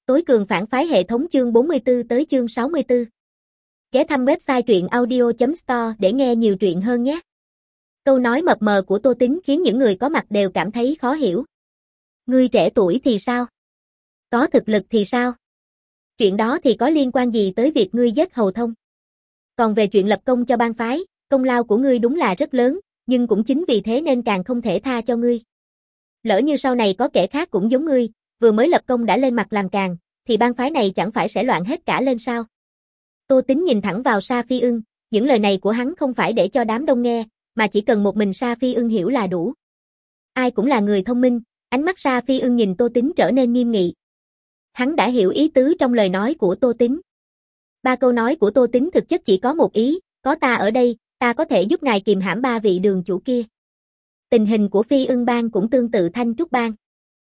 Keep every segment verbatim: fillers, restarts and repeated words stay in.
Tối cường phản phái hệ thống chương bốn mươi tư tới chương sáu mươi tư. Ghé thăm website truyện audio chấm store để nghe nhiều truyện hơn nhé. Câu nói mập mờ của Tô Tính khiến những người có mặt đều cảm thấy khó hiểu. Ngươi trẻ tuổi thì sao? Có thực lực thì sao? Chuyện đó thì có liên quan gì tới việc ngươi giết Hầu Thông? Còn về chuyện lập công cho bang phái, công lao của ngươi đúng là rất lớn, nhưng cũng chính vì thế nên càng không thể tha cho ngươi. Lỡ như sau này có kẻ khác cũng giống ngươi, vừa mới lập công đã lên mặt làm càng, thì bang phái này chẳng phải sẽ loạn hết cả lên sao? Tô Tính nhìn thẳng vào Sa Phi Ưng, những lời này của hắn không phải để cho đám đông nghe, mà chỉ cần một mình Sa Phi Ưng hiểu là đủ. Ai cũng là người thông minh, ánh mắt Sa Phi Ưng nhìn Tô Tính trở nên nghiêm nghị. Hắn đã hiểu ý tứ trong lời nói của Tô Tính. Ba câu nói của Tô Tính thực chất chỉ có một ý, có ta ở đây, ta có thể giúp ngài kìm hãm ba vị đường chủ kia. Tình hình của Phi Ưng Bang cũng tương tự Thanh Trúc Bang.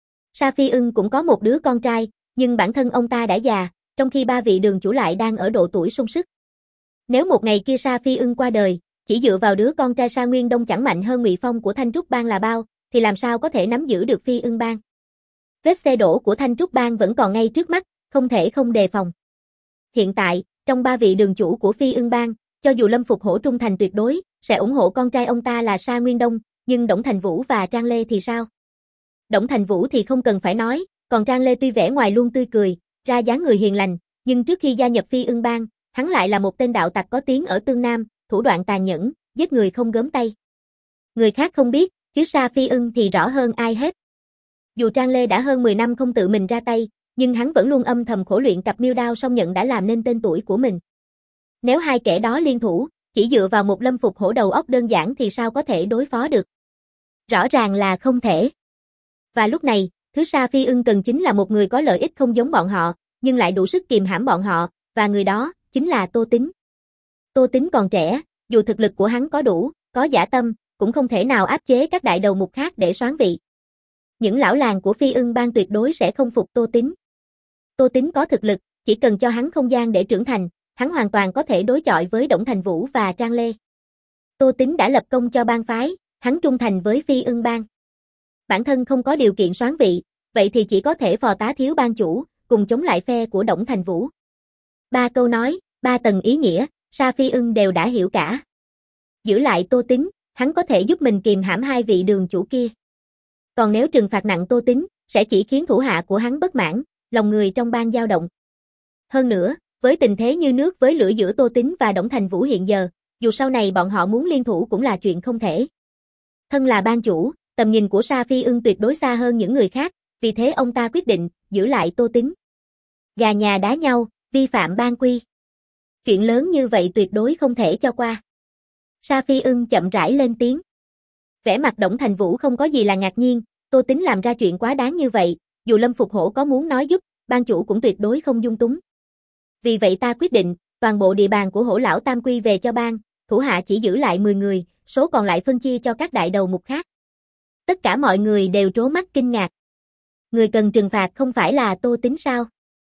Sa Phi Ưng cũng có một đứa con trai, nhưng bản thân ông ta đã già, trong khi ba vị đường chủ lại đang ở độ tuổi sung sức. Nếu một ngày kia Sa Phi Ưng qua đời, chỉ dựa vào đứa con trai Sa Nguyên Đông chẳng mạnh hơn Ngụy Phong của Thanh Trúc Bang là bao, thì làm sao có thể nắm giữ được Phi Ưng Bang? Vết xe đổ của Thanh Trúc Bang vẫn còn ngay trước mắt, không thể không đề phòng. Hiện tại, trong ba vị đường chủ của Phi Ưng Bang, cho dù Lâm Phục Hổ trung thành tuyệt đối, sẽ ủng hộ con trai ông ta là Sa Nguyên Đông, nhưng Đổng Thành Vũ và Trang Lê thì sao? Đổng Thành Vũ thì không cần phải nói, còn Trang Lê tuy vẻ ngoài luôn tươi cười, ra dáng người hiền lành, nhưng trước khi gia nhập Phi Ưng Bang, hắn lại là một tên đạo tặc có tiếng ở Tương Nam, thủ đoạn tàn nhẫn, giết người không gớm tay. Người khác không biết, chứ Sa Phi Ưng thì rõ hơn ai hết. Dù Trang Lê đã hơn mười năm không tự mình ra tay, nhưng hắn vẫn luôn âm thầm khổ luyện cặp miêu đao song nhận đã làm nên tên tuổi của mình. Nếu hai kẻ đó liên thủ, chỉ dựa vào một Lâm Phục Hổ đầu óc đơn giản thì sao có thể đối phó được? Rõ ràng là không thể. Và lúc này, thứ Sa Phi Ưng cần chính là một người có lợi ích không giống bọn họ, nhưng lại đủ sức kìm hãm bọn họ, và người đó chính là Tô Tính. Tô Tính còn trẻ, dù thực lực của hắn có đủ, có dã tâm, cũng không thể nào áp chế các đại đầu mục khác để soán vị. Những lão làng của Phi Ưng Bang tuyệt đối sẽ không phục Tô Tính. Tô Tính có thực lực, chỉ cần cho hắn không gian để trưởng thành, hắn hoàn toàn có thể đối chọi với Đổng Thành Vũ và Trang Lê. Tô Tính đã lập công cho bang phái, hắn trung thành với Phi Ưng Bang. Bản thân không có điều kiện soán vị, vậy thì chỉ có thể phò tá thiếu bang chủ, cùng chống lại phe của Đổng Thành Vũ. Ba câu nói, ba tầng ý nghĩa, Sa Phi Ưng đều đã hiểu cả. Giữ lại Tô Tính, hắn có thể giúp mình kìm hãm hai vị đường chủ kia. Còn nếu trừng phạt nặng Tô Tính, sẽ chỉ khiến thủ hạ của hắn bất mãn, lòng người trong bang dao động. Hơn nữa, với tình thế như nước với lửa giữa Tô Tính và Đổng Thành Vũ hiện giờ, dù sau này bọn họ muốn liên thủ cũng là chuyện không thể. Thân là bang chủ, tầm nhìn của Sa Phi Ưng tuyệt đối xa hơn những người khác, vì thế ông ta quyết định giữ lại Tô Tính. Gà nhà đá nhau, vi phạm bang quy. Chuyện lớn như vậy tuyệt đối không thể cho qua. Sa Phi Ưng chậm rãi lên tiếng. Vẻ mặt Đổng Thành Vũ không có gì là ngạc nhiên, Tô Tính làm ra chuyện quá đáng như vậy, dù Lâm Phục Hổ có muốn nói giúp, bang chủ cũng tuyệt đối không dung túng. Vì vậy ta quyết định, toàn bộ địa bàn của Hổ lão tam quy về cho bang, thủ hạ chỉ giữ lại mười người, số còn lại phân chia cho các đại đầu mục khác. Tất cả mọi người đều trố mắt kinh ngạc. Người cần trừng phạt không phải là Tô Tính sao?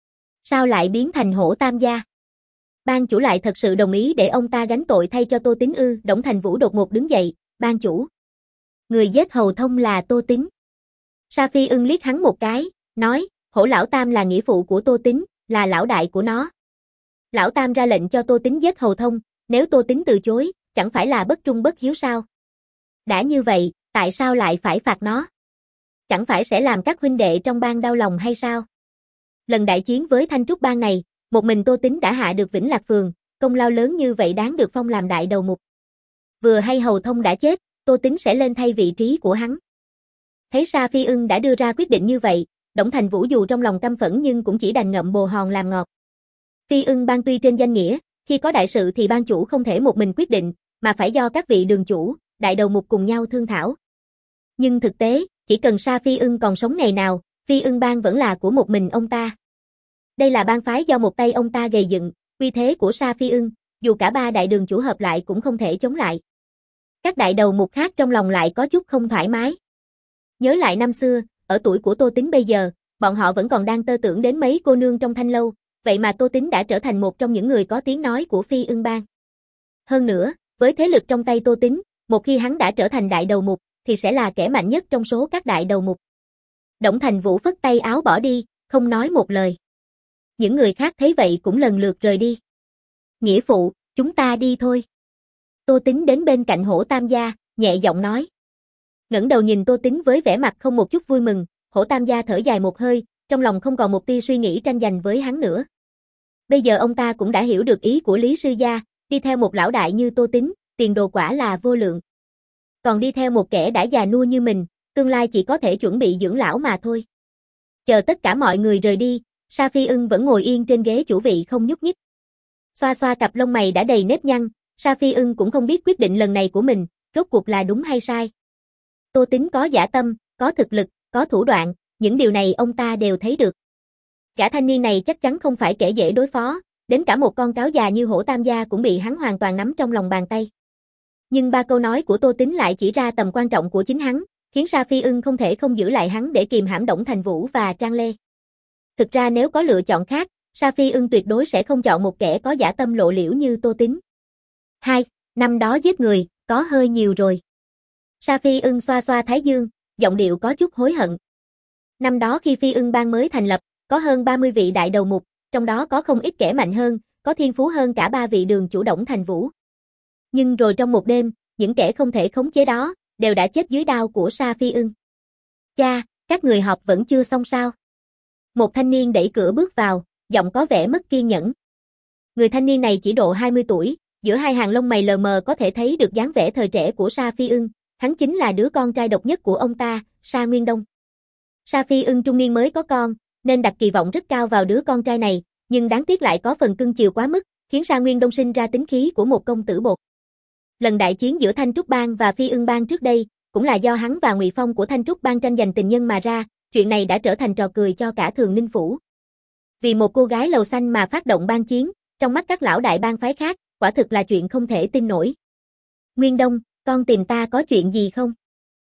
Sao lại biến thành Hổ tam gia? Bang chủ lại thật sự đồng ý để ông ta gánh tội thay cho Tô Tính ư? Đổng Thành Vũ đột ngột đứng dậy, bang chủ. Người giết Hầu Thông là Tô Tính. Sa Phi Ưng liếc hắn một cái, nói, Hổ lão tam là nghĩa phụ của Tô Tính, là lão đại của nó. Lão tam ra lệnh cho Tô Tính giết Hầu Thông, nếu Tô Tính từ chối, chẳng phải là bất trung bất hiếu sao? Đã như vậy, tại sao lại phải phạt nó? Chẳng phải sẽ làm các huynh đệ trong bang đau lòng hay sao? Lần đại chiến với Thanh Trúc Bang này, một mình Tô Tính đã hạ được Vĩnh Lạc Phường, công lao lớn như vậy đáng được phong làm đại đầu mục. Vừa hay Hầu Thông đã chết, Tô Tính sẽ lên thay vị trí của hắn. Thấy Sa Phi Ưng đã đưa ra quyết định như vậy, Đổng Thành Vũ dù trong lòng căm phẫn nhưng cũng chỉ đành ngậm bồ hòn làm ngọt. Phi Ưng Bang tuy trên danh nghĩa, khi có đại sự thì bang chủ không thể một mình quyết định, mà phải do các vị đường chủ, đại đầu mục cùng nhau thương thảo. Nhưng thực tế, chỉ cần Sa Phi Ưng còn sống ngày nào, Phi Ưng Bang vẫn là của một mình ông ta. Đây là bang phái do một tay ông ta gầy dựng, uy thế của Sa Phi Ưng, dù cả ba đại đường chủ hợp lại cũng không thể chống lại. Các đại đầu mục khác trong lòng lại có chút không thoải mái. Nhớ lại năm xưa, ở tuổi của Tô Tính bây giờ, bọn họ vẫn còn đang tơ tưởng đến mấy cô nương trong thanh lâu, vậy mà Tô Tính đã trở thành một trong những người có tiếng nói của Phi Ưng Bang. Hơn nữa, với thế lực trong tay Tô Tính, một khi hắn đã trở thành đại đầu mục, thì sẽ là kẻ mạnh nhất trong số các đại đầu mục. Đổng Thành Vũ phất tay áo bỏ đi, không nói một lời. Những người khác thấy vậy cũng lần lượt rời đi. Nghĩa phụ, chúng ta đi thôi. Tô Tính đến bên cạnh Hổ Tam gia, nhẹ giọng nói. Ngẩng đầu nhìn Tô Tính với vẻ mặt không một chút vui mừng, Hổ Tam gia thở dài một hơi, trong lòng không còn một tia suy nghĩ tranh giành với hắn nữa. Bây giờ ông ta cũng đã hiểu được ý của Lý sư gia, đi theo một lão đại như Tô Tính, tiền đồ quả là vô lượng. Còn đi theo một kẻ đã già nua như mình, tương lai chỉ có thể chuẩn bị dưỡng lão mà thôi. Chờ tất cả mọi người rời đi, Sa Phi Ưng vẫn ngồi yên trên ghế chủ vị không nhúc nhích. Xoa xoa cặp lông mày đã đầy nếp nhăn, Sa Phi Ưng cũng không biết quyết định lần này của mình, rốt cuộc là đúng hay sai. Tô Tính có dã tâm, có thực lực, có thủ đoạn, những điều này ông ta đều thấy được. Gã thanh niên này chắc chắn không phải kẻ dễ đối phó, đến cả một con cáo già như Hổ Tam gia cũng bị hắn hoàn toàn nắm trong lòng bàn tay. Nhưng ba câu nói của Tô Tính lại chỉ ra tầm quan trọng của chính hắn, khiến Sa Phi Ưng không thể không giữ lại hắn để kìm hãm Đổng Thành Vũ và Trang Lê. Thực ra nếu có lựa chọn khác, Sa Phi Ưng tuyệt đối sẽ không chọn một kẻ có dã tâm lộ liễu như Tô Tính. Hai, năm đó giết người, có hơi nhiều rồi. Sa Phi Ưng xoa xoa thái dương, giọng điệu có chút hối hận. Năm đó khi Phi Ưng Bang mới thành lập, có hơn ba mươi vị đại đầu mục, trong đó có không ít kẻ mạnh hơn, có thiên phú hơn cả ba vị đường chủ Đổng Thành Vũ. Nhưng rồi trong một đêm, những kẻ không thể khống chế đó, đều đã chết dưới đao của Sa Phi Ưng. Cha, các người họp vẫn chưa xong sao? Một thanh niên đẩy cửa bước vào, giọng có vẻ mất kiên nhẫn. Người thanh niên này chỉ độ hai mươi tuổi, giữa hai hàng lông mày lờ mờ có thể thấy được dáng vẻ thời trẻ của Sa Phi Ưng, hắn chính là đứa con trai độc nhất của ông ta, Sa Nguyên Đông. Sa Phi Ưng trung niên mới có con, nên đặt kỳ vọng rất cao vào đứa con trai này, nhưng đáng tiếc lại có phần cưng chiều quá mức, khiến Sa Nguyên Đông sinh ra tính khí của một công tử bột. Lần đại chiến giữa Thanh Trúc Bang và Phi Ưng Bang trước đây, cũng là do hắn và Ngụy Phong của Thanh Trúc Bang tranh giành tình nhân mà ra, chuyện này đã trở thành trò cười cho cả Thường Ninh Phủ. Vì một cô gái lầu xanh mà phát động bang chiến, trong mắt các lão đại bang phái khác, quả thực là chuyện không thể tin nổi. Nguyên Đông, con tìm ta có chuyện gì không?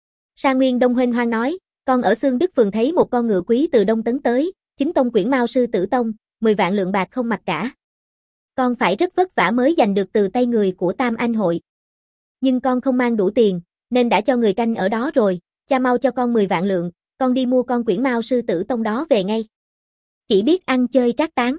Sa Nguyên Đông huênh hoang nói, con ở Xương Đức Phường thấy một con ngựa quý từ Đông Tấn tới, chính tông quyển Mao sư tử tông, mười vạn lượng bạc không mặc cả. Con phải rất vất vả mới giành được từ tay người của Tam Anh hội. Nhưng con không mang đủ tiền, nên đã cho người canh ở đó rồi, cha mau cho con mười vạn lượng, con đi mua con quyển Mao sư tử tông đó về ngay. Chỉ biết ăn chơi trác tán.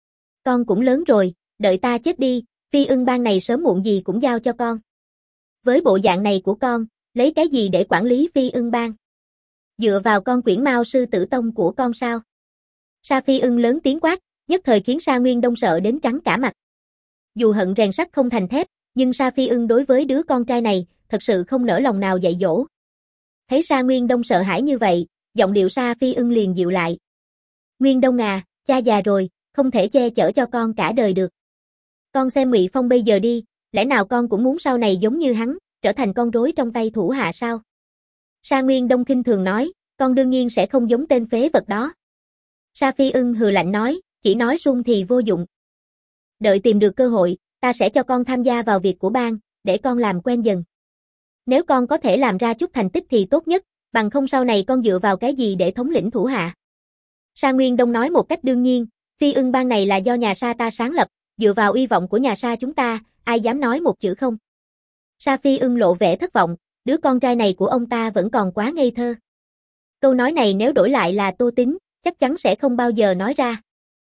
Con cũng lớn rồi, đợi ta chết đi, Phi Ưng Bang này sớm muộn gì cũng giao cho con. Với bộ dạng này của con, lấy cái gì để quản lý Phi Ưng Bang? Dựa vào con quyển Mao sư tử tông của con sao? Sa Phi Ưng lớn tiếng quát, nhất thời khiến Sa Nguyên Đông sợ đến trắng cả mặt. Dù hận rèn sắt không thành thép, nhưng Sa Phi Ưng đối với đứa con trai này, thật sự không nỡ lòng nào dạy dỗ. Thấy Sa Nguyên Đông sợ hãi như vậy, giọng điệu Sa Phi Ưng liền dịu lại. Nguyên Đông à, cha già rồi, không thể che chở cho con cả đời được. Con xem Ngụy Phong bây giờ đi, lẽ nào con cũng muốn sau này giống như hắn, trở thành con rối trong tay thủ hạ sao? Sa Nguyên Đông khinh thường nói, con đương nhiên sẽ không giống tên phế vật đó. Sa Phi Ưng hừ lạnh nói, chỉ nói suông thì vô dụng. Đợi tìm được cơ hội, ta sẽ cho con tham gia vào việc của bang, để con làm quen dần. Nếu con có thể làm ra chút thành tích thì tốt nhất, bằng không sau này con dựa vào cái gì để thống lĩnh thủ hạ. Sa Nguyên Đông nói một cách đương nhiên, Phi Ưng Bang này là do nhà Sa ta sáng lập, dựa vào uy vọng của nhà Sa chúng ta, ai dám nói một chữ không? Sa Phi Ưng lộ vẻ thất vọng, đứa con trai này của ông ta vẫn còn quá ngây thơ. Câu nói này nếu đổi lại là Tô Tính, chắc chắn sẽ không bao giờ nói ra.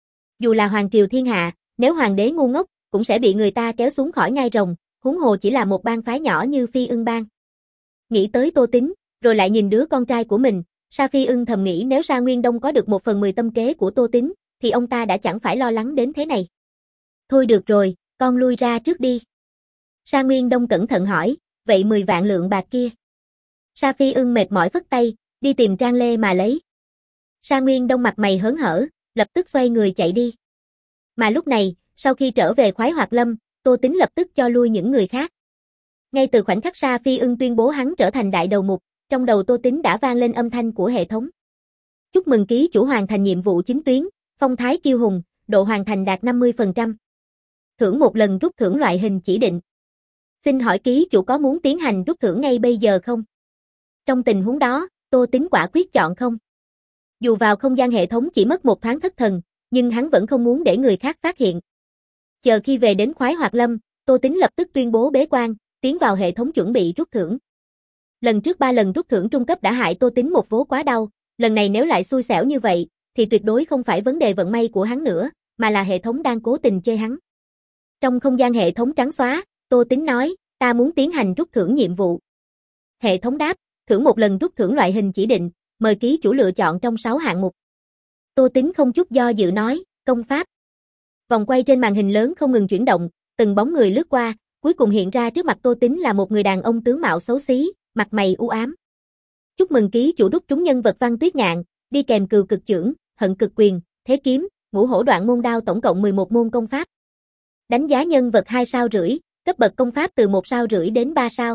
Dù là hoàng triều thiên hạ, nếu hoàng đế ngu ngốc, cũng sẽ bị người ta kéo xuống khỏi ngai rồng, huống hồ chỉ là một bang phái nhỏ như Phi Ưng Bang. Nghĩ tới Tô Tính, rồi lại nhìn đứa con trai của mình, Sa Phi Ưng thầm nghĩ nếu Sa Nguyên Đông có được một phần mười tâm kế của Tô Tính, thì ông ta đã chẳng phải lo lắng đến thế này. Thôi được rồi, con lui ra trước đi. Sa Nguyên Đông cẩn thận hỏi, vậy mười vạn lượng bạc kia? Sa Phi Ưng mệt mỏi phất tay, đi tìm Trang Lê mà lấy. Sa Nguyên Đông mặt mày hớn hở, lập tức xoay người chạy đi. Mà lúc này, sau khi trở về Khoái Hoạt Lâm, Tô Tính lập tức cho lui những người khác. Ngay từ khoảnh khắc Sa Phi Ưng tuyên bố hắn trở thành đại đầu mục, trong đầu Tô Tính đã vang lên âm thanh của hệ thống. Chúc mừng ký chủ hoàn thành nhiệm vụ chính tuyến, phong thái kiêu hùng, độ hoàn thành đạt năm mươi phần trăm. Thưởng một lần rút thưởng loại hình chỉ định. Xin hỏi ký chủ có muốn tiến hành rút thưởng ngay bây giờ không? Trong tình huống đó, Tô Tính quả quyết chọn không. Dù vào không gian hệ thống chỉ mất một thoáng thất thần, nhưng hắn vẫn không muốn để người khác phát hiện. Chờ khi về đến Khoái Hoạt Lâm, Tô Tính lập tức tuyên bố bế quan, tiến vào hệ thống chuẩn bị rút thưởng. Lần trước ba lần rút thưởng trung cấp đã hại Tô Tính một vố quá đau, lần này nếu lại xui xẻo như vậy, thì tuyệt đối không phải vấn đề vận may của hắn nữa, mà là hệ thống đang cố tình chơi hắn. Trong không gian hệ thống trắng xóa, Tô Tính nói, ta muốn tiến hành rút thưởng nhiệm vụ. Hệ thống đáp, thưởng một lần rút thưởng loại hình chỉ định, mời ký chủ lựa chọn trong sáu hạng mục. Tô Tính không chút do dự nói, công pháp. Vòng quay trên màn hình lớn không ngừng chuyển động, từng bóng người lướt qua, cuối cùng hiện ra trước mặt Tô Tính là một người đàn ông tướng mạo xấu xí, mặt mày u ám. Chúc mừng ký chủ rút trúng nhân vật Văn Tuyết Ngạn, đi kèm cừu cực chưởng, hận cực quyền, thế kiếm, ngũ hổ đoạn môn đao, tổng cộng mười một môn công pháp. Đánh giá nhân vật hai sao rưỡi, cấp bậc công pháp từ một sao rưỡi đến ba sao.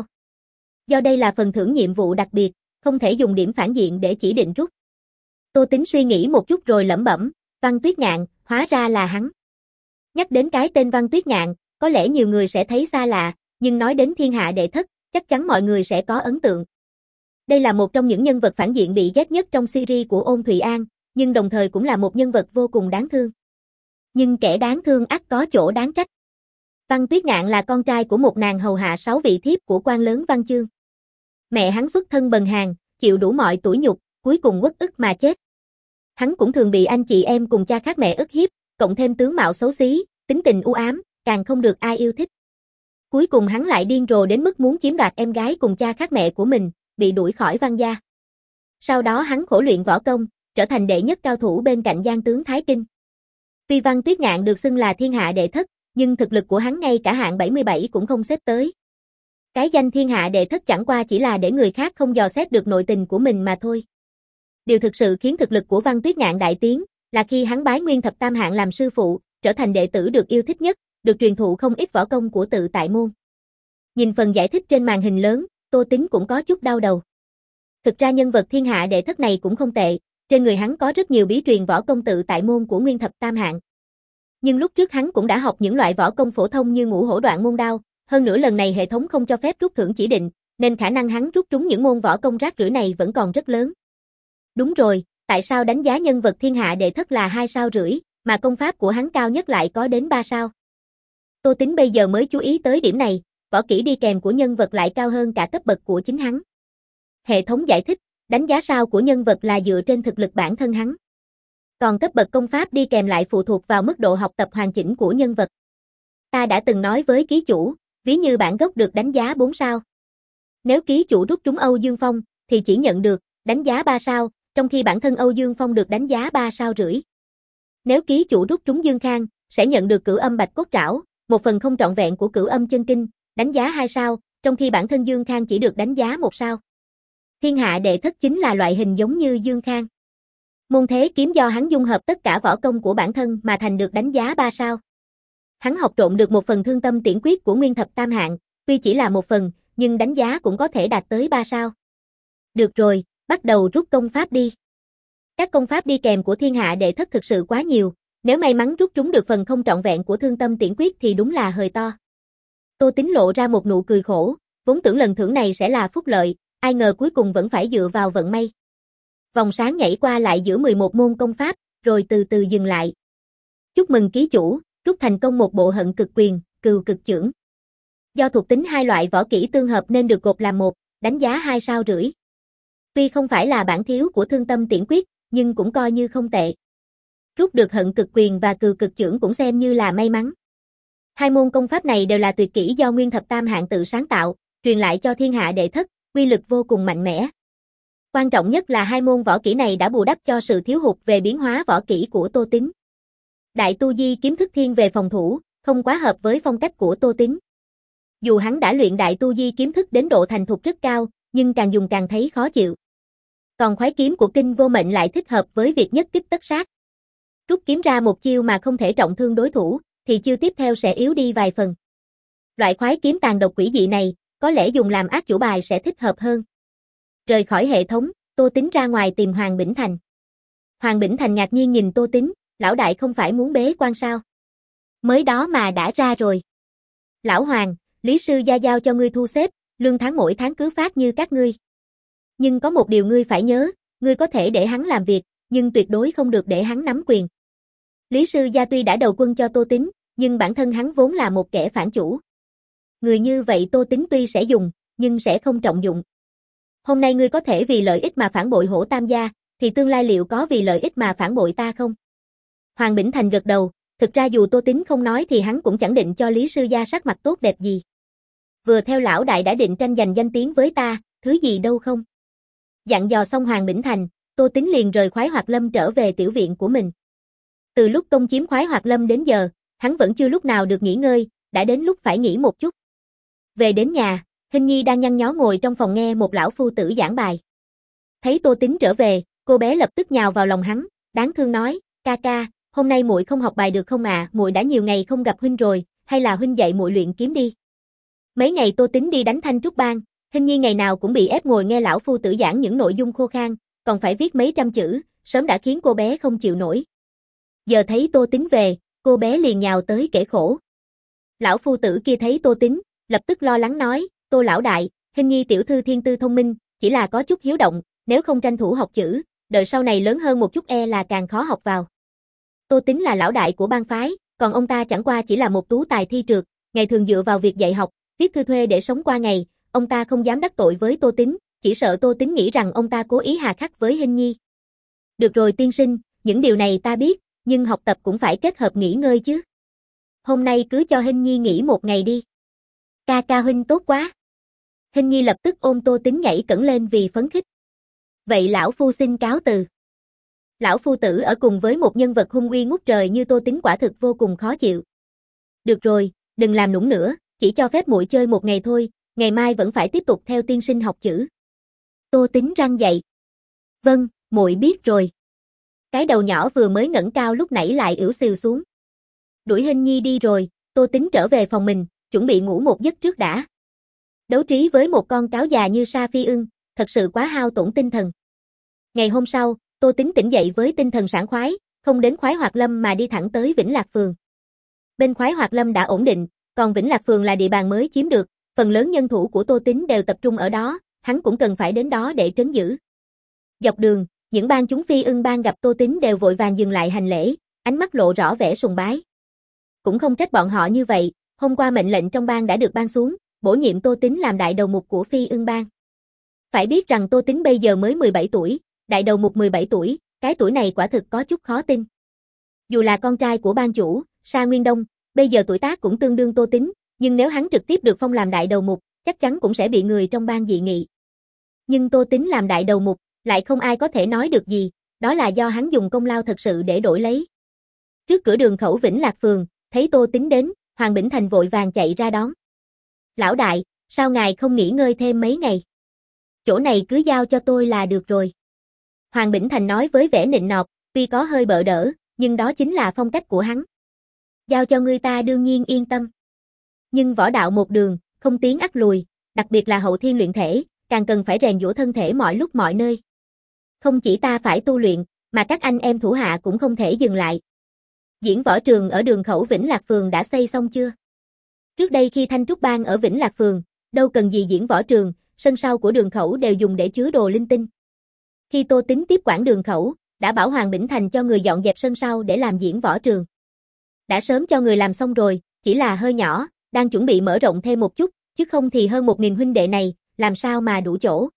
Do đây là phần thưởng nhiệm vụ đặc biệt, không thể dùng điểm phản diện để chỉ định rút. Tô Tính suy nghĩ một chút rồi lẩm bẩm, Văn Tuyết Ngạn, hóa ra là hắn. Nhắc đến cái tên Văn Tuyết Ngạn, có lẽ nhiều người sẽ thấy xa lạ, nhưng nói đến thiên hạ đệ thất, chắc chắn mọi người sẽ có ấn tượng. Đây là một trong những nhân vật phản diện bị ghét nhất trong series của Ôn Thụy An, nhưng đồng thời cũng là một nhân vật vô cùng đáng thương. Nhưng kẻ đáng thương ắt có chỗ đáng trách. Văn Tuyết Ngạn là con trai của một nàng hầu hạ sáu vị thiếp của quan lớn Văn Chương. Mẹ hắn xuất thân bần hàn, chịu đủ mọi tủi nhục, cuối cùng uất ức mà chết. Hắn cũng thường bị anh chị em cùng cha khác mẹ ức hiếp, cộng thêm tướng mạo xấu xí, tính tình u ám, càng không được ai yêu thích. Cuối cùng hắn lại điên rồ đến mức muốn chiếm đoạt em gái cùng cha khác mẹ của mình, bị đuổi khỏi Văn gia. Sau đó hắn khổ luyện võ công, trở thành đệ nhất cao thủ bên cạnh Giang tướng Thái Kinh. Tuy Văn Tuyết Ngạn được xưng là thiên hạ đệ thất, nhưng thực lực của hắn ngay cả hạng bảy mươi bảy cũng không xếp tới. Cái danh thiên hạ đệ thất chẳng qua chỉ là để người khác không dò xét được nội tình của mình mà thôi. Điều thực sự khiến thực lực của Văn Tuyết Ngạn đại tiến, là khi hắn bái Nguyên Thập Tam Hạng làm sư phụ, trở thành đệ tử được yêu thích nhất, được truyền thụ không ít võ công của Tự Tại Môn. Nhìn phần giải thích trên màn hình lớn, Tô Tính cũng có chút đau đầu. Thực ra nhân vật thiên hạ đệ thất này cũng không tệ, trên người hắn có rất nhiều bí truyền võ công Tự Tại Môn của Nguyên Thập Tam Hạng. Nhưng lúc trước hắn cũng đã học những loại võ công phổ thông như ngũ hổ đoạn môn đao, hơn nữa lần này hệ thống không cho phép rút thưởng chỉ định, nên khả năng hắn rút trúng những môn võ công rác rưởi này vẫn còn rất lớn. Đúng rồi, tại sao đánh giá nhân vật thiên hạ đệ thất là hai sao rưỡi, mà công pháp của hắn cao nhất lại có đến ba sao? Tô Tính bây giờ mới chú ý tới điểm này, võ kỹ đi kèm của nhân vật lại cao hơn cả cấp bậc của chính hắn. Hệ thống giải thích, đánh giá sao của nhân vật là dựa trên thực lực bản thân hắn. Còn cấp bậc công pháp đi kèm lại phụ thuộc vào mức độ học tập hoàn chỉnh của nhân vật. Ta đã từng nói với ký chủ, ví như bản gốc được đánh giá bốn sao. Nếu ký chủ rút trúng Âu Dương Phong, thì chỉ nhận được đánh giá ba sao, trong khi bản thân Âu Dương Phong được đánh giá ba sao rưỡi. Nếu ký chủ rút trúng Dương Khang, sẽ nhận được Cửu Âm Bạch Cốt Trảo, một phần không trọn vẹn của Cửu Âm Chân Kinh, đánh giá hai sao, trong khi bản thân Dương Khang chỉ được đánh giá một sao. Thiên hạ đệ thất chính là loại hình giống như Dương Khang. Môn thế kiếm do hắn dung hợp tất cả võ công của bản thân mà thành được đánh giá ba sao. Hắn học trộn được một phần Thương Tâm Tiễn Quyết của Nguyên Thập Tam Hạng, tuy chỉ là một phần, nhưng đánh giá cũng có thể đạt tới ba sao. Được rồi, bắt đầu rút công pháp đi. Các công pháp đi kèm của thiên hạ đệ thất thực sự quá nhiều, nếu may mắn rút trúng được phần không trọn vẹn của Thương Tâm Tiễn Quyết thì đúng là hời to. Tô Tính lộ ra một nụ cười khổ, vốn tưởng lần thưởng này sẽ là phúc lợi, ai ngờ cuối cùng vẫn phải dựa vào vận may. Vòng sáng nhảy qua lại giữa mười một môn công pháp, rồi từ từ dừng lại. Chúc mừng ký chủ, rút thành công một bộ hận cực quyền, cừu cực chưởng. Do thuộc tính hai loại võ kỹ tương hợp nên được gộp làm một, đánh giá hai sao rưỡi. Tuy không phải là bản thiếu của Thương Tâm Tiễn Quyết, nhưng cũng coi như không tệ. Rút được hận cực quyền và cừu cực chưởng cũng xem như là may mắn. Hai môn công pháp này đều là tuyệt kỹ do Nguyên Thập Tam Hạng tự sáng tạo, truyền lại cho thiên hạ đệ thất, uy lực vô cùng mạnh mẽ. Quan trọng nhất là hai môn võ kỹ này đã bù đắp cho sự thiếu hụt về biến hóa võ kỹ của Tô Tính. Đại Tu Di kiếm thức thiên về phòng thủ, không quá hợp với phong cách của Tô Tính. Dù hắn đã luyện Đại Tu Di kiếm thức đến độ thành thục rất cao, nhưng càng dùng càng thấy khó chịu. Còn khoái kiếm của Kinh Vô Mệnh lại thích hợp với việc nhất kích tất sát. Rút kiếm ra một chiêu mà không thể trọng thương đối thủ, thì chiêu tiếp theo sẽ yếu đi vài phần. Loại khoái kiếm tàn độc quỷ dị này, có lẽ dùng làm ác chủ bài sẽ thích hợp hơn. Rời khỏi hệ thống, Tô Tính ra ngoài tìm Hoàng Bỉnh Thành. Hoàng Bỉnh Thành ngạc nhiên nhìn Tô Tính, lão đại không phải muốn bế quan sao? Mới đó mà đã ra rồi. Lão Hoàng, Lý sư gia giao cho ngươi thu xếp, lương tháng mỗi tháng cứ phát như các ngươi. Nhưng có một điều ngươi phải nhớ, ngươi có thể để hắn làm việc, nhưng tuyệt đối không được để hắn nắm quyền. Lý sư gia tuy đã đầu quân cho Tô Tính, nhưng bản thân hắn vốn là một kẻ phản chủ. Người như vậy Tô Tính tuy sẽ dùng, nhưng sẽ không trọng dụng. Hôm nay ngươi có thể vì lợi ích mà phản bội Hổ Tam gia, thì tương lai liệu có vì lợi ích mà phản bội ta không? Hoàng Bỉnh Thành gật đầu, Thực ra dù Tô Tín không nói thì hắn cũng chẳng định cho Lý Sư Gia sắc mặt tốt đẹp gì. Vừa theo lão đại đã định tranh giành danh tiếng với ta, thứ gì đâu không. Dặn dò xong Hoàng Bỉnh Thành, Tô Tín liền rời Khoái Hoạt Lâm trở về tiểu viện của mình. Từ lúc công chiếm Khoái Hoạt Lâm đến giờ, hắn vẫn chưa lúc nào được nghỉ ngơi, đã đến lúc phải nghỉ một chút. Về đến nhà, Hình Nhi đang nhăn nhó ngồi trong phòng nghe một lão phu tử giảng bài. Thấy Tô Tín trở về, cô bé lập tức nhào vào lòng hắn, đáng thương nói, ca ca, hôm nay muội không học bài được không ạ? À? Muội đã nhiều ngày không gặp huynh rồi, hay là huynh dạy muội luyện kiếm đi. Mấy ngày Tô Tín đi đánh Thanh Trúc Bang, Hình Nhi ngày nào cũng bị ép ngồi nghe lão phu tử giảng những nội dung khô khan, còn phải viết mấy trăm chữ, sớm đã khiến cô bé không chịu nổi. Giờ thấy Tô Tín về, cô bé liền nhào tới kể khổ. Lão phu tử kia thấy Tô Tín, lập tức lo lắng nói, Tô lão đại, Hình Nhi tiểu thư thiên tư thông minh, chỉ là có chút hiếu động, nếu không tranh thủ học chữ, đợi sau này lớn hơn một chút e là càng khó học vào. Tô Tín là lão đại của bang phái, còn ông ta chẳng qua chỉ là một tú tài thi trượt, ngày thường dựa vào việc dạy học, viết thư thuê để sống qua ngày, ông ta không dám đắc tội với Tô Tín, chỉ sợ Tô Tín nghĩ rằng ông ta cố ý hà khắc với Hình Nhi. Được rồi tiên sinh, những điều này ta biết, nhưng học tập cũng phải kết hợp nghỉ ngơi chứ. Hôm nay cứ cho Hình Nhi nghỉ một ngày đi. Ca ca huynh tốt quá. Hình Nhi lập tức ôm Tô Tín nhảy cẫng lên vì phấn khích. Vậy lão phu xin cáo từ. Lão phu tử ở cùng với một nhân vật hung uy ngút trời như Tô Tín quả thực vô cùng khó chịu. Được rồi, đừng làm nũng nữa, chỉ cho phép muội chơi một ngày thôi, ngày mai vẫn phải tiếp tục theo tiên sinh học chữ. Tô Tín răng dậy. Vâng, muội biết rồi. Cái đầu nhỏ vừa mới ngẩng cao lúc nãy lại ỉu xìu xuống. Đuổi Hình Nhi đi rồi, Tô Tín trở về phòng mình, chuẩn bị ngủ một giấc trước đã. Đấu trí với một con cáo già như Sa Phi Ưng, thật sự quá hao tổn tinh thần. Ngày hôm sau, Tô Tín tỉnh dậy với tinh thần sảng khoái, không đến Khoái Hoạt Lâm mà đi thẳng tới Vĩnh Lạc Phường. Bên Khoái Hoạt Lâm đã ổn định, còn Vĩnh Lạc Phường là địa bàn mới chiếm được, phần lớn nhân thủ của Tô Tín đều tập trung ở đó, hắn cũng cần phải đến đó để trấn giữ. Dọc đường, những bang chúng Phi Ưng bang gặp Tô Tín đều vội vàng dừng lại hành lễ, ánh mắt lộ rõ vẻ sùng bái. Cũng không trách bọn họ như vậy, hôm qua mệnh lệnh trong bang đã được ban xuống, bổ nhiệm Tô Tín làm đại đầu mục của Phi Ưng bang. Phải biết rằng Tô Tín bây giờ mới mười bảy tuổi, đại đầu mục mười bảy tuổi, cái tuổi này quả thực có chút khó tin. Dù là con trai của bang chủ, Sa Nguyên Đông, bây giờ tuổi tác cũng tương đương Tô Tín, nhưng nếu hắn trực tiếp được phong làm đại đầu mục, chắc chắn cũng sẽ bị người trong bang dị nghị. Nhưng Tô Tín làm đại đầu mục, lại không ai có thể nói được gì, đó là do hắn dùng công lao thật sự để đổi lấy. Trước cửa đường khẩu Vĩnh Lạc Phường, thấy Tô Tín đến, Hoàng Bỉnh Thành vội vàng chạy ra đón. Lão đại, sao ngài không nghỉ ngơi thêm mấy ngày? Chỗ này cứ giao cho tôi là được rồi. Hoàng Bỉnh Thành nói với vẻ nịnh nọt, tuy có hơi bợ đỡ, nhưng đó chính là phong cách của hắn. Giao cho ngươi ta đương nhiên yên tâm. Nhưng võ đạo một đường, không tiến ắt lùi, đặc biệt là hậu thiên luyện thể, càng cần phải rèn giũa thân thể mọi lúc mọi nơi. Không chỉ ta phải tu luyện, mà các anh em thủ hạ cũng không thể dừng lại. Diễn võ trường ở đường khẩu Vĩnh Lạc Phường đã xây xong chưa? Trước đây khi Thanh Trúc Bang ở Vĩnh Lạc Phường, đâu cần gì diễn võ trường, sân sau của đường khẩu đều dùng để chứa đồ linh tinh. Khi Tô Tín tiếp quản đường khẩu, đã bảo Hoàng Bỉnh Thành cho người dọn dẹp sân sau để làm diễn võ trường. Đã sớm cho người làm xong rồi, chỉ là hơi nhỏ, đang chuẩn bị mở rộng thêm một chút, chứ không thì hơn một nghìn huynh đệ này, làm sao mà đủ chỗ.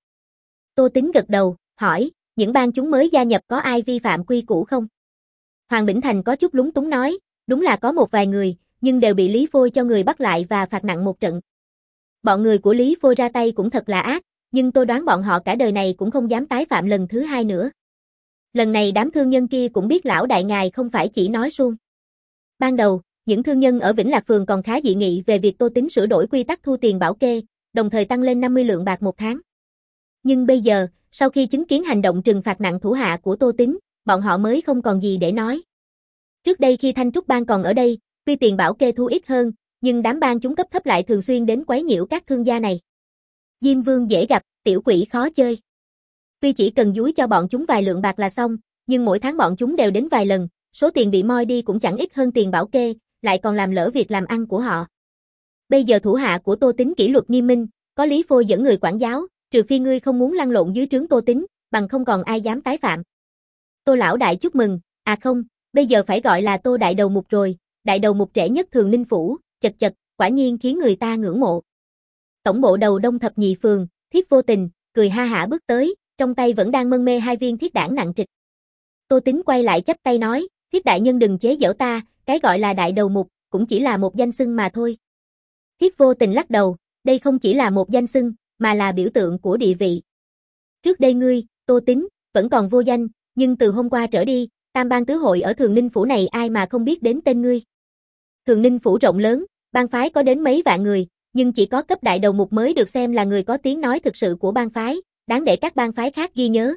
Tô Tín gật đầu, hỏi, những bang chúng mới gia nhập có ai vi phạm quy củ không? Hoàng Bỉnh Thành có chút lúng túng nói, đúng là có một vài người, nhưng đều bị Lý Phôi cho người bắt lại và phạt nặng một trận. Bọn người của Lý Phôi ra tay cũng thật là ác, nhưng tôi đoán bọn họ cả đời này cũng không dám tái phạm lần thứ hai nữa. Lần này đám thương nhân kia cũng biết lão đại ngài không phải chỉ nói suông. Ban đầu, những thương nhân ở Vĩnh Lạc Phường còn khá dị nghị về việc Tô Tín sửa đổi quy tắc thu tiền bảo kê, đồng thời tăng lên năm mươi lượng bạc một tháng. Nhưng bây giờ, sau khi chứng kiến hành động trừng phạt nặng thủ hạ của Tô Tín, bọn họ mới không còn gì để nói. Trước đây khi Thanh Trúc Bang còn ở đây, tuy tiền bảo kê thu ít hơn, nhưng đám bang chúng cấp thấp lại thường xuyên đến quấy nhiễu các thương gia này. Diêm Vương dễ gặp, tiểu quỷ khó chơi. Tuy chỉ cần dúi cho bọn chúng vài lượng bạc là xong, nhưng mỗi tháng bọn chúng đều đến vài lần, số tiền bị moi đi cũng chẳng ít hơn tiền bảo kê, lại còn làm lỡ việc làm ăn của họ. Bây giờ thủ hạ của Tô Tín kỷ luật nghiêm minh, có Lý Phôi dẫn người quản giáo, trừ phi ngươi không muốn lăn lộn dưới trướng Tô Tín, bằng không còn ai dám tái phạm. Tô lão đại chúc mừng, à không, bây giờ phải gọi là Tô đại đầu mục rồi, đại đầu mục trẻ nhất Thường Ninh phủ, chật chật, quả nhiên khiến người ta ngưỡng mộ. Tổng bộ đầu Đông Thập Nhị Phường, Thiết Vô Tình, cười ha hả bước tới, trong tay vẫn đang mân mê hai viên thiết đảng nặng trịch. Tô Tín quay lại chắp tay nói, Thiết đại nhân đừng chế giễu ta, cái gọi là đại đầu mục, cũng chỉ là một danh xưng mà thôi. Thiết Vô Tình lắc đầu, đây không chỉ là một danh xưng, mà là biểu tượng của địa vị. Trước đây ngươi, Tô Tín, vẫn còn vô danh, nhưng từ hôm qua trở đi, Tam Bang Tứ Hội ở Thường Ninh Phủ này ai mà không biết đến tên ngươi. Thường Ninh Phủ rộng lớn, bang phái có đến mấy vạn người, nhưng chỉ có cấp đại đầu mục mới được xem là người có tiếng nói thực sự của bang phái, đáng để các bang phái khác ghi nhớ.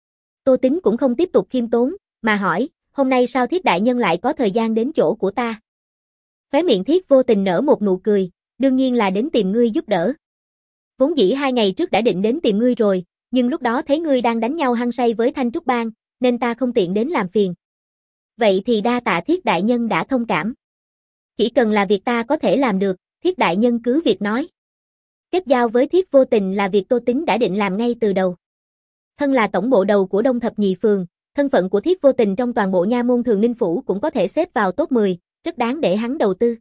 Tô Tín cũng không tiếp tục khiêm tốn, mà hỏi, hôm nay sao Thiết đại nhân lại có thời gian đến chỗ của ta? Khóe miệng Thiết Vô Tình nở một nụ cười, đương nhiên là đến tìm ngươi giúp đỡ. Vốn dĩ hai ngày trước đã định đến tìm ngươi rồi, nhưng lúc đó thấy ngươi đang đánh nhau hăng say với Thanh Trúc Bang, nên ta không tiện đến làm phiền. Vậy thì đa tạ Thiết đại nhân đã thông cảm. Chỉ cần là việc ta có thể làm được, Thiết đại nhân cứ việc nói. Kết giao với Thiết Vô Tình là việc Tô Tín đã định làm ngay từ đầu. Thân là tổng bộ đầu của Đông Thập Nhị Phường, thân phận của Thiết Vô Tình trong toàn bộ nha môn Thường Ninh Phủ cũng có thể xếp vào top mười, rất đáng để hắn đầu tư.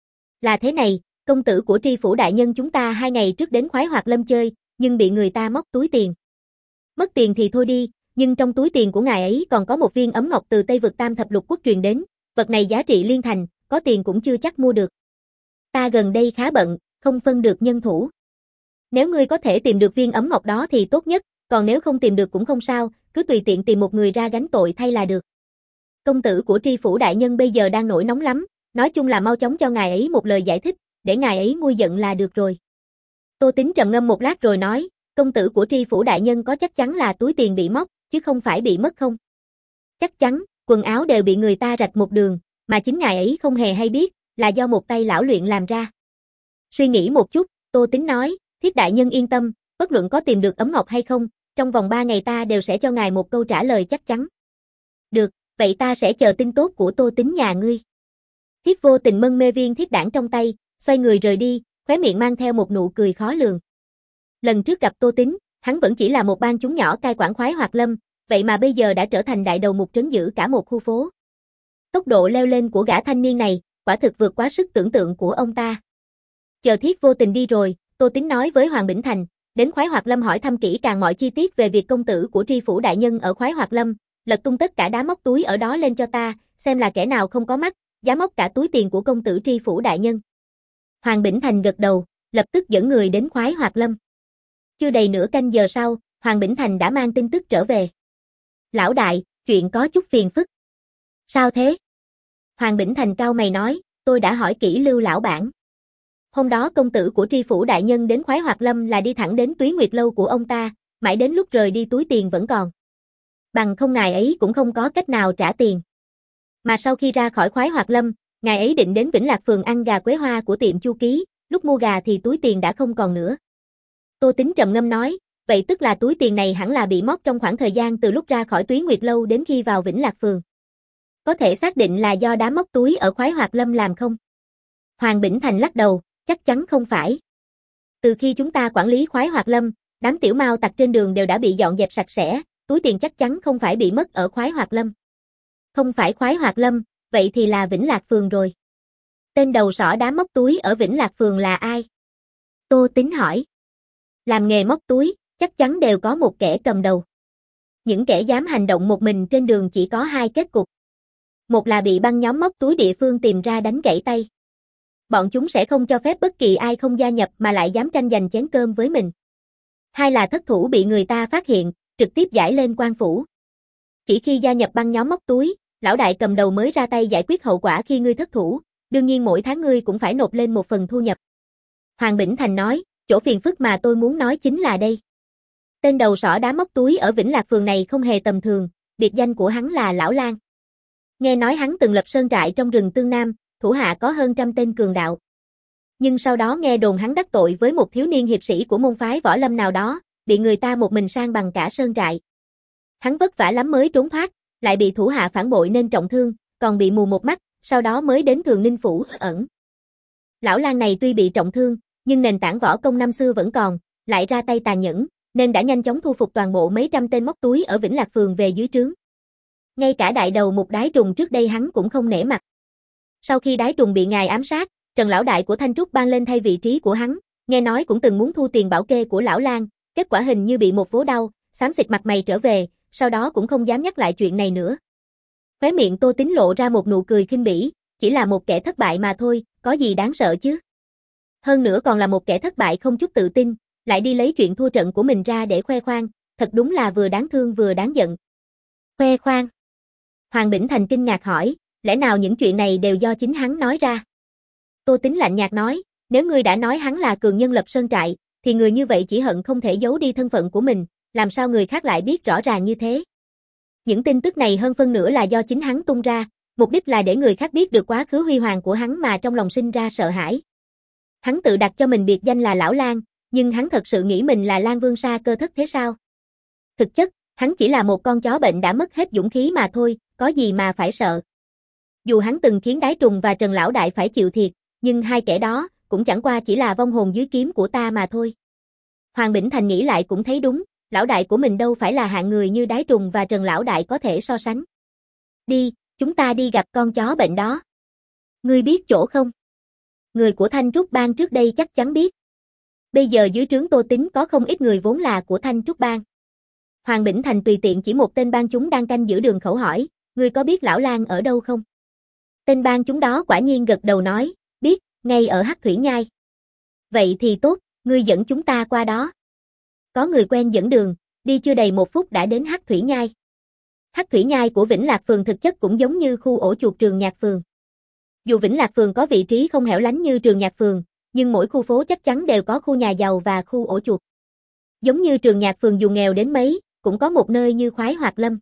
Là thế này, công tử của Tri Phủ đại nhân chúng ta hai ngày trước đến Khoái Hoạt Lâm chơi, nhưng bị người ta móc túi tiền. Mất tiền thì thôi đi, nhưng trong túi tiền của ngài ấy còn có một viên ấm ngọc từ Tây vực Tam Thập Lục Quốc truyền đến, vật này giá trị liên thành, có tiền cũng chưa chắc mua được. Ta gần đây khá bận, không phân được nhân thủ. Nếu ngươi có thể tìm được viên ấm ngọc đó thì tốt nhất, còn nếu không tìm được cũng không sao, cứ tùy tiện tìm một người ra gánh tội thay là được. Công tử của Tri Phủ đại nhân bây giờ đang nổi nóng lắm, nói chung là mau chóng cho ngài ấy một lời giải thích, để ngài ấy nguôi giận là được rồi. Tô Tín trầm ngâm một lát rồi nói, công tử của Tri Phủ đại nhân có chắc chắn là túi tiền bị móc, chứ không phải bị mất không? Chắc chắn, quần áo đều bị người ta rạch một đường, mà chính ngài ấy không hề hay biết, là do một tay lão luyện làm ra. Suy nghĩ một chút, Tô Tín nói, Thiết đại nhân yên tâm, bất luận có tìm được ấm ngọc hay không, trong vòng ba ngày ta đều sẽ cho ngài một câu trả lời chắc chắn. Được, vậy ta sẽ chờ tin tốt của Tô Tín nhà ngươi. Thiết Vô Tình mân mê viên thiết đảng trong tay, xoay người rời đi, khóe miệng mang theo một nụ cười khó lường. Lần trước gặp Tô Tín, hắn vẫn chỉ là một bang chúng nhỏ cai quản Khoái Hoạt Lâm, vậy mà bây giờ đã trở thành đại đầu mục trấn giữ cả một khu phố. Tốc độ leo lên của gã thanh niên này, quả thực vượt quá sức tưởng tượng của ông ta. Chờ Thiết Vô Tình đi rồi, Tô Tín nói với Hoàng Bỉnh Thành, đến Khoái Hoạt Lâm hỏi thăm kỹ càng mọi chi tiết về việc công tử của Tri Phủ đại nhân ở Khoái Hoạt Lâm, lật tung tất cả đá móc túi ở đó lên cho ta, xem là kẻ nào không có mắt, dám móc cả túi tiền của công tử Tri Phủ đại nhân. Hoàng Bỉnh Thành gật đầu, lập tức dẫn người đến Khoái Hoạt Lâm. Chưa đầy nửa canh giờ sau, Hoàng Bỉnh Thành đã mang tin tức trở về. Lão đại, chuyện có chút phiền phức. Sao thế? Hoàng Bỉnh Thành cau mày nói, tôi đã hỏi kỹ Lưu lão bản. Hôm đó công tử của Tri Phủ đại nhân đến Khoái Hoạt Lâm là đi thẳng đến Túy Nguyệt lâu của ông ta, mãi đến lúc rời đi túi tiền vẫn còn. Bằng không ngài ấy cũng không có cách nào trả tiền. Mà sau khi ra khỏi Khoái Hoạt Lâm, ngài ấy định đến Vĩnh Lạc phường ăn gà quế hoa của tiệm Chu Ký, lúc mua gà thì túi tiền đã không còn nữa. Tô Tín trầm ngâm nói, vậy tức là túi tiền này hẳn là bị móc trong khoảng thời gian từ lúc ra khỏi Túy Nguyệt lâu đến khi vào Vĩnh Lạc phường. Có thể xác định là do đám móc túi ở Khoái Hoạt Lâm làm không? Hoàng Bỉnh Thành lắc đầu, chắc chắn không phải. Từ khi chúng ta quản lý Khoái Hoạt Lâm, đám tiểu mao tặc trên đường đều đã bị dọn dẹp sạch sẽ, túi tiền chắc chắn không phải bị mất ở Khoái Hoạt Lâm. Không phải Khoái Hoạt Lâm, vậy thì là Vĩnh Lạc phường rồi. Tên đầu sỏ đám móc túi ở Vĩnh Lạc phường là ai? Tô Tín hỏi. Làm nghề móc túi, chắc chắn đều có một kẻ cầm đầu. Những kẻ dám hành động một mình trên đường chỉ có hai kết cục. Một là bị băng nhóm móc túi địa phương tìm ra đánh gãy tay. Bọn chúng sẽ không cho phép bất kỳ ai không gia nhập mà lại dám tranh giành chén cơm với mình. Hai là thất thủ bị người ta phát hiện, trực tiếp giải lên quan phủ. Chỉ khi gia nhập băng nhóm móc túi, lão đại cầm đầu mới ra tay giải quyết hậu quả khi ngươi thất thủ, đương nhiên mỗi tháng ngươi cũng phải nộp lên một phần thu nhập. Hoàng Bỉnh Thành nói, chỗ phiền phức mà tôi muốn nói chính là đây. Tên đầu sỏ đá móc túi ở Vĩnh Lạc phường này không hề tầm thường, biệt danh của hắn là Lão Lang. Nghe nói hắn từng lập sơn trại trong rừng Tương Nam, thủ hạ có hơn trăm tên cường đạo. Nhưng sau đó nghe đồn hắn đắc tội với một thiếu niên hiệp sĩ của môn phái võ lâm nào đó, bị người ta một mình sang bằng cả sơn trại. Hắn vất vả lắm mới trốn thoát, lại bị thủ hạ phản bội nên trọng thương, còn bị mù một mắt, sau đó mới đến Thường Ninh Phủ ẩn. Lão Lang này tuy bị trọng thương, nhưng nền tảng võ công năm xưa vẫn còn, lại ra tay tàn nhẫn, nên đã nhanh chóng thu phục toàn bộ mấy trăm tên móc túi ở Vĩnh Lạc phường về dưới trướng. Ngay cả đại đầu mục Đái Trùng trước đây hắn cũng không nể mặt. Sau khi Đái Trùng bị ngài ám sát, Trần lão đại của Thanh Trúc ban lên thay vị trí của hắn, nghe nói cũng từng muốn thu tiền bảo kê của lão Lang, kết quả hình như bị một vố đau, xám xịt mặt mày trở về, sau đó cũng không dám nhắc lại chuyện này nữa. Khóe miệng Tô Tính lộ ra một nụ cười khinh bỉ, chỉ là một kẻ thất bại mà thôi, có gì đáng sợ chứ. Hơn nữa còn là một kẻ thất bại không chút tự tin, lại đi lấy chuyện thua trận của mình ra để khoe khoang, thật đúng là vừa đáng thương vừa đáng giận. Khoe khoang? Hoàng Bỉnh Thành kinh ngạc hỏi, lẽ nào những chuyện này đều do chính hắn nói ra? Tô Tính lạnh nhạt nói, nếu ngươi đã nói hắn là cường nhân lập sơn trại, thì người như vậy chỉ hận không thể giấu đi thân phận của mình, làm sao người khác lại biết rõ ràng như thế? Những tin tức này hơn phân nửa là do chính hắn tung ra, mục đích là để người khác biết được quá khứ huy hoàng của hắn mà trong lòng sinh ra sợ hãi. Hắn tự đặt cho mình biệt danh là Lão Lang, nhưng hắn thật sự nghĩ mình là Lang Vương Sa Cơ Thất thế sao? Thực chất, hắn chỉ là một con chó bệnh đã mất hết dũng khí mà thôi, có gì mà phải sợ. Dù hắn từng khiến Đái Trùng và Trần Lão Đại phải chịu thiệt, nhưng hai kẻ đó cũng chẳng qua chỉ là vong hồn dưới kiếm của ta mà thôi. Hoàng Bỉnh Thành nghĩ lại cũng thấy đúng, lão đại của mình đâu phải là hạng người như Đái Trùng và Trần Lão Đại có thể so sánh. Đi, chúng ta đi gặp con chó bệnh đó. Ngươi biết chỗ không? Người của Thanh Trúc Bang trước đây chắc chắn biết. Bây giờ dưới trướng Tô Tính có không ít người vốn là của Thanh Trúc Bang. Hoàng Bỉnh Thành tùy tiện chỉ một tên bang chúng đang canh giữ đường khẩu hỏi, ngươi có biết Lão Lang ở đâu không? Tên bang chúng đó quả nhiên gật đầu nói, biết, ngay ở Hắc Thủy Nhai. Vậy thì tốt, ngươi dẫn chúng ta qua đó. Có người quen dẫn đường, đi chưa đầy một phút đã đến Hắc Thủy Nhai. Hắc Thủy Nhai của Vĩnh Lạc Phường thực chất cũng giống như khu ổ chuột Trường Nhạc Phường. Dù Vĩnh Lạc Phường có vị trí không hẻo lánh như Trường Nhạc Phường, nhưng mỗi khu phố chắc chắn đều có khu nhà giàu và khu ổ chuột. Giống như Trường Nhạc Phường dù nghèo đến mấy, cũng có một nơi như Khoái Hoạt Lâm.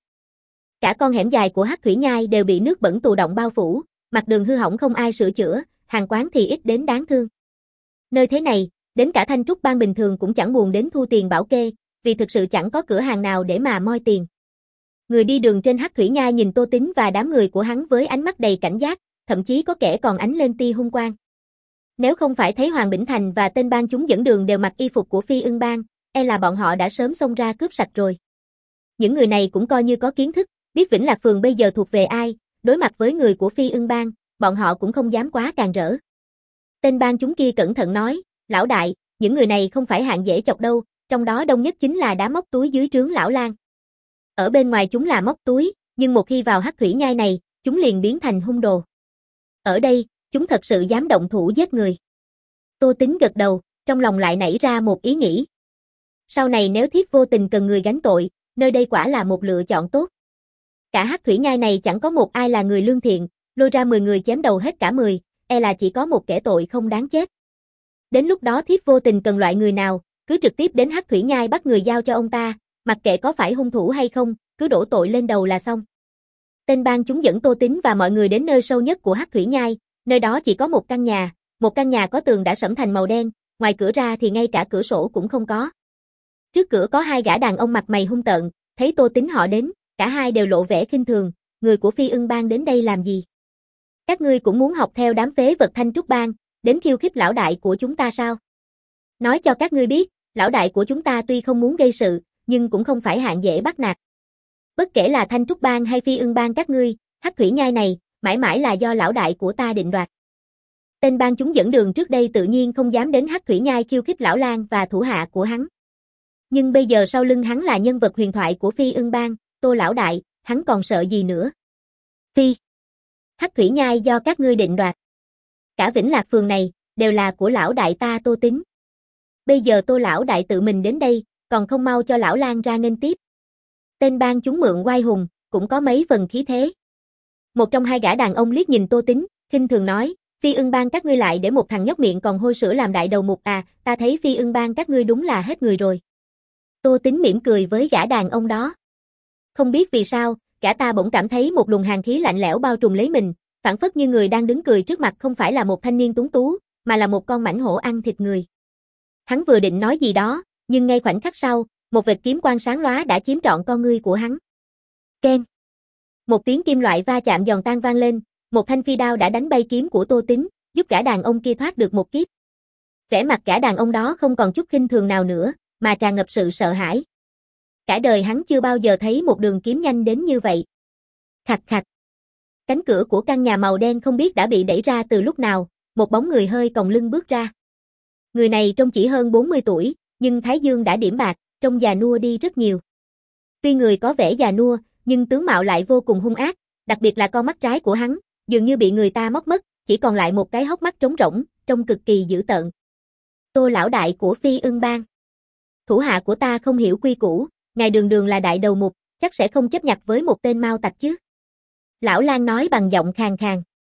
Cả con hẻm dài của Hắc Thủy Nhai đều bị nước bẩn tù đọng bao phủ, mặt đường hư hỏng không ai sửa chữa, hàng quán thì ít đến đáng thương. Nơi thế này, đến cả Thanh Trúc Bang bình thường cũng chẳng buồn đến thu tiền bảo kê, vì thực sự chẳng có cửa hàng nào để mà moi tiền. Người đi đường trên Hắc Thủy Nhai nhìn Tô Tính và đám người của hắn với ánh mắt đầy cảnh giác, thậm chí có kẻ còn ánh lên tia hung quang. Nếu không phải thấy Hoàng Bỉnh Thành và tên bang chúng dẫn đường đều mặc y phục của Phi Ưng Bang, e là bọn họ đã sớm xông ra cướp sạch rồi. Những người này cũng coi như có kiến thức, biết Vĩnh Lạc Phường bây giờ thuộc về ai, đối mặt với người của Phi Ưng Bang, bọn họ cũng không dám quá càn rỡ. Tên bang chúng kia cẩn thận nói, lão đại, những người này không phải hạng dễ chọc đâu, trong đó đông nhất chính là đá móc túi dưới trướng Lão Lang. Ở bên ngoài chúng là móc túi, nhưng một khi vào Hắc Thủy Nhai này, chúng liền biến thành hung đồ. Ở đây, chúng thật sự dám động thủ giết người. Tô Tính gật đầu, trong lòng lại nảy ra một ý nghĩ. Sau này nếu Thiết vô tình cần người gánh tội, nơi đây quả là một lựa chọn tốt. Cả Hắc Thủy Nhai này chẳng có một ai là người lương thiện, lôi ra mười người chém đầu hết cả mười, e là chỉ có một kẻ tội không đáng chết. Đến lúc đó Thiết vô tình cần loại người nào, cứ trực tiếp đến Hắc Thủy Nhai bắt người giao cho ông ta, mặc kệ có phải hung thủ hay không, cứ đổ tội lên đầu là xong. Tên bang chúng dẫn Tô Tính và mọi người đến nơi sâu nhất của Hắc Thủy Nhai, nơi đó chỉ có một căn nhà, một căn nhà có tường đã sẫm thành màu đen, ngoài cửa ra thì ngay cả cửa sổ cũng không có. Trước cửa có hai gã đàn ông mặt mày hung tợn, thấy Tô Tính họ đến, cả hai đều lộ vẻ khinh thường, người của Phi Ưng Bang đến đây làm gì? Các ngươi cũng muốn học theo đám phế vật Thanh Trúc Bang, đến khiêu khích lão đại của chúng ta sao? Nói cho các ngươi biết, lão đại của chúng ta tuy không muốn gây sự, nhưng cũng không phải hạng dễ bắt nạt. Bất kể là Thanh Trúc Bang hay Phi Ưng Bang các ngươi, Hắc Thủy Nhai này, mãi mãi là do lão đại của ta định đoạt. Tên bang chúng dẫn đường trước đây tự nhiên không dám đến Hắc Thủy Nhai khiêu khích lão Lang và thủ hạ của hắn. Nhưng bây giờ sau lưng hắn là nhân vật huyền thoại của Phi Ưng Bang, Tô lão đại, hắn còn sợ gì nữa? Phi, Hắc Thủy Nhai do các ngươi định đoạt. Cả Vĩnh Lạc Phường này, đều là của lão đại ta Tô Tính. Bây giờ Tô lão đại tự mình đến đây, còn không mau cho lão Lang ra nghênh tiếp. Tên bang chúng mượn oai hùng, cũng có mấy phần khí thế. Một trong hai gã đàn ông liếc nhìn Tô Tính, khinh thường nói, Phi Ưng Bang các ngươi lại để một thằng nhóc miệng còn hôi sữa làm đại đầu mục à, ta thấy Phi Ưng Bang các ngươi đúng là hết người rồi. Tô Tính mỉm cười với gã đàn ông đó. Không biết vì sao, gã ta bỗng cảm thấy một luồng hàn khí lạnh lẽo bao trùm lấy mình, phảng phất như người đang đứng cười trước mặt không phải là một thanh niên tuấn tú, mà là một con mãnh hổ ăn thịt người. Hắn vừa định nói gì đó, nhưng ngay khoảnh khắc sau, một vệt kiếm quang sáng lóa đã chiếm trọn con ngươi của hắn. Keng. Một tiếng kim loại va chạm giòn tan vang lên, một thanh phi đao đã đánh bay kiếm của Tô Tính, giúp gã đàn ông kia thoát được một kiếp. Vẻ mặt gã đàn ông đó không còn chút khinh thường nào nữa, mà tràn ngập sự sợ hãi. Cả đời hắn chưa bao giờ thấy một đường kiếm nhanh đến như vậy. Khạch khạch. Cánh cửa của căn nhà màu đen không biết đã bị đẩy ra từ lúc nào, một bóng người hơi còng lưng bước ra. Người này trông chỉ hơn bốn mươi tuổi, nhưng thái dương đã điểm bạc, trông già nua đi rất nhiều. Tuy người có vẻ già nua, nhưng tướng mạo lại vô cùng hung ác, đặc biệt là con mắt trái của hắn, dường như bị người ta móc mất, chỉ còn lại một cái hốc mắt trống rỗng, trông cực kỳ dữ tợn. Tô lão đại của Phi Ưng Bang. Thủ hạ của ta không hiểu quy củ, ngài đường đường là đại đầu mục, chắc sẽ không chấp nhặt với một tên mao tặc chứ. Lão Lang nói bằng giọng khàn khàn.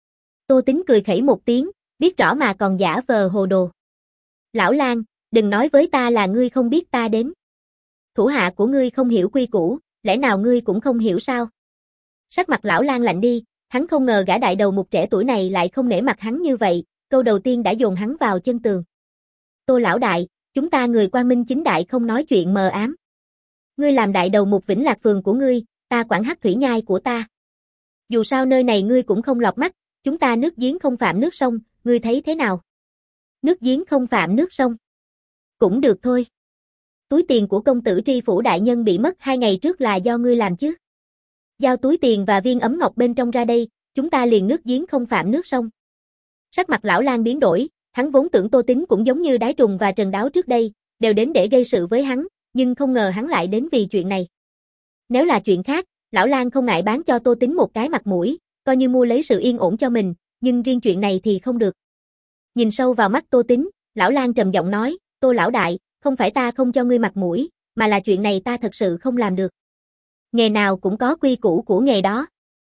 Tô Tính cười khẩy một tiếng, biết rõ mà còn giả vờ hồ đồ. Lão Lang, đừng nói với ta là ngươi không biết ta đến. Thủ hạ của ngươi không hiểu quy củ, lẽ nào ngươi cũng không hiểu sao? Sắc mặt lão Lang lạnh đi, hắn không ngờ gã đại đầu mục trẻ tuổi này lại không nể mặt hắn như vậy, câu đầu tiên đã dồn hắn vào chân tường. Tô lão đại, chúng ta người quang minh chính đại không nói chuyện mờ ám. Ngươi làm đại đầu mục Vĩnh Lạc phường của ngươi, ta quản Hắc Thủy Nhai của ta. Dù sao nơi này ngươi cũng không lọt mắt, chúng ta nước giếng không phạm nước sông, ngươi thấy thế nào? Nước giếng không phạm nước sông. Cũng được thôi. Túi tiền của công tử tri phủ đại nhân bị mất hai ngày trước là do ngươi làm chứ? Giao túi tiền và viên ấm ngọc bên trong ra đây, chúng ta liền nước giếng không phạm nước sông. Sắc mặt lão Lang biến đổi, hắn vốn tưởng Tô Tính cũng giống như Đái Trùng và Trần Đáo trước đây, đều đến để gây sự với hắn, nhưng không ngờ hắn lại đến vì chuyện này. Nếu là chuyện khác, lão Lang không ngại bán cho Tô Tính một cái mặt mũi, coi như mua lấy sự yên ổn cho mình, nhưng riêng chuyện này thì không được. Nhìn sâu vào mắt Tô Tính, lão Lang trầm giọng nói, Tô lão đại, không phải ta không cho ngươi mặt mũi, mà là chuyện này ta thật sự không làm được. Nghề nào cũng có quy củ của nghề đó.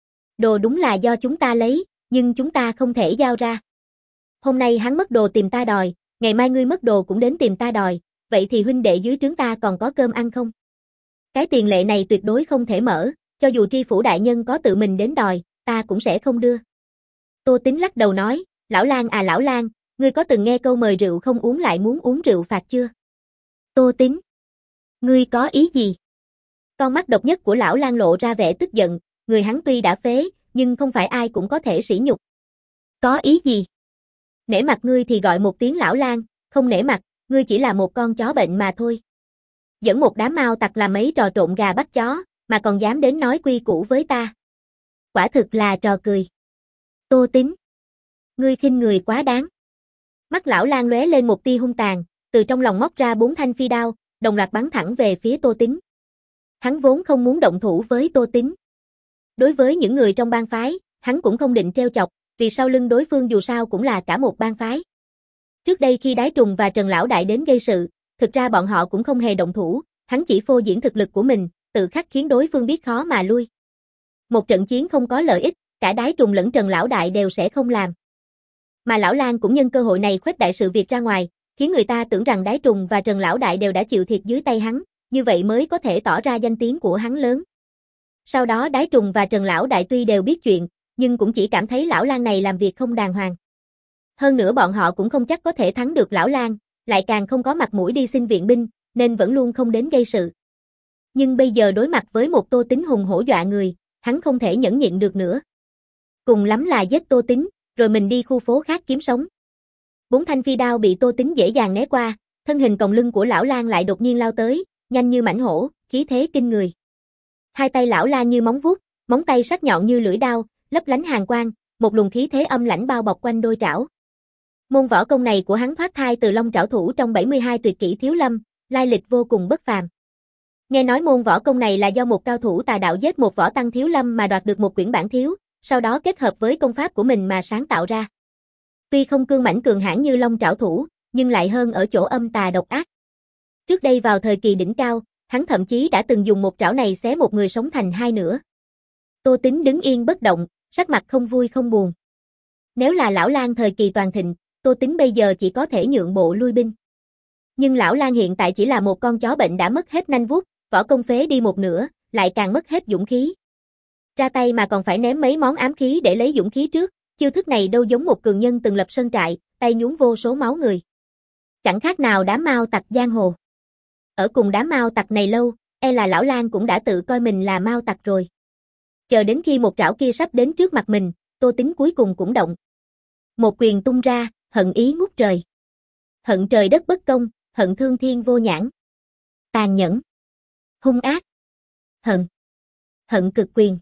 Đồ đúng là do chúng ta lấy, nhưng chúng ta không thể giao ra. Hôm nay hắn mất đồ tìm ta đòi, ngày mai ngươi mất đồ cũng đến tìm ta đòi, vậy thì huynh đệ dưới trướng ta còn có cơm ăn không? Cái tiền lệ này tuyệt đối không thể mở, cho dù tri phủ đại nhân có tự mình đến đòi, ta cũng sẽ không đưa. Tô Tính lắc đầu nói, lão Lang à lão Lang, ngươi có từng nghe câu mời rượu không uống lại muốn uống rượu phạt chưa? Tô Tính, ngươi có ý gì? Con mắt độc nhất của lão Lang lộ ra vẻ tức giận, người hắn tuy đã phế, nhưng không phải ai cũng có thể sỉ nhục. Có ý gì? Nể mặt ngươi thì gọi một tiếng lão Lang, không nể mặt, ngươi chỉ là một con chó bệnh mà thôi. Dẫn một đám mao tặc làm mấy trò trộn gà bắt chó, mà còn dám đến nói quy củ với ta. Quả thực là trò cười. Tô Tính, ngươi khinh người quá đáng. Mắt lão Lang lóe lên một tia hung tàn, từ trong lòng móc ra bốn thanh phi đao, đồng loạt bắn thẳng về phía Tô Tính. Hắn vốn không muốn động thủ với Tô Tính. Đối với những người trong bang phái, hắn cũng không định trêu chọc, vì sau lưng đối phương dù sao cũng là cả một bang phái. Trước đây khi Đái Trùng và Trần Lão Đại đến gây sự, thực ra bọn họ cũng không hề động thủ, hắn chỉ phô diễn thực lực của mình, tự khắc khiến đối phương biết khó mà lui. Một trận chiến không có lợi ích, cả Đái Trùng lẫn Trần Lão Đại đều sẽ không làm. Mà Lão Lang cũng nhân cơ hội này khuếch đại sự việc ra ngoài, khiến người ta tưởng rằng Đái Trùng và Trần Lão Đại đều đã chịu thiệt dưới tay hắn, như vậy mới có thể tỏ ra danh tiếng của hắn lớn. Sau đó Đái Trùng và Trần Lão Đại tuy đều biết chuyện, nhưng cũng chỉ cảm thấy Lão Lang này làm việc không đàng hoàng. Hơn nữa bọn họ cũng không chắc có thể thắng được Lão Lang, lại càng không có mặt mũi đi xin viện binh, nên vẫn luôn không đến gây sự. Nhưng bây giờ đối mặt với một Tô Tính hùng hổ dọa người, hắn không thể nhẫn nhịn được nữa. Cùng lắm là giết Tô Tính, rồi mình đi khu phố khác kiếm sống. Bốn thanh phi đao bị Tô Tính dễ dàng né qua, thân hình còng lưng của Lão Lang lại đột nhiên lao tới, nhanh như mãnh hổ, khí thế kinh người. Hai tay Lão Lang như móng vuốt, móng tay sắc nhọn như lưỡi đao, lấp lánh hàn quang, một luồng khí thế âm lãnh bao bọc quanh đôi trảo. Môn võ công này của hắn thoát thai từ Long Trảo Thủ trong bảy mươi hai tuyệt kỹ Thiếu Lâm, lai lịch vô cùng bất phàm. Nghe nói môn võ công này là do một cao thủ tà đạo giết một võ tăng Thiếu Lâm mà đoạt được một quyển bản thiếu, sau đó kết hợp với công pháp của mình mà sáng tạo ra. Tuy không cương mãnh cường hãn như Long Trảo Thủ, nhưng lại hơn ở chỗ âm tà độc ác. Trước đây vào thời kỳ đỉnh cao, hắn thậm chí đã từng dùng một trảo này xé một người sống thành hai nửa. Tô Tính đứng yên bất động, sắc mặt không vui không buồn. Nếu là Lão Lang thời kỳ toàn thịnh, Tô Tính bây giờ chỉ có thể nhượng bộ lui binh. Nhưng Lão Lang hiện tại chỉ là một con chó bệnh đã mất hết nanh vuốt, võ công phế đi một nửa, lại càng mất hết dũng khí. Ra tay mà còn phải ném mấy món ám khí để lấy dũng khí trước, chiêu thức này đâu giống một cường nhân từng lập sơn trại, tay nhuốm vô số máu người. Chẳng khác nào đám mao tặc giang hồ. Ở cùng đám mao tặc này lâu, e là Lão Lang cũng đã tự coi mình là mao tặc rồi. Chờ đến khi một trảo kia sắp đến trước mặt mình, Tô Tính cuối cùng cũng động. Một quyền tung ra, hận ý ngút trời. Hận trời đất bất công, hận thương thiên vô nhãn. Tàn nhẫn. Hung ác. Hận. Hận cực quyền.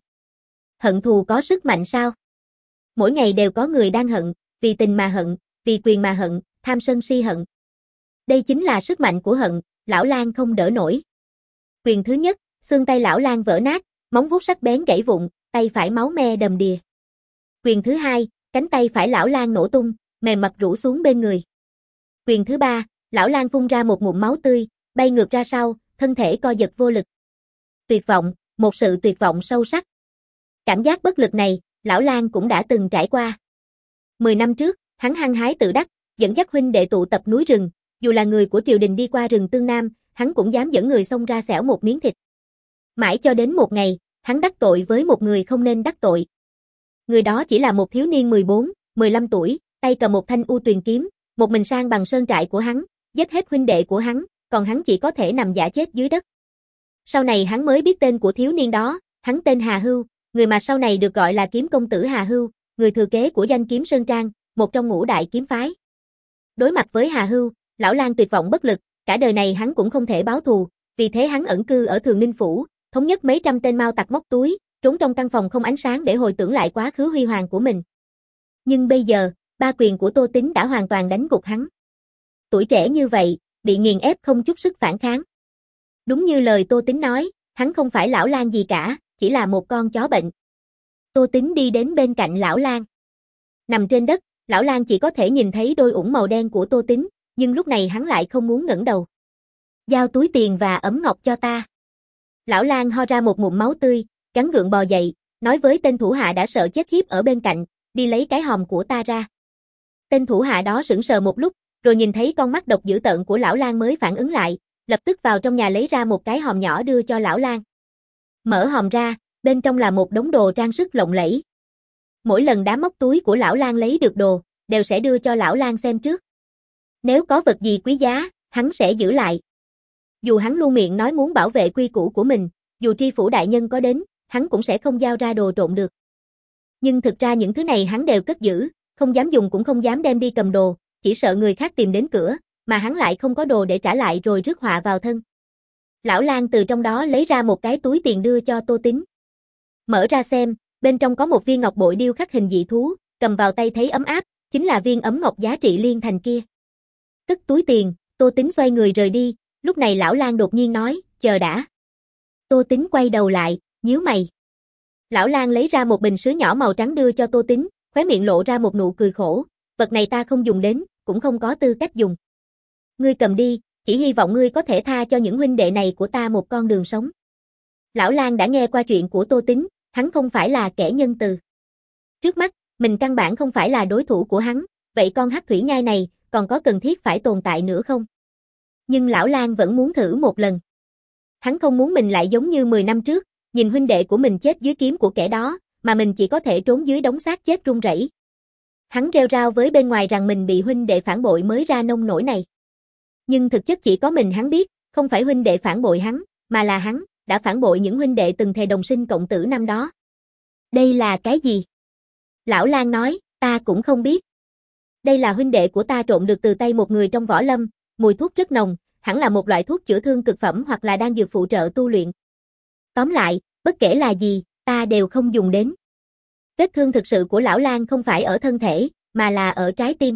Hận thù có sức mạnh sao? Mỗi ngày đều có người đang hận, vì tình mà hận, vì quyền mà hận, tham sân si hận. Đây chính là sức mạnh của hận, Lão Lang không đỡ nổi. Quyền thứ nhất, xương tay Lão Lang vỡ nát, móng vuốt sắc bén gãy vụn, tay phải máu me đầm đìa. Quyền thứ hai, cánh tay phải Lão Lang nổ tung, mềm mập rũ xuống bên người. Quyền thứ ba, Lão Lang phun ra một ngụm máu tươi, bay ngược ra sau, thân thể co giật vô lực. Tuyệt vọng, một sự tuyệt vọng sâu sắc. Cảm giác bất lực này, Lão Lang cũng đã từng trải qua. Mười năm trước, hắn hăng hái tự đắc, dẫn dắt huynh đệ tụ tập núi rừng, dù là người của triều đình đi qua rừng Tương Nam, hắn cũng dám dẫn người xông ra xẻo một miếng thịt. Mãi cho đến một ngày, hắn đắc tội với một người không nên đắc tội. Người đó chỉ là một thiếu niên mười bốn, mười lăm tuổi, tay cầm một thanh u tuyền kiếm, một mình sang bằng sơn trại của hắn, giết hết huynh đệ của hắn, còn hắn chỉ có thể nằm giả chết dưới đất. Sau này hắn mới biết tên của thiếu niên đó, hắn tên Hà Hưu, người mà sau này được gọi là kiếm công tử Hà Hưu, người thừa kế của danh kiếm Sơn Trang, một trong ngũ đại kiếm phái. Đối mặt với Hà Hưu, Lão Lang tuyệt vọng bất lực, cả đời này hắn cũng không thể báo thù, vì thế hắn ẩn cư ở Thường Ninh Phủ, thống nhất mấy trăm tên mao tặc móc túi, trốn trong căn phòng không ánh sáng để hồi tưởng lại quá khứ huy hoàng của mình. Nhưng bây giờ, ba quyền của Tô Tín đã hoàn toàn đánh gục hắn. Tuổi trẻ như vậy, bị nghiền ép không chút sức phản kháng. Đúng như lời Tô Tín nói, hắn không phải Lão Lang gì cả, chỉ là một con chó bệnh. Tô Tín đi đến bên cạnh Lão Lang. Nằm trên đất, Lão Lang chỉ có thể nhìn thấy đôi ủng màu đen của Tô Tín, nhưng lúc này hắn lại không muốn ngẩng đầu. Giao túi tiền và ấm ngọc cho ta. Lão Lang ho ra một ngụm máu tươi, gắng gượng bò dậy, nói với tên thủ hạ đã sợ chết khiếp ở bên cạnh, đi lấy cái hòm của ta ra. Tên thủ hạ đó sững sờ một lúc, rồi nhìn thấy con mắt độc dữ tợn của Lão Lang mới phản ứng lại, lập tức vào trong nhà lấy ra một cái hòm nhỏ đưa cho Lão Lang. Mở hòm ra, bên trong là một đống đồ trang sức lộng lẫy. Mỗi lần đám móc túi của Lão Lang lấy được đồ, đều sẽ đưa cho Lão Lang xem trước. Nếu có vật gì quý giá, hắn sẽ giữ lại. Dù hắn luôn miệng nói muốn bảo vệ quy củ của mình, dù tri phủ đại nhân có đến, hắn cũng sẽ không giao ra đồ trộm được. Nhưng thực ra những thứ này hắn đều cất giữ, không dám dùng cũng không dám đem đi cầm đồ, chỉ sợ người khác tìm đến cửa, mà hắn lại không có đồ để trả lại rồi rước họa vào thân. Lão Lang từ trong đó lấy ra một cái túi tiền đưa cho Tô Tín. Mở ra xem, bên trong có một viên ngọc bội điêu khắc hình dị thú, cầm vào tay thấy ấm áp, chính là viên ấm ngọc giá trị liên thành kia. Cất túi tiền, Tô Tín xoay người rời đi, lúc này Lão Lang đột nhiên nói, chờ đã. Tô Tín quay đầu lại, nhíu mày. Lão Lang lấy ra một bình sứ nhỏ màu trắng đưa cho Tô Tín, khóe miệng lộ ra một nụ cười khổ, vật này ta không dùng đến, cũng không có tư cách dùng. Ngươi cầm đi, chỉ hy vọng ngươi có thể tha cho những huynh đệ này của ta một con đường sống. Lão Lang đã nghe qua chuyện của Tô Tín, hắn không phải là kẻ nhân từ. Trước mắt, mình căn bản không phải là đối thủ của hắn, vậy con hắc thủy nhai này, còn có cần thiết phải tồn tại nữa không? Nhưng Lão Lang vẫn muốn thử một lần. Hắn không muốn mình lại giống như mười năm trước, nhìn huynh đệ của mình chết dưới kiếm của kẻ đó, mà mình chỉ có thể trốn dưới đống xác chết run rẩy. Hắn rêu rao với bên ngoài rằng mình bị huynh đệ phản bội mới ra nông nổi này. Nhưng thực chất chỉ có mình hắn biết, không phải huynh đệ phản bội hắn, mà là hắn đã phản bội những huynh đệ từng thề đồng sinh cộng tử năm đó. Đây là cái gì? Lão Lang nói, ta cũng không biết. Đây là huynh đệ của ta trộn được từ tay một người trong võ lâm, mùi thuốc rất nồng, hẳn là một loại thuốc chữa thương cực phẩm hoặc là đang dược phụ trợ tu luyện. Tóm lại, bất kể là gì, ta đều không dùng đến. Vết thương thực sự của Lão Lang không phải ở thân thể, mà là ở trái tim.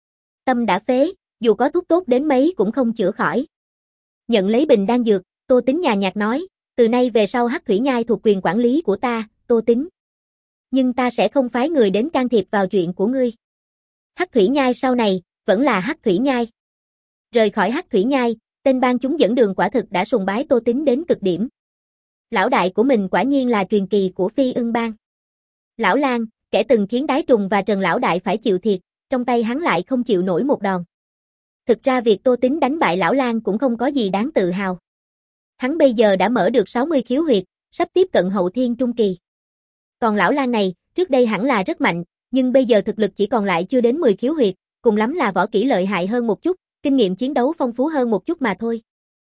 Tâm đã phế, dù có thuốc tốt đến mấy cũng không chữa khỏi. Nhận lấy bình đan dược, Tô Tín nhàn nhạt nói, từ nay về sau hắc thủy nhai thuộc quyền quản lý của ta, Tô Tín. Nhưng ta sẽ không phái người đến can thiệp vào chuyện của ngươi. Hắc thủy nhai sau này, vẫn là hắc thủy nhai. Rời khỏi hắc thủy nhai, tên ban chúng dẫn đường quả thực đã sùng bái Tô Tín đến cực điểm. Lão đại của mình quả nhiên là truyền kỳ của Phi Ưng Bang. Lão Lang, kẻ từng khiến Đái Trùng và Trần lão đại phải chịu thiệt, trong tay hắn lại không chịu nổi một đòn. Thực ra việc Tô Tín đánh bại Lão Lang cũng không có gì đáng tự hào. Hắn bây giờ đã mở được sáu mươi khiếu huyệt, sắp tiếp cận hậu thiên trung kỳ. Còn Lão Lang này, trước đây hẳn là rất mạnh, nhưng bây giờ thực lực chỉ còn lại chưa đến mười khiếu huyệt, cùng lắm là võ kỹ lợi hại hơn một chút, kinh nghiệm chiến đấu phong phú hơn một chút mà thôi.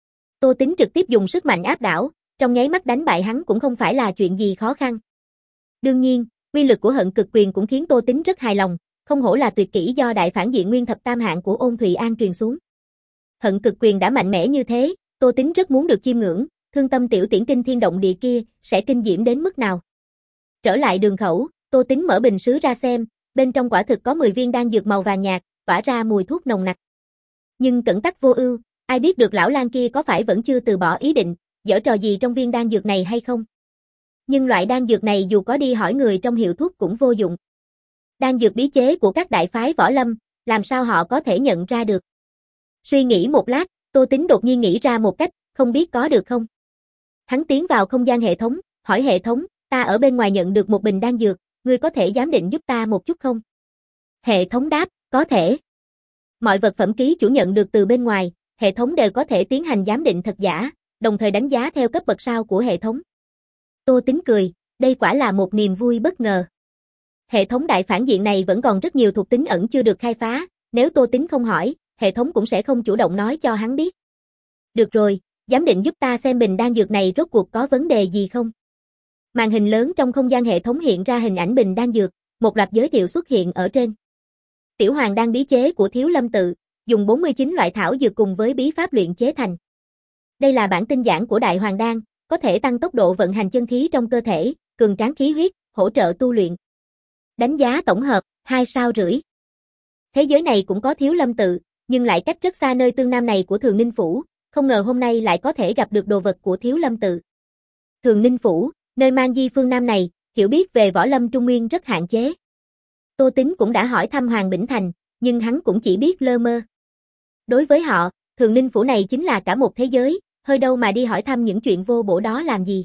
Tô Tín trực tiếp dùng sức mạnh áp đảo, trong nháy mắt đánh bại hắn cũng không phải là chuyện gì khó khăn. Đương nhiên, uy lực của hận cực quyền cũng khiến Tô Tín rất hài lòng, không hổ là tuyệt kỹ do đại phản diện nguyên thập tam hạng của Ôn Thụy An truyền xuống. Hận cực quyền đã mạnh mẽ như thế, Tô Tín rất muốn được chiêm ngưỡng, thương tâm tiểu tiễn kinh thiên động địa kia, sẽ kinh diễm đến mức nào. Trở lại đường khẩu, Tô Tín mở bình sứ ra xem, bên trong quả thực có mười viên đan dược màu vàng nhạt, tỏa ra mùi thuốc nồng nặc. Nhưng cẩn tắc vô ưu, ai biết được Lão Lang kia có phải vẫn chưa từ bỏ ý định, giở trò gì trong viên đan dược này hay không? Nhưng loại đan dược này dù có đi hỏi người trong hiệu thuốc cũng vô dụng. Đan dược bí chế của các đại phái võ lâm, làm sao họ có thể nhận ra được? Suy nghĩ một lát, Tô Tính đột nhiên nghĩ ra một cách, không biết có được không? Hắn tiến vào không gian hệ thống, hỏi hệ thống, ta ở bên ngoài nhận được một bình đan dược, ngươi có thể giám định giúp ta một chút không? Hệ thống đáp, có thể. Mọi vật phẩm ký chủ nhận được từ bên ngoài, hệ thống đều có thể tiến hành giám định thật giả, đồng thời đánh giá theo cấp bậc sao của hệ thống. Tô Tính cười, đây quả là một niềm vui bất ngờ. Hệ thống đại phản diện này vẫn còn rất nhiều thuộc tính ẩn chưa được khai phá, nếu Tô Tính không hỏi, hệ thống cũng sẽ không chủ động nói cho hắn biết. Được rồi, giám định giúp ta xem bình đan dược này rốt cuộc có vấn đề gì không? Màn hình lớn trong không gian hệ thống hiện ra hình ảnh bình đan dược, một loạt giới thiệu xuất hiện ở trên. Tiểu Hoàng đan bí chế của Thiếu Lâm tự, dùng bốn mươi chín loại thảo dược cùng với bí pháp luyện chế thành. Đây là bản tinh giản của Đại Hoàng đan, có thể tăng tốc độ vận hành chân khí trong cơ thể, cường tráng khí huyết, hỗ trợ tu luyện. Đánh giá tổng hợp, hai sao rưỡi. Thế giới này cũng có Thiếu Lâm tự, nhưng lại cách rất xa nơi tương nam này của Thường Ninh Phủ, không ngờ hôm nay lại có thể gặp được đồ vật của Thiếu Lâm tự. Thường Ninh Phủ, nơi mang di phương Nam này, hiểu biết về võ lâm Trung Nguyên rất hạn chế. Tô Tính cũng đã hỏi thăm Hoàng Bỉnh Thành, nhưng hắn cũng chỉ biết lơ mơ. Đối với họ, Thường Ninh Phủ này chính là cả một thế giới, hơi đâu mà đi hỏi thăm những chuyện vô bổ đó làm gì.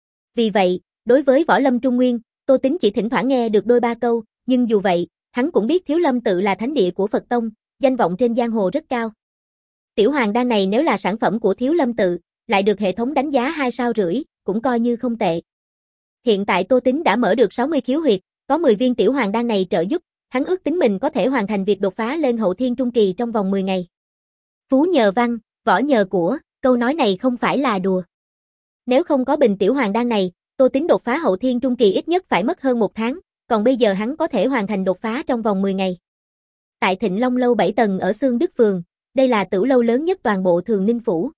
Vì vậy, đối với võ lâm Trung Nguyên, Tô Tính chỉ thỉnh thoảng nghe được đôi ba câu, nhưng dù vậy, hắn cũng biết Thiếu Lâm tự là thánh địa của Phật Tông, danh vọng trên giang hồ rất cao. Tiểu Hoàng đan này nếu là sản phẩm của Thiếu Lâm tự, lại được hệ thống đánh giá hai sao rưỡi, cũng coi như không tệ. Hiện tại Tô Tính đã mở được sáu mươi khiếu huyệt, có mười viên Tiểu Hoàng đan này trợ giúp, hắn ước tính mình có thể hoàn thành việc đột phá lên hậu thiên trung kỳ trong vòng mười ngày. Phú nhờ văn, võ nhờ của, câu nói này không phải là đùa. Nếu không có bình Tiểu Hoàng đan này, Tô Tính đột phá hậu thiên trung kỳ ít nhất phải mất hơn một tháng, còn bây giờ hắn có thể hoàn thành đột phá trong vòng mười ngày. Tại Thịnh Long lâu bảy tầng ở Xương Đức Phường, đây là tử lâu lớn nhất toàn bộ Thường Ninh Phủ.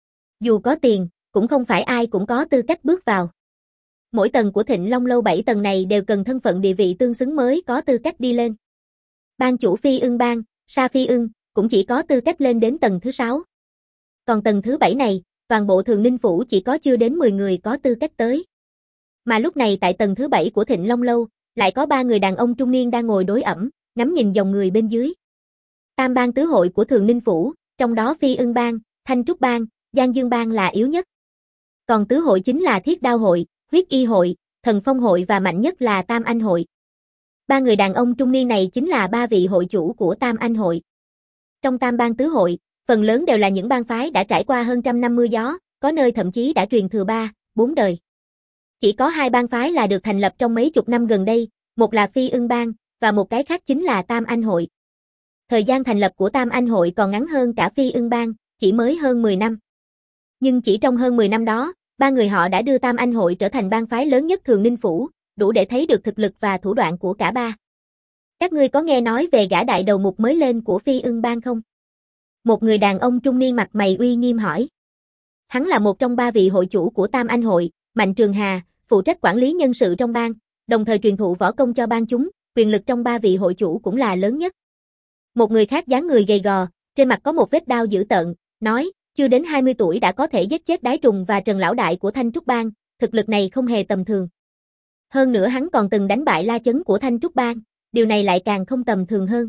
Dù có tiền, cũng không phải ai cũng có tư cách bước vào. Mỗi tầng của Thịnh Long lâu bảy tầng này đều cần thân phận địa vị tương xứng mới có tư cách đi lên. Ban chủ Phi Ưng Bang, Sa Phi Ưng, cũng chỉ có tư cách lên đến tầng thứ sáu. Còn tầng thứ bảy này, toàn bộ Thường Ninh Phủ chỉ có chưa đến mười người có tư cách tới. Mà lúc này tại tầng thứ bảy của Thịnh Long lâu, lại có ba người đàn ông trung niên đang ngồi đối ẩm, ngắm nhìn dòng người bên dưới. Tam bang tứ hội của Thường Ninh Phủ, trong đó Phi Ưng Bang, Thanh Trúc Bang, Giang Dương Bang là yếu nhất. Còn tứ hội chính là Thiết Đao Hội, Huyết Y Hội, Thần Phong Hội và mạnh nhất là Tam Anh Hội. Ba người đàn ông trung niên này chính là ba vị hội chủ của Tam Anh Hội. Trong Tam bang tứ hội, phần lớn đều là những bang phái đã trải qua hơn trăm năm mưa gió, có nơi thậm chí đã truyền thừa ba, bốn đời. Chỉ có hai bang phái là được thành lập trong mấy chục năm gần đây, một là Phi Ưng Bang, và một cái khác chính là Tam Anh Hội. Thời gian thành lập của Tam Anh Hội còn ngắn hơn cả Phi Ưng Bang, chỉ mới hơn mười năm. Nhưng chỉ trong hơn mười năm đó, ba người họ đã đưa Tam Anh Hội trở thành bang phái lớn nhất Thường Ninh Phủ, đủ để thấy được thực lực và thủ đoạn của cả ba. Các ngươi có nghe nói về gã đại đầu mục mới lên của Phi Ưng Bang không? Một người đàn ông trung niên mặt mày uy nghiêm hỏi. Hắn là một trong ba vị hội chủ của Tam Anh Hội, Mạnh Trường Hà, phụ trách quản lý nhân sự trong bang, đồng thời truyền thụ võ công cho bang chúng, quyền lực trong ba vị hội chủ cũng là lớn nhất. Một người khác dáng người gầy gò, trên mặt có một vết đao dữ tợn, nói, chưa đến hai mươi tuổi đã có thể giết chết Đái Trùng và Trần Lão Đại của Thanh Trúc Bang, thực lực này không hề tầm thường. Hơn nữa hắn còn từng đánh bại La Chấn của Thanh Trúc Bang, điều này lại càng không tầm thường hơn.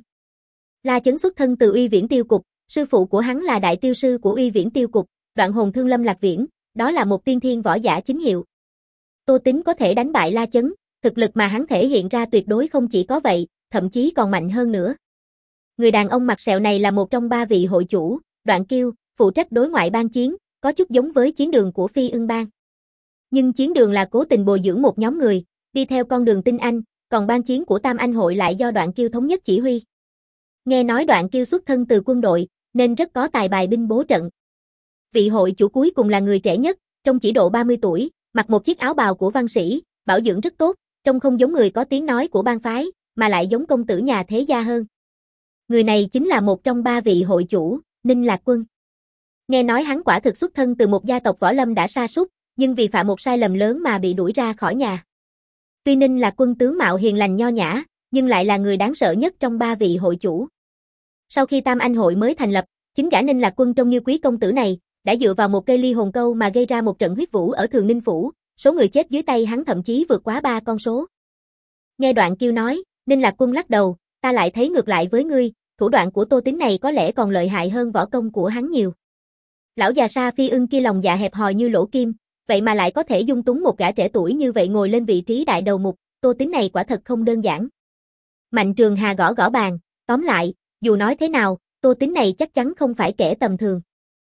La Chấn xuất thân từ Uy Viễn Tiêu Cục, sư phụ của hắn là đại tiêu sư của Uy Viễn Tiêu Cục, Đoạn Hồn Thương Lâm Lạc Viễn, đó là một tiên thiên võ giả chính hiệu. Tô Tính có thể đánh bại La Chấn, thực lực mà hắn thể hiện ra tuyệt đối không chỉ có vậy, thậm chí còn mạnh hơn nữa. Người đàn ông mặt sẹo này là một trong ba vị hội chủ, Đoạn Kiêu, phụ trách đối ngoại bang chiến, có chút giống với chiến đường của Phi Ưng Bang. Nhưng chiến đường là cố tình bồi dưỡng một nhóm người, đi theo con đường tinh anh, còn bang chiến của Tam Anh Hội lại do Đoạn Kiêu thống nhất chỉ huy. Nghe nói Đoạn Kiêu xuất thân từ quân đội, nên rất có tài bài binh bố trận. Vị hội chủ cuối cùng là người trẻ nhất, trông chỉ độ ba mươi tuổi, mặc một chiếc áo bào của văn sĩ, bảo dưỡng rất tốt, trông không giống người có tiếng nói của bang phái, mà lại giống công tử nhà thế gia hơn. Người này chính là một trong ba vị hội chủ, Ninh Lạc Quân. Nghe nói hắn quả thực xuất thân từ một gia tộc võ lâm đã sa sút, nhưng vì phạm một sai lầm lớn mà bị đuổi ra khỏi nhà. Tuy Ninh Lạc Quân tướng mạo hiền lành nho nhã, nhưng lại là người đáng sợ nhất trong ba vị hội chủ. Sau khi Tam Anh Hội mới thành lập, chính gã Ninh Lạc Quân trông như quý công tử này, đã dựa vào một cây ly hồn câu mà gây ra một trận huyết vũ ở Thường Ninh Phủ, Số người chết dưới tay hắn thậm chí vượt quá ba con số. Nghe Đoạn Kiêu nói, Ninh Lạc Quân lắc đầu, ta lại thấy ngược lại với ngươi, thủ đoạn của Tô Tín này có lẽ còn lợi hại hơn võ công của hắn nhiều. Lão già Sa Phi Ưng kia lòng dạ hẹp hòi như lỗ kim, vậy mà lại có thể dung túng một gã trẻ tuổi như vậy ngồi lên vị trí đại đầu mục, Tô Tín này quả thật không đơn giản. Mạnh Trường Hà gõ gõ bàn, tóm lại, dù nói thế nào, Tô Tín này chắc chắn không phải kẻ tầm thường.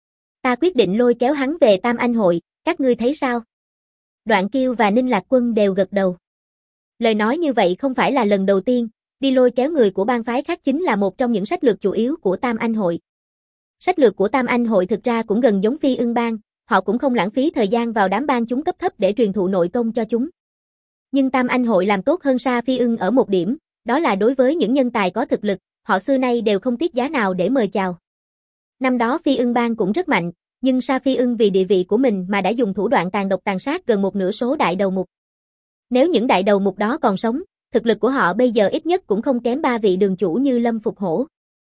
Ta quyết định lôi kéo hắn về Tam Anh hội, các ngươi thấy sao? Đoạn Kiêu và Ninh Lạc Quân đều gật đầu. Lời nói như vậy không phải là lần đầu tiên, đi lôi kéo người của bang phái khác chính là một trong những sách lược chủ yếu của Tam Anh hội. Sách lược của Tam Anh hội thực ra cũng gần giống Phi Ưng bang, họ cũng không lãng phí thời gian vào đám bang chúng cấp thấp để truyền thụ nội công cho chúng. Nhưng Tam Anh hội làm tốt hơn Sa Phi Ưng ở một điểm, đó là đối với những nhân tài có thực lực, họ xưa nay đều không tiếc giá nào để mời chào. Năm đó Phi Ưng bang cũng rất mạnh, nhưng Sa Phi Ưng vì địa vị của mình mà đã dùng thủ đoạn tàn độc tàn sát gần một nửa số đại đầu mục. Nếu những đại đầu mục đó còn sống, thực lực của họ bây giờ ít nhất cũng không kém ba vị đường chủ như Lâm Phục Hổ.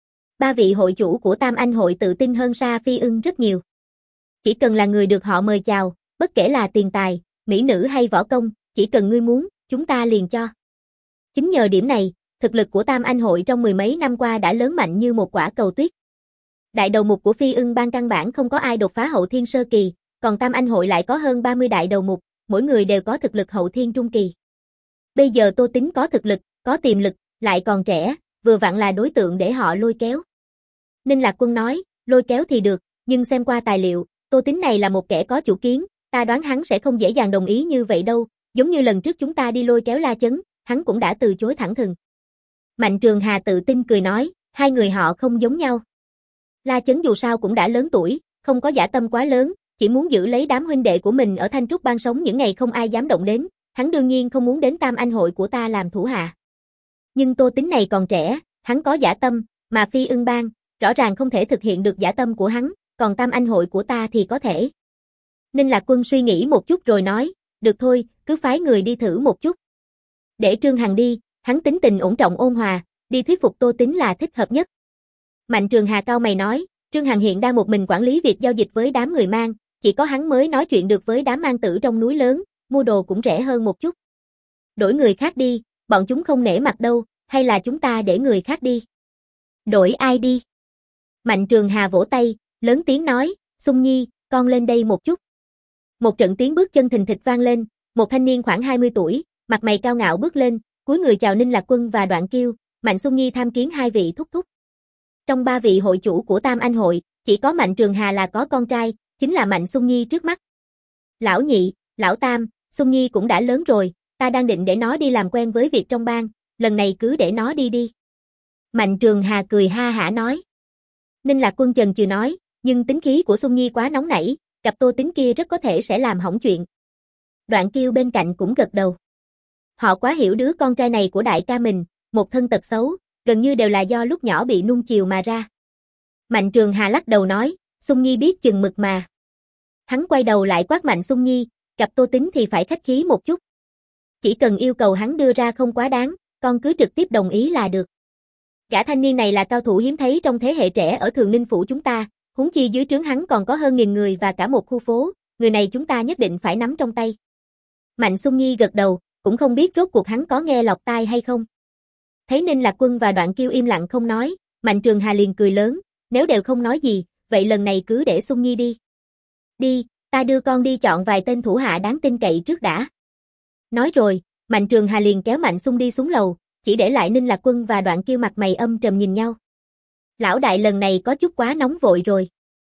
Ba vị hội chủ của Tam Anh hội tự tin hơn Sa Phi Ưng rất nhiều. Chỉ cần là người được họ mời chào, bất kể là tiền tài, mỹ nữ hay võ công, chỉ cần ngươi muốn, chúng ta liền cho. Chính nhờ điểm này, thực lực của Tam Anh hội trong mười mấy năm qua đã lớn mạnh như một quả cầu tuyết. Đại đầu mục của Phi Ưng bang căn bản không có ai đột phá hậu thiên sơ kỳ, còn Tam Anh hội lại có hơn ba mươi đại đầu mục, mỗi người đều có thực lực hậu thiên trung kỳ. Bây giờ Tô Tín có thực lực, có tiềm lực, lại còn trẻ, vừa vặn là đối tượng để họ lôi kéo. Ninh Lạc Quân nói, lôi kéo thì được, nhưng xem qua tài liệu, Tô Tín này là một kẻ có chủ kiến, ta đoán hắn sẽ không dễ dàng đồng ý như vậy đâu, giống như lần trước chúng ta đi lôi kéo La Chấn, hắn cũng đã từ chối thẳng thừng. Mạnh Trường Hà tự tin cười nói, hai người họ không giống nhau. La Chấn dù sao cũng đã lớn tuổi, không có dã tâm quá lớn, chỉ muốn giữ lấy đám huynh đệ của mình ở Thanh Trúc bang sống những ngày không ai dám động đến, hắn đương nhiên không muốn đến Tam Anh hội của ta làm thủ hạ. Nhưng Tô Tín này còn trẻ, hắn có dã tâm, mà Phi Ưng bang, rõ ràng không thể thực hiện được dã tâm của hắn, còn Tam Anh hội của ta thì có thể. Ninh Lạc Quân suy nghĩ một chút rồi nói, được thôi, cứ phái người đi thử một chút. Để Trương Hằng đi, hắn tính tình ổn trọng ôn hòa, đi thuyết phục Tô Tín là thích hợp nhất. Mạnh Trường Hà cao mày nói, Trương Hằng hiện đang một mình quản lý việc giao dịch với đám người mang, chỉ có hắn mới nói chuyện được với đám mang tử trong núi lớn, mua đồ cũng rẻ hơn một chút. Đổi người khác đi, bọn chúng không nể mặt đâu, hay là chúng ta để người khác đi? Đổi ai đi? Mạnh Trường Hà vỗ tay, lớn tiếng nói, Xung Nhi, con lên đây một chút. Một trận tiếng bước chân thình thịch vang lên, một thanh niên khoảng hai mươi tuổi, mặt mày cao ngạo bước lên, cúi người chào Ninh Lạc Quân và Đoạn Kiêu, Mạnh Xung Nhi tham kiến hai vị thúc thúc. Trong ba vị hội chủ của Tam Anh hội, chỉ có Mạnh Trường Hà là có con trai, chính là Mạnh Xung Nhi trước mắt. Lão nhị, lão tam, Xung Nhi cũng đã lớn rồi, ta đang định để nó đi làm quen với việc trong bang, lần này cứ để nó đi đi. Mạnh Trường Hà cười ha hả nói. Ninh Lạc Quân chần chừ nói, nhưng tính khí của Xung Nhi quá nóng nảy, cặp Tô Tín kia rất có thể sẽ làm hỏng chuyện. Đoạn Kiêu bên cạnh cũng gật đầu. Họ quá hiểu đứa con trai này của đại ca mình, một thân tật xấu, gần như đều là do lúc nhỏ bị nuông chiều mà ra. Mạnh Trường Hà lắc đầu nói, Xung Nhi biết chừng mực mà. Hắn quay đầu lại quát Mạnh Xung Nhi, cặp Tô Tín thì phải khách khí một chút. Chỉ cần yêu cầu hắn đưa ra không quá đáng, con cứ trực tiếp đồng ý là được. Gã thanh niên này là cao thủ hiếm thấy trong thế hệ trẻ ở Thường Ninh phủ chúng ta, huống chi dưới trướng hắn còn có hơn nghìn người và cả một khu phố, người này chúng ta nhất định phải nắm trong tay. Mạnh Xung Nhi gật đầu, cũng không biết rốt cuộc hắn có nghe lọt tai hay không. Thấy Ninh Lạc Quân và Đoạn Kiêu im lặng không nói, Mạnh Trường Hà liền cười lớn, nếu đều không nói gì, vậy lần này cứ để Xung Nhi đi. Đi, ta đưa con đi chọn vài tên thủ hạ đáng tin cậy trước đã. Nói rồi, Mạnh Trường Hà liền kéo Mạnh Xung đi xuống lầu, chỉ để lại Ninh Lạc Quân và Đoạn Kiêu mặt mày âm trầm nhìn nhau. Lão đại lần này có chút quá nóng vội rồi.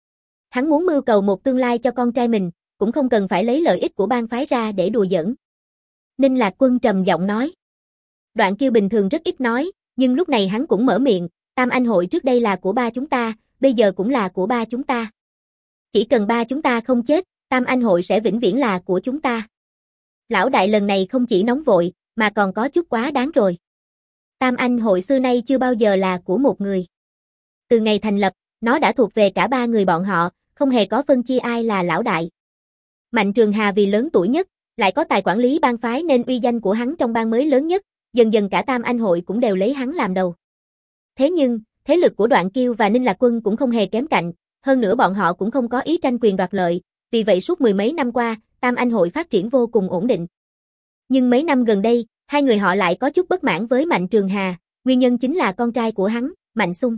Hắn muốn mưu cầu một tương lai cho con trai mình, cũng không cần phải lấy lợi ích của bang phái ra để đùa giỡn. Ninh Lạc Quân trầm giọng nói. Đoạn Kiêu bình thường rất ít nói, nhưng lúc này hắn cũng mở miệng, Tam Anh hội trước đây là của ba chúng ta, bây giờ cũng là của ba chúng ta. Chỉ cần ba chúng ta không chết, Tam Anh hội sẽ vĩnh viễn là của chúng ta. Lão đại lần này không chỉ nóng vội, mà còn có chút quá đáng rồi. Tam Anh hội xưa nay chưa bao giờ là của một người. Từ ngày thành lập, nó đã thuộc về cả ba người bọn họ, không hề có phân chia ai là lão đại. Mạnh Trường Hà vì lớn tuổi nhất, lại có tài quản lý bang phái nên uy danh của hắn trong bang mới lớn nhất, dần dần cả Tam Anh hội cũng đều lấy hắn làm đầu. Thế nhưng, thế lực của Đoạn Kiêu và Ninh Lạc Quân cũng không hề kém cạnh, hơn nữa bọn họ cũng không có ý tranh quyền đoạt lợi, vì vậy suốt mười mấy năm qua, Tam Anh hội phát triển vô cùng ổn định. Nhưng mấy năm gần đây, hai người họ lại có chút bất mãn với Mạnh Trường Hà, nguyên nhân chính là con trai của hắn, Mạnh Xung.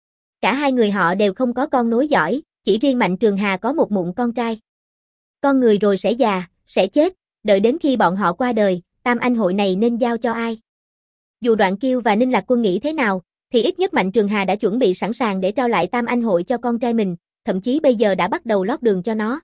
Cả hai người họ đều không có con nối dõi, chỉ riêng Mạnh Trường Hà có một mụn con trai. Con người rồi sẽ già, sẽ chết, đợi đến khi bọn họ qua đời, Tam Anh hội này nên giao cho ai? Dù Đoạn Kiêu và Ninh Lạc Quân nghĩ thế nào, thì ít nhất Mạnh Trường Hà đã chuẩn bị sẵn sàng để trao lại Tam Anh hội cho con trai mình, thậm chí bây giờ đã bắt đầu lót đường cho nó.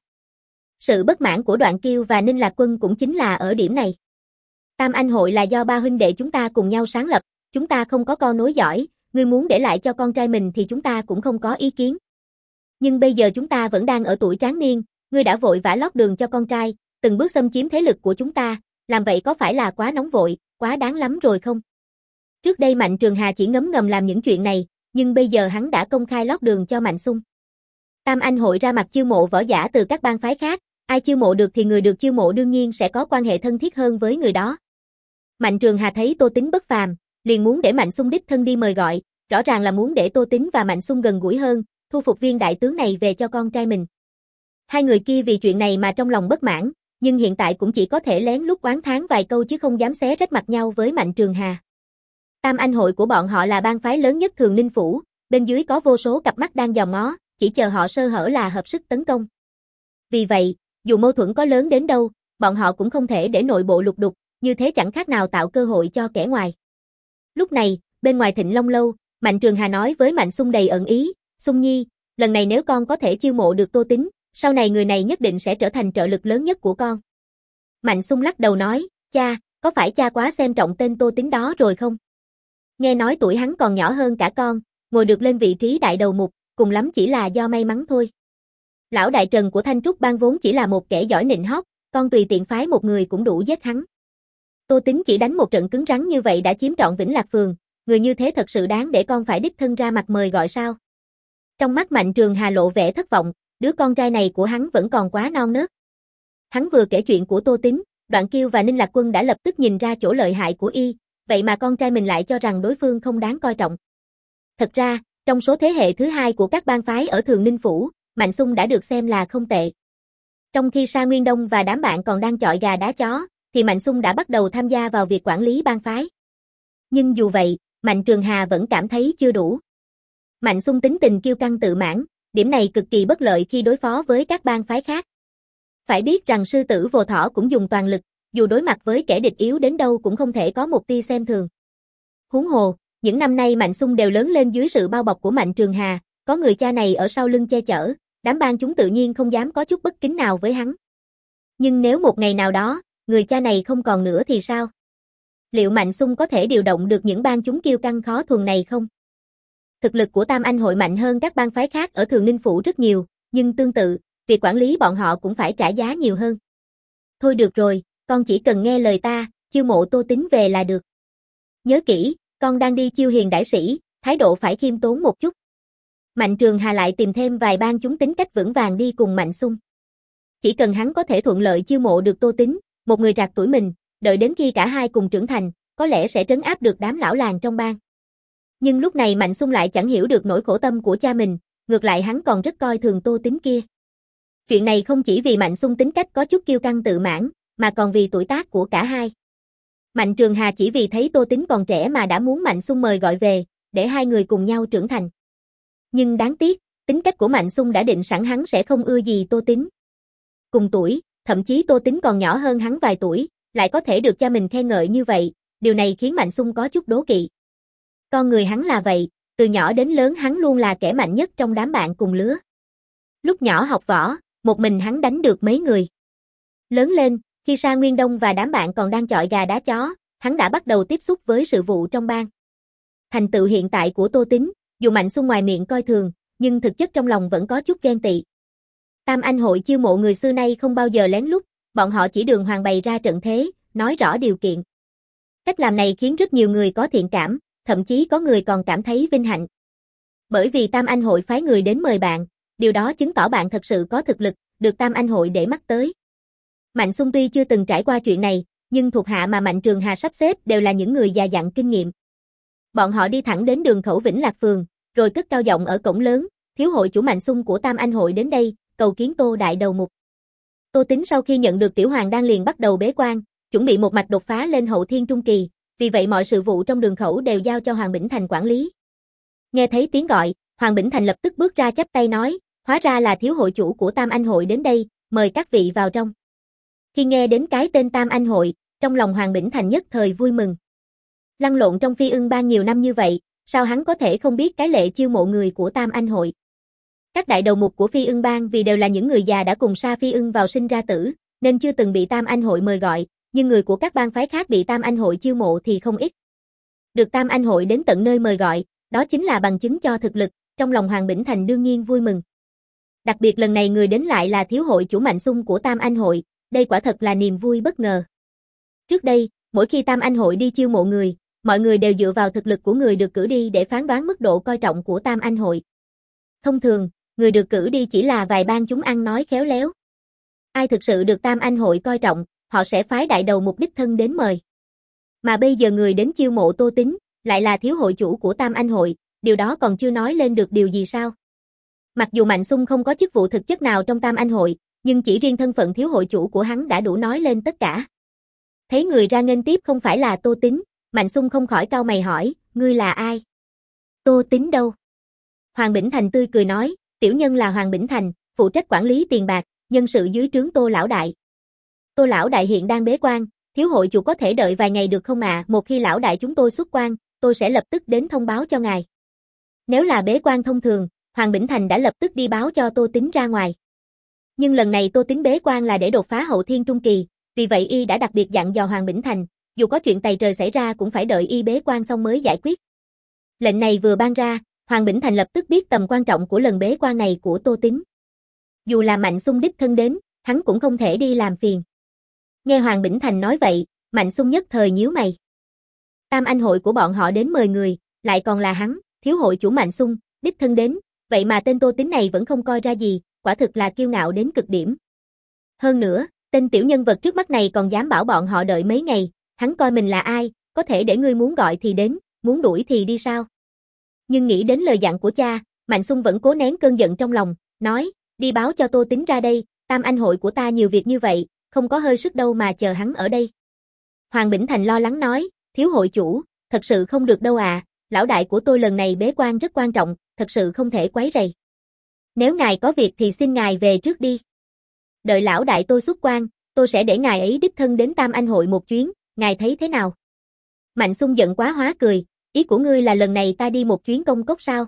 Sự bất mãn của Đoạn Kiêu và Ninh Lạc Quân cũng chính là ở điểm này. Tam Anh hội là do ba huynh đệ chúng ta cùng nhau sáng lập, chúng ta không có con nối dõi, ngươi muốn để lại cho con trai mình thì chúng ta cũng không có ý kiến. Nhưng bây giờ chúng ta vẫn đang ở tuổi tráng niên, ngươi đã vội vã lót đường cho con trai, từng bước xâm chiếm thế lực của chúng ta, làm vậy có phải là quá nóng vội, quá đáng lắm rồi không? Trước đây Mạnh Trường Hà chỉ ngấm ngầm làm những chuyện này, nhưng bây giờ hắn đã công khai lót đường cho Mạnh Xung. Tam Anh hội ra mặt chiêu mộ võ giả từ các bang phái khác, ai chiêu mộ được thì người được chiêu mộ đương nhiên sẽ có quan hệ thân thiết hơn với người đó. Mạnh Trường Hà thấy Tô Tính bất phàm, liền muốn để Mạnh Xung đích thân đi mời gọi, rõ ràng là muốn để Tô Tính và Mạnh Xung gần gũi hơn, thu phục viên đại tướng này về cho con trai mình. Hai người kia vì chuyện này mà trong lòng bất mãn, nhưng hiện tại cũng chỉ có thể lén lút oán thán vài câu chứ không dám xé rách mặt nhau với Mạnh Trường Hà. Tam Anh hội của bọn họ là bang phái lớn nhất Thường Ninh Phủ, bên dưới có vô số cặp mắt đang dòm ngó, chỉ chờ họ sơ hở là hợp sức tấn công. Vì vậy, dù mâu thuẫn có lớn đến đâu, bọn họ cũng không thể để nội bộ lục đục, như thế chẳng khác nào tạo cơ hội cho kẻ ngoài. Lúc này, bên ngoài Thịnh Long lâu, Mạnh Trường Hà nói với Mạnh Xung đầy ẩn ý, Xung Nhi, lần này nếu con có thể chiêu mộ được Tô Tính, sau này người này nhất định sẽ trở thành trợ lực lớn nhất của con. Mạnh Xung lắc đầu nói, cha, có phải cha quá xem trọng tên Tô Tính đó rồi không? Nghe nói tuổi hắn còn nhỏ hơn cả con, ngồi được lên vị trí đại đầu mục, cùng lắm chỉ là do may mắn thôi. Lão đại trần của Thanh Trúc Bang vốn chỉ là một kẻ giỏi nịnh hót, con tùy tiện phái một người cũng đủ giết hắn. Tô Tính chỉ đánh một trận cứng rắn như vậy đã chiếm trọn Vĩnh Lạc Phường, người như thế thật sự đáng để con phải đích thân ra mặt mời gọi sao? Trong mắt Mạnh Trường Hà lộ vẻ thất vọng, đứa con trai này của hắn vẫn còn quá non nớt. Hắn vừa kể chuyện của Tô Tính, Đoạn Kiêu và Ninh Lạc Quân đã lập tức nhìn ra chỗ lợi hại của y, vậy mà con trai mình lại cho rằng đối phương không đáng coi trọng. Thật ra, trong số thế hệ thứ hai của các bang phái ở Thường Ninh Phủ, Mạnh Xung đã được xem là không tệ. Trong khi Sa Nguyên Đông và đám bạn còn đang chọi gà đá chó, thì Mạnh Xung đã bắt đầu tham gia vào việc quản lý bang phái. Nhưng dù vậy, Mạnh Trường Hà vẫn cảm thấy chưa đủ. Mạnh Xung tính tình kiêu căng tự mãn, điểm này cực kỳ bất lợi khi đối phó với các bang phái khác. Phải biết rằng sư tử Vô Thỏ cũng dùng toàn lực, dù đối mặt với kẻ địch yếu đến đâu cũng không thể có một tia xem thường. Huống hồ, những năm nay Mạnh Xung đều lớn lên dưới sự bao bọc của Mạnh Trường Hà, có người cha này ở sau lưng che chở, đám bang chúng tự nhiên không dám có chút bất kính nào với hắn. Nhưng nếu một ngày nào đó, người cha này không còn nữa thì sao? Liệu Mạnh Xung có thể điều động được những bang chúng kiêu căng khó thuần này không? Thực lực của Tam Anh hội mạnh hơn các bang phái khác ở Thường Ninh Phủ rất nhiều, nhưng tương tự, việc quản lý bọn họ cũng phải trả giá nhiều hơn. Thôi được rồi, con chỉ cần nghe lời ta, chiêu mộ Tô Tính về là được. Nhớ kỹ, con đang đi chiêu hiền đại sĩ, thái độ phải khiêm tốn một chút. Mạnh Trường Hà lại tìm thêm vài bang chúng tính cách vững vàng đi cùng Mạnh Xung. Chỉ cần hắn có thể thuận lợi chiêu mộ được Tô Tính, một người rạc tuổi mình, đợi đến khi cả hai cùng trưởng thành, có lẽ sẽ trấn áp được đám lão làng trong bang. Nhưng lúc này Mạnh Xung lại chẳng hiểu được nỗi khổ tâm của cha mình, ngược lại hắn còn rất coi thường Tô Tính kia. Chuyện này không chỉ vì Mạnh Xung tính cách có chút kiêu căng tự mãn, mà còn vì tuổi tác của cả hai. Mạnh Trường Hà chỉ vì thấy Tô Tính còn trẻ mà đã muốn Mạnh Xung mời gọi về, để hai người cùng nhau trưởng thành. Nhưng đáng tiếc, tính cách của Mạnh Xung đã định sẵn hắn sẽ không ưa gì Tô Tính. Cùng tuổi, thậm chí Tô Tính còn nhỏ hơn hắn vài tuổi, lại có thể được cha mình khen ngợi như vậy, điều này khiến Mạnh Xung có chút đố kỵ. Con người hắn là vậy, từ nhỏ đến lớn hắn luôn là kẻ mạnh nhất trong đám bạn cùng lứa. Lúc nhỏ học võ, một mình hắn đánh được mấy người. Lớn lên, khi Sa Nguyên Đông và đám bạn còn đang chọi gà đá chó, hắn đã bắt đầu tiếp xúc với sự vụ trong bang. Thành tựu hiện tại của Tô Tính, dù Mạnh Xung ngoài miệng coi thường, nhưng thực chất trong lòng vẫn có chút ghen tị. Tam Anh hội chiêu mộ người xưa nay không bao giờ lén lút, bọn họ chỉ đường hoàng bày ra trận thế, nói rõ điều kiện. Cách làm này khiến rất nhiều người có thiện cảm, thậm chí có người còn cảm thấy vinh hạnh. Bởi vì Tam Anh hội phái người đến mời bạn, điều đó chứng tỏ bạn thật sự có thực lực, được Tam Anh hội để mắt tới. Mạnh Xung tuy chưa từng trải qua chuyện này, nhưng thuộc hạ mà Mạnh Trường Hà sắp xếp đều là những người già dặn kinh nghiệm. Bọn họ đi thẳng đến đường khẩu Vĩnh Lạc Phường, rồi cất cao giọng ở cổng lớn, thiếu hội chủ Mạnh Xung của Tam Anh hội đến đây, cầu kiến Tô đại đầu mục. Tô Tính sau khi nhận được Tiểu Hoàng Đan liền bắt đầu bế quan, chuẩn bị một mạch đột phá lên hậu thiên trung kỳ, vì vậy mọi sự vụ trong đường khẩu đều giao cho Hoàng Bỉnh Thành quản lý. Nghe thấy tiếng gọi, Hoàng Bỉnh Thành lập tức bước ra chắp tay nói, hóa ra là thiếu hội chủ của Tam Anh Hội đến đây, mời các vị vào trong. Khi nghe đến cái tên Tam Anh Hội, trong lòng Hoàng Bỉnh Thành nhất thời vui mừng. Lăn lộn trong Phi Ưng Bang nhiều năm như vậy, sao hắn có thể không biết cái lệ chiêu mộ người của Tam Anh Hội. Các đại đầu mục của Phi Ưng Bang vì đều là những người già đã cùng Sa Phi Ưng vào sinh ra tử, nên chưa từng bị Tam Anh Hội mời gọi, nhưng người của các bang phái khác bị Tam Anh Hội chiêu mộ thì không ít. Được Tam Anh Hội đến tận nơi mời gọi, đó chính là bằng chứng cho thực lực, trong lòng Hoàng Bỉnh Thành đương nhiên vui mừng. Đặc biệt lần này người đến lại là thiếu hội chủ Mạnh Xung của Tam Anh Hội, đây quả thật là niềm vui bất ngờ. Trước đây, mỗi khi Tam Anh Hội đi chiêu mộ người, mọi người đều dựa vào thực lực của người được cử đi để phán đoán mức độ coi trọng của Tam Anh Hội. Thông thường, người được cử đi chỉ là vài bang chúng ăn nói khéo léo. Ai thực sự được Tam Anh Hội coi trọng, họ sẽ phái đại đầu mục đích thân đến mời. Mà bây giờ người đến chiêu mộ Tô Tính, lại là thiếu hội chủ của Tam Anh Hội, điều đó còn chưa nói lên được điều gì sao. Mặc dù Mạnh Xung không có chức vụ thực chất nào trong Tam Anh Hội, nhưng chỉ riêng thân phận thiếu hội chủ của hắn đã đủ nói lên tất cả. Thấy người ra nghênh tiếp không phải là Tô Tính, Mạnh Xung không khỏi cau mày hỏi, ngươi là ai? Tô Tính đâu? Hoàng Bỉnh Thành tươi cười nói, tiểu nhân là Hoàng Bỉnh Thành, phụ trách quản lý tiền bạc, nhân sự dưới trướng Tô lão đại. Tô lão đại hiện đang bế quan, thiếu hội chủ có thể đợi vài ngày được không ạ? À? Một khi lão đại chúng tôi xuất quan, tôi sẽ lập tức đến thông báo cho ngài. Nếu là bế quan thông thường, Hoàng Bỉnh Thành đã lập tức đi báo cho Tô Tính ra ngoài. Nhưng lần này Tô Tính bế quan là để đột phá hậu thiên trung kỳ, vì vậy y đã đặc biệt dặn dò Hoàng Bỉnh Thành, dù có chuyện tày trời xảy ra cũng phải đợi y bế quan xong mới giải quyết. Lệnh này vừa ban ra, Hoàng Bỉnh Thành lập tức biết tầm quan trọng của lần bế quan này của Tô Tính. Dù là Mạnh Xung đích thân đến, hắn cũng không thể đi làm phiền. Nghe Hoàng Bỉnh Thành nói vậy, Mạnh Xung nhất thời nhíu mày. Tam Anh Hội của bọn họ đến mời người, lại còn là hắn, thiếu hội chủ Mạnh Xung, đích thân đến, vậy mà tên Tô Tính này vẫn không coi ra gì, quả thực là kiêu ngạo đến cực điểm. Hơn nữa, tên tiểu nhân vật trước mắt này còn dám bảo bọn họ đợi mấy ngày, hắn coi mình là ai, có thể để ngươi muốn gọi thì đến, muốn đuổi thì đi sao? Nhưng nghĩ đến lời dặn của cha, Mạnh Xung vẫn cố nén cơn giận trong lòng, nói, đi báo cho Tô Tính ra đây, Tam Anh Hội của ta nhiều việc như vậy, không có hơi sức đâu mà chờ hắn ở đây. Hoàng Bỉnh Thành lo lắng nói, thiếu hội chủ, thật sự không được đâu à, lão đại của tôi lần này bế quan rất quan trọng, thật sự không thể quấy rầy. Nếu ngài có việc thì xin ngài về trước đi. Đợi lão đại tôi xuất quan, tôi sẽ để ngài ấy đích thân đến Tam Anh Hội một chuyến, ngài thấy thế nào? Mạnh Xung giận quá hóa cười, ý của ngươi là lần này ta đi một chuyến công cốc sao?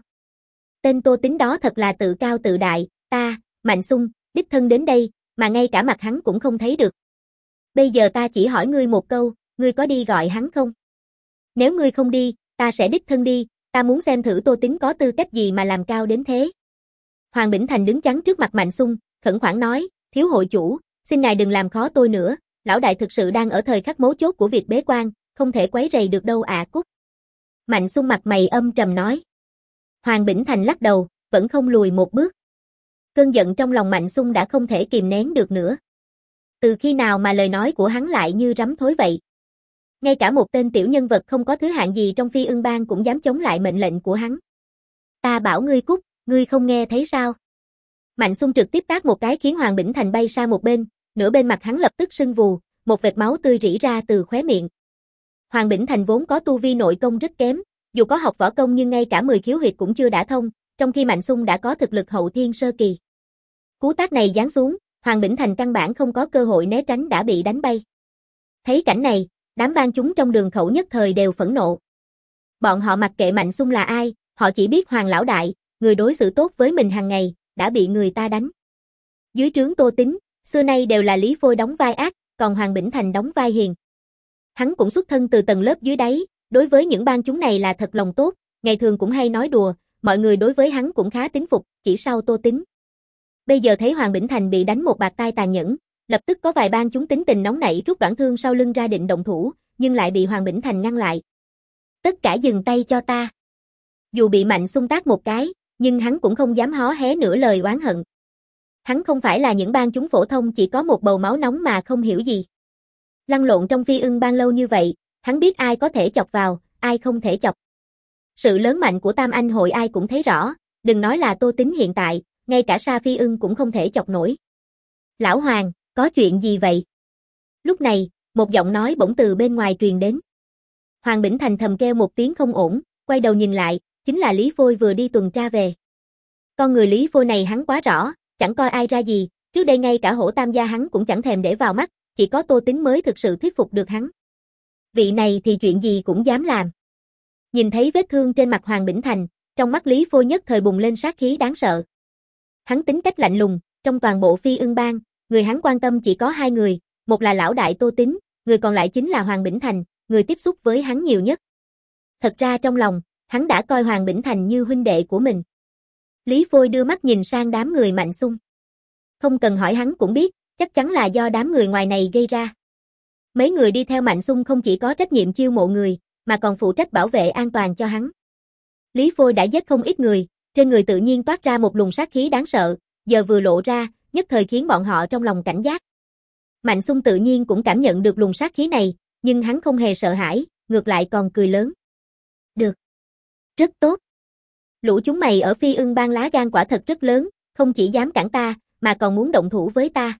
Tên Tô Tính đó thật là tự cao tự đại, ta, Mạnh Xung, đích thân đến đây, mà ngay cả mặt hắn cũng không thấy được. Bây giờ ta chỉ hỏi ngươi một câu, ngươi có đi gọi hắn không? Nếu ngươi không đi, ta sẽ đích thân đi, ta muốn xem thử Tô Tính có tư cách gì mà làm cao đến thế. Hoàng Bỉnh Thành đứng chắn trước mặt Mạnh Xung, khẩn khoản nói, thiếu hội chủ, xin ngài đừng làm khó tôi nữa, lão đại thực sự đang ở thời khắc mấu chốt của việc bế quan, không thể quấy rầy được đâu ạ à, cút. Mạnh Xung mặt mày âm trầm nói. Hoàng Bỉnh Thành lắc đầu, vẫn không lùi một bước. Cơn giận trong lòng Mạnh Xung đã không thể kìm nén được nữa. Từ khi nào mà lời nói của hắn lại như rắm thối vậy? Ngay cả một tên tiểu nhân vật không có thứ hạng gì trong Phi Ưng Bang cũng dám chống lại mệnh lệnh của hắn. Ta bảo ngươi cút, ngươi không nghe thấy sao? Mạnh Xung trực tiếp tát một cái khiến Hoàng Bỉnh Thành bay sang một bên, nửa bên mặt hắn lập tức sưng vù, một vệt máu tươi rỉ ra từ khóe miệng. Hoàng Bỉnh Thành vốn có tu vi nội công rất kém, dù có học võ công nhưng ngay cả mười khiếu huyệt cũng chưa đã thông, trong khi Mạnh Xung đã có thực lực hậu thiên sơ kỳ. Cú tát này giáng xuống, Hoàng Bỉnh Thành căn bản không có cơ hội né tránh đã bị đánh bay. Thấy cảnh này, đám bang chúng trong đường khẩu nhất thời đều phẫn nộ. Bọn họ mặc kệ Mạnh Xung là ai, họ chỉ biết Hoàng lão đại, người đối xử tốt với mình hàng ngày, đã bị người ta đánh. Dưới trướng Tô Tính, xưa nay đều là Lý Phôi đóng vai ác, còn Hoàng Bỉnh Thành đóng vai hiền. Hắn cũng xuất thân từ tầng lớp dưới đáy, đối với những bang chúng này là thật lòng tốt, ngày thường cũng hay nói đùa, mọi người đối với hắn cũng khá tín phục, chỉ sau Tô Tính. Bây giờ thấy Hoàng Bỉnh Thành bị đánh một bạt tai tàn nhẫn, lập tức có vài bang chúng tính tình nóng nảy rút đoạn thương sau lưng ra định động thủ, nhưng lại bị Hoàng Bỉnh Thành ngăn lại. Tất cả dừng tay cho ta. Dù bị Mạnh Xung tát một cái, nhưng hắn cũng không dám hó hé nửa lời oán hận. Hắn không phải là những bang chúng phổ thông chỉ có một bầu máu nóng mà không hiểu gì. Lăn lộn trong Phi Ưng Bang lâu như vậy, hắn biết ai có thể chọc vào, ai không thể chọc. Sự lớn mạnh của Tam Anh Hội ai cũng thấy rõ, đừng nói là Tô Tính hiện tại, ngay cả Sa Phi Ưng cũng không thể chọc nổi. Lão Hoàng, Có chuyện gì vậy? Lúc này, một giọng nói bỗng từ bên ngoài truyền đến. Hoàng Bỉnh Thành thầm kêu một tiếng không ổn, quay đầu nhìn lại, chính là Lý Phôi vừa đi tuần tra về. Con người Lý Phôi này hắn quá rõ, chẳng coi ai ra gì, trước đây ngay cả Hổ Tam gia hắn cũng chẳng thèm để vào mắt, chỉ có Tô Tín mới thực sự thuyết phục được hắn. Vị này thì chuyện gì cũng dám làm. Nhìn thấy vết thương trên mặt Hoàng Bỉnh Thành, trong mắt Lý Phôi nhất thời bùng lên sát khí đáng sợ. Hắn tính cách lạnh lùng, trong toàn bộ Phi Ưng Bang, người hắn quan tâm chỉ có hai người, một là lão đại Tô Tín, người còn lại chính là Hoàng Bỉnh Thành, người tiếp xúc với hắn nhiều nhất. Thật ra trong lòng, hắn đã coi Hoàng Bỉnh Thành như huynh đệ của mình. Lý Phôi đưa mắt nhìn sang đám người Mạnh Xung. Không cần hỏi hắn cũng biết, chắc chắn là do đám người ngoài này gây ra. Mấy người đi theo Mạnh Xung không chỉ có trách nhiệm chiêu mộ người, mà còn phụ trách bảo vệ an toàn cho hắn. Lý Phôi đã giết không ít người, trên người tự nhiên toát ra một luồng sát khí đáng sợ, giờ vừa lộ ra, nhất thời khiến bọn họ trong lòng cảnh giác. Mạnh Xung tự nhiên cũng cảm nhận được luồng sát khí này, nhưng hắn không hề sợ hãi, ngược lại còn cười lớn. Được. Rất tốt. Lũ chúng mày ở Phi Ưng Bang lá gan quả thật rất lớn, không chỉ dám cản ta, mà còn muốn động thủ với ta.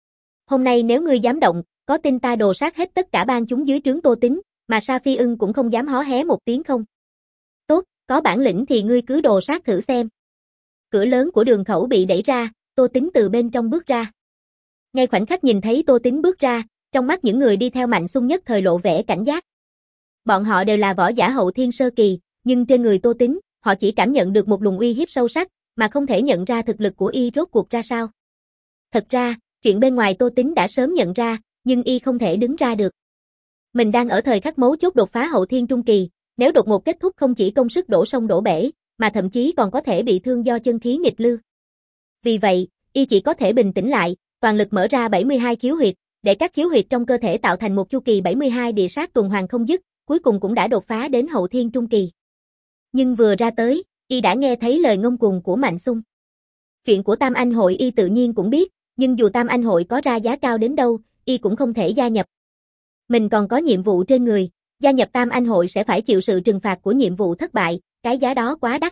Hôm nay nếu ngươi dám động, có tin ta đồ sát hết tất cả bang chúng dưới trướng Tô Tín, mà Sa Phi Ưng cũng không dám hó hé một tiếng không? Tốt, có bản lĩnh thì ngươi cứ đồ sát thử xem. Cửa lớn của đường khẩu bị đẩy ra, Tô Tín từ bên trong bước ra. Ngay khoảnh khắc nhìn thấy Tô Tín bước ra, trong mắt những người đi theo Mạnh Xung nhất thời lộ vẻ cảnh giác. Bọn họ đều là võ giả hậu thiên sơ kỳ, nhưng trên người Tô Tín, họ chỉ cảm nhận được một luồng uy hiếp sâu sắc, mà không thể nhận ra thực lực của y rốt cuộc ra sao. Thật ra, chuyện bên ngoài Tô Tín đã sớm nhận ra, nhưng y không thể đứng ra được. Mình đang ở thời khắc mấu chốt đột phá hậu thiên trung kỳ, nếu đột ngột kết thúc không chỉ công sức đổ sông đổ bể, mà thậm chí còn có thể bị thương do chân khí nghịch lưu. Vì vậy, y chỉ có thể bình tĩnh lại, toàn lực mở ra bảy mươi hai khiếu huyệt, để các khiếu huyệt trong cơ thể tạo thành một chu kỳ bảy mươi hai địa sát tuần hoàn không dứt, cuối cùng cũng đã đột phá đến hậu thiên trung kỳ. Nhưng vừa ra tới, y đã nghe thấy lời ngông cuồng của Mạnh Xung. Chuyện của Tam Anh hội y tự nhiên cũng biết, nhưng dù Tam Anh hội có ra giá cao đến đâu, y cũng không thể gia nhập. Mình còn có nhiệm vụ trên người, gia nhập Tam Anh hội sẽ phải chịu sự trừng phạt của nhiệm vụ thất bại, cái giá đó quá đắt.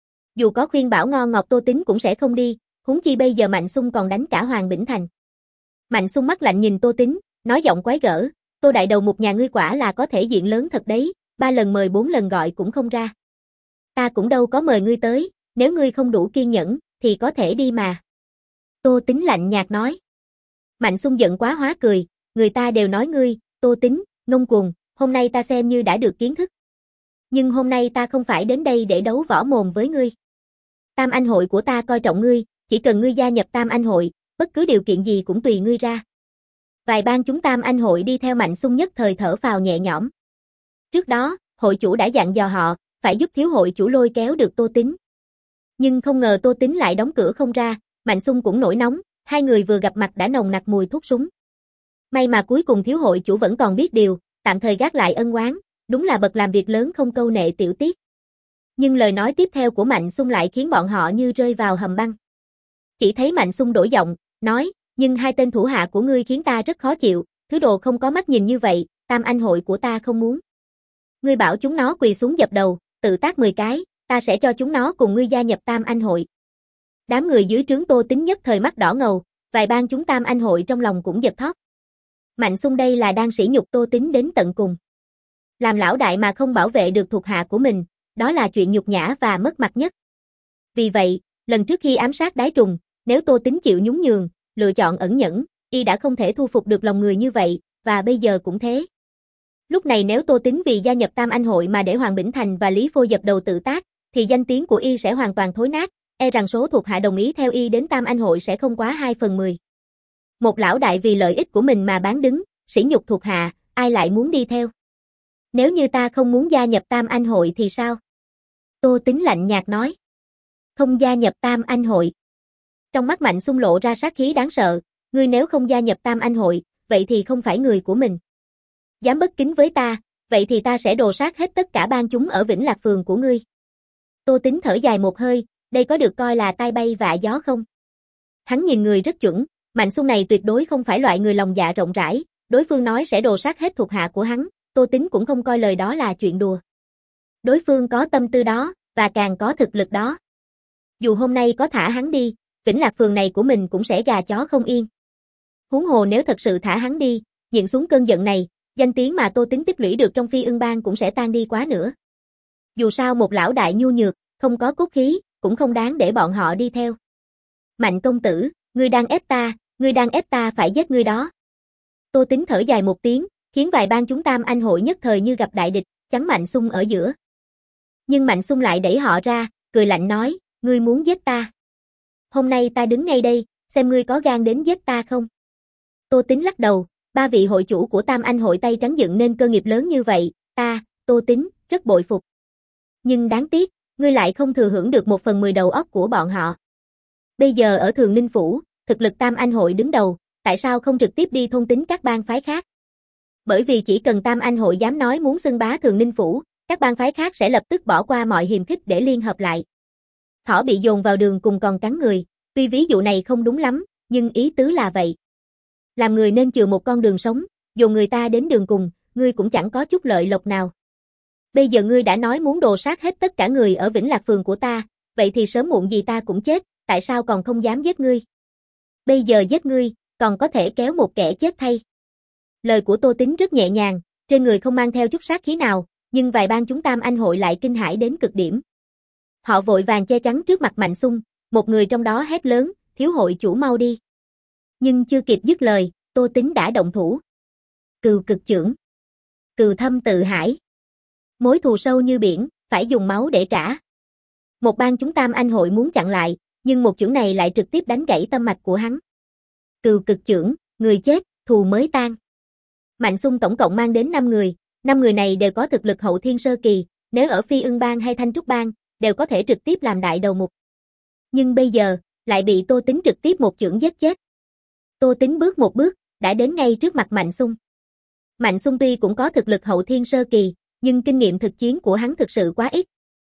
Dù có khuyên bảo ngon ngọt Tô Tín cũng sẽ không đi, huống chi bây giờ Mạnh Xung còn đánh cả Hoàng Bỉnh Thành. Mạnh Xung mắt lạnh nhìn Tô Tín, nói giọng quái gở, Tô đại đầu một nhà ngươi quả là có thể diện lớn thật đấy, ba lần mời bốn lần gọi cũng không ra. Ta cũng đâu có mời ngươi tới, nếu ngươi không đủ kiên nhẫn, thì có thể đi mà. Tô Tín lạnh nhạt nói. Mạnh Xung giận quá hóa cười, người ta đều nói ngươi, Tô Tín, ngông cuồng, hôm nay ta xem như đã được kiến thức. Nhưng hôm nay ta không phải đến đây để đấu võ mồm với ngươi. Tam Anh hội của ta coi trọng ngươi, chỉ cần ngươi gia nhập Tam Anh hội, bất cứ điều kiện gì cũng tùy ngươi ra. Vài bang chúng Tam Anh hội đi theo Mạnh Xung nhất thời thở phào nhẹ nhõm. Trước đó, hội chủ đã dặn dò họ, phải giúp thiếu hội chủ lôi kéo được Tô Tín. Nhưng không ngờ Tô Tín lại đóng cửa không ra, Mạnh Xung cũng nổi nóng, hai người vừa gặp mặt đã nồng nặc mùi thuốc súng. May mà cuối cùng thiếu hội chủ vẫn còn biết điều, tạm thời gác lại ân oán, đúng là bậc làm việc lớn không câu nệ tiểu tiết. Nhưng lời nói tiếp theo của Mạnh Xung lại khiến bọn họ như rơi vào hầm băng. Chỉ thấy Mạnh Xung đổi giọng, nói, nhưng hai tên thủ hạ của ngươi khiến ta rất khó chịu, thứ đồ không có mắt nhìn như vậy, Tam Anh hội của ta không muốn. Ngươi bảo chúng nó quỳ xuống dập đầu, tự tác mười cái, ta sẽ cho chúng nó cùng ngươi gia nhập Tam Anh hội. Đám người dưới trướng Tô Tín nhất thời mắt đỏ ngầu, vài bang chúng Tam Anh hội trong lòng cũng giật thót. Mạnh Xung đây là đang sỉ nhục Tô Tín đến tận cùng. Làm lão đại mà không bảo vệ được thuộc hạ của mình, đó là chuyện nhục nhã và mất mặt nhất. Vì vậy, lần trước khi ám sát Đái Trùng, nếu Tô Tín chịu nhún nhường, lựa chọn ẩn nhẫn, y đã không thể thu phục được lòng người như vậy, và bây giờ cũng thế. Lúc này nếu Tô Tín vì gia nhập Tam Anh hội mà để Hoàng Bỉnh Thành và Lý Phôi dập đầu tự tác, thì danh tiếng của y sẽ hoàn toàn thối nát, e rằng số thuộc hạ đồng ý theo y đến Tam Anh hội sẽ không quá hai phần mười. Một lão đại vì lợi ích của mình mà bán đứng, sỉ nhục thuộc hạ, ai lại muốn đi theo? Nếu như ta không muốn gia nhập Tam Anh hội thì sao? Tô Tín lạnh nhạt nói. Không gia nhập Tam Anh hội. Trong mắt Mạnh Xung lộ ra sát khí đáng sợ, ngươi nếu không gia nhập Tam Anh hội, vậy thì không phải người của mình. Dám bất kính với ta, vậy thì ta sẽ đồ sát hết tất cả bang chúng ở Vĩnh Lạc phường của ngươi. Tô Tín thở dài một hơi, đây có được coi là tai bay vạ gió không? Hắn nhìn người rất chuẩn, Mạnh Xung này tuyệt đối không phải loại người lòng dạ rộng rãi, đối phương nói sẽ đồ sát hết thuộc hạ của hắn, Tô Tín cũng không coi lời đó là chuyện đùa. Đối phương có tâm tư đó, và càng có thực lực đó. Dù hôm nay có thả hắn đi, Vĩnh Lạc phường này của mình cũng sẽ gà chó không yên. Huống hồ nếu thật sự thả hắn đi, nhịn xuống cơn giận này, danh tiếng mà Tô Tính tích lũy được trong Phi Ưng Bang cũng sẽ tan đi quá nữa. Dù sao một lão đại nhu nhược, không có cốt khí, cũng không đáng để bọn họ đi theo. Mạnh công tử, ngươi đang ép ta, ngươi đang ép ta phải giết ngươi đó. Tô Tính thở dài một tiếng, khiến vài bang chúng Tam Anh hội nhất thời như gặp đại địch, chắn Mạnh Xung ở giữa. Nhưng Mạnh Xung lại đẩy họ ra, cười lạnh nói, ngươi muốn giết ta. Hôm nay ta đứng ngay đây, xem ngươi có gan đến giết ta không. Tô Tính lắc đầu, ba vị hội chủ của Tam Anh hội tay trắng dựng nên cơ nghiệp lớn như vậy, ta, Tô Tính, rất bội phục. Nhưng đáng tiếc, ngươi lại không thừa hưởng được một phần mười đầu óc của bọn họ. Bây giờ ở Thường Ninh Phủ, thực lực Tam Anh hội đứng đầu, tại sao không trực tiếp đi thôn tính các bang phái khác? Bởi vì chỉ cần Tam Anh hội dám nói muốn xưng bá Thường Ninh Phủ, các bang phái khác sẽ lập tức bỏ qua mọi hiềm khích để liên hợp lại. Thỏ bị dồn vào đường cùng còn cắn người, tuy ví dụ này không đúng lắm, nhưng ý tứ là vậy. Làm người nên chừa một con đường sống, dồn người ta đến đường cùng, ngươi cũng chẳng có chút lợi lộc nào. Bây giờ ngươi đã nói muốn đồ sát hết tất cả người ở Vĩnh Lạc Phường của ta, vậy thì sớm muộn gì ta cũng chết, tại sao còn không dám giết ngươi? Bây giờ giết ngươi, còn có thể kéo một kẻ chết thay. Lời của Tô Tính rất nhẹ nhàng, trên người không mang theo chút sát khí nào, nhưng vài bang chúng Tam Anh hội lại kinh hãi đến cực điểm. Họ vội vàng che chắn trước mặt Mạnh Xung, một người trong đó hét lớn, thiếu hội chủ mau đi. Nhưng chưa kịp dứt lời, Tô Tính đã động thủ. Cừu cực chưởng. Cừu thâm tự hải. Mối thù sâu như biển, phải dùng máu để trả. Một bang chúng Tam Anh hội muốn chặn lại, nhưng một chưởng này lại trực tiếp đánh gãy tâm mạch của hắn. Cừu cực chưởng, người chết, thù mới tan. Mạnh Xung tổng cộng mang đến năm người, năm người này đều có thực lực hậu thiên sơ kỳ, nếu ở Phi Ưng Bang hay Thanh Trúc Bang, đều có thể trực tiếp làm đại đầu mục. Nhưng bây giờ, lại bị Tô Tính trực tiếp một chưởng giết chết. Tô Tính bước một bước, đã đến ngay trước mặt Mạnh Xung. Mạnh Xung tuy cũng có thực lực hậu thiên sơ kỳ, nhưng kinh nghiệm thực chiến của hắn thực sự quá ít.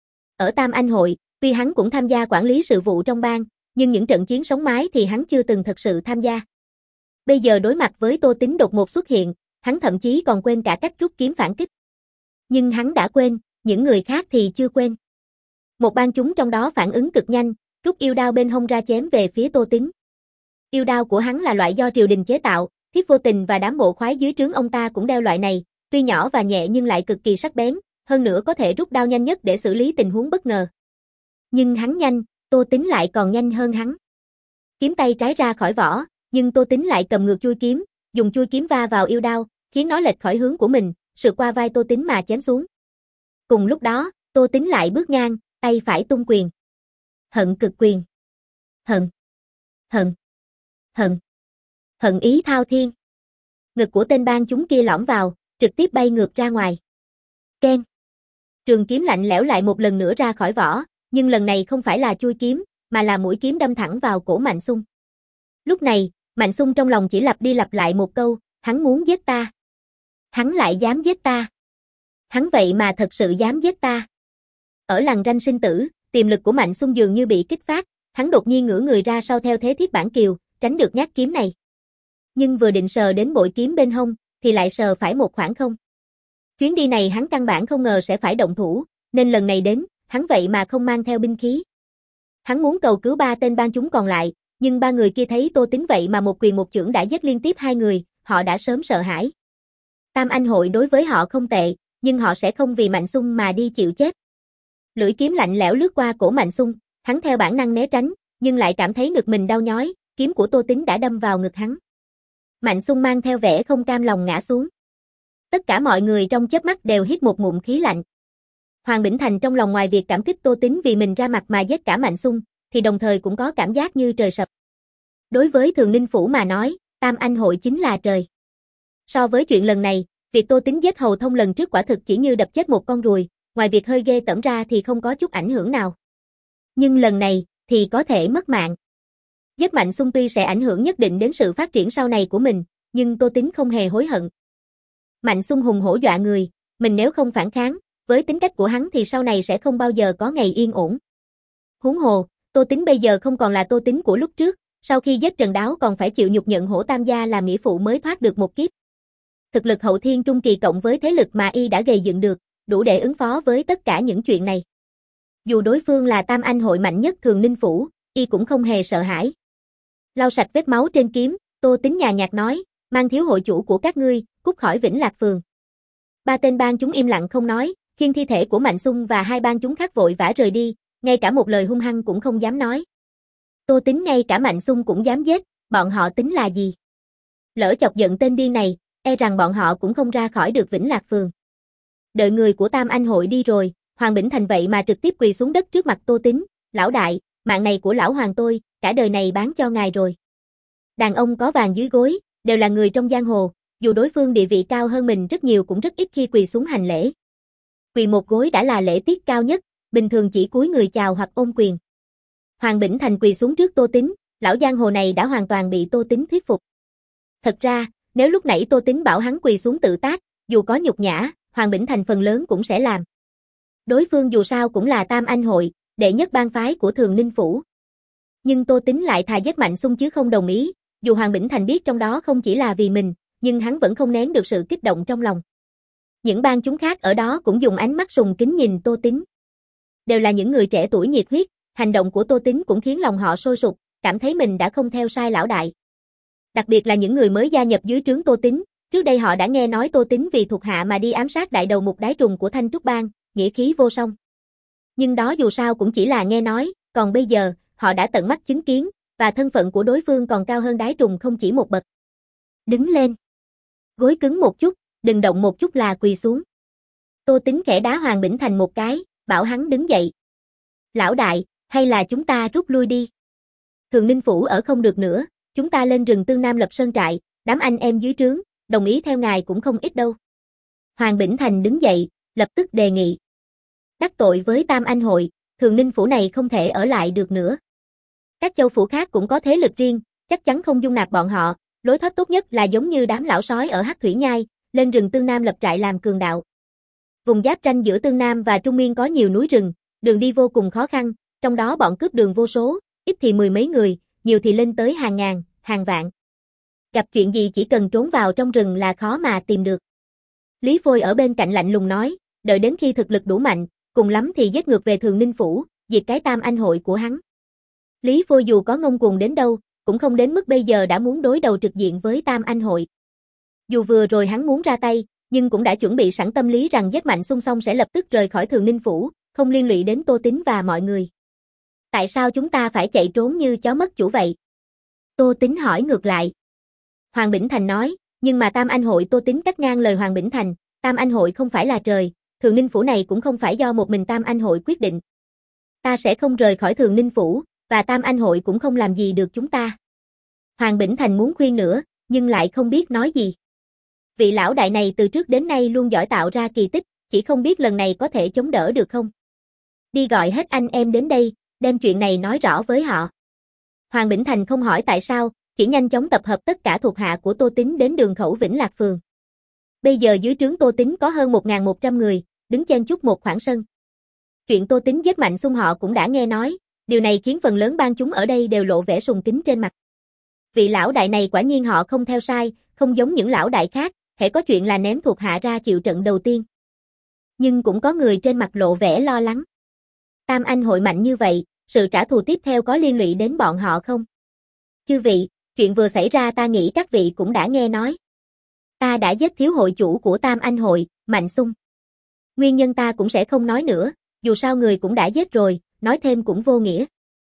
Ở Tam Anh hội, tuy hắn cũng tham gia quản lý sự vụ trong bang, nhưng những trận chiến sống mái thì hắn chưa từng thật sự tham gia. Bây giờ đối mặt với Tô Tính đột ngột xuất hiện, hắn thậm chí còn quên cả cách rút kiếm phản kích. Nhưng hắn đã quên, những người khác thì chưa quên. Một bang chúng trong đó phản ứng cực nhanh, rút yêu đao bên hông ra chém về phía Tô Tính. Yêu đao của hắn là loại do triều đình chế tạo, Thiếp Vô Tình và đám bộ khoái dưới trướng ông ta cũng đeo loại này, tuy nhỏ và nhẹ nhưng lại cực kỳ sắc bén, hơn nữa có thể rút đao nhanh nhất để xử lý tình huống bất ngờ. Nhưng hắn nhanh, Tô Tính lại còn nhanh hơn hắn. Kiếm tay trái ra khỏi vỏ, nhưng Tô Tính lại cầm ngược chuôi kiếm, dùng chuôi kiếm va vào yêu đao, khiến nó lệch khỏi hướng của mình, sượt qua vai Tô Tính mà chém xuống. Cùng lúc đó, Tô Tính lại bước ngang, tay phải tung quyền. Hận cực quyền. Hận. Hận. Hận. Hận ý thao thiên. Ngực của tên bang chúng kia lõm vào, trực tiếp bay ngược ra ngoài. Keng. Trường kiếm lạnh lẽo lại một lần nữa ra khỏi vỏ, nhưng lần này không phải là chuôi kiếm, mà là mũi kiếm đâm thẳng vào cổ Mạnh Xung. Lúc này, Mạnh Xung trong lòng chỉ lặp đi lặp lại một câu, hắn muốn giết ta. Hắn lại dám giết ta. Hắn vậy mà thật sự dám giết ta. Ở lằn ranh sinh tử, tiềm lực của Mạnh Xung dường như bị kích phát, hắn đột nhiên ngửa người ra sau theo thế thiết bản kiều, tránh được nhát kiếm này. Nhưng vừa định sờ đến bội kiếm bên hông, thì lại sờ phải một khoảng không. Chuyến đi này hắn căn bản không ngờ sẽ phải động thủ, nên lần này đến, hắn vậy mà không mang theo binh khí. Hắn muốn cầu cứu ba tên bang chúng còn lại, nhưng ba người kia thấy Tô Tính vậy mà một quyền một chưởng đã giết liên tiếp hai người, họ đã sớm sợ hãi. Tam Anh hội đối với họ không tệ, nhưng họ sẽ không vì Mạnh Xung mà đi chịu chết. Lưỡi kiếm lạnh lẽo lướt qua cổ Mạnh Xung, hắn theo bản năng né tránh, nhưng lại cảm thấy ngực mình đau nhói, kiếm của Tô Tính đã đâm vào ngực hắn. Mạnh Xung mang theo vẻ không cam lòng ngã xuống. Tất cả mọi người trong chớp mắt đều hít một ngụm khí lạnh. Hoàng Bỉnh Thành trong lòng ngoài việc cảm kích Tô Tính vì mình ra mặt mà giết cả Mạnh Xung, thì đồng thời cũng có cảm giác như trời sập. Đối với Thường Ninh Phủ mà nói, Tam Anh hội chính là trời. So với chuyện lần này, việc Tô Tính giết Hầu Thông lần trước quả thực chỉ như đập chết một con ruồi, ngoài việc hơi ghê tởm ra thì không có chút ảnh hưởng nào. Nhưng lần này, thì có thể mất mạng. Giết Mạnh Xung tuy sẽ ảnh hưởng nhất định đến sự phát triển sau này của mình, nhưng Tô Tính không hề hối hận. Mạnh Xung hùng hổ dọa người, mình nếu không phản kháng, với tính cách của hắn thì sau này sẽ không bao giờ có ngày yên ổn. Huống hồ, Tô Tính bây giờ không còn là Tô Tính của lúc trước, sau khi giết Trần Đáo còn phải chịu nhục nhận Hổ Tam gia làm nghĩa phụ mới thoát được một kiếp. Thực lực hậu thiên trung kỳ cộng với thế lực mà y đã gây dựng được, đủ để ứng phó với tất cả những chuyện này. Dù đối phương là Tam Anh hội mạnh nhất Thường Ninh Phủ, y cũng không hề sợ hãi. Lau sạch vết máu trên kiếm, Tô Tính nhàn nhạt nói, mang thiếu hội chủ của các ngươi, cút khỏi Vĩnh Lạc Phường. Ba tên bang chúng im lặng không nói, khiêng thi thể của Mạnh Xung và hai bang chúng khác vội vã rời đi, ngay cả một lời hung hăng cũng không dám nói. Tô Tính ngay cả Mạnh Xung cũng dám giết, bọn họ tính là gì? Lỡ chọc giận tên điên này, e rằng bọn họ cũng không ra khỏi được Vĩnh Lạc Phường. Đợi người của Tam Anh hội đi rồi, Hoàng Bỉnh Thành vậy mà trực tiếp quỳ xuống đất trước mặt Tô Tính, lão đại, mạng này của lão hoàng tôi, cả đời này bán cho ngài rồi. Đàn ông có vàng dưới gối, đều là người trong giang hồ, dù đối phương địa vị cao hơn mình rất nhiều cũng rất ít khi quỳ xuống hành lễ. Quỳ một gối đã là lễ tiết cao nhất, bình thường chỉ cúi người chào hoặc ôm quyền. Hoàng Bỉnh Thành quỳ xuống trước Tô Tính, lão giang hồ này đã hoàn toàn bị Tô Tính thuyết phục. Thật ra, nếu lúc nãy Tô Tính bảo hắn quỳ xuống tự tác, dù có nhục nhã, Hoàng Bỉnh Thành phần lớn cũng sẽ làm. Đối phương dù sao cũng là Tam Anh hội, đệ nhất bang phái của Thường Ninh Phủ. Nhưng Tô Tính lại thà giết Mạnh Xung chứ không đồng ý, dù Hoàng Bỉnh Thành biết trong đó không chỉ là vì mình, nhưng hắn vẫn không nén được sự kích động trong lòng. Những bang chúng khác ở đó cũng dùng ánh mắt sùng kính nhìn Tô Tính. Đều là những người trẻ tuổi nhiệt huyết, hành động của Tô Tính cũng khiến lòng họ sôi sục, cảm thấy mình đã không theo sai lão đại. Đặc biệt là những người mới gia nhập dưới trướng Tô Tính, trước đây họ đã nghe nói Tô Tính vì thuộc hạ mà đi ám sát đại đầu mục đái trùng của Thanh Trúc Bang, nghĩa khí vô song. Nhưng đó dù sao cũng chỉ là nghe nói, còn bây giờ, họ đã tận mắt chứng kiến, và thân phận của đối phương còn cao hơn đái trùng không chỉ một bậc. Đứng lên. Gối cứng một chút, đừng động một chút là quỳ xuống. Tô Tính khẽ đá Hoàng Bỉnh Thành một cái, bảo hắn đứng dậy. Lão đại, hay là chúng ta rút lui đi. Thường Ninh Phủ ở không được nữa, chúng ta lên rừng Tương Nam lập sơn trại, đám anh em dưới trướng, đồng ý theo ngài cũng không ít đâu. Hoàng Bỉnh Thành đứng dậy, lập tức đề nghị. Đắc tội với Tam Anh hội, Thường Ninh Phủ này không thể ở lại được nữa. Các châu phủ khác cũng có thế lực riêng, chắc chắn không dung nạp bọn họ, lối thoát tốt nhất là giống như đám lão sói ở Hắc Thủy Nhai, lên rừng Tương Nam lập trại làm cường đạo. Vùng giáp ranh giữa Tương Nam và Trung Nguyên có nhiều núi rừng, đường đi vô cùng khó khăn, trong đó bọn cướp đường vô số, ít thì mười mấy người, nhiều thì lên tới hàng ngàn, hàng vạn. Gặp chuyện gì chỉ cần trốn vào trong rừng là khó mà tìm được. Lý Phôi ở bên cạnh lạnh lùng nói, đợi đến khi thực lực đủ mạnh, cùng lắm thì giết ngược về Thường Ninh Phủ, diệt cái Tam Anh hội của hắn. Lý Phôi dù có ngông cuồng đến đâu, cũng không đến mức bây giờ đã muốn đối đầu trực diện với Tam Anh hội. Dù vừa rồi hắn muốn ra tay, nhưng cũng đã chuẩn bị sẵn tâm lý rằng giết Mạnh Xung xong sẽ lập tức rời khỏi Thường Ninh Phủ, không liên lụy đến Tô Tính và mọi người. Tại sao chúng ta phải chạy trốn như chó mất chủ vậy? Tô Tính hỏi ngược lại. Hoàng Bỉnh Thành nói, nhưng mà Tam Anh hội Tô Tính cắt ngang lời Hoàng Bỉnh Thành, Tam Anh hội không phải là trời, Thường Ninh Phủ này cũng không phải do một mình Tam Anh hội quyết định. Ta sẽ không rời khỏi Thường Ninh Phủ, và Tam Anh hội cũng không làm gì được chúng ta. Hoàng Bỉnh Thành muốn khuyên nữa, nhưng lại không biết nói gì. Vị lão đại này từ trước đến nay luôn giỏi tạo ra kỳ tích, chỉ không biết lần này có thể chống đỡ được không. Đi gọi hết anh em đến đây, đem chuyện này nói rõ với họ. Hoàng Bỉnh Thành không hỏi tại sao, chỉ nhanh chóng tập hợp tất cả thuộc hạ của Tô Tính đến đường khẩu Vĩnh Lạc Phường. Bây giờ dưới trướng Tô Tính có hơn một nghìn một trăm người, đứng chen chúc một khoảng sân. Chuyện Tô Tính giết Mạnh Xung họ cũng đã nghe nói, điều này khiến phần lớn bang chúng ở đây đều lộ vẻ sùng kính trên mặt. Vị lão đại này quả nhiên họ không theo sai, không giống những lão đại khác, hễ có chuyện là ném thuộc hạ ra chịu trận đầu tiên. Nhưng cũng có người trên mặt lộ vẻ lo lắng. Tam Anh hội mạnh như vậy, sự trả thù tiếp theo có liên lụy đến bọn họ không? Chư vị, chuyện vừa xảy ra ta nghĩ các vị cũng đã nghe nói. Ta đã giết thiếu hội chủ của Tam Anh hội, Mạnh Xung. Nguyên nhân ta cũng sẽ không nói nữa, dù sao người cũng đã giết rồi, nói thêm cũng vô nghĩa.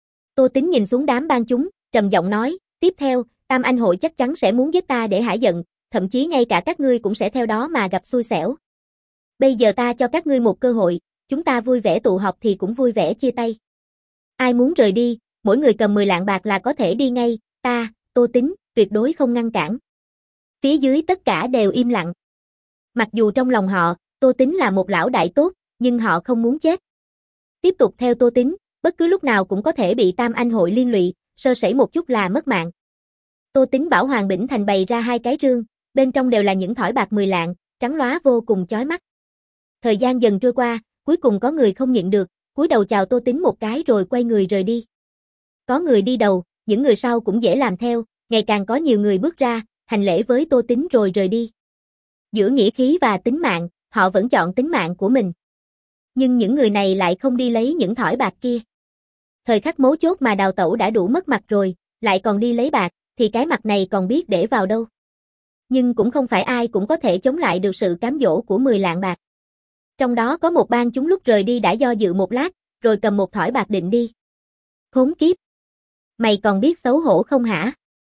Tô Tính nhìn xuống đám bang chúng, trầm giọng nói, tiếp theo, Tam Anh hội chắc chắn sẽ muốn giết ta để hả giận, thậm chí ngay cả các ngươi cũng sẽ theo đó mà gặp xui xẻo. Bây giờ ta cho các ngươi một cơ hội, chúng ta vui vẻ tụ họp thì cũng vui vẻ chia tay. Ai muốn rời đi, mỗi người cầm mười lạng bạc là có thể đi ngay, ta, Tô Tính, tuyệt đối không ngăn cản. Phía dưới tất cả đều im lặng. Mặc dù trong lòng họ, Tô Tính là một lão đại tốt, nhưng họ không muốn chết. Tiếp tục theo Tô Tính, bất cứ lúc nào cũng có thể bị Tam Anh hội liên lụy, sơ sẩy một chút là mất mạng. Tô Tính bảo Hoàng Bỉnh Thành bày ra hai cái rương, bên trong đều là những thỏi bạc mười lạng, trắng lóa vô cùng chói mắt. Thời gian dần trôi qua, cuối cùng có người không nhịn được, cúi đầu chào Tô Tính một cái rồi quay người rời đi. Có người đi đầu, những người sau cũng dễ làm theo, ngày càng có nhiều người bước ra, hành lễ với Tô Tính rồi rời đi. Giữa nghĩa khí và tính mạng, họ vẫn chọn tính mạng của mình. Nhưng những người này lại không đi lấy những thỏi bạc kia. Thời khắc mấu chốt mà đào tẩu đã đủ mất mặt rồi, lại còn đi lấy bạc, thì cái mặt này còn biết để vào đâu. Nhưng cũng không phải ai cũng có thể chống lại được sự cám dỗ của mười lạng bạc. Trong đó có một bang chúng lúc rời đi đã do dự một lát, rồi cầm một thỏi bạc định đi. Khốn kiếp! Mày còn biết xấu hổ không hả?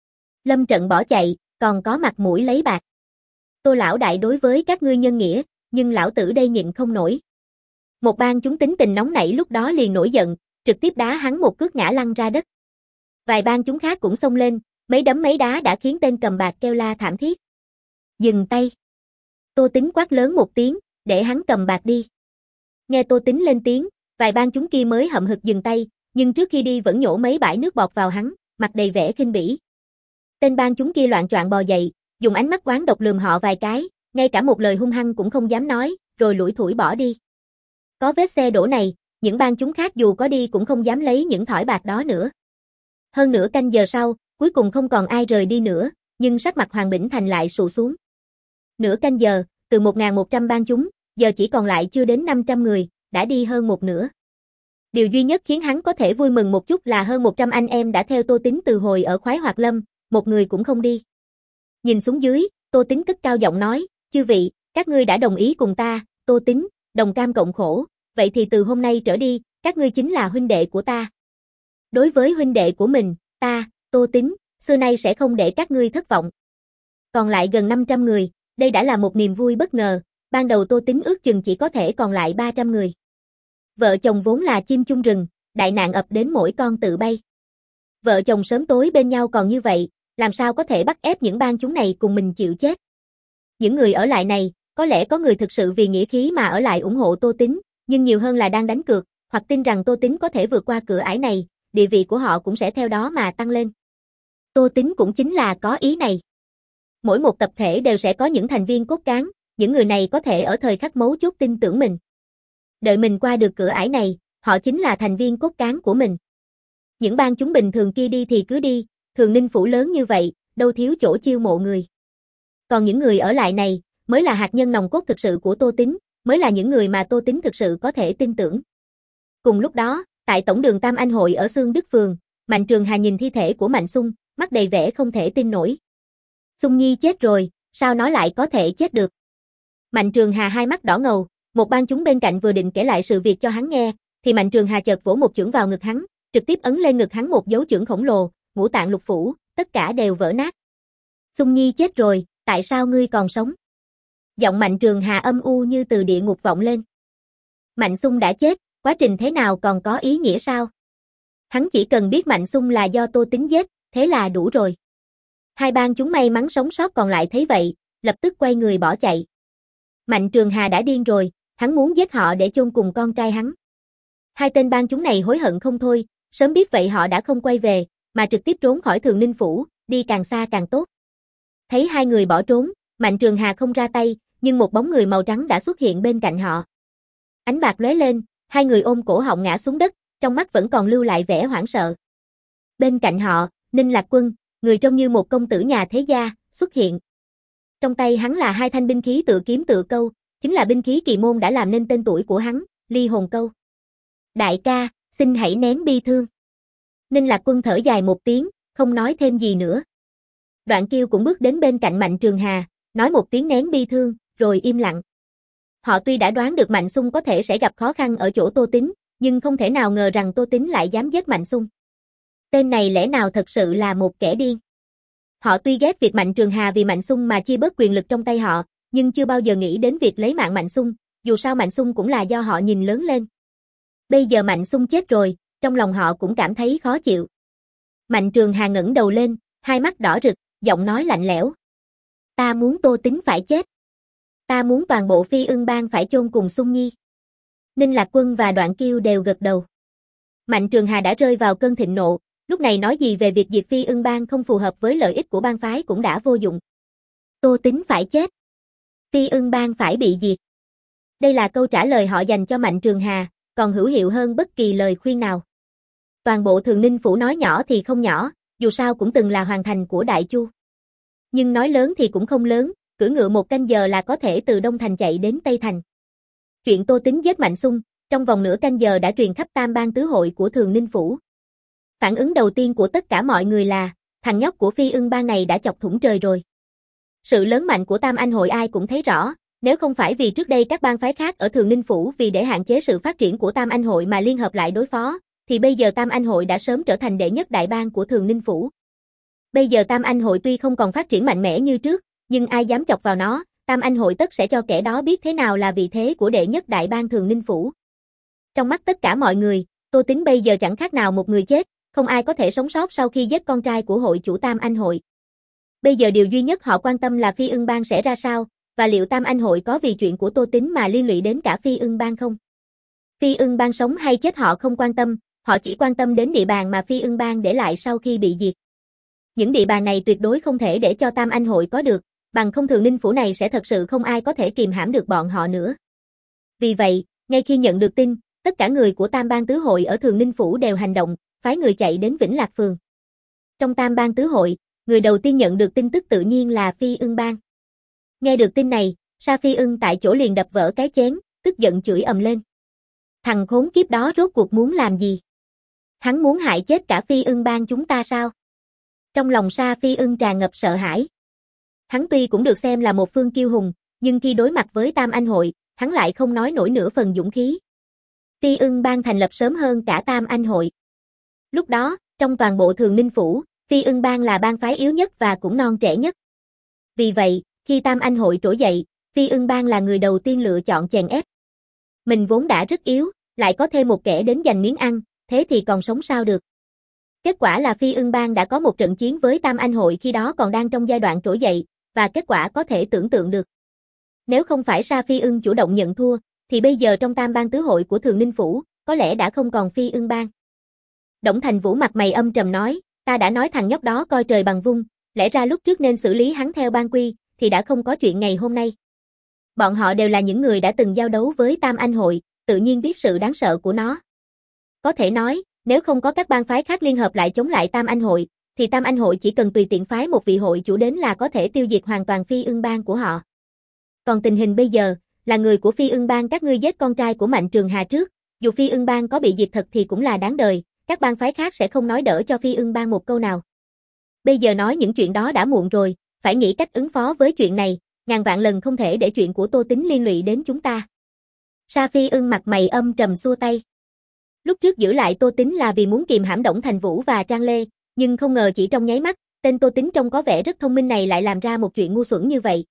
Lâm trận bỏ chạy, còn có mặt mũi lấy bạc. Tô lão đại đối với các ngươi nhân nghĩa, nhưng lão tử đây nhịn không nổi. Một bang chúng tính tình nóng nảy lúc đó liền nổi giận, trực tiếp đá hắn một cước ngã lăn ra đất. Vài bang chúng khác cũng xông lên, mấy đấm mấy đá đã khiến tên cầm bạc kêu la thảm thiết. Dừng tay! Tô Tính quát lớn một tiếng, để hắn cầm bạc đi. Nghe Tô Tính lên tiếng, vài bang chúng kia mới hậm hực dừng tay, nhưng trước khi đi vẫn nhổ mấy bãi nước bọt vào hắn, mặt đầy vẻ khinh bỉ. Tên bang chúng kia loạng choạng bò dậy, dùng ánh mắt oán độc lườm họ vài cái, ngay cả một lời hung hăng cũng không dám nói, rồi lủi thủi bỏ đi. Có vết xe đổ này, những bang chúng khác dù có đi cũng không dám lấy những thỏi bạc đó nữa. Hơn nửa canh giờ sau, cuối cùng không còn ai rời đi nữa, nhưng sắc mặt Hoàng Bỉnh Thành lại sụ xuống. Nửa canh giờ, từ một nghìn một trăm bang chúng, giờ chỉ còn lại chưa đến năm trăm người, đã đi hơn một nửa. Điều duy nhất khiến hắn có thể vui mừng một chút là hơn một trăm anh em đã theo Tô Tính từ hồi ở Khoái Hoạt Lâm, một người cũng không đi. Nhìn xuống dưới, Tô Tính cất cao giọng nói, chư vị, các ngươi đã đồng ý cùng ta, Tô Tính, đồng cam cộng khổ, vậy thì từ hôm nay trở đi, các ngươi chính là huynh đệ của ta. Đối với huynh đệ của mình, ta, Tô Tính, xưa nay sẽ không để các ngươi thất vọng. Còn lại gần năm trăm người, đây đã là một niềm vui bất ngờ, ban đầu Tô Tính ước chừng chỉ có thể còn lại ba trăm người. Vợ chồng vốn là chim chung rừng, đại nạn ập đến mỗi con tự bay. Vợ chồng sớm tối bên nhau còn như vậy, làm sao có thể bắt ép những bang chúng này cùng mình chịu chết. Những người ở lại này, có lẽ có người thực sự vì nghĩa khí mà ở lại ủng hộ Tô Tính, nhưng nhiều hơn là đang đánh cược, hoặc tin rằng Tô Tính có thể vượt qua cửa ải này, địa vị của họ cũng sẽ theo đó mà tăng lên. Tô Tính cũng chính là có ý này. Mỗi một tập thể đều sẽ có những thành viên cốt cán, những người này có thể ở thời khắc mấu chốt tin tưởng mình. Đợi mình qua được cửa ải này, họ chính là thành viên cốt cán của mình. Những bang chúng bình thường kia đi thì cứ đi, Thường Ninh phủ lớn như vậy, đâu thiếu chỗ chiêu mộ người. Còn những người ở lại này, mới là hạt nhân nòng cốt thực sự của Tô Tính, mới là những người mà Tô Tính thực sự có thể tin tưởng. Cùng lúc đó, tại tổng đường Tam Anh Hội ở Xương Đức Phường, Mạnh Trường Hà nhìn thi thể của Mạnh Xung, mắt đầy vẻ không thể tin nổi. Xung Nhi chết rồi, sao nó lại có thể chết được? Mạnh Trường Hà hai mắt đỏ ngầu, một bang chúng bên cạnh vừa định kể lại sự việc cho hắn nghe, thì Mạnh Trường Hà chợt vỗ một chưởng vào ngực hắn, trực tiếp ấn lên ngực hắn một dấu chưởng khổng lồ, ngũ tạng lục phủ, tất cả đều vỡ nát. Xung Nhi chết rồi, tại sao ngươi còn sống? Giọng Mạnh Trường Hà âm u như từ địa ngục vọng lên. Mạnh Xung đã chết, quá trình thế nào còn có ý nghĩa sao? Hắn chỉ cần biết Mạnh Xung là do Tô Tính giết, thế là đủ rồi. Hai bang chúng may mắn sống sót còn lại thấy vậy, lập tức quay người bỏ chạy. Mạnh Trường Hà đã điên rồi, hắn muốn giết họ để chôn cùng con trai hắn. Hai tên bang chúng này hối hận không thôi, sớm biết vậy họ đã không quay về, mà trực tiếp trốn khỏi Thường Ninh phủ, đi càng xa càng tốt. Thấy hai người bỏ trốn, Mạnh Trường Hà không ra tay, nhưng một bóng người màu trắng đã xuất hiện bên cạnh họ. Ánh bạc lóe lên, hai người ôm cổ họng ngã xuống đất, trong mắt vẫn còn lưu lại vẻ hoảng sợ. Bên cạnh họ, Ninh Lạc Quân, người trông như một công tử nhà thế gia, xuất hiện. Trong tay hắn là hai thanh binh khí tự kiếm tự câu, chính là binh khí kỳ môn đã làm nên tên tuổi của hắn, Ly Hồn Câu. Đại ca, xin hãy nén bi thương. Ninh Lạc Quân thở dài một tiếng, không nói thêm gì nữa. Đoạn Kiêu cũng bước đến bên cạnh Mạnh Trường Hà, nói một tiếng nén bi thương, rồi im lặng. Họ tuy đã đoán được Mạnh Xung có thể sẽ gặp khó khăn ở chỗ Tô Tính, nhưng không thể nào ngờ rằng Tô Tính lại dám giết Mạnh Xung. Tên này lẽ nào thật sự là một kẻ điên? Họ tuy ghét việc Mạnh Trường Hà vì Mạnh Xung mà chia bớt quyền lực trong tay họ, nhưng chưa bao giờ nghĩ đến việc lấy mạng Mạnh Xung, dù sao Mạnh Xung cũng là do họ nhìn lớn lên. Bây giờ Mạnh Xung chết rồi, trong lòng họ cũng cảm thấy khó chịu. Mạnh Trường Hà ngẩng đầu lên, hai mắt đỏ rực, giọng nói lạnh lẽo. Ta muốn Tô Tính phải chết. Ta muốn toàn bộ Phi Ưng Bang phải chôn cùng Xung Nhi. Ninh Lạc Quân và Đoạn Kiêu đều gật đầu. Mạnh Trường Hà đã rơi vào cơn thịnh nộ, lúc này nói gì về việc diệt Phi Ưng Bang không phù hợp với lợi ích của bang phái cũng đã vô dụng. Tô Tính phải chết. Phi Ưng Bang phải bị diệt. Đây là câu trả lời họ dành cho Mạnh Trường Hà, còn hữu hiệu hơn bất kỳ lời khuyên nào. Toàn bộ Thường Ninh phủ nói nhỏ thì không nhỏ, dù sao cũng từng là hoàng thành của Đại Chu. Nhưng nói lớn thì cũng không lớn, cưỡi ngựa một canh giờ là có thể từ Đông Thành chạy đến Tây Thành. Chuyện Tô Tính giết Mạnh Xung, trong vòng nửa canh giờ đã truyền khắp tam bang tứ hội của Thường Ninh phủ. Phản ứng đầu tiên của tất cả mọi người là, thằng nhóc của Phi Ưng Bang này đã chọc thủng trời rồi. Sự lớn mạnh của Tam Anh Hội ai cũng thấy rõ, nếu không phải vì trước đây các bang phái khác ở Thường Ninh Phủ vì để hạn chế sự phát triển của Tam Anh Hội mà liên hợp lại đối phó, thì bây giờ Tam Anh Hội đã sớm trở thành đệ nhất đại bang của Thường Ninh Phủ. Bây giờ Tam Anh Hội tuy không còn phát triển mạnh mẽ như trước, nhưng ai dám chọc vào nó, Tam Anh Hội tất sẽ cho kẻ đó biết thế nào là vị thế của đệ nhất đại bang Thường Ninh Phủ. Trong mắt tất cả mọi người, Tô Tín bây giờ chẳng khác nào một người chết, không ai có thể sống sót sau khi giết con trai của hội chủ Tam Anh Hội. Bây giờ điều duy nhất họ quan tâm là Phi Ưng Bang sẽ ra sao, và liệu Tam Anh Hội có vì chuyện của Tô Tín mà liên lụy đến cả Phi Ưng Bang không? Phi Ưng Bang sống hay chết họ không quan tâm, họ chỉ quan tâm đến địa bàn mà Phi Ưng Bang để lại sau khi bị diệt. Những địa bàn này tuyệt đối không thể để cho Tam Anh Hội có được, bằng không Thường Ninh Phủ này sẽ thật sự không ai có thể kìm hãm được bọn họ nữa. Vì vậy, ngay khi nhận được tin, tất cả người của Tam Bang Tứ Hội ở Thường Ninh Phủ đều hành động, phái người chạy đến Vĩnh Lạc Phường. Trong Tam Bang Tứ Hội, người đầu tiên nhận được tin tức tự nhiên là Phi Ưng Bang. Nghe được tin này, Sa Phi Ưng tại chỗ liền đập vỡ cái chén, tức giận chửi ầm lên. Thằng khốn kiếp đó rốt cuộc muốn làm gì? Hắn muốn hại chết cả Phi Ưng Bang chúng ta sao? Trong lòng Sa Phi Ưng tràn ngập sợ hãi. Hắn tuy cũng được xem là một phương kiêu hùng, nhưng khi đối mặt với Tam Anh Hội, hắn lại không nói nổi nửa phần dũng khí. Phi Ưng Bang thành lập sớm hơn cả Tam Anh Hội. Lúc đó, trong toàn bộ Thường Ninh Phủ, Phi Ưng Bang là bang phái yếu nhất và cũng non trẻ nhất. Vì vậy, khi Tam Anh Hội trỗi dậy, Phi Ưng Bang là người đầu tiên lựa chọn chèn ép. Mình vốn đã rất yếu, lại có thêm một kẻ đến giành miếng ăn, thế thì còn sống sao được. Kết quả là Phi Ưng Bang đã có một trận chiến với Tam Anh Hội khi đó còn đang trong giai đoạn trỗi dậy, và kết quả có thể tưởng tượng được. Nếu không phải Sa Phi Ưng chủ động nhận thua, thì bây giờ trong Tam Bang Tứ Hội của Thường Ninh Phủ, có lẽ đã không còn Phi Ưng Bang. Đổng Thành Vũ mặt mày âm trầm nói, ta đã nói thằng nhóc đó coi trời bằng vung, lẽ ra lúc trước nên xử lý hắn theo ban quy, thì đã không có chuyện ngày hôm nay. Bọn họ đều là những người đã từng giao đấu với Tam Anh Hội, tự nhiên biết sự đáng sợ của nó. Có thể nói, nếu không có các bang phái khác liên hợp lại chống lại Tam Anh Hội, thì Tam Anh Hội chỉ cần tùy tiện phái một vị hội chủ đến là có thể tiêu diệt hoàn toàn Phi Ưng Bang của họ. Còn tình hình bây giờ, là người của Phi Ưng Bang các ngươi giết con trai của Mạnh Trường Hà trước, dù Phi Ưng Bang có bị diệt thật thì cũng là đáng đời, các bang phái khác sẽ không nói đỡ cho Phi Ưng Bang một câu nào. Bây giờ nói những chuyện đó đã muộn rồi, phải nghĩ cách ứng phó với chuyện này, ngàn vạn lần không thể để chuyện của Tô Tín liên lụy đến chúng ta. Sa Phi Ưng mặt mày âm trầm xua tay. Lúc trước giữ lại Tô Tín là vì muốn kìm hãm Đổng Thành Vũ và Trang Lê, nhưng không ngờ chỉ trong nháy mắt, tên Tô Tín trông có vẻ rất thông minh này lại làm ra một chuyện ngu xuẩn như vậy.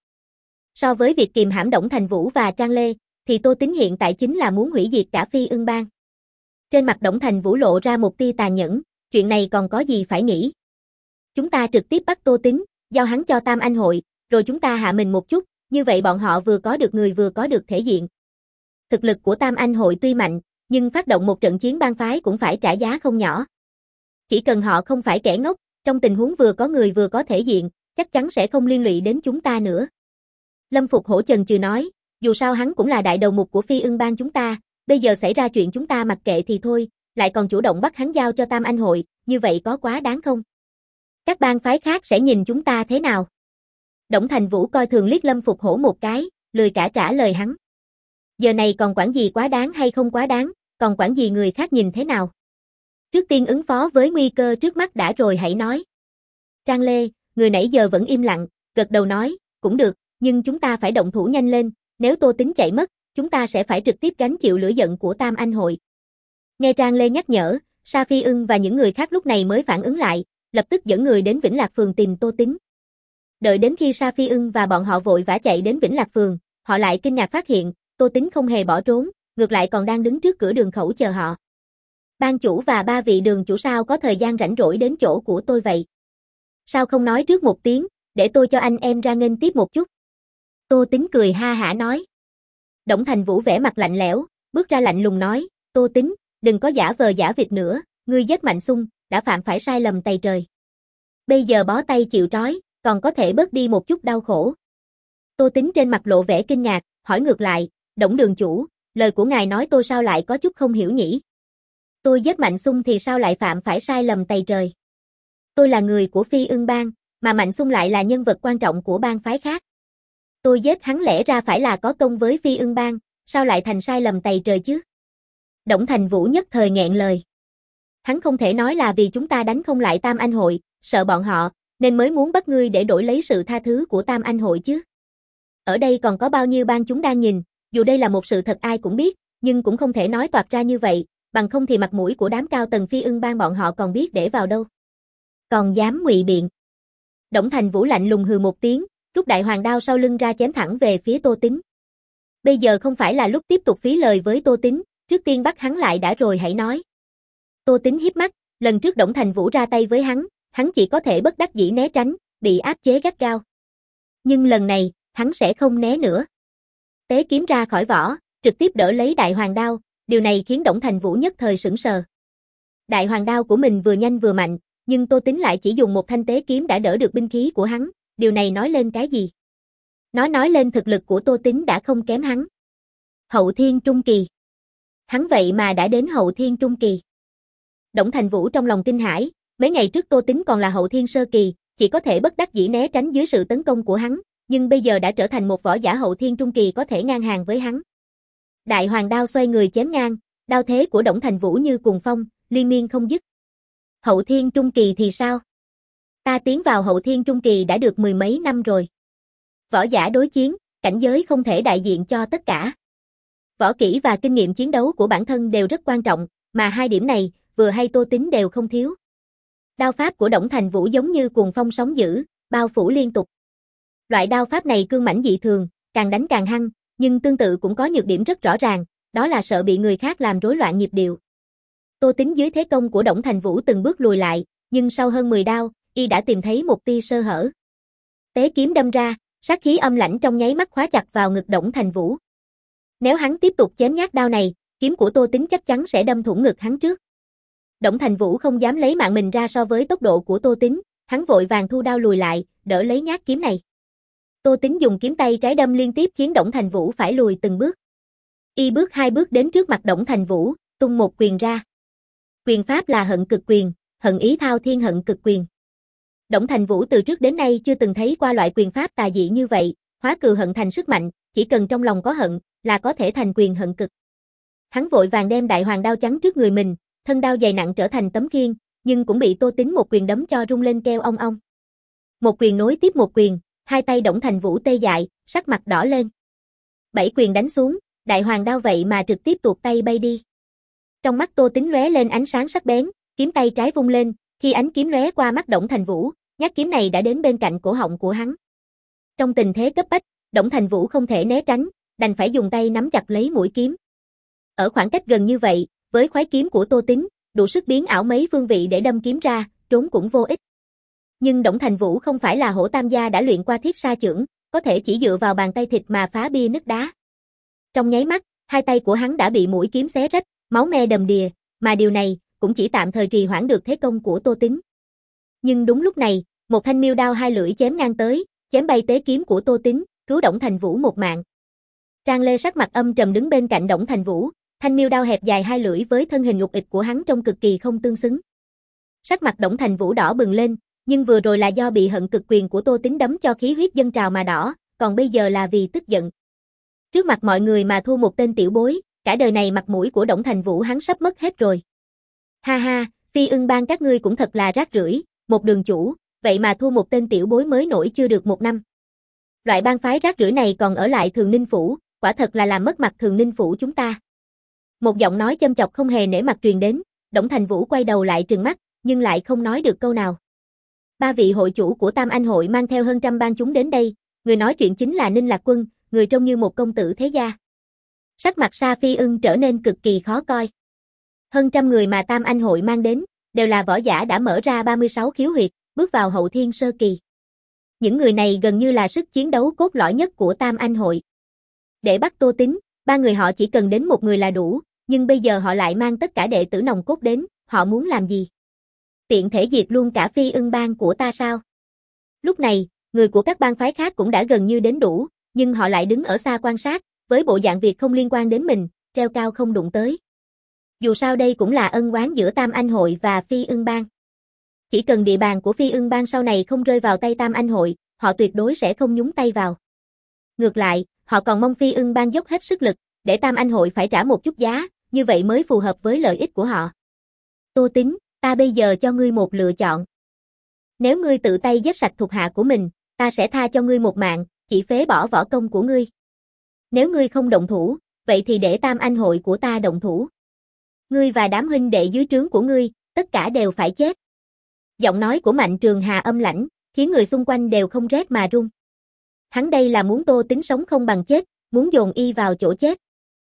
So với việc kìm hãm Đổng Thành Vũ và Trang Lê, thì Tô Tín hiện tại chính là muốn hủy diệt cả Phi Ưng Bang. Trên mặt Đổng Thành Vũ lộ ra một tia tàn nhẫn, chuyện này còn có gì phải nghĩ. Chúng ta trực tiếp bắt Tô Tín, giao hắn cho Tam Anh Hội, rồi chúng ta hạ mình một chút, như vậy bọn họ vừa có được người vừa có được thể diện. Thực lực của Tam Anh Hội tuy mạnh, nhưng phát động một trận chiến bang phái cũng phải trả giá không nhỏ. Chỉ cần họ không phải kẻ ngốc, trong tình huống vừa có người vừa có thể diện, chắc chắn sẽ không liên lụy đến chúng ta nữa. Lâm Phục Hổ chần chừ nói, dù sao hắn cũng là đại đầu mục của Phi Ưng Bang chúng ta, bây giờ xảy ra chuyện chúng ta mặc kệ thì thôi, lại còn chủ động bắt hắn giao cho Tam Anh Hội, như vậy có quá đáng không? Các bang phái khác sẽ nhìn chúng ta thế nào? Đổng Thành Vũ coi thường liếc Lâm Phục Hổ một cái, lười cả trả lời hắn. Giờ này còn quản gì quá đáng hay không quá đáng, còn quản gì người khác nhìn thế nào? Trước tiên ứng phó với nguy cơ trước mắt đã rồi hãy nói. Trang Lê, người nãy giờ vẫn im lặng, gật đầu nói, cũng được, nhưng chúng ta phải động thủ nhanh lên, nếu Tô Tín chạy mất, chúng ta sẽ phải trực tiếp gánh chịu lửa giận của Tam Anh Hội. Nghe Trang Lê nhắc nhở, Sa Phi Ưng và những người khác lúc này mới phản ứng lại, lập tức dẫn người đến Vĩnh Lạc Phường tìm Tô Tín. Đợi đến khi Sa Phi Ưng và bọn họ vội vã chạy đến Vĩnh Lạc Phường, họ lại kinh ngạc phát hiện, Tô Tín không hề bỏ trốn, ngược lại còn đang đứng trước cửa đường khẩu chờ họ. Ban chủ và ba vị đường chủ sao có thời gian rảnh rỗi đến chỗ của tôi vậy? Sao không nói trước một tiếng, để tôi cho anh em ra nghênh tiếp một chút? Tô Tín cười ha hả nói. Đổng Thành Vũ vẻ mặt lạnh lẽo, bước ra lạnh lùng nói, Tô Tín, đừng có giả vờ giả vịt nữa, ngươi giết Mạnh Xung, đã phạm phải sai lầm tày trời. Bây giờ bó tay chịu trói, còn có thể bớt đi một chút đau khổ. Tô Tín trên mặt lộ vẻ kinh ngạc, hỏi ngược lại, Đổng đường chủ, lời của ngài nói tôi sao lại có chút không hiểu nhỉ? Tôi giết Mạnh Xung thì sao lại phạm phải sai lầm tày trời? Tôi là người của Phi Ưng Bang, mà Mạnh Xung lại là nhân vật quan trọng của bang phái khác. Tôi giết hắn lẽ ra phải là có công với Phi Ưng Bang, sao lại thành sai lầm tày trời chứ? Đổng Thành Vũ nhất thời nghẹn lời. Hắn không thể nói là vì chúng ta đánh không lại Tam Anh Hội, sợ bọn họ, nên mới muốn bắt ngươi để đổi lấy sự tha thứ của Tam Anh hội chứ. Ở đây còn có bao nhiêu bang chúng đang nhìn, dù đây là một sự thật ai cũng biết, nhưng cũng không thể nói toạc ra như vậy, bằng không thì mặt mũi của đám cao tầng Phi Ưng bang bọn họ còn biết để vào đâu. Còn dám ngụy biện. Đổng Thành Vũ lạnh lùng hừ một tiếng, rút đại hoàng đao sau lưng ra chém thẳng về phía Tô Tín. Bây giờ không phải là lúc tiếp tục phí lời với Tô Tín, trước tiên bắt hắn lại đã rồi hãy nói. Tô Tín hiếp mắt, lần trước Đổng Thành Vũ ra tay với hắn, hắn chỉ có thể bất đắc dĩ né tránh, bị áp chế gắt gao. Nhưng lần này, hắn sẽ không né nữa. Tế kiếm ra khỏi vỏ, trực tiếp đỡ lấy đại hoàng đao, điều này khiến Đổng Thành Vũ nhất thời sững sờ. Đại hoàng đao của mình vừa nhanh vừa mạnh, nhưng Tô Tín lại chỉ dùng một thanh tế kiếm đã đỡ được binh khí của hắn, điều này nói lên cái gì? Nó nói lên thực lực của Tô Tín đã không kém hắn. Hậu thiên trung kỳ. Hắn vậy mà đã đến hậu thiên trung kỳ. Đổng Thành Vũ trong lòng kinh hãi, mấy ngày trước Tô Tín còn là hậu thiên sơ kỳ, chỉ có thể bất đắc dĩ né tránh dưới sự tấn công của hắn, nhưng bây giờ đã trở thành một võ giả hậu thiên trung kỳ có thể ngang hàng với hắn. Đại hoàng đao xoay người chém ngang, đao thế của Đổng Thành Vũ như cuồng phong, liên miên không dứt. Hậu thiên trung kỳ thì sao? Ta tiến vào hậu thiên trung kỳ đã được mười mấy năm rồi. Võ giả đối chiến, cảnh giới không thể đại diện cho tất cả. Võ kỹ và kinh nghiệm chiến đấu của bản thân đều rất quan trọng, mà hai điểm này, vừa hay Tô Tín đều không thiếu. Đao pháp của Đổng Thành Vũ giống như cuồng phong sóng dữ, bao phủ liên tục. Loại đao pháp này cương mãnh dị thường, càng đánh càng hăng, nhưng tương tự cũng có nhược điểm rất rõ ràng, đó là sợ bị người khác làm rối loạn nhịp điệu. Tô Tín dưới thế công của Đổng Thành Vũ từng bước lùi lại, nhưng sau hơn mười đao, y đã tìm thấy một tia sơ hở. Tế kiếm đâm ra, sát khí âm lãnh trong nháy mắt khóa chặt vào ngực Đổng Thành Vũ. Nếu hắn tiếp tục chém nhát đao này, kiếm của Tô Tín chắc chắn sẽ đâm thủng ngực hắn trước. Đổng Thành Vũ không dám lấy mạng mình ra so với tốc độ của Tô Tín, hắn vội vàng thu đao lùi lại, đỡ lấy nhát kiếm này. Tô Tín dùng kiếm tay trái đâm liên tiếp khiến Đổng Thành Vũ phải lùi từng bước. Y bước hai bước đến trước mặt Đổng Thành Vũ, tung một quyền ra. Quyền pháp là hận cực quyền, hận ý thao thiên hận cực quyền. Đổng Thành Vũ từ trước đến nay chưa từng thấy qua loại quyền pháp tà dị như vậy, hóa cừu hận thành sức mạnh, chỉ cần trong lòng có hận, là có thể thành quyền hận cực. Hắn vội vàng đem đại hoàng đao chắn trước người mình, thân đao dày nặng trở thành tấm khiên, nhưng cũng bị Tô Tín một quyền đấm cho rung lên keo ong ong. Một quyền nối tiếp một quyền, hai tay Đổng Thành Vũ tê dại, sắc mặt đỏ lên. Bảy quyền đánh xuống, đại hoàng đao vậy mà trực tiếp tuột tay bay đi. Trong mắt Tô Tín lóe lên ánh sáng sắc bén, kiếm tay trái vung lên, khi ánh kiếm lóe qua mắt Đổng Thành Vũ, nhát kiếm này đã đến bên cạnh cổ họng của hắn. Trong tình thế cấp bách, Đổng Thành Vũ không thể né tránh, đành phải dùng tay nắm chặt lấy mũi kiếm. Ở khoảng cách gần như vậy, với khoái kiếm của Tô Tín, đủ sức biến ảo mấy phương vị để đâm kiếm ra, trốn cũng vô ích. Nhưng Đổng Thành Vũ không phải là hổ tam gia đã luyện qua thiết sa chưởng, có thể chỉ dựa vào bàn tay thịt mà phá bia nứt đá. Trong nháy mắt, hai tay của hắn đã bị mũi kiếm xé rách, máu me đầm đìa, mà điều này cũng chỉ tạm thời trì hoãn được thế công của Tô Tín. Nhưng đúng lúc này, một thanh miêu đao hai lưỡi chém ngang tới, chém bay tế kiếm của Tô Tín, cứu Đổng Thành Vũ một mạng. Trang Lê sắc mặt âm trầm đứng bên cạnh Đổng Thành Vũ, thanh miêu đao hẹp dài hai lưỡi với thân hình ngục ịch của hắn trông cực kỳ không tương xứng. Sắc mặt Đổng Thành Vũ đỏ bừng lên, nhưng vừa rồi là do bị hận cực quyền của Tô Tín đấm cho khí huyết dâng trào mà đỏ, còn bây giờ là vì tức giận. Trước mặt mọi người mà thua một tên tiểu bối, cả đời này mặt mũi của Đổng Thành Vũ hắn sắp mất hết rồi. Ha ha, Phi Ưng bang các ngươi cũng thật là rác rưởi, một đường chủ, vậy mà thua một tên tiểu bối mới nổi chưa được một năm. Loại bang phái rác rưởi này còn ở lại Thường Ninh Phủ, quả thật là làm mất mặt Thường Ninh Phủ chúng ta. Một giọng nói châm chọc không hề nể mặt truyền đến, Đổng Thành Vũ quay đầu lại trừng mắt, nhưng lại không nói được câu nào. Ba vị hội chủ của Tam Anh hội mang theo hơn trăm bang chúng đến đây, người nói chuyện chính là Ninh Lạc Quân, người trông như một công tử thế gia. Sắc mặt Sa Phi Ưng trở nên cực kỳ khó coi. Hơn trăm người mà Tam Anh hội mang đến, đều là võ giả đã mở ra ba mươi sáu khiếu huyệt, bước vào hậu thiên sơ kỳ. Những người này gần như là sức chiến đấu cốt lõi nhất của Tam Anh hội. Để bắt Tô Tín, ba người họ chỉ cần đến một người là đủ, nhưng bây giờ họ lại mang tất cả đệ tử nòng cốt đến, họ muốn làm gì? Tiện thể diệt luôn cả Phi Ưng bang của ta sao? Lúc này, người của các bang phái khác cũng đã gần như đến đủ, nhưng họ lại đứng ở xa quan sát, với bộ dạng việc không liên quan đến mình, treo cao không đụng tới. Dù sao đây cũng là ân oán giữa Tam Anh hội và Phi Ưng bang. Chỉ cần địa bàn của Phi Ưng bang sau này không rơi vào tay Tam Anh hội, họ tuyệt đối sẽ không nhúng tay vào. Ngược lại, họ còn mong Phi Ưng bang dốc hết sức lực, để Tam Anh hội phải trả một chút giá, như vậy mới phù hợp với lợi ích của họ. Tô Tín, ta bây giờ cho ngươi một lựa chọn. Nếu ngươi tự tay giết sạch thuộc hạ của mình, ta sẽ tha cho ngươi một mạng, chỉ phế bỏ võ công của ngươi. Nếu ngươi không động thủ, vậy thì để Tam Anh hội của ta động thủ. Ngươi và đám huynh đệ dưới trướng của ngươi, tất cả đều phải chết. Giọng nói của Mạnh Trường Hà âm lãnh, khiến người xung quanh đều không rét mà run. Hắn đây là muốn Tô Tín sống không bằng chết, muốn dồn y vào chỗ chết.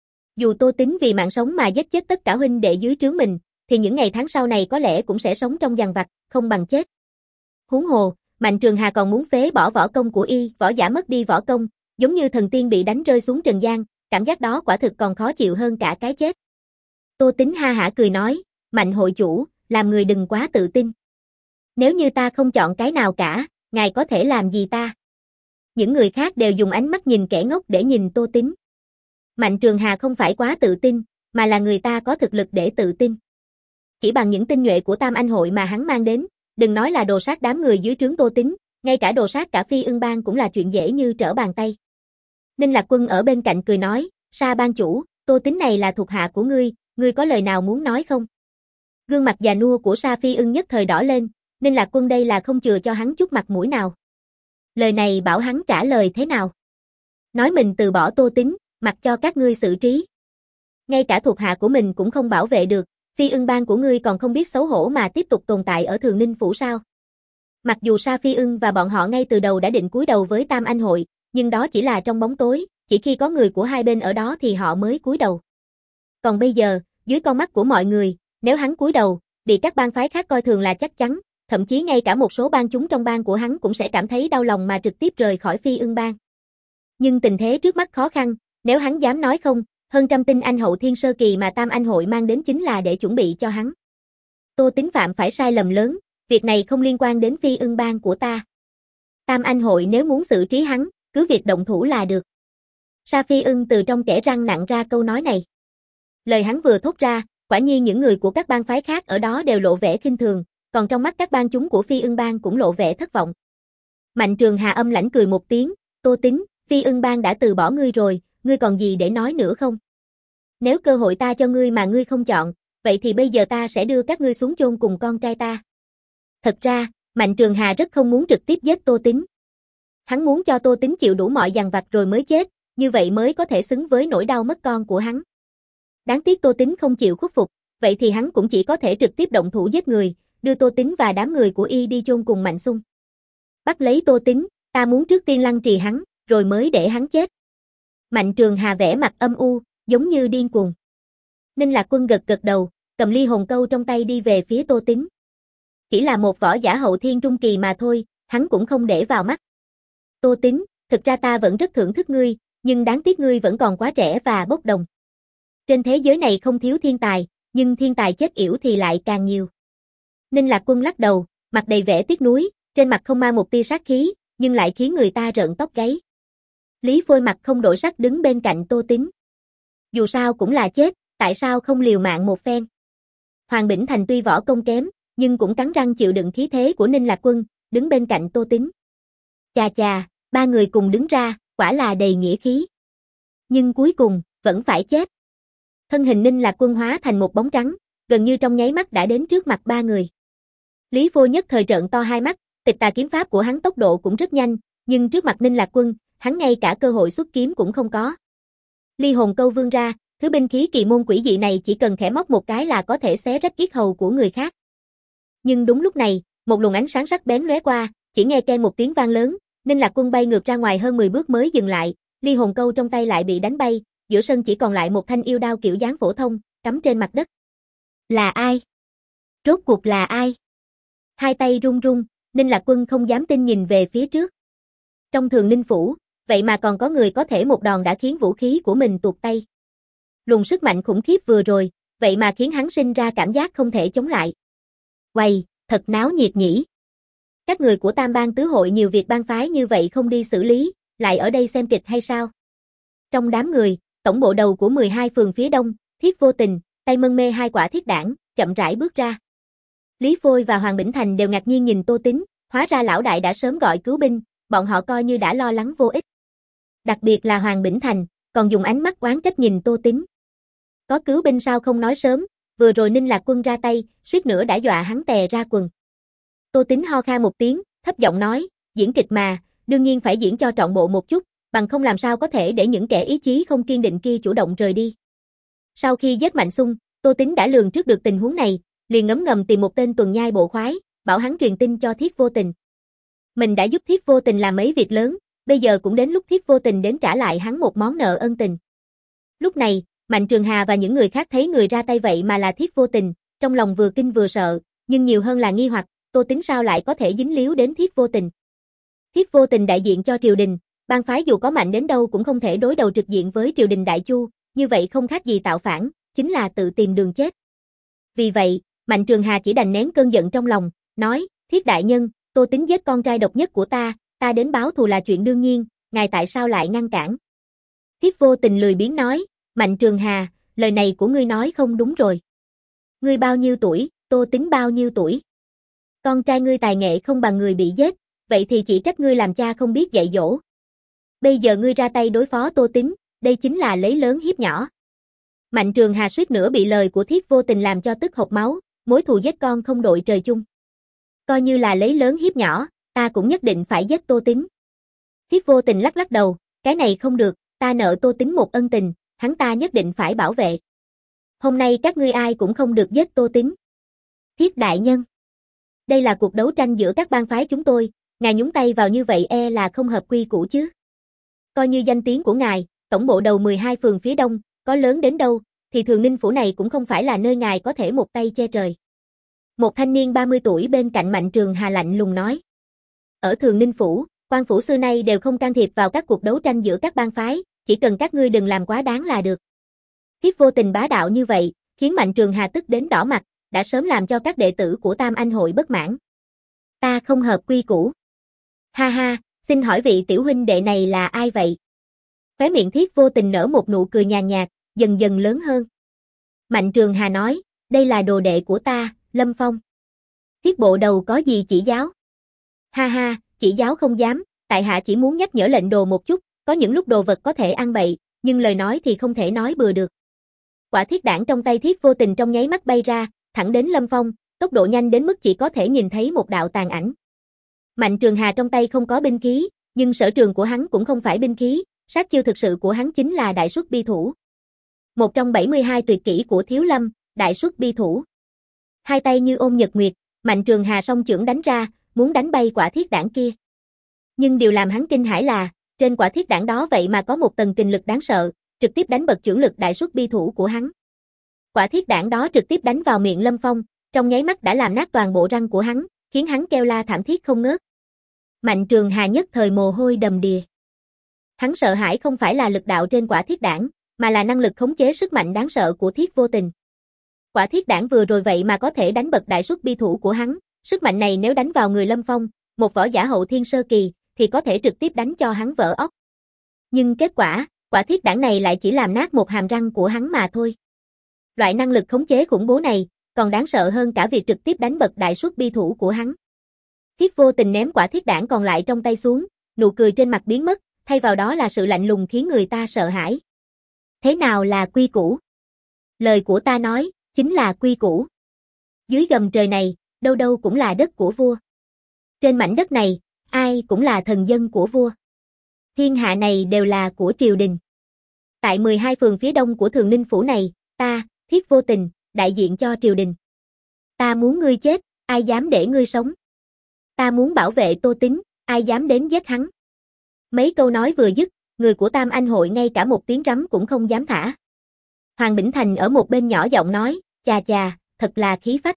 Dù Tô Tín vì mạng sống mà giết chết tất cả huynh đệ dưới trướng mình, thì những ngày tháng sau này có lẽ cũng sẽ sống trong giằng vặt, không bằng chết. Huống hồ, Mạnh Trường Hà còn muốn phế bỏ võ công của y, võ giả mất đi võ công, giống như thần tiên bị đánh rơi xuống trần gian, cảm giác đó quả thực còn khó chịu hơn cả cái chết. Tô Tín ha hả cười nói, Mạnh hội chủ, làm người đừng quá tự tin. Nếu như ta không chọn cái nào cả, ngài có thể làm gì ta? Những người khác đều dùng ánh mắt nhìn kẻ ngốc để nhìn Tô Tín. Mạnh Trường Hà không phải quá tự tin, mà là người ta có thực lực để tự tin. Chỉ bằng những tinh nhuệ của Tam Anh hội mà hắn mang đến, đừng nói là đồ sát đám người dưới trướng Tô Tín, ngay cả đồ sát cả Phi Ưng Bang cũng là chuyện dễ như trở bàn tay. Ninh Lạc Quân ở bên cạnh cười nói, Sa bang chủ, Tô Tín này là thuộc hạ của ngươi, ngươi có lời nào muốn nói không? Gương mặt già nua của Sa Phi Ưng nhất thời đỏ lên, Ninh Lạc Quân đây là không chừa cho hắn chút mặt mũi nào. Lời này bảo hắn trả lời thế nào? Nói mình từ bỏ Tô Tín, mặc cho các ngươi xử trí. Ngay cả thuộc hạ của mình cũng không bảo vệ được, Phi Ưng Bang của ngươi còn không biết xấu hổ mà tiếp tục tồn tại ở Thường Ninh Phủ sao? Mặc dù Sa Phi Ưng và bọn họ ngay từ đầu đã định cúi đầu với Tam Anh hội, nhưng đó chỉ là trong bóng tối, chỉ khi có người của hai bên ở đó thì họ mới cúi đầu. Còn bây giờ, dưới con mắt của mọi người, nếu hắn cúi đầu, bị các bang phái khác coi thường là chắc chắn, thậm chí ngay cả một số bang chúng trong bang của hắn cũng sẽ cảm thấy đau lòng mà trực tiếp rời khỏi Phi Ưng Bang. Nhưng tình thế trước mắt khó khăn, nếu hắn dám nói không, hơn trăm tinh anh hậu thiên sơ kỳ mà Tam Anh hội mang đến chính là để chuẩn bị cho hắn. Tô Tín phạm phải sai lầm lớn, việc này không liên quan đến Phi Ưng Bang của ta. Tam Anh hội nếu muốn xử trí hắn, cứ việc động thủ là được. Sa Phi Ưng từ trong kẽ răng nặn ra câu nói này. Lời hắn vừa thốt ra, quả nhiên những người của các bang phái khác ở đó đều lộ vẻ khinh thường, còn trong mắt các bang chúng của Phi Ưng Bang cũng lộ vẻ thất vọng. Mạnh Trường Hà âm lãnh cười một tiếng, Tô Tín, Phi Ưng Bang đã từ bỏ ngươi rồi, ngươi còn gì để nói nữa không? Nếu cơ hội ta cho ngươi mà ngươi không chọn, vậy thì bây giờ ta sẽ đưa các ngươi xuống chôn cùng con trai ta. Thật ra, Mạnh Trường Hà rất không muốn trực tiếp giết Tô Tín. Hắn muốn cho Tô Tín chịu đủ mọi dằn vặt rồi mới chết, như vậy mới có thể xứng với nỗi đau mất con của hắn. Đáng tiếc Tô Tín không chịu khuất phục, vậy thì hắn cũng chỉ có thể trực tiếp động thủ giết người, đưa Tô Tín và đám người của y đi chôn cùng Mạnh Xung. Bắt lấy Tô Tín, ta muốn trước tiên lăng trì hắn, rồi mới để hắn chết. Mạnh Trường Hà vẽ mặt âm u, giống như điên cuồng. Ninh Lạc Quân gật gật đầu, cầm ly hồn câu trong tay đi về phía Tô Tín. Chỉ là một võ giả hậu thiên trung kỳ mà thôi, hắn cũng không để vào mắt. Tô Tín, thực ra ta vẫn rất thưởng thức ngươi, nhưng đáng tiếc ngươi vẫn còn quá trẻ và bốc đồng. Trên thế giới này không thiếu thiên tài, nhưng thiên tài chết yểu thì lại càng nhiều. Ninh Lạc Quân lắc đầu, mặt đầy vẻ tiếc nuối, trên mặt không mang một tia sát khí, nhưng lại khiến người ta rợn tóc gáy. Lý Phôi mặt không đổi sắc đứng bên cạnh Tô Tín. Dù sao cũng là chết, tại sao không liều mạng một phen? Hoàng Bỉnh Thành tuy võ công kém, nhưng cũng cắn răng chịu đựng khí thế của Ninh Lạc Quân, đứng bên cạnh Tô Tín. Chà chà, ba người cùng đứng ra, quả là đầy nghĩa khí. Nhưng cuối cùng, vẫn phải chết. Thân hình Ninh Lạc Quân hóa thành một bóng trắng, gần như trong nháy mắt đã đến trước mặt ba người. Lý Phôi nhất thời trợn to hai mắt, tịch tà kiếm pháp của hắn tốc độ cũng rất nhanh, nhưng trước mặt Ninh Lạc Quân, hắn ngay cả cơ hội xuất kiếm cũng không có. Ly hồn câu vươn ra, thứ binh khí kỳ môn quỷ dị này chỉ cần khẽ móc một cái là có thể xé rách yết hầu của người khác. Nhưng đúng lúc này, một luồng ánh sáng sắc bén lóe qua, chỉ nghe keng một tiếng vang lớn, Ninh Lạc Quân bay ngược ra ngoài hơn mười bước mới dừng lại, ly hồn câu trong tay lại bị đánh bay, giữa sân chỉ còn lại một thanh yêu đao kiểu dáng phổ thông, cắm trên mặt đất. Là ai? Rốt cuộc là ai? Hai tay run run, Ninh Lạc Quân không dám tin nhìn về phía trước. Trong Thường Ninh Phủ, vậy mà còn có người có thể một đòn đã khiến vũ khí của mình tuột tay. Luồng sức mạnh khủng khiếp vừa rồi, vậy mà khiến hắn sinh ra cảm giác không thể chống lại. Uầy, thật náo nhiệt nhỉ. Các người của Tam Bang Tứ Hội nhiều việc bang phái như vậy không đi xử lý, lại ở đây xem kịch hay sao? Trong đám người, tổng bộ đầu của mười hai phường phía đông, Thiết Vô Tình, tay mân mê hai quả thiết đảng, chậm rãi bước ra. Lý Phôi và Hoàng Bỉnh Thành đều ngạc nhiên nhìn Tô Tín, hóa ra lão đại đã sớm gọi cứu binh, bọn họ coi như đã lo lắng vô ích. Đặc biệt là Hoàng Bỉnh Thành, còn dùng ánh mắt oán trách nhìn Tô Tín. Có cứu binh sao không nói sớm, vừa rồi Ninh Lạc Quân ra tay, suýt nữa đã dọa hắn tè ra quần. Tô Tính ho khan một tiếng, thấp giọng nói, diễn kịch mà, đương nhiên phải diễn cho trọn bộ một chút, bằng không làm sao có thể để những kẻ ý chí không kiên định kia chủ động rời đi. Sau khi giết Mạnh Xung, Tô Tính đã lường trước được tình huống này, liền ngấm ngầm tìm một tên tuần nhai bộ khoái, bảo hắn truyền tin cho Thiết Vô Tình. Mình đã giúp Thiết Vô Tình làm mấy việc lớn, bây giờ cũng đến lúc Thiết Vô Tình đến trả lại hắn một món nợ ân tình. Lúc này, Mạnh Trường Hà và những người khác thấy người ra tay vậy mà là Thiết Vô Tình, trong lòng vừa kinh vừa sợ, nhưng nhiều hơn là nghi hoặc, Tô Tính sao lại có thể dính líu đến Thiết Vô Tình. Thiết Vô Tình đại diện cho triều đình, bang phái dù có mạnh đến đâu cũng không thể đối đầu trực diện với triều đình Đại Chu, như vậy không khác gì tạo phản, chính là tự tìm đường chết. Vì vậy, Mạnh Trường Hà chỉ đành nén cơn giận trong lòng, nói, Thiết đại nhân, Tô Tính giết con trai độc nhất của ta, ta đến báo thù là chuyện đương nhiên, ngài tại sao lại ngăn cản? Thiết Vô Tình lười biếng nói, Mạnh Trường Hà, lời này của ngươi nói không đúng rồi. Ngươi bao nhiêu tuổi, Tô Tính bao nhiêu tuổi? Con trai ngươi tài nghệ không bằng người bị giết, vậy thì chỉ trách ngươi làm cha không biết dạy dỗ. Bây giờ ngươi ra tay đối phó Tô Tính, đây chính là lấy lớn hiếp nhỏ. Mạnh Trường Hà suýt nữa bị lời của Thiết Vô Tình làm cho tức hộc máu, mối thù giết con không đội trời chung. Coi như là lấy lớn hiếp nhỏ, ta cũng nhất định phải giết Tô Tính. Thiết Vô Tình lắc lắc đầu, cái này không được, ta nợ Tô Tính một ân tình, hắn ta nhất định phải bảo vệ. Hôm nay các ngươi ai cũng không được giết Tô Tính. Thiết đại nhân, đây là cuộc đấu tranh giữa các bang phái chúng tôi, ngài nhúng tay vào như vậy e là không hợp quy củ chứ. Coi như danh tiếng của ngài, tổng bộ đầu mười hai phường phía đông, có lớn đến đâu, thì Thường Ninh Phủ này cũng không phải là nơi ngài có thể một tay che trời. Một thanh niên ba mươi tuổi bên cạnh Mạnh Trường Hà lạnh lùng nói. Ở Thường Ninh Phủ, quan phủ xưa nay đều không can thiệp vào các cuộc đấu tranh giữa các bang phái, chỉ cần các ngươi đừng làm quá đáng là được. Thiết Vô Tình bá đạo như vậy, khiến Mạnh Trường Hà tức đến đỏ mặt, đã sớm làm cho các đệ tử của Tam Anh hội bất mãn. Ta không hợp quy củ. Ha ha, xin hỏi vị tiểu huynh đệ này là ai vậy? Khóe miệng Thiết Vô Tình nở một nụ cười nhàn nhạt, dần dần lớn hơn. Mạnh Trường Hà nói, đây là đồ đệ của ta, Lâm Phong. Thiết bộ đầu có gì chỉ giáo? Ha ha, chỉ giáo không dám, tại hạ chỉ muốn nhắc nhở lệnh đồ một chút, có những lúc đồ vật có thể ăn bậy, nhưng lời nói thì không thể nói bừa được. Quả thiết đảng trong tay Thiết Vô Tình trong nháy mắt bay ra, thẳng đến Lâm Phong, tốc độ nhanh đến mức chỉ có thể nhìn thấy một đạo tàn ảnh. Mạnh Trường Hà trong tay không có binh khí, nhưng sở trường của hắn cũng không phải binh khí, sát chiêu thực sự của hắn chính là đại xuất bi thủ. Một trong bảy mươi hai tuyệt kỹ của Thiếu Lâm, đại xuất bi thủ. Hai tay như ôm nhật nguyệt, Mạnh Trường Hà song chưởng đánh ra, muốn đánh bay quả thiết đảng kia. Nhưng điều làm hắn kinh hãi là, trên quả thiết đảng đó vậy mà có một tầng kình lực đáng sợ, trực tiếp đánh bật chưởng lực đại xuất bi thủ của hắn. Quả thiết đảng đó trực tiếp đánh vào miệng Lâm Phong, trong nháy mắt đã làm nát toàn bộ răng của hắn, khiến hắn kêu la thảm thiết không ngớt. Mạnh Trường Hà nhất thời mồ hôi đầm đìa. Hắn sợ hãi không phải là lực đạo trên quả thiết đảng, mà là năng lực khống chế sức mạnh đáng sợ của Thiết Vô Tình. Quả thiết đảng vừa rồi vậy mà có thể đánh bật đại xuất bi thủ của hắn, sức mạnh này nếu đánh vào người Lâm Phong, một võ giả hậu thiên sơ kỳ, thì có thể trực tiếp đánh cho hắn vỡ óc. Nhưng kết quả, quả thiết đảng này lại chỉ làm nát một hàm răng của hắn mà thôi. Loại năng lực khống chế khủng bố này, còn đáng sợ hơn cả việc trực tiếp đánh bật đại xuất bi thủ của hắn. Thiết Vô Tình ném quả thiết đảng còn lại trong tay xuống, nụ cười trên mặt biến mất, thay vào đó là sự lạnh lùng khiến người ta sợ hãi. Thế nào là quy củ? Lời của ta nói, chính là quy củ. Dưới gầm trời này, đâu đâu cũng là đất của vua. Trên mảnh đất này, ai cũng là thần dân của vua. Thiên hạ này đều là của triều đình. Tại mười hai phường phía đông của Thường Ninh Phủ này, ta, Thiết Vô Tình, đại diện cho triều đình. Ta muốn ngươi chết, ai dám để ngươi sống? Ta muốn bảo vệ Tô Tính, ai dám đến giết hắn? Mấy câu nói vừa dứt, người của Tam Anh hội ngay cả một tiếng rắm cũng không dám thả. Hoàng Bỉnh Thành ở một bên nhỏ giọng nói, chà chà, thật là khí phách.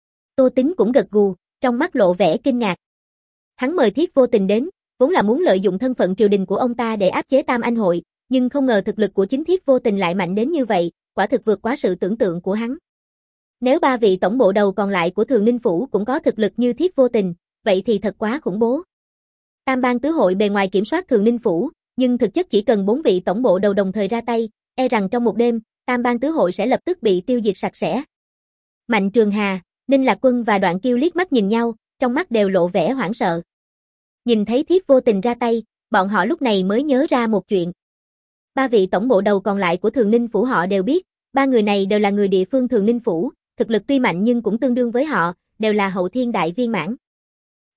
Tô Tính cũng gật gù, trong mắt lộ vẻ kinh ngạc. Hắn mời Thiết Vô Tình đến, vốn là muốn lợi dụng thân phận triều đình của ông ta để áp chế Tam Anh hội, nhưng không ngờ thực lực của chính Thiết Vô Tình lại mạnh đến như vậy, quả thực vượt quá sự tưởng tượng của hắn. Nếu ba vị tổng bộ đầu còn lại của Thường Ninh Phủ cũng có thực lực như Thiết Vô Tình, vậy thì thật quá khủng bố. Tam bang tứ hội bề ngoài kiểm soát Thường Ninh Phủ, nhưng thực chất chỉ cần bốn vị tổng bộ đầu đồng thời ra tay, e rằng trong một đêm, Tam bang tứ hội sẽ lập tức bị tiêu diệt sạch sẽ. Mạnh Trường Hà, Ninh Lạc Quân và Đoạn Kiêu liếc mắt nhìn nhau, trong mắt đều lộ vẻ hoảng sợ. Nhìn thấy Thiết Vô Tình ra tay, bọn họ lúc này mới nhớ ra một chuyện. Ba vị tổng bộ đầu còn lại của Thường Ninh Phủ họ đều biết, ba người này đều là người địa phương Thường Ninh Phủ, thực lực tuy mạnh nhưng cũng tương đương với họ, đều là hậu thiên đại viên mãn.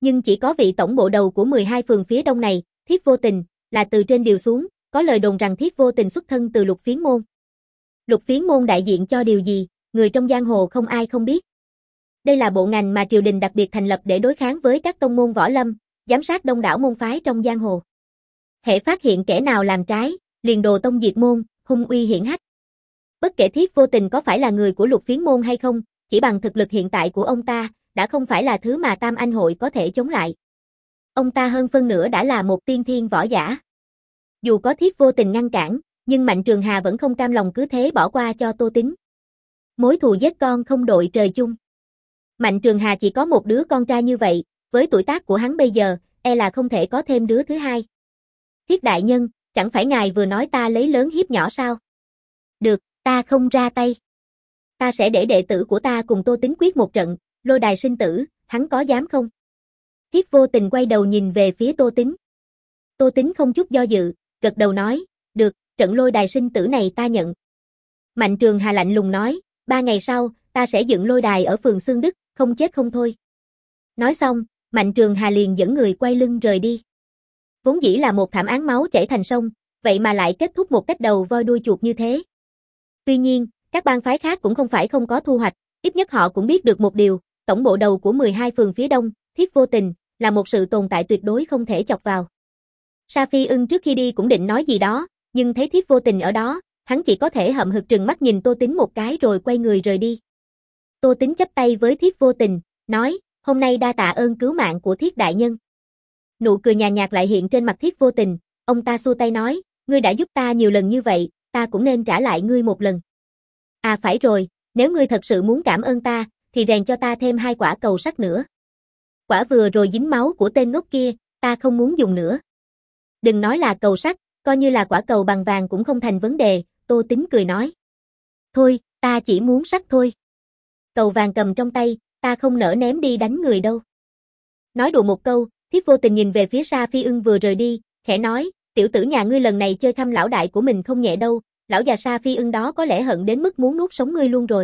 Nhưng chỉ có vị tổng bộ đầu của mười hai phường phía đông này, Thiết Vô Tình, là từ trên điều xuống, có lời đồn rằng Thiết Vô Tình xuất thân từ Lục Phiến môn. Lục Phiến môn đại diện cho điều gì, người trong giang hồ không ai không biết. Đây là bộ ngành mà triều đình đặc biệt thành lập để đối kháng với các tông môn võ lâm, giám sát đông đảo môn phái trong giang hồ. Hễ phát hiện kẻ nào làm trái, liền đồ tông diệt môn, hung uy hiển hách. Bất kể Thiết Vô Tình có phải là người của Lục Phiến môn hay không, chỉ bằng thực lực hiện tại của ông ta, đã không phải là thứ mà Tam Anh hội có thể chống lại. Ông ta hơn phân nửa đã là một tiên thiên võ giả. Dù có Thiết Vô Tình ngăn cản, nhưng Mạnh Trường Hà vẫn không cam lòng cứ thế bỏ qua cho Tô Tín. Mối thù giết con không đội trời chung. Mạnh Trường Hà chỉ có một đứa con trai như vậy, với tuổi tác của hắn bây giờ, e là không thể có thêm đứa thứ hai. Thiết đại nhân, chẳng phải ngài vừa nói ta lấy lớn hiếp nhỏ sao? Được, ta không ra tay. Ta sẽ để đệ tử của ta cùng Tô Tín quyết một trận, lôi đài sinh tử, hắn có dám không? Thiết Vô Tình quay đầu nhìn về phía Tô Tín. Tô Tín không chút do dự, gật đầu nói, được, trận lôi đài sinh tử này ta nhận. Mạnh Trường Hà lạnh lùng nói, ba ngày sau, ta sẽ dựng lôi đài ở phường Xương Đức, không chết không thôi. Nói xong, Mạnh Trường Hà liền dẫn người quay lưng rời đi. Vốn dĩ là một thảm án máu chảy thành sông, vậy mà lại kết thúc một cách đầu voi đuôi chuột như thế. Tuy nhiên, các bang phái khác cũng không phải không có thu hoạch, ít nhất họ cũng biết được một điều, tổng bộ đầu của mười hai phường phía đông, Thiết Vô Tình, là một sự tồn tại tuyệt đối không thể chọc vào. Sa Phi Ưng trước khi đi cũng định nói gì đó, nhưng thấy Thiết Vô Tình ở đó, hắn chỉ có thể hậm hực trừng mắt nhìn Tô Tín một cái rồi quay người rời đi. Tô Tín chắp tay với Thiết Vô Tình, nói, hôm nay đa tạ ơn cứu mạng của Thiết đại nhân. Nụ cười nhàn nhạt lại hiện trên mặt Thiết Vô Tình, ông ta xua tay nói, ngươi đã giúp ta nhiều lần như vậy, ta cũng nên trả lại ngươi một lần. À phải rồi, nếu ngươi thật sự muốn cảm ơn ta, thì rèn cho ta thêm hai quả cầu sắt nữa. Quả vừa rồi dính máu của tên ngốc kia, ta không muốn dùng nữa. Đừng nói là cầu sắt, coi như là quả cầu bằng vàng cũng không thành vấn đề, Tô Tín cười nói. Thôi, ta chỉ muốn sắt thôi. Cầu vàng cầm trong tay, ta không nỡ ném đi đánh người đâu. Nói đùa một câu, Thiết Vô Tình nhìn về phía Sa Phi Ưng vừa rời đi, khẽ nói, tiểu tử nhà ngươi lần này chơi khăm lão đại của mình không nhẹ đâu, lão già Sa Phi Ưng đó có lẽ hận đến mức muốn nuốt sống ngươi luôn rồi.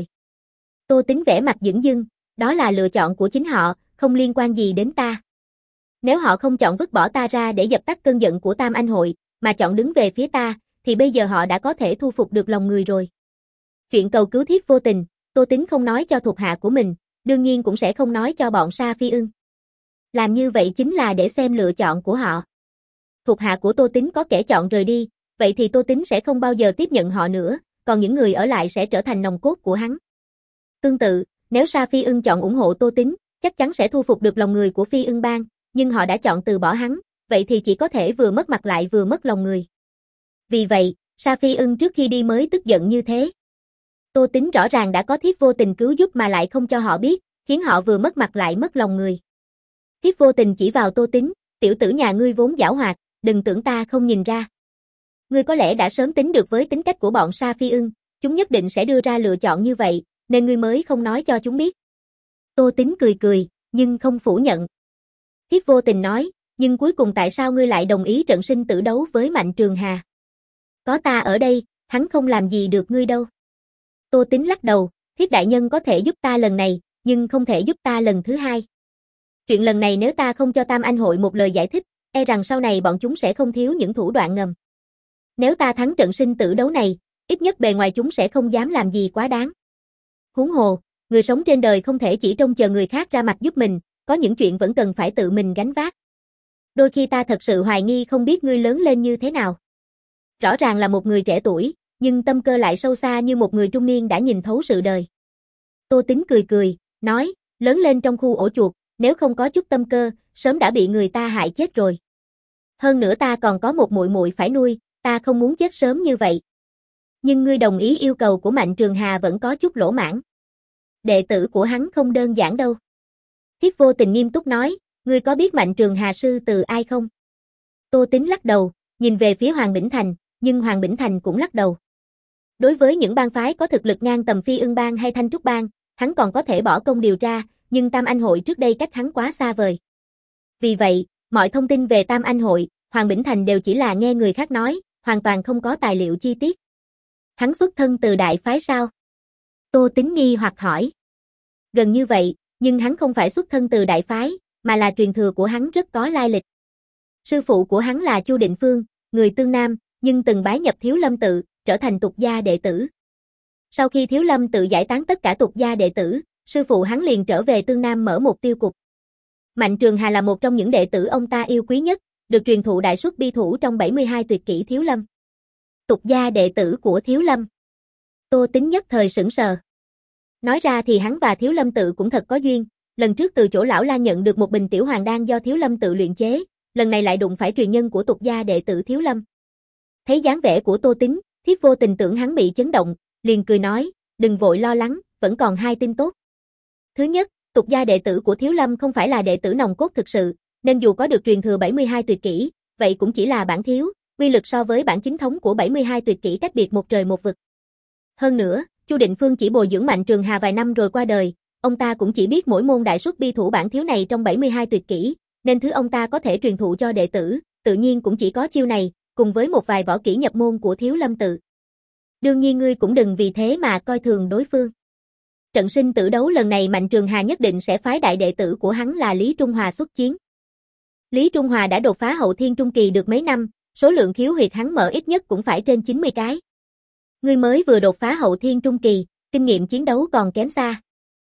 Tô Tín vẻ mặt dửng dưng, đó là lựa chọn của chính họ, không liên quan gì đến ta. Nếu họ không chọn vứt bỏ ta ra để dập tắt cơn giận của Tam Anh hội, mà chọn đứng về phía ta, thì bây giờ họ đã có thể thu phục được lòng người rồi. Chuyện cầu cứu Thiết Vô Tình, Tô Tín không nói cho thuộc hạ của mình, đương nhiên cũng sẽ không nói cho bọn Sa Phi Ưng. Làm như vậy chính là để xem lựa chọn của họ. Thuộc hạ của Tô Tín có kẻ chọn rời đi, vậy thì Tô Tín sẽ không bao giờ tiếp nhận họ nữa, còn những người ở lại sẽ trở thành nòng cốt của hắn. Tương tự, nếu Sa Phi Ưng chọn ủng hộ Tô Tín, chắc chắn sẽ thu phục được lòng người của Phi Ưng bang, nhưng họ đã chọn từ bỏ hắn, vậy thì chỉ có thể vừa mất mặt lại vừa mất lòng người. Vì vậy, Sa Phi Ưng trước khi đi mới tức giận như thế. Tô Tín rõ ràng đã có Thiết Vô Tình cứu giúp mà lại không cho họ biết, khiến họ vừa mất mặt lại mất lòng người. Thiết Vô Tình chỉ vào Tô Tín, tiểu tử nhà ngươi vốn giảo hoạt, đừng tưởng ta không nhìn ra. Ngươi có lẽ đã sớm tính được với tính cách của bọn Sa Phi Ưng, chúng nhất định sẽ đưa ra lựa chọn như vậy, nên ngươi mới không nói cho chúng biết. Tô Tín cười cười, nhưng không phủ nhận. Thiết Vô Tình nói, nhưng cuối cùng tại sao ngươi lại đồng ý trận sinh tử đấu với Mạnh Trường Hà? Có ta ở đây, hắn không làm gì được ngươi đâu. Tô Tín lắc đầu, Thiết đại nhân có thể giúp ta lần này, nhưng không thể giúp ta lần thứ hai. Chuyện lần này nếu ta không cho Tam Anh hội một lời giải thích, e rằng sau này bọn chúng sẽ không thiếu những thủ đoạn ngầm. Nếu ta thắng trận sinh tử đấu này, ít nhất bề ngoài chúng sẽ không dám làm gì quá đáng. Huống hồ, người sống trên đời không thể chỉ trông chờ người khác ra mặt giúp mình, có những chuyện vẫn cần phải tự mình gánh vác. Đôi khi ta thật sự hoài nghi không biết ngươi lớn lên như thế nào. Rõ ràng là một người trẻ tuổi, nhưng tâm cơ lại sâu xa như một người trung niên đã nhìn thấu sự đời. Tô Tín cười cười, nói, lớn lên trong khu ổ chuột, nếu không có chút tâm cơ, sớm đã bị người ta hại chết rồi. Hơn nữa ta còn có một muội muội phải nuôi, ta không muốn chết sớm như vậy. Nhưng ngươi đồng ý yêu cầu của Mạnh Trường Hà vẫn có chút lỗ mãng. Đệ tử của hắn không đơn giản đâu. Thiết Vô Tình nghiêm túc nói, ngươi có biết Mạnh Trường Hà sư từ ai không? Tô Tín lắc đầu, nhìn về phía Hoàng Bỉnh Thành, nhưng Hoàng Bỉnh Thành cũng lắc đầu. Đối với những bang phái có thực lực ngang tầm Phi Ưng bang hay Thanh Trúc bang, hắn còn có thể bỏ công điều tra, nhưng Tam Anh hội trước đây cách hắn quá xa vời. Vì vậy, mọi thông tin về Tam Anh hội, Hoàng Bỉnh Thành đều chỉ là nghe người khác nói, hoàn toàn không có tài liệu chi tiết. Hắn xuất thân từ đại phái sao? Tô Tín nghi hoặc hỏi. Gần như vậy, nhưng hắn không phải xuất thân từ đại phái, mà là truyền thừa của hắn rất có lai lịch. Sư phụ của hắn là Chu Định Phương, người Tương Nam, nhưng từng bái nhập Thiếu Lâm tự, trở thành tục gia đệ tử. Sau khi Thiếu Lâm tự giải tán tất cả tục gia đệ tử, sư phụ hắn liền trở về Tương Nam mở một tiêu cục. Mạnh Trường Hà là một trong những đệ tử ông ta yêu quý nhất, được truyền thụ đại xuất bi thủ trong bảy mươi hai tuyệt kỹ Thiếu Lâm. Tục gia đệ tử của Thiếu Lâm. Tô Tín nhất thời sững sờ. Nói ra thì hắn và Thiếu Lâm tự cũng thật có duyên, lần trước từ chỗ lão La nhận được một bình tiểu hoàng đan do Thiếu Lâm tự luyện chế, lần này lại đụng phải truyền nhân của tục gia đệ tử Thiếu Lâm. Thấy dáng vẻ của Tô Tín, Thiếp vô tình tưởng hắn bị chấn động, liền cười nói, đừng vội lo lắng, vẫn còn hai tin tốt. Thứ nhất, tục gia đệ tử của Thiếu Lâm không phải là đệ tử nòng cốt thực sự, nên dù có được truyền thừa bảy mươi hai tuyệt kỹ, vậy cũng chỉ là bản thiếu, uy lực so với bản chính thống của bảy mươi hai tuyệt kỹ cách biệt một trời một vực. Hơn nữa, Chu Định Phương chỉ bồi dưỡng Mạnh Trường Hà vài năm rồi qua đời, ông ta cũng chỉ biết mỗi môn đại xuất bi thủ bản thiếu này trong bảy mươi hai tuyệt kỹ, nên thứ ông ta có thể truyền thụ cho đệ tử, tự nhiên cũng chỉ có chiêu này, cùng với một vài võ kỹ nhập môn của Thiếu Lâm tự. Đương nhiên ngươi cũng đừng vì thế mà coi thường đối phương. Trận sinh tử đấu lần này Mạnh Trường Hà nhất định sẽ phái đại đệ tử của hắn là Lý Trung Hòa xuất chiến. Lý Trung Hòa đã đột phá hậu thiên trung kỳ được mấy năm, số lượng khiếu huyệt hắn mở ít nhất cũng phải trên chín mươi cái. Ngươi mới vừa đột phá hậu thiên trung kỳ, kinh nghiệm chiến đấu còn kém xa.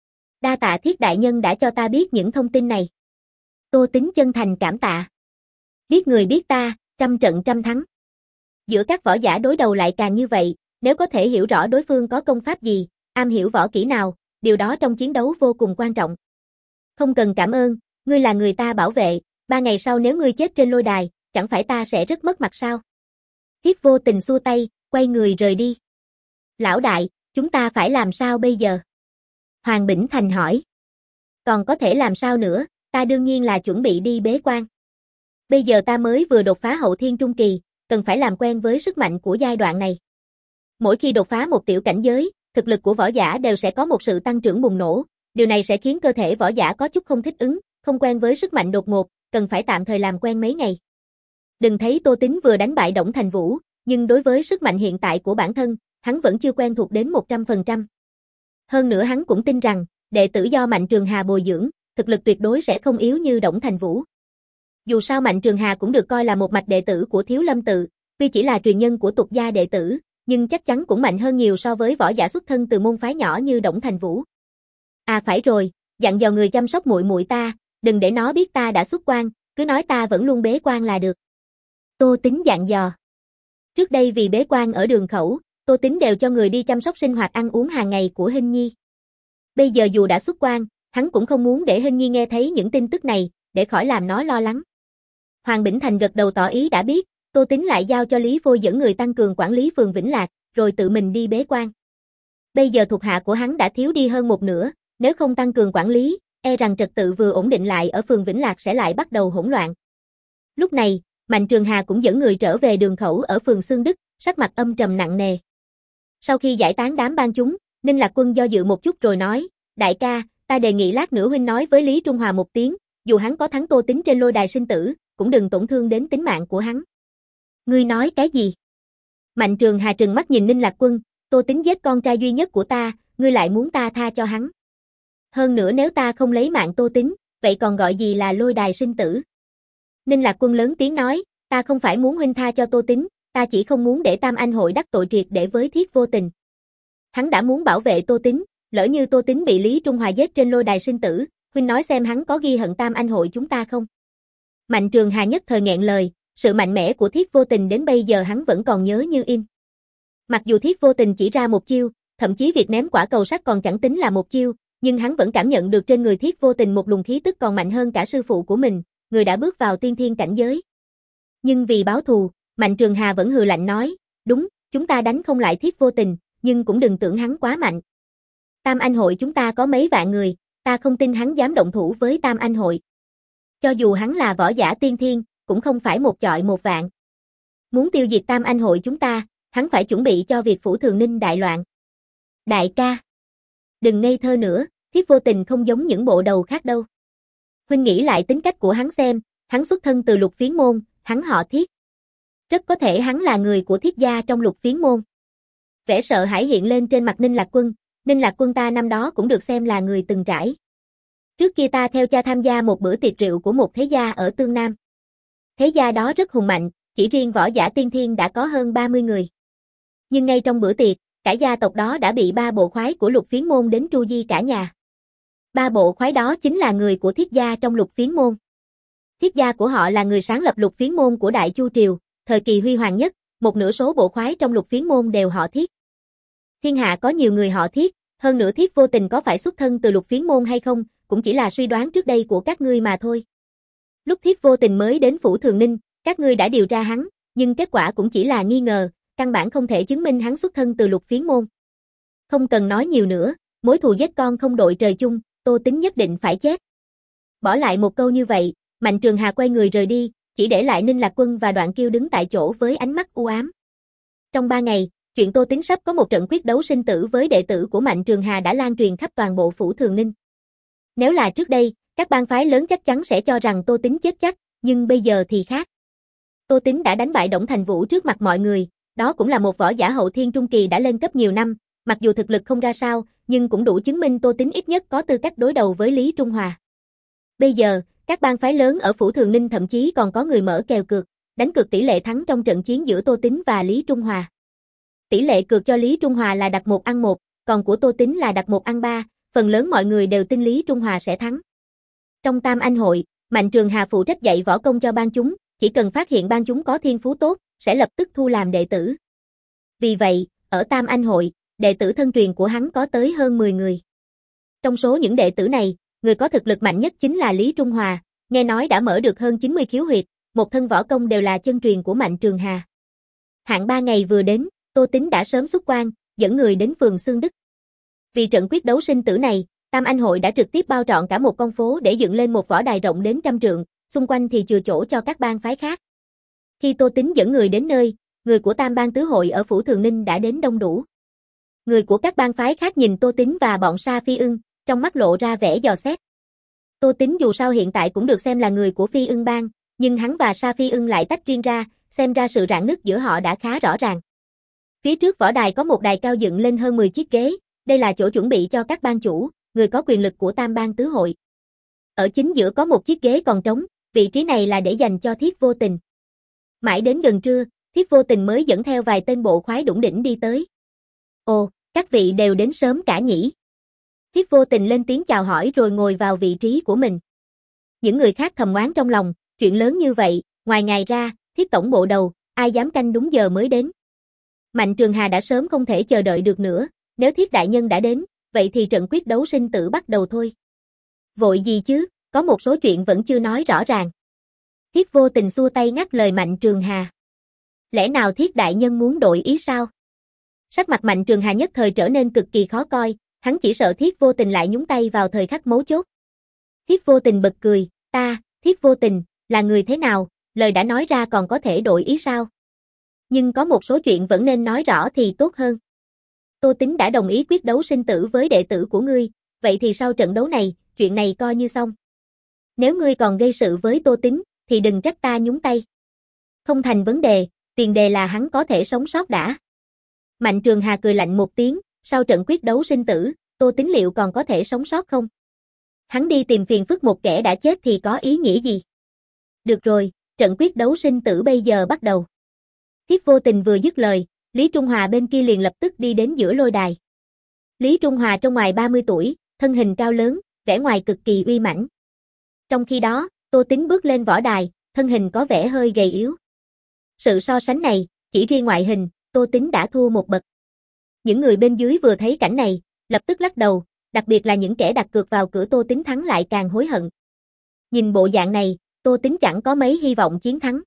Đa tạ Thiết đại nhân đã cho ta biết những thông tin này. Tô Tín chân thành cảm tạ. Biết người biết ta, trăm trận trăm thắng. Giữa các võ giả đối đầu lại càng như vậy, nếu có thể hiểu rõ đối phương có công pháp gì, am hiểu võ kỹ nào, điều đó trong chiến đấu vô cùng quan trọng. Không cần cảm ơn, ngươi là người ta bảo vệ, ba ngày sau nếu ngươi chết trên lôi đài, chẳng phải ta sẽ rất mất mặt sao? Thiếp vô tình xua tay, quay người rời đi. Lão đại, chúng ta phải làm sao bây giờ? Hoàng Bỉnh Thành hỏi. Còn có thể làm sao nữa, ta đương nhiên là chuẩn bị đi bế quan. Bây giờ ta mới vừa đột phá hậu thiên trung kỳ, cần phải làm quen với sức mạnh của giai đoạn này. Mỗi khi đột phá một tiểu cảnh giới, thực lực của võ giả đều sẽ có một sự tăng trưởng bùng nổ, điều này sẽ khiến cơ thể võ giả có chút không thích ứng, không quen với sức mạnh đột ngột, cần phải tạm thời làm quen mấy ngày. Đừng thấy Tô Tín vừa đánh bại Đổng Thành Vũ, nhưng đối với sức mạnh hiện tại của bản thân, hắn vẫn chưa quen thuộc đến một trăm phần trăm. Hơn nữa hắn cũng tin rằng, đệ tử do Mạnh Trường Hà bồi dưỡng, thực lực tuyệt đối sẽ không yếu như Đổng Thành Vũ. Dù sao Mạnh Trường Hà cũng được coi là một mạch đệ tử của Thiếu Lâm tự, tuy chỉ là truyền nhân của tục gia đệ tử, nhưng chắc chắn cũng mạnh hơn nhiều so với võ giả xuất thân từ môn phái nhỏ như Đổng Thành Vũ. À phải rồi, dặn dò người chăm sóc muội muội ta, đừng để nó biết ta đã xuất quan, cứ nói ta vẫn luôn bế quan là được. Tô Tín dặn dò. Trước đây vì bế quan ở đường khẩu, Tô Tín đều cho người đi chăm sóc sinh hoạt ăn uống hàng ngày của Hinh Nhi. Bây giờ dù đã xuất quan, hắn cũng không muốn để Hinh Nhi nghe thấy những tin tức này, để khỏi làm nó lo lắng. Hoàng Bỉnh Thành gật đầu tỏ ý đã biết, Tô Tín lại giao cho Lý Phôi dẫn người tăng cường quản lý phường Vĩnh Lạc, rồi tự mình đi bế quan. Bây giờ thuộc hạ của hắn đã thiếu đi hơn một nửa, nếu không tăng cường quản lý, e rằng trật tự vừa ổn định lại ở phường Vĩnh Lạc sẽ lại bắt đầu hỗn loạn. Lúc này, Mạnh Trường Hà cũng dẫn người trở về đường khẩu ở phường Xương Đức, sắc mặt âm trầm nặng nề. Sau khi giải tán đám ban chúng, Ninh Lạc Quân do dự một chút rồi nói, đại ca, ta đề nghị lát nữa huynh nói với Lý Trung Hòa một tiếng, dù hắn có thắng Tô Tín trên lôi đài sinh tử, cũng đừng tổn thương đến tính mạng của hắn. Ngươi nói cái gì? Mạnh Trường Hà trừng mắt nhìn Ninh Lạc Quân, Tô Tín giết con trai duy nhất của ta, ngươi lại muốn ta tha cho hắn. Hơn nữa nếu ta không lấy mạng Tô Tín, vậy còn gọi gì là lôi đài sinh tử? Ninh Lạc Quân lớn tiếng nói, ta không phải muốn huynh tha cho Tô Tín, ta chỉ không muốn để Tam Anh hội đắc tội triệt để với Thiết Vô Tình. Hắn đã muốn bảo vệ Tô Tín, lỡ như Tô Tín bị Lý Trung Hòa giết trên lôi đài sinh tử, huynh nói xem hắn có ghi hận Tam Anh hội chúng ta không? Mạnh Trường Hà nhất thời nghẹn lời, sự mạnh mẽ của Thiết Vô Tình đến bây giờ hắn vẫn còn nhớ như in. Mặc dù Thiết Vô Tình chỉ ra một chiêu, thậm chí việc ném quả cầu sắt còn chẳng tính là một chiêu, nhưng hắn vẫn cảm nhận được trên người Thiết Vô Tình một luồng khí tức còn mạnh hơn cả sư phụ của mình, người đã bước vào tiên thiên cảnh giới. Nhưng vì báo thù, Mạnh Trường Hà vẫn hừ lạnh nói, đúng, chúng ta đánh không lại Thiết Vô Tình, nhưng cũng đừng tưởng hắn quá mạnh. Tam Anh hội chúng ta có mấy vạn người, ta không tin hắn dám động thủ với Tam Anh hội. Cho dù hắn là võ giả tiên thiên, cũng không phải một chọi một vạn. Muốn tiêu diệt Tam Anh hội chúng ta, hắn phải chuẩn bị cho việc Phủ Thường Ninh đại loạn. Đại ca, đừng ngây thơ nữa, Thiết Vô Tình không giống những bộ đầu khác đâu. Huynh nghĩ lại tính cách của hắn xem, hắn xuất thân từ Lục Phiến môn, hắn họ Thiết. Rất có thể hắn là người của Thiết gia trong Lục Phiến môn. Vẻ sợ hãi hiện lên trên mặt Ninh Lạc Quân, Ninh Lạc Quân ta năm đó cũng được xem là người từng trải. Trước kia ta theo cha tham gia một bữa tiệc rượu của một thế gia ở Tương Nam. Thế gia đó rất hùng mạnh, chỉ riêng võ giả tiên thiên đã có hơn ba mươi người. Nhưng ngay trong bữa tiệc, cả gia tộc đó đã bị ba bộ khoái của Lục Phiến môn đến tru di cả nhà. Ba bộ khoái đó chính là người của Thiết gia trong Lục Phiến môn. Thiết gia của họ là người sáng lập Lục Phiến môn của Đại Chu triều, thời kỳ huy hoàng nhất, một nửa số bộ khoái trong Lục Phiến môn đều họ Thiết. Thiên hạ có nhiều người họ Thiết, hơn nữa Thiết Vô Tình có phải xuất thân từ Lục Phiến môn hay không, cũng chỉ là suy đoán trước đây của các ngươi mà thôi. Lúc Thiết Vô Tình mới đến phủ Thường Ninh, các ngươi đã điều tra hắn, nhưng kết quả cũng chỉ là nghi ngờ, căn bản không thể chứng minh hắn xuất thân từ Lục Phiến môn. Không cần nói nhiều nữa, mối thù giết con không đội trời chung, Tô Tính nhất định phải chết. Bỏ lại một câu như vậy, Mạnh Trường Hà quay người rời đi, chỉ để lại Ninh Lạc Quân và Đoạn Kiêu đứng tại chỗ với ánh mắt u ám. Trong ba ngày, chuyện Tô Tính sắp có một trận quyết đấu sinh tử với đệ tử của Mạnh Trường Hà đã lan truyền khắp toàn bộ phủ Thường Ninh. Nếu là trước đây, các bang phái lớn chắc chắn sẽ cho rằng Tô Tính chết chắc, nhưng bây giờ thì khác. Tô Tính đã đánh bại Đổng Thành Vũ trước mặt mọi người, đó cũng là một võ giả hậu thiên trung kỳ đã lên cấp nhiều năm, mặc dù thực lực không ra sao, nhưng cũng đủ chứng minh Tô Tính ít nhất có tư cách đối đầu với Lý Trung Hòa. Bây giờ, các bang phái lớn ở phủ Thường Ninh thậm chí còn có người mở kèo cược, đánh cược tỷ lệ thắng trong trận chiến giữa Tô Tính và Lý Trung Hòa. Tỷ lệ cược cho Lý Trung Hòa là đặt một ăn một, còn của Tô Tính là đặt một ăn ba, phần lớn mọi người đều tin Lý Trung Hòa sẽ thắng. Trong Tam Anh hội, Mạnh Trường Hà phụ trách dạy võ công cho ban chúng, chỉ cần phát hiện ban chúng có thiên phú tốt, sẽ lập tức thu làm đệ tử. Vì vậy, ở Tam Anh hội, đệ tử thân truyền của hắn có tới hơn mười người. Trong số những đệ tử này, người có thực lực mạnh nhất chính là Lý Trung Hòa, nghe nói đã mở được hơn chín mươi khiếu huyệt, một thân võ công đều là chân truyền của Mạnh Trường Hà. Hạn ba ngày vừa đến, Tô Tính đã sớm xuất quan, dẫn người đến phường Xương Đức. Vì trận quyết đấu sinh tử này, Tam Anh hội đã trực tiếp bao trọn cả một con phố để dựng lên một võ đài rộng đến trăm trượng, xung quanh thì chừa chỗ cho các bang phái khác. Khi Tô Tính dẫn người đến nơi, người của Tam Bang Tứ hội ở phủ Thường Ninh đã đến đông đủ. Người của các bang phái khác nhìn Tô Tính và bọn Sa Phi Ưng, trong mắt lộ ra vẻ dò xét. Tô Tính dù sao hiện tại cũng được xem là người của Phi Ưng bang, nhưng hắn và Sa Phi Ưng lại tách riêng ra, xem ra sự rạn nứt giữa họ đã khá rõ ràng. Phía trước võ đài có một đài cao dựng lên hơn mười chiếc ghế, đây là chỗ chuẩn bị cho các bang chủ, người có quyền lực của Tam Bang Tứ hội. Ở chính giữa có một chiếc ghế còn trống, vị trí này là để dành cho Thiết Vô Tình. Mãi đến gần trưa, Thiết Vô Tình mới dẫn theo vài tên bộ khoái đủng đỉnh đi tới. Ồ, các vị đều đến sớm cả nhỉ? Thiết Vô Tình lên tiếng chào hỏi rồi ngồi vào vị trí của mình. Những người khác thầm oán trong lòng, chuyện lớn như vậy, ngoài ngài ra, Thiết tổng bộ đầu, ai dám canh đúng giờ mới đến. Mạnh Trường Hà đã sớm không thể chờ đợi được nữa, nếu Thiết đại nhân đã đến, vậy thì trận quyết đấu sinh tử bắt đầu thôi. Vội gì chứ, có một số chuyện vẫn chưa nói rõ ràng. Thiết Vô Tình xua tay ngắt lời Mạnh Trường Hà. Lẽ nào Thiết đại nhân muốn đổi ý sao? Sắc mặt Mạnh Trường Hà nhất thời trở nên cực kỳ khó coi, hắn chỉ sợ Thiết Vô Tình lại nhúng tay vào thời khắc mấu chốt. Thiết Vô Tình bật cười, ta, Thiết Vô Tình, là người thế nào, lời đã nói ra còn có thể đổi ý sao? Nhưng có một số chuyện vẫn nên nói rõ thì tốt hơn. Tô Tính đã đồng ý quyết đấu sinh tử với đệ tử của ngươi, vậy thì sau trận đấu này, chuyện này coi như xong. Nếu ngươi còn gây sự với Tô Tính, thì đừng trách ta nhúng tay. Không thành vấn đề, tiền đề là hắn có thể sống sót đã. Mạnh Trường Hà cười lạnh một tiếng, sau trận quyết đấu sinh tử, Tô Tính liệu còn có thể sống sót không? Hắn đi tìm phiền phức một kẻ đã chết thì có ý nghĩa gì? Được rồi, trận quyết đấu sinh tử bây giờ bắt đầu. Thiết Vô Tình vừa dứt lời, Lý Trung Hòa bên kia liền lập tức đi đến giữa lôi đài. Lý Trung Hòa trong ngoài ba mươi tuổi, thân hình cao lớn, vẻ ngoài cực kỳ uy mãnh. Trong khi đó, Tô Tính bước lên võ đài, thân hình có vẻ hơi gầy yếu. Sự so sánh này, chỉ riêng ngoại hình, Tô Tính đã thua một bậc. Những người bên dưới vừa thấy cảnh này, lập tức lắc đầu, đặc biệt là những kẻ đặt cược vào cửa Tô Tính thắng lại càng hối hận. Nhìn bộ dạng này, Tô Tính chẳng có mấy hy vọng chiến thắng.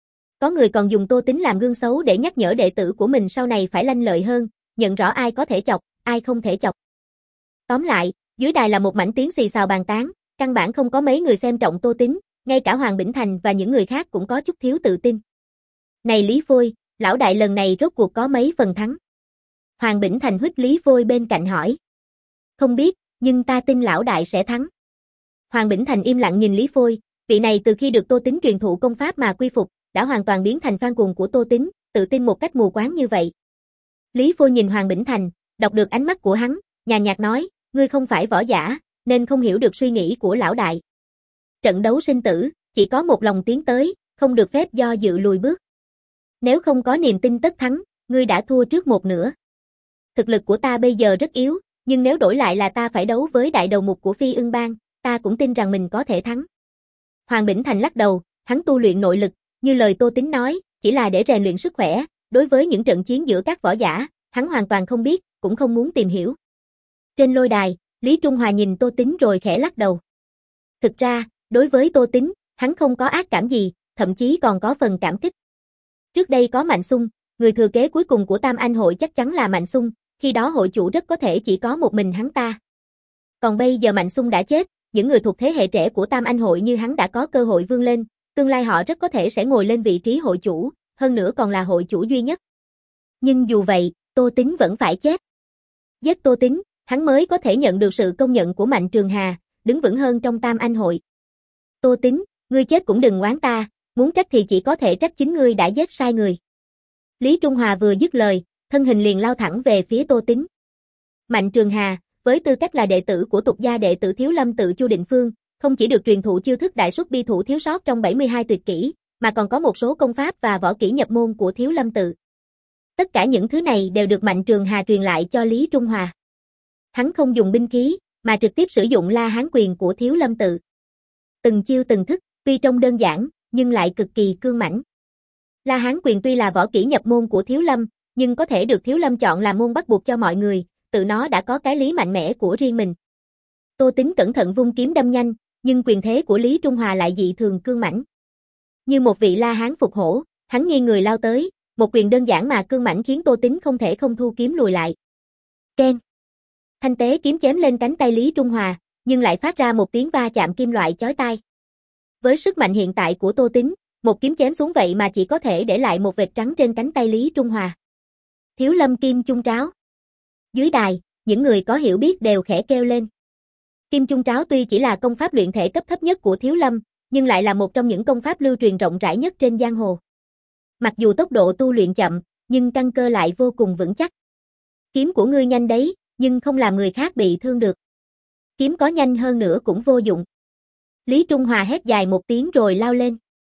Có người còn dùng Tô Tính làm gương xấu để nhắc nhở đệ tử của mình sau này phải lanh lợi hơn, nhận rõ ai có thể chọc, ai không thể chọc. Tóm lại, dưới đài là một mảnh tiếng xì xào bàn tán, căn bản không có mấy người xem trọng Tô Tính, ngay cả Hoàng Bỉnh Thành và những người khác cũng có chút thiếu tự tin. Này Lý Phôi, lão đại lần này rốt cuộc có mấy phần thắng? Hoàng Bỉnh Thành huých Lý Phôi bên cạnh hỏi. Không biết, nhưng ta tin lão đại sẽ thắng. Hoàng Bỉnh Thành im lặng nhìn Lý Phôi, vị này từ khi được Tô Tính truyền thụ công pháp mà quy phục, đã hoàn toàn biến thành fan cuồng của Tô Tính, tự tin một cách mù quáng như vậy. Lý Phôi nhìn Hoàng Bỉnh Thành, đọc được ánh mắt của hắn, nhàn nhạt nói, ngươi không phải võ giả, nên không hiểu được suy nghĩ của lão đại. Trận đấu sinh tử, chỉ có một lòng tiến tới, không được phép do dự lùi bước. Nếu không có niềm tin tất thắng, ngươi đã thua trước một nửa. Thực lực của ta bây giờ rất yếu, nhưng nếu đổi lại là ta phải đấu với đại đầu mục của Phi Ưng Bang, ta cũng tin rằng mình có thể thắng. Hoàng Bỉnh Thành lắc đầu, hắn tu luyện nội lực, như lời Tô Tính nói, chỉ là để rèn luyện sức khỏe, đối với những trận chiến giữa các võ giả, hắn hoàn toàn không biết, cũng không muốn tìm hiểu. Trên lôi đài, Lý Trung Hòa nhìn Tô Tính rồi khẽ lắc đầu. Thực ra, đối với Tô Tính, hắn không có ác cảm gì, thậm chí còn có phần cảm kích. Trước đây có Mạnh Xung, người thừa kế cuối cùng của Tam Anh hội chắc chắn là Mạnh Xung, khi đó hội chủ rất có thể chỉ có một mình hắn ta. Còn bây giờ Mạnh Xung đã chết, những người thuộc thế hệ trẻ của Tam Anh hội như hắn đã có cơ hội vươn lên, tương lai họ rất có thể sẽ ngồi lên vị trí hội chủ, hơn nữa còn là hội chủ duy nhất. Nhưng dù vậy, Tô Tính vẫn phải chết. Giết Tô Tính, hắn mới có thể nhận được sự công nhận của Mạnh Trường Hà, đứng vững hơn trong Tam Anh hội. Tô Tính, ngươi chết cũng đừng oán ta, muốn trách thì chỉ có thể trách chính ngươi đã giết sai người. Lý Trung Hòa vừa dứt lời, thân hình liền lao thẳng về phía Tô Tính. Mạnh Trường Hà, với tư cách là đệ tử của tục gia đệ tử Thiếu Lâm tự Chu Định Phương, không chỉ được truyền thụ chiêu thức đại xuất bi thủ thiếu sót trong bảy mươi hai tuyệt kỹ, mà còn có một số công pháp và võ kỹ nhập môn của Thiếu Lâm tự. Tất cả những thứ này đều được Mạnh Trường Hà truyền lại cho Lý Trung Hòa. Hắn không dùng binh khí, mà trực tiếp sử dụng La Hán quyền của Thiếu Lâm tự. Từng chiêu từng thức, tuy trông đơn giản, nhưng lại cực kỳ cương mãnh. La Hán quyền tuy là võ kỹ nhập môn của Thiếu Lâm, nhưng có thể được Thiếu Lâm chọn làm môn bắt buộc cho mọi người, tự nó đã có cái lý mạnh mẽ của riêng mình. Tô Tính cẩn thận vung kiếm đâm nhanh, nhưng quyền thế của Lý Trung Hòa lại dị thường cương mãnh. Như một vị La Hán phục hổ, hắn nghiêng người lao tới, một quyền đơn giản mà cương mãnh khiến Tô Tính không thể không thu kiếm lùi lại. Keng! Thanh tế kiếm chém lên cánh tay Lý Trung Hòa, nhưng lại phát ra một tiếng va chạm kim loại chói tai. Với sức mạnh hiện tại của Tô Tính, một kiếm chém xuống vậy mà chỉ có thể để lại một vệt trắng trên cánh tay Lý Trung Hòa. Thiếu Lâm Kim Chung Tráo. Dưới đài, những người có hiểu biết đều khẽ kêu lên. Kim Chung Tráo tuy chỉ là công pháp luyện thể cấp thấp nhất của Thiếu Lâm, nhưng lại là một trong những công pháp lưu truyền rộng rãi nhất trên giang hồ. Mặc dù tốc độ tu luyện chậm, nhưng căn cơ lại vô cùng vững chắc. Kiếm của ngươi nhanh đấy, nhưng không làm người khác bị thương được. Kiếm có nhanh hơn nữa cũng vô dụng. Lý Trung Hòa hét dài một tiếng rồi lao lên.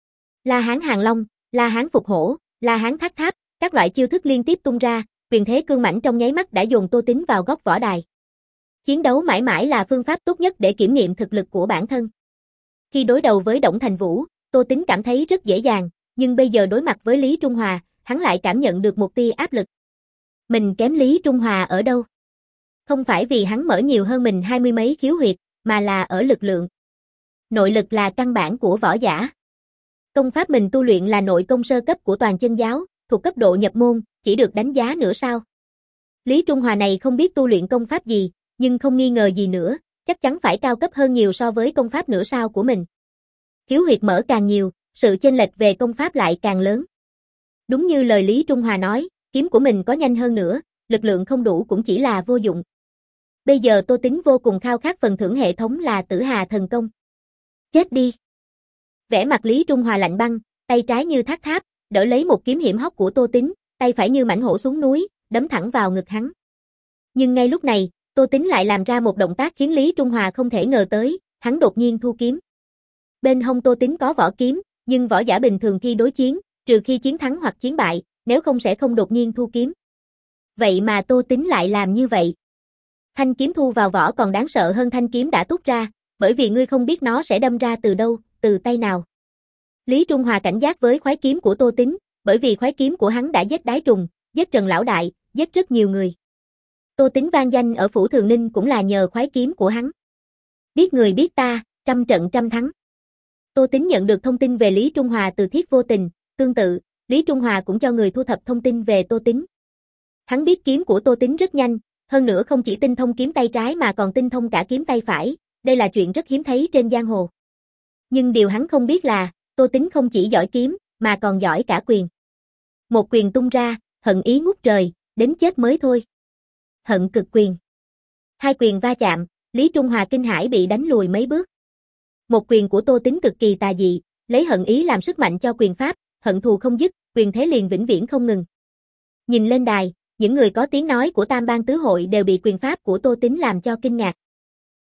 La Hán Hàng Long, La Hán Phục Hổ, La Hán Thác Tháp, các loại chiêu thức liên tiếp tung ra, quyền thế cương mãnh trong nháy mắt đã dồn Tô Tính vào góc võ đài. Chiến đấu mãi mãi là phương pháp tốt nhất để kiểm nghiệm thực lực của bản thân. Khi đối đầu với Đổng Thành Vũ, Tô Tính cảm thấy rất dễ dàng, nhưng bây giờ đối mặt với Lý Trung Hòa, hắn lại cảm nhận được một tia áp lực. Mình kém Lý Trung Hòa ở đâu? Không phải vì hắn mở nhiều hơn mình hai mươi mấy khiếu huyệt, mà là ở lực lượng. Nội lực là căn bản của võ giả. Công pháp mình tu luyện là nội công sơ cấp của Toàn Chân giáo, thuộc cấp độ nhập môn, chỉ được đánh giá nửa sao. Lý Trung Hòa này không biết tu luyện công pháp gì, nhưng không nghi ngờ gì nữa, chắc chắn phải cao cấp hơn nhiều so với công pháp nửa sao của mình. Khiếu huyệt mở càng nhiều, sự chênh lệch về công pháp lại càng lớn. Đúng như lời Lý Trung Hòa nói, kiếm của mình có nhanh hơn nữa, lực lượng không đủ cũng chỉ là vô dụng. Bây giờ Tô Tính vô cùng khao khát phần thưởng hệ thống là Tử Hà thần công. Chết đi! Vẻ mặt Lý Trung Hòa lạnh băng, tay trái như thác tháp, đỡ lấy một kiếm hiểm hóc của Tô Tính, tay phải như mãnh hổ xuống núi, đấm thẳng vào ngực hắn. Nhưng ngay lúc này, Tô Tính lại làm ra một động tác khiến Lý Trung Hòa không thể ngờ tới, hắn đột nhiên thu kiếm. Bên hông Tô Tính có vỏ kiếm, nhưng võ giả bình thường khi đối chiến, trừ khi chiến thắng hoặc chiến bại, nếu không sẽ không đột nhiên thu kiếm. Vậy mà Tô Tính lại làm như vậy. Thanh kiếm thu vào vỏ còn đáng sợ hơn thanh kiếm đã tút ra, bởi vì ngươi không biết nó sẽ đâm ra từ đâu, từ tay nào. Lý Trung Hòa cảnh giác với khoái kiếm của Tô Tính, bởi vì khoái kiếm của hắn đã giết Đái Trùng, giết Trần Lão Đại, giết rất nhiều người. Tô Tính vang danh ở Phủ Thường Ninh cũng là nhờ khoái kiếm của hắn. Biết người biết ta, trăm trận trăm thắng. Tô Tính nhận được thông tin về Lý Trung Hòa từ Thiết Vô Tình, tương tự, Lý Trung Hòa cũng cho người thu thập thông tin về Tô Tính. Hắn biết kiếm của Tô Tính rất nhanh, hơn nữa không chỉ tinh thông kiếm tay trái mà còn tinh thông cả kiếm tay phải, đây là chuyện rất hiếm thấy trên giang hồ. Nhưng điều hắn không biết là, Tô Tính không chỉ giỏi kiếm, mà còn giỏi cả quyền. Một quyền tung ra, hận ý ngút trời, đến chết mới thôi. Hận cực quyền. Hai quyền va chạm, Lý Trung Hòa kinh hãi bị đánh lùi mấy bước. Một quyền của Tô Tính cực kỳ tà dị, lấy hận ý làm sức mạnh cho quyền pháp, hận thù không dứt, quyền thế liền vĩnh viễn không ngừng. Nhìn lên đài, những người có tiếng nói của Tam Bang Tứ Hội đều bị quyền pháp của Tô Tính làm cho kinh ngạc.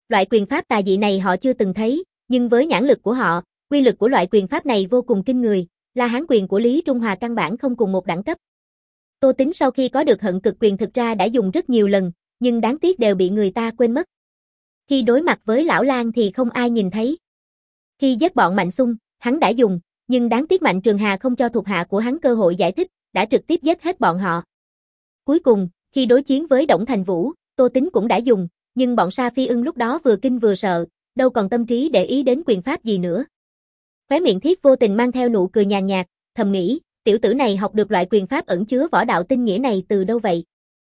Loại quyền pháp tà dị này họ chưa từng thấy, nhưng với nhãn lực của họ, quy lực của loại quyền pháp này vô cùng kinh người, La Hán quyền của Lý Trung Hòa căn bản không cùng một đẳng cấp. Tô Tính sau khi có được hận cực quyền thực ra đã dùng rất nhiều lần, nhưng đáng tiếc đều bị người ta quên mất. Khi đối mặt với Lão Lang thì không ai nhìn thấy. Khi giết bọn Mạnh Xung, hắn đã dùng, nhưng đáng tiếc Mạnh Trường Hà không cho thuộc hạ của hắn cơ hội giải thích, đã trực tiếp giết hết bọn họ. Cuối cùng, khi đối chiến với Đổng Thành Vũ, Tô Tính cũng đã dùng, nhưng bọn Sa Phi Ưng lúc đó vừa kinh vừa sợ, đâu còn tâm trí để ý đến quyền pháp gì nữa. Khóe miệng Thiết vô tình mang theo nụ cười nhàn nhạt, thầm nghĩ, tiểu tử này học được loại quyền pháp ẩn chứa võ đạo tinh nghĩa này từ đâu vậy?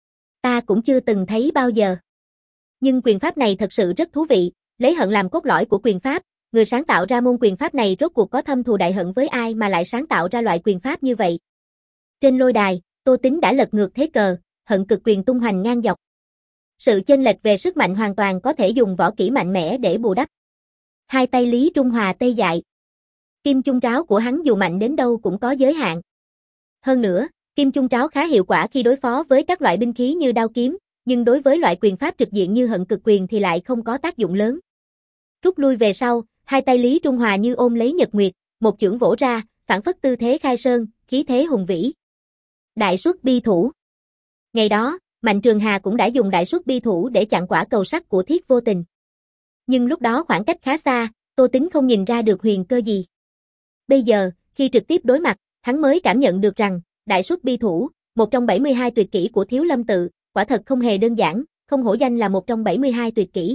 Ta cũng chưa từng thấy bao giờ. Nhưng quyền pháp này thật sự rất thú vị, lấy hận làm cốt lõi của quyền pháp, người sáng tạo ra môn quyền pháp này rốt cuộc có thâm thù đại hận với ai mà lại sáng tạo ra loại quyền pháp như vậy. Trên lôi đài, Tô Tính đã lật ngược thế cờ, hận cực quyền tung hoành ngang dọc. Sự chênh lệch về sức mạnh hoàn toàn có thể dùng võ kỹ mạnh mẽ để bù đắp. Hai tay Lý Trung Hòa tê dại. Kim chung tráo của hắn dù mạnh đến đâu cũng có giới hạn. Hơn nữa, kim chung tráo khá hiệu quả khi đối phó với các loại binh khí như đao kiếm, nhưng đối với loại quyền pháp trực diện như hận cực quyền thì lại không có tác dụng lớn. Rút lui về sau, hai tay Lý Trung Hòa như ôm lấy nhật nguyệt, một chưởng vỗ ra, phản phất tư thế khai sơn, khí thế hùng vĩ. Đại xuất bi thủ. Ngày đó, Mạnh Trường Hà cũng đã dùng đại xuất bi thủ để chặn quả cầu sắt của Thiết vô tình. Nhưng lúc đó khoảng cách khá xa, Tô Tính không nhìn ra được huyền cơ gì. Bây giờ, khi trực tiếp đối mặt, hắn mới cảm nhận được rằng, đại xuất bi thủ, một trong bảy mươi hai tuyệt kỹ của Thiếu Lâm Tự, quả thật không hề đơn giản, không hổ danh là một trong bảy mươi hai tuyệt kỹ.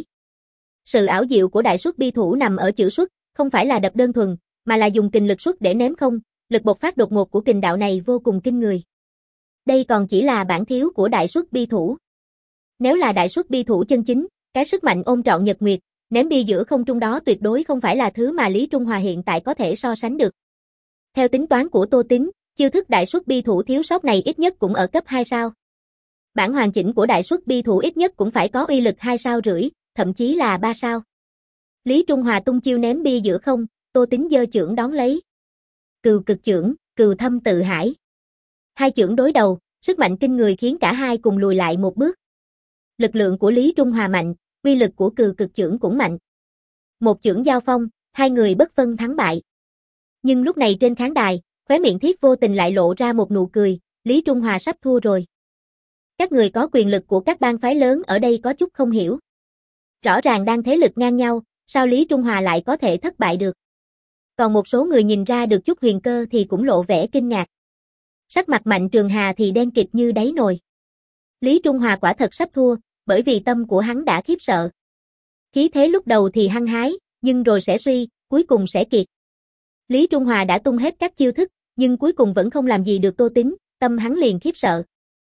Sự ảo diệu của đại xuất bi thủ nằm ở chữ xuất, không phải là đập đơn thuần, mà là dùng kình lực xuất để ném không, lực bộc phát đột ngột của kình đạo này vô cùng kinh người. Đây còn chỉ là bản thiếu của đại xuất bi thủ. Nếu là đại xuất bi thủ chân chính, cái sức mạnh ôm trọn nhật nguyệt, ném bi giữa không trung đó tuyệt đối không phải là thứ mà Lý Trung Hòa hiện tại có thể so sánh được. Theo tính toán của Tô Tính, chiêu thức đại xuất bi thủ thiếu sót này ít nhất cũng ở cấp hai sao. Bản hoàn chỉnh của đại xuất bi thủ ít nhất cũng phải có uy lực hai sao rưỡi, thậm chí là ba sao. Lý Trung Hòa tung chiêu ném bi giữa không, Tô Tính giơ chưởng đón lấy. Cừu cực chưởng, cừu thâm tự hải. Hai chưởng đối đầu, sức mạnh kinh người khiến cả hai cùng lùi lại một bước. Lực lượng của Lý Trung Hòa mạnh, uy lực của cừu cực chưởng cũng mạnh. Một chưởng giao phong, hai người bất phân thắng bại. Nhưng lúc này trên khán đài, khóe miệng Thiết vô tình lại lộ ra một nụ cười, Lý Trung Hòa sắp thua rồi. Các người có quyền lực của các bang phái lớn ở đây có chút không hiểu. Rõ ràng đang thế lực ngang nhau, sao Lý Trung Hòa lại có thể thất bại được? Còn một số người nhìn ra được chút huyền cơ thì cũng lộ vẻ kinh ngạc. Sắc mặt Mạnh Trường Hà thì đen kịt như đáy nồi. Lý Trung Hòa quả thật sắp thua, bởi vì tâm của hắn đã khiếp sợ. Khí thế lúc đầu thì hăng hái, nhưng rồi sẽ suy, cuối cùng sẽ kiệt. Lý Trung Hòa đã tung hết các chiêu thức, nhưng cuối cùng vẫn không làm gì được Tô Tính, tâm hắn liền khiếp sợ.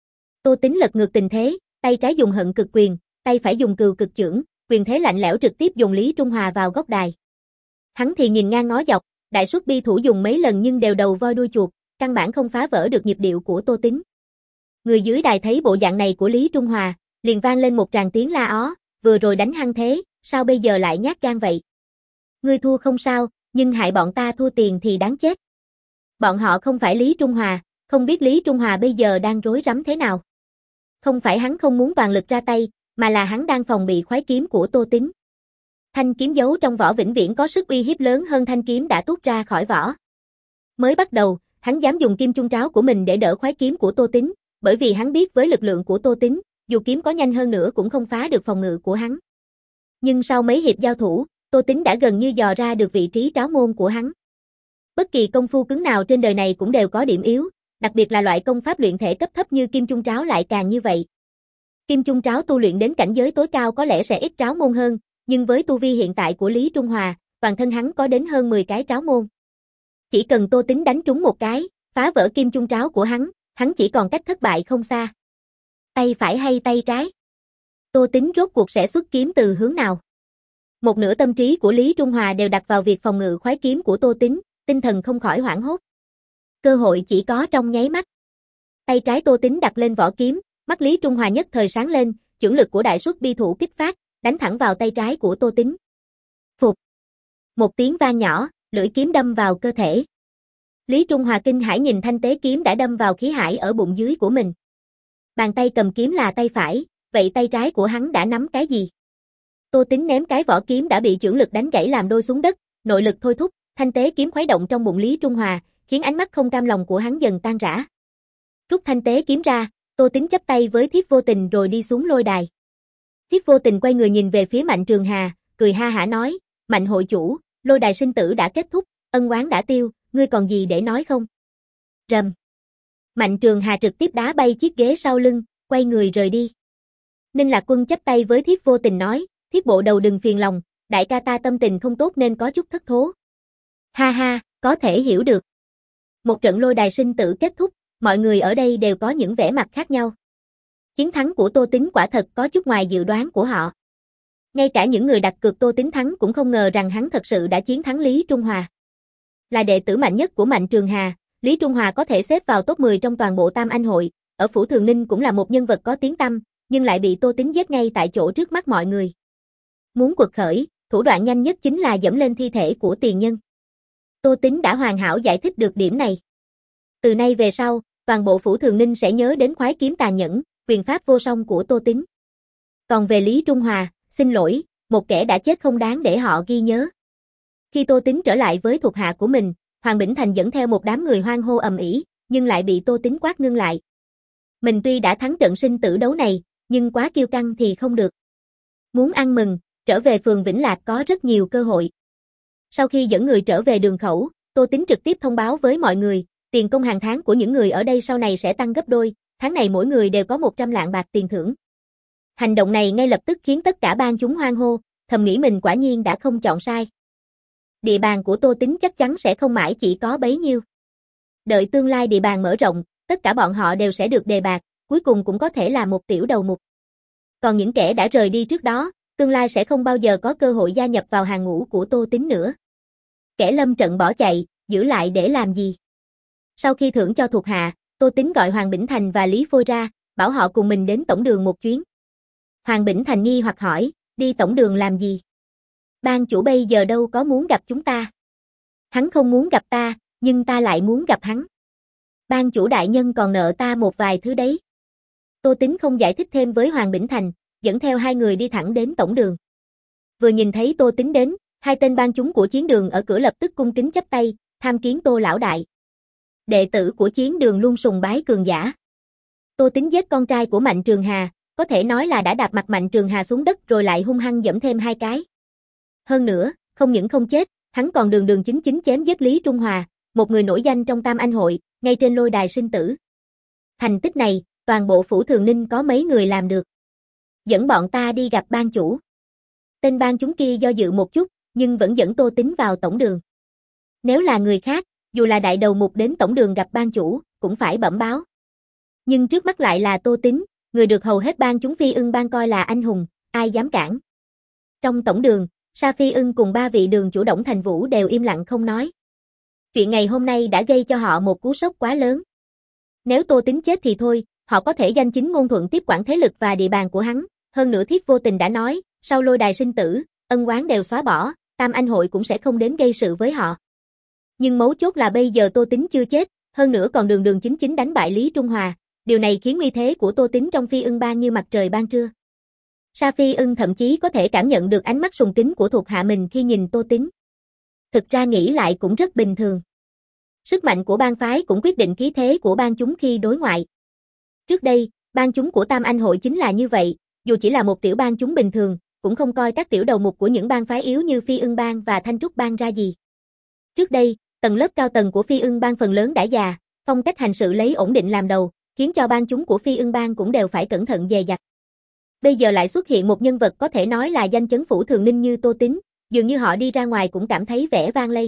Tô Tính lật ngược tình thế, tay trái dùng hận cực quyền, tay phải dùng cừu cực chưởng, quyền thế lạnh lẽo trực tiếp dùng Lý Trung Hòa vào góc đài. Hắn thì nhìn ngang ngó dọc, đại xuất bi thủ dùng mấy lần nhưng đều đầu voi đuôi chuột, căn bản không phá vỡ được nhịp điệu của Tô Tính. Người dưới đài thấy bộ dạng này của Lý Trung Hòa, liền vang lên một tràng tiếng la ó, vừa rồi đánh hăng thế, sao bây giờ lại nhát gan vậy? Ngươi thua không sao, nhưng hại bọn ta thua tiền thì đáng chết. Bọn họ không phải Lý Trung Hòa, không biết Lý Trung Hòa bây giờ đang rối rắm thế nào. Không phải hắn không muốn toàn lực ra tay, mà là hắn đang phòng bị khoái kiếm của Tô Tính. Thanh kiếm giấu trong vỏ vĩnh viễn có sức uy hiếp lớn hơn thanh kiếm đã tuốt ra khỏi vỏ. Mới bắt đầu, hắn dám dùng kim chung tráo của mình để đỡ khoái kiếm của Tô Tính, bởi vì hắn biết với lực lượng của Tô Tính, dù kiếm có nhanh hơn nữa cũng không phá được phòng ngự của hắn. Nhưng sau mấy hiệp giao thủ, Tô Tính đã gần như dò ra được vị trí tráo môn của hắn. Bất kỳ công phu cứng nào trên đời này cũng đều có điểm yếu, đặc biệt là loại công pháp luyện thể cấp thấp như kim chung tráo lại càng như vậy. Kim chung tráo tu luyện đến cảnh giới tối cao có lẽ sẽ ít tráo môn hơn, nhưng với tu vi hiện tại của Lý Trung Hòa, toàn thân hắn có đến hơn mười cái tráo môn. Chỉ cần Tô Tính đánh trúng một cái, phá vỡ kim chung tráo của hắn, hắn chỉ còn cách thất bại không xa. Tay phải hay tay trái? Tô Tính rốt cuộc sẽ xuất kiếm từ hướng nào? Một nửa tâm trí của Lý Trung Hòa đều đặt vào việc phòng ngự khoái kiếm của Tô Tính, tinh thần không khỏi hoảng hốt. Cơ hội chỉ có trong nháy mắt. Tay trái Tô Tính đặt lên vỏ kiếm, mắt Lý Trung Hòa nhất thời sáng lên, chưởng lực của đại xuất bi thủ kích phát, đánh thẳng vào tay trái của Tô Tính. Phục. Một tiếng vang nhỏ, lưỡi kiếm đâm vào cơ thể. Lý Trung Hòa kinh hãi nhìn thanh tế kiếm đã đâm vào khí hải ở bụng dưới của mình. Bàn tay cầm kiếm là tay phải, vậy tay trái của hắn đã nắm cái gì? Tô Tín ném cái vỏ kiếm đã bị chưởng lực đánh gãy làm đôi xuống đất, nội lực thôi thúc, thanh tế kiếm khuấy động trong bụng Lý Trung Hòa, khiến ánh mắt không cam lòng của hắn dần tan rã. Rút thanh tế kiếm ra, Tô Tín chắp tay với Thiếp Vô Tình rồi đi xuống lôi đài. Thiếp Vô Tình quay người nhìn về phía Mạnh Trường Hà, cười ha hả nói, Mạnh hội chủ, lôi đài sinh tử đã kết thúc, ân oán đã tiêu, ngươi còn gì để nói không? Rầm. Mạnh Trường Hà trực tiếp đá bay chiếc ghế sau lưng, quay người rời đi. Ninh Lạc Quân chắp tay với Thiếp Vô Tình nói, Thiếp bộ đầu đừng phiền lòng, đại ca ta tâm tình không tốt nên có chút thất thố. Ha ha, có thể hiểu được. Một trận lôi đài sinh tử kết thúc, mọi người ở đây đều có những vẻ mặt khác nhau. Chiến thắng của Tô Tín quả thật có chút ngoài dự đoán của họ. Ngay cả những người đặt cược Tô Tín thắng cũng không ngờ rằng hắn thật sự đã chiến thắng Lý Trung Hòa. Là đệ tử mạnh nhất của Mạnh Trường Hà, Lý Trung Hòa có thể xếp vào top mười trong toàn bộ Tam Anh hội, ở Phủ Thường Ninh cũng là một nhân vật có tiếng tăm, nhưng lại bị Tô Tín giết ngay tại chỗ trước mắt mọi người. Muốn quật khởi, thủ đoạn nhanh nhất chính là dẫm lên thi thể của tiền nhân. Tô Tín đã hoàn hảo giải thích được điểm này. Từ nay về sau, toàn bộ Phủ Thường Ninh sẽ nhớ đến khoái kiếm tàn nhẫn, quyền pháp vô song của Tô Tín. Còn về Lý Trung Hòa, xin lỗi, một kẻ đã chết không đáng để họ ghi nhớ. Khi Tô Tín trở lại với thuộc hạ của mình, Hoàng Bỉnh Thành dẫn theo một đám người hoan hô ầm ĩ, nhưng lại bị Tô Tín quát ngưng lại. Mình tuy đã thắng trận sinh tử đấu này, nhưng quá kiêu căng thì không được. Muốn ăn mừng, trở về phường Vĩnh Lạc có rất nhiều cơ hội. Sau khi dẫn người trở về đường khẩu, Tô Tín trực tiếp thông báo với mọi người, tiền công hàng tháng của những người ở đây sau này sẽ tăng gấp đôi, tháng này mỗi người đều có một trăm lạng bạc tiền thưởng. Hành động này ngay lập tức khiến tất cả ban chúng hoan hô, thầm nghĩ mình quả nhiên đã không chọn sai. Địa bàn của Tô Tín chắc chắn sẽ không mãi chỉ có bấy nhiêu. Đợi tương lai địa bàn mở rộng, tất cả bọn họ đều sẽ được đề bạt, cuối cùng cũng có thể là một tiểu đầu mục. Còn những kẻ đã rời đi trước đó, tương lai sẽ không bao giờ có cơ hội gia nhập vào hàng ngũ của Tô Tín nữa. Kẻ lâm trận bỏ chạy, giữ lại để làm gì? Sau khi thưởng cho thuộc hạ, Tô Tín gọi Hoàng Bỉnh Thành và Lý Phôi ra, bảo họ cùng mình đến tổng đường một chuyến. Hoàng Bỉnh Thành nghi hoặc hỏi, đi tổng đường làm gì? Ban chủ bây giờ đâu có muốn gặp chúng ta. Hắn không muốn gặp ta, nhưng ta lại muốn gặp hắn. Ban chủ đại nhân còn nợ ta một vài thứ đấy. Tô Tín không giải thích thêm với Hoàng Bỉnh Thành, dẫn theo hai người đi thẳng đến tổng đường. Vừa nhìn thấy Tô Tín đến, hai tên ban chúng của chiến đường ở cửa lập tức cung kính chắp tay, tham kiến Tô lão đại. Đệ tử của chiến đường luôn sùng bái cường giả. Tô Tín giết con trai của Mạnh Trường Hà, có thể nói là đã đạp mặt Mạnh Trường Hà xuống đất rồi lại hung hăng giẫm thêm hai cái. Hơn nữa, không những không chết, hắn còn đường đường chính chính chém giết Lý Trung Hòa, một người nổi danh trong Tam Anh hội, ngay trên lôi đài sinh tử. Thành tích này, toàn bộ Phủ Thường Ninh có mấy người làm được. Dẫn bọn ta đi gặp ban chủ. Tên ban chúng kia do dự một chút, nhưng vẫn dẫn Tô Tín vào tổng đường. Nếu là người khác, dù là đại đầu mục đến tổng đường gặp ban chủ, cũng phải bẩm báo. Nhưng trước mắt lại là Tô Tín, người được hầu hết ban chúng Phi Ưng ban coi là anh hùng, ai dám cản. Trong tổng đường, Sa Phi Ưng cùng ba vị đường chủ Đổng Thành Vũ đều im lặng không nói. Chuyện ngày hôm nay đã gây cho họ một cú sốc quá lớn. Nếu Tô Tín chết thì thôi, họ có thể danh chính ngôn thuận tiếp quản thế lực và địa bàn của hắn, hơn nữa Thiếp Vô Tình đã nói, sau lôi đài sinh tử, ân oán đều xóa bỏ, Tam Anh hội cũng sẽ không đến gây sự với họ. Nhưng mấu chốt là bây giờ Tô Tín chưa chết, hơn nữa còn đường đường chính chính đánh bại Lý Trung Hòa, điều này khiến uy thế của Tô Tín trong Phi Ưng bang như mặt trời ban trưa. Sa Phi Ưng thậm chí có thể cảm nhận được ánh mắt sùng kính của thuộc hạ mình khi nhìn Tô Tín. Thực ra nghĩ lại cũng rất bình thường. Sức mạnh của bang phái cũng quyết định khí thế của bang chúng khi đối ngoại. Trước đây, bang chúng của Tam Anh hội chính là như vậy, dù chỉ là một tiểu bang chúng bình thường, cũng không coi các tiểu đầu mục của những bang phái yếu như Phi Ưng bang và Thanh Trúc bang ra gì. Trước đây, tầng lớp cao tầng của Phi Ưng bang phần lớn đã già, phong cách hành sự lấy ổn định làm đầu, khiến cho bang chúng của Phi Ưng bang cũng đều phải cẩn thận dè dặt. Bây giờ lại xuất hiện một nhân vật có thể nói là danh chấn Phủ Thường Ninh như Tô Tín, dường như họ đi ra ngoài cũng cảm thấy vẻ vang lây.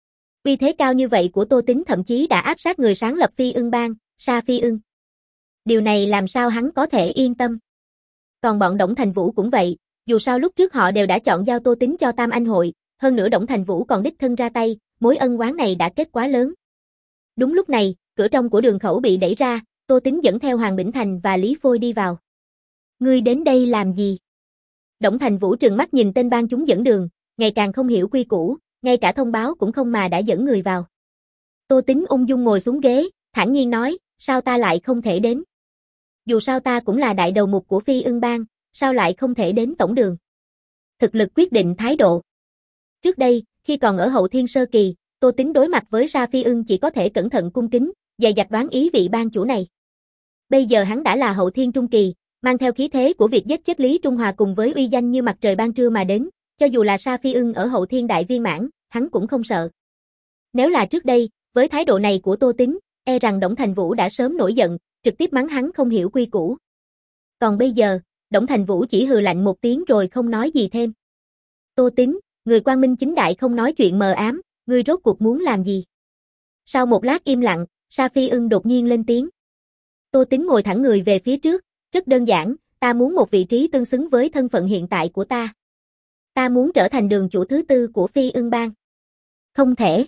Uy thế cao như vậy của Tô Tín thậm chí đã áp sát người sáng lập Phi Ưng bang, Sa Phi Ưng. Điều này làm sao hắn có thể yên tâm. Còn bọn Đổng Thành Vũ cũng vậy, dù sao lúc trước họ đều đã chọn giao Tô Tín cho Tam Anh hội, hơn nữa Đổng Thành Vũ còn đích thân ra tay, mối ân oán này đã kết quá lớn. Đúng lúc này, cửa trong của đường khẩu bị đẩy ra, Tô Tín dẫn theo Hoàng Bỉnh Thành và Lý Phôi đi vào. Ngươi đến đây làm gì? Đổng Thành Vũ trừng mắt nhìn tên ban chúng dẫn đường, ngày càng không hiểu quy củ, ngay cả thông báo cũng không mà đã dẫn người vào. Tô Tín ung dung ngồi xuống ghế, thản nhiên nói, sao ta lại không thể đến? Dù sao ta cũng là đại đầu mục của Phi Ưng bang, sao lại không thể đến tổng đường? Thực lực quyết định thái độ. Trước đây, khi còn ở Hậu Thiên Sơ Kỳ, Tô Tính đối mặt với Sa Phi Ưng chỉ có thể cẩn thận cung kính, dè dặt đoán ý vị ban chủ này. Bây giờ hắn đã là Hậu Thiên Trung Kỳ, mang theo khí thế của việc giết chết Lý Trung Hòa cùng với uy danh như mặt trời ban trưa mà đến, cho dù là Sa Phi Ưng ở Hậu Thiên Đại Viên Mãn, hắn cũng không sợ. Nếu là trước đây, với thái độ này của Tô Tính, e rằng Đổng Thành Vũ đã sớm nổi giận, trực tiếp mắng hắn không hiểu quy củ. Còn bây giờ, Đổng Thành Vũ chỉ hừ lạnh một tiếng rồi không nói gì thêm. Tô Tính, người quang minh chính đại không nói chuyện mờ ám, ngươi rốt cuộc muốn làm gì? Sau một lát im lặng, Sa Phi Ưng đột nhiên lên tiếng. Tô Tính ngồi thẳng người về phía trước, rất đơn giản, ta muốn một vị trí tương xứng với thân phận hiện tại của ta. Ta muốn trở thành đường chủ thứ tư của Phi Ưng Bang. Không thể.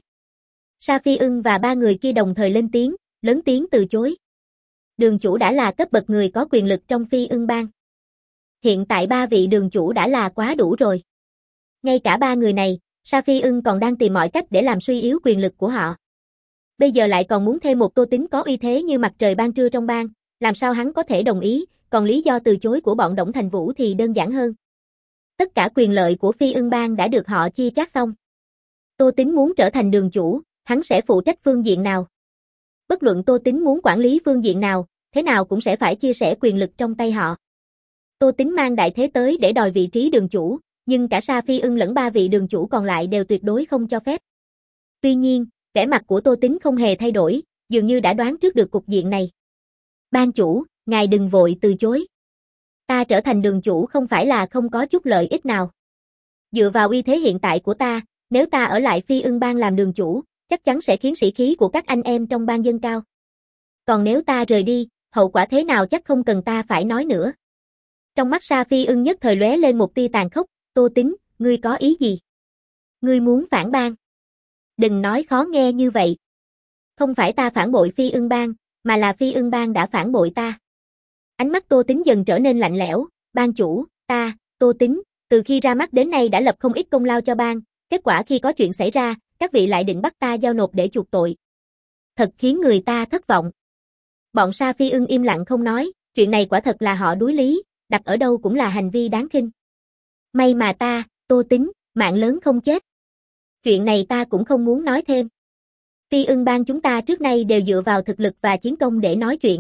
Sa Phi Ưng và ba người kia đồng thời lên tiếng, lớn tiếng từ chối. Đường chủ đã là cấp bậc người có quyền lực trong Phi Ưng Bang. Hiện tại ba vị đường chủ đã là quá đủ rồi. Ngay cả ba người này, Sa Phi Ưng còn đang tìm mọi cách để làm suy yếu quyền lực của họ. Bây giờ lại còn muốn thêm một Tô Tính có uy thế như mặt trời ban trưa trong bang, làm sao hắn có thể đồng ý, còn lý do từ chối của bọn Đổng Thành Vũ thì đơn giản hơn. Tất cả quyền lợi của Phi Ưng Bang đã được họ chia chác xong. Tô Tính muốn trở thành đường chủ, hắn sẽ phụ trách phương diện nào? Bất luận Tô Tính muốn quản lý phương diện nào, thế nào cũng sẽ phải chia sẻ quyền lực trong tay họ. Tô Tính mang đại thế tới để đòi vị trí đường chủ, nhưng cả Sa Phi Ưng lẫn ba vị đường chủ còn lại đều tuyệt đối không cho phép. Tuy nhiên, vẻ mặt của Tô Tính không hề thay đổi, dường như đã đoán trước được cục diện này. Ban chủ, ngài đừng vội từ chối. Ta trở thành đường chủ không phải là không có chút lợi ích nào. Dựa vào uy thế hiện tại của ta, nếu ta ở lại Phi Ưng Bang làm đường chủ, chắc chắn sẽ khiến sĩ khí của các anh em trong bang dâng cao. Còn nếu ta rời đi, hậu quả thế nào chắc không cần ta phải nói nữa. Trong mắt Sa Phi Ưng nhất thời lóe lên một tia tàn khốc, Tô Tính, ngươi có ý gì? Ngươi muốn phản bang? Đừng nói khó nghe như vậy. Không phải ta phản bội Phi Ưng Bang, mà là Phi Ưng Bang đã phản bội ta. Ánh mắt Tô Tính dần trở nên lạnh lẽo, bang chủ, ta, Tô Tính, từ khi ra mắt đến nay đã lập không ít công lao cho bang, kết quả khi có chuyện xảy ra, các vị lại định bắt ta giao nộp để chuộc tội. Thật khiến người ta thất vọng. Bọn Sa Phi Ưng im lặng không nói, chuyện này quả thật là họ đuối lý, đặt ở đâu cũng là hành vi đáng khinh. May mà ta, Tô Tính, mạng lớn không chết. Chuyện này ta cũng không muốn nói thêm. Phi Ưng Bang chúng ta trước nay đều dựa vào thực lực và chiến công để nói chuyện.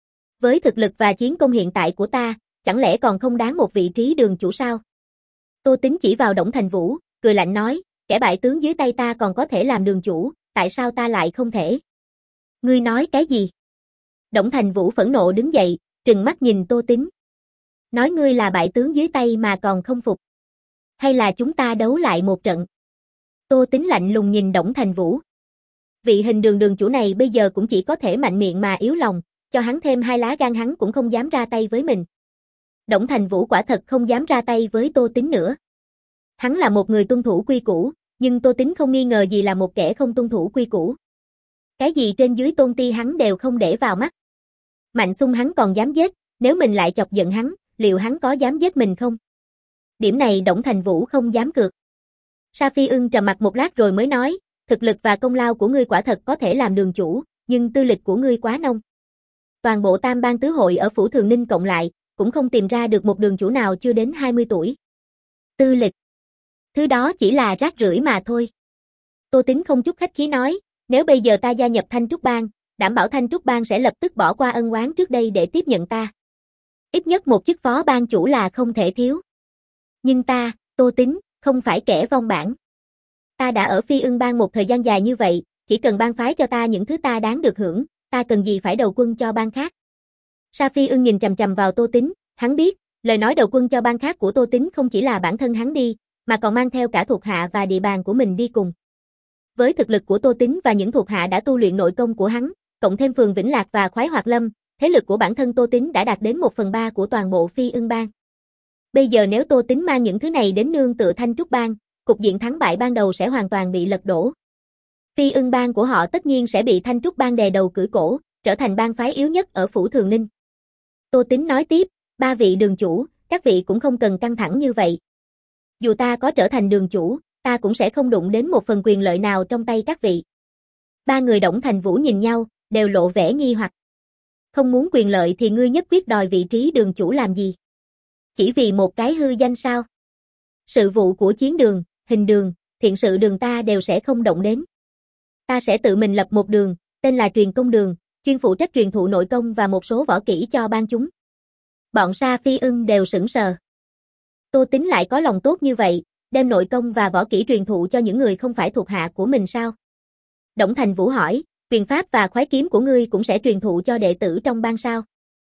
Với thực lực và chiến công hiện tại của ta, chẳng lẽ còn không đáng một vị trí đường chủ sao? Tô Tính chỉ vào Đổng Thành Vũ, cười lạnh nói, kẻ bại tướng dưới tay ta còn có thể làm đường chủ, tại sao ta lại không thể? Ngươi nói cái gì? Đổng Thành Vũ phẫn nộ đứng dậy, trừng mắt nhìn Tô Tính. Nói ngươi là bại tướng dưới tay mà còn không phục. Hay là chúng ta đấu lại một trận? Tô Tính lạnh lùng nhìn Đổng Thành Vũ. Vị hình đường đường chủ này bây giờ cũng chỉ có thể mạnh miệng mà yếu lòng, cho hắn thêm hai lá gan hắn cũng không dám ra tay với mình. Đổng Thành Vũ quả thật không dám ra tay với Tô Tính nữa. Hắn là một người tuân thủ quy củ, nhưng Tô Tính không nghi ngờ gì là một kẻ không tuân thủ quy củ. Cái gì trên dưới tôn ti hắn đều không để vào mắt. Mạnh Xung hắn còn dám giết, nếu mình lại chọc giận hắn, liệu hắn có dám giết mình không? Điểm này Đổng Thành Vũ không dám cược. Sa Phi Ưng trầm mặt một lát rồi mới nói, thực lực và công lao của ngươi quả thật có thể làm đường chủ, nhưng tư lịch của ngươi quá nông. Toàn bộ Tam Bang Tứ Hội ở Phủ Thường Ninh cộng lại, cũng không tìm ra được một đường chủ nào chưa đến hai mươi tuổi. Tư lịch. Thứ đó chỉ là rác rưởi mà thôi. Tô Tính không chút khách khí nói, nếu bây giờ ta gia nhập Thanh Trúc Bang, đảm bảo Thanh Trúc Bang sẽ lập tức bỏ qua ân oán trước đây để tiếp nhận ta. Ít nhất một chức phó bang chủ là không thể thiếu. Nhưng ta, Tô Tính, không phải kẻ vong bản. Ta đã ở Phi Ưng Bang một thời gian dài như vậy, chỉ cần bang phái cho ta những thứ ta đáng được hưởng, ta cần gì phải đầu quân cho bang khác. Sa Phi Ưng nhìn chằm chằm vào Tô Tính, hắn biết, lời nói đầu quân cho bang khác của Tô Tính không chỉ là bản thân hắn đi, mà còn mang theo cả thuộc hạ và địa bàn của mình đi cùng. Với thực lực của Tô Tính và những thuộc hạ đã tu luyện nội công của hắn, cộng thêm Phường Vĩnh Lạc và Khoái Hoạt Lâm, thế lực của bản thân Tô Tính đã đạt đến một phần ba của toàn bộ Phi Ưng Bang. Bây giờ nếu Tô Tính mang những thứ này đến nương tựa Thanh Trúc Bang, cục diện thắng bại ban đầu sẽ hoàn toàn bị lật đổ. Phi Ưng Bang của họ tất nhiên sẽ bị Thanh Trúc Bang đè đầu cưỡi cổ, trở thành bang phái yếu nhất ở Phủ Thường Ninh. Tô Tính nói tiếp, ba vị đường chủ, các vị cũng không cần căng thẳng như vậy. Dù ta có trở thành đường chủ, ta cũng sẽ không đụng đến một phần quyền lợi nào trong tay các vị. Ba người Đổng Thành Vũ nhìn nhau, đều lộ vẻ nghi hoặc. Không muốn quyền lợi thì ngươi nhất quyết đòi vị trí đường chủ làm gì? Chỉ vì một cái hư danh sao? Sự vụ của chiến đường, hình đường, thiện sự đường ta đều sẽ không động đến. Ta sẽ tự mình lập một đường, tên là truyền công đường, chuyên phụ trách truyền thụ nội công và một số võ kỹ cho ban chúng. Bọn Sa Phi Ưng đều sững sờ. Tô Tín lại có lòng tốt như vậy, đem nội công và võ kỹ truyền thụ cho những người không phải thuộc hạ của mình sao? Đổng Thành Vũ hỏi, quyền pháp và khoái kiếm của ngươi cũng sẽ truyền thụ cho đệ tử trong ban sao?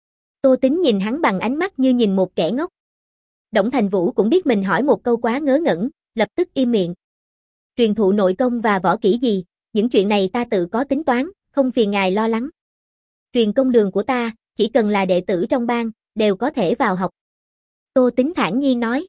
Tô Tín nhìn hắn bằng ánh mắt như nhìn một kẻ ngốc. Đổng Thành Vũ cũng biết mình hỏi một câu quá ngớ ngẩn, lập tức im miệng. Truyền thụ nội công và võ kỹ gì, những chuyện này ta tự có tính toán, không phiền ngài lo lắng. Truyền công đường của ta, chỉ cần là đệ tử trong ban, đều có thể vào học. Tô Tín thản nhiên nói.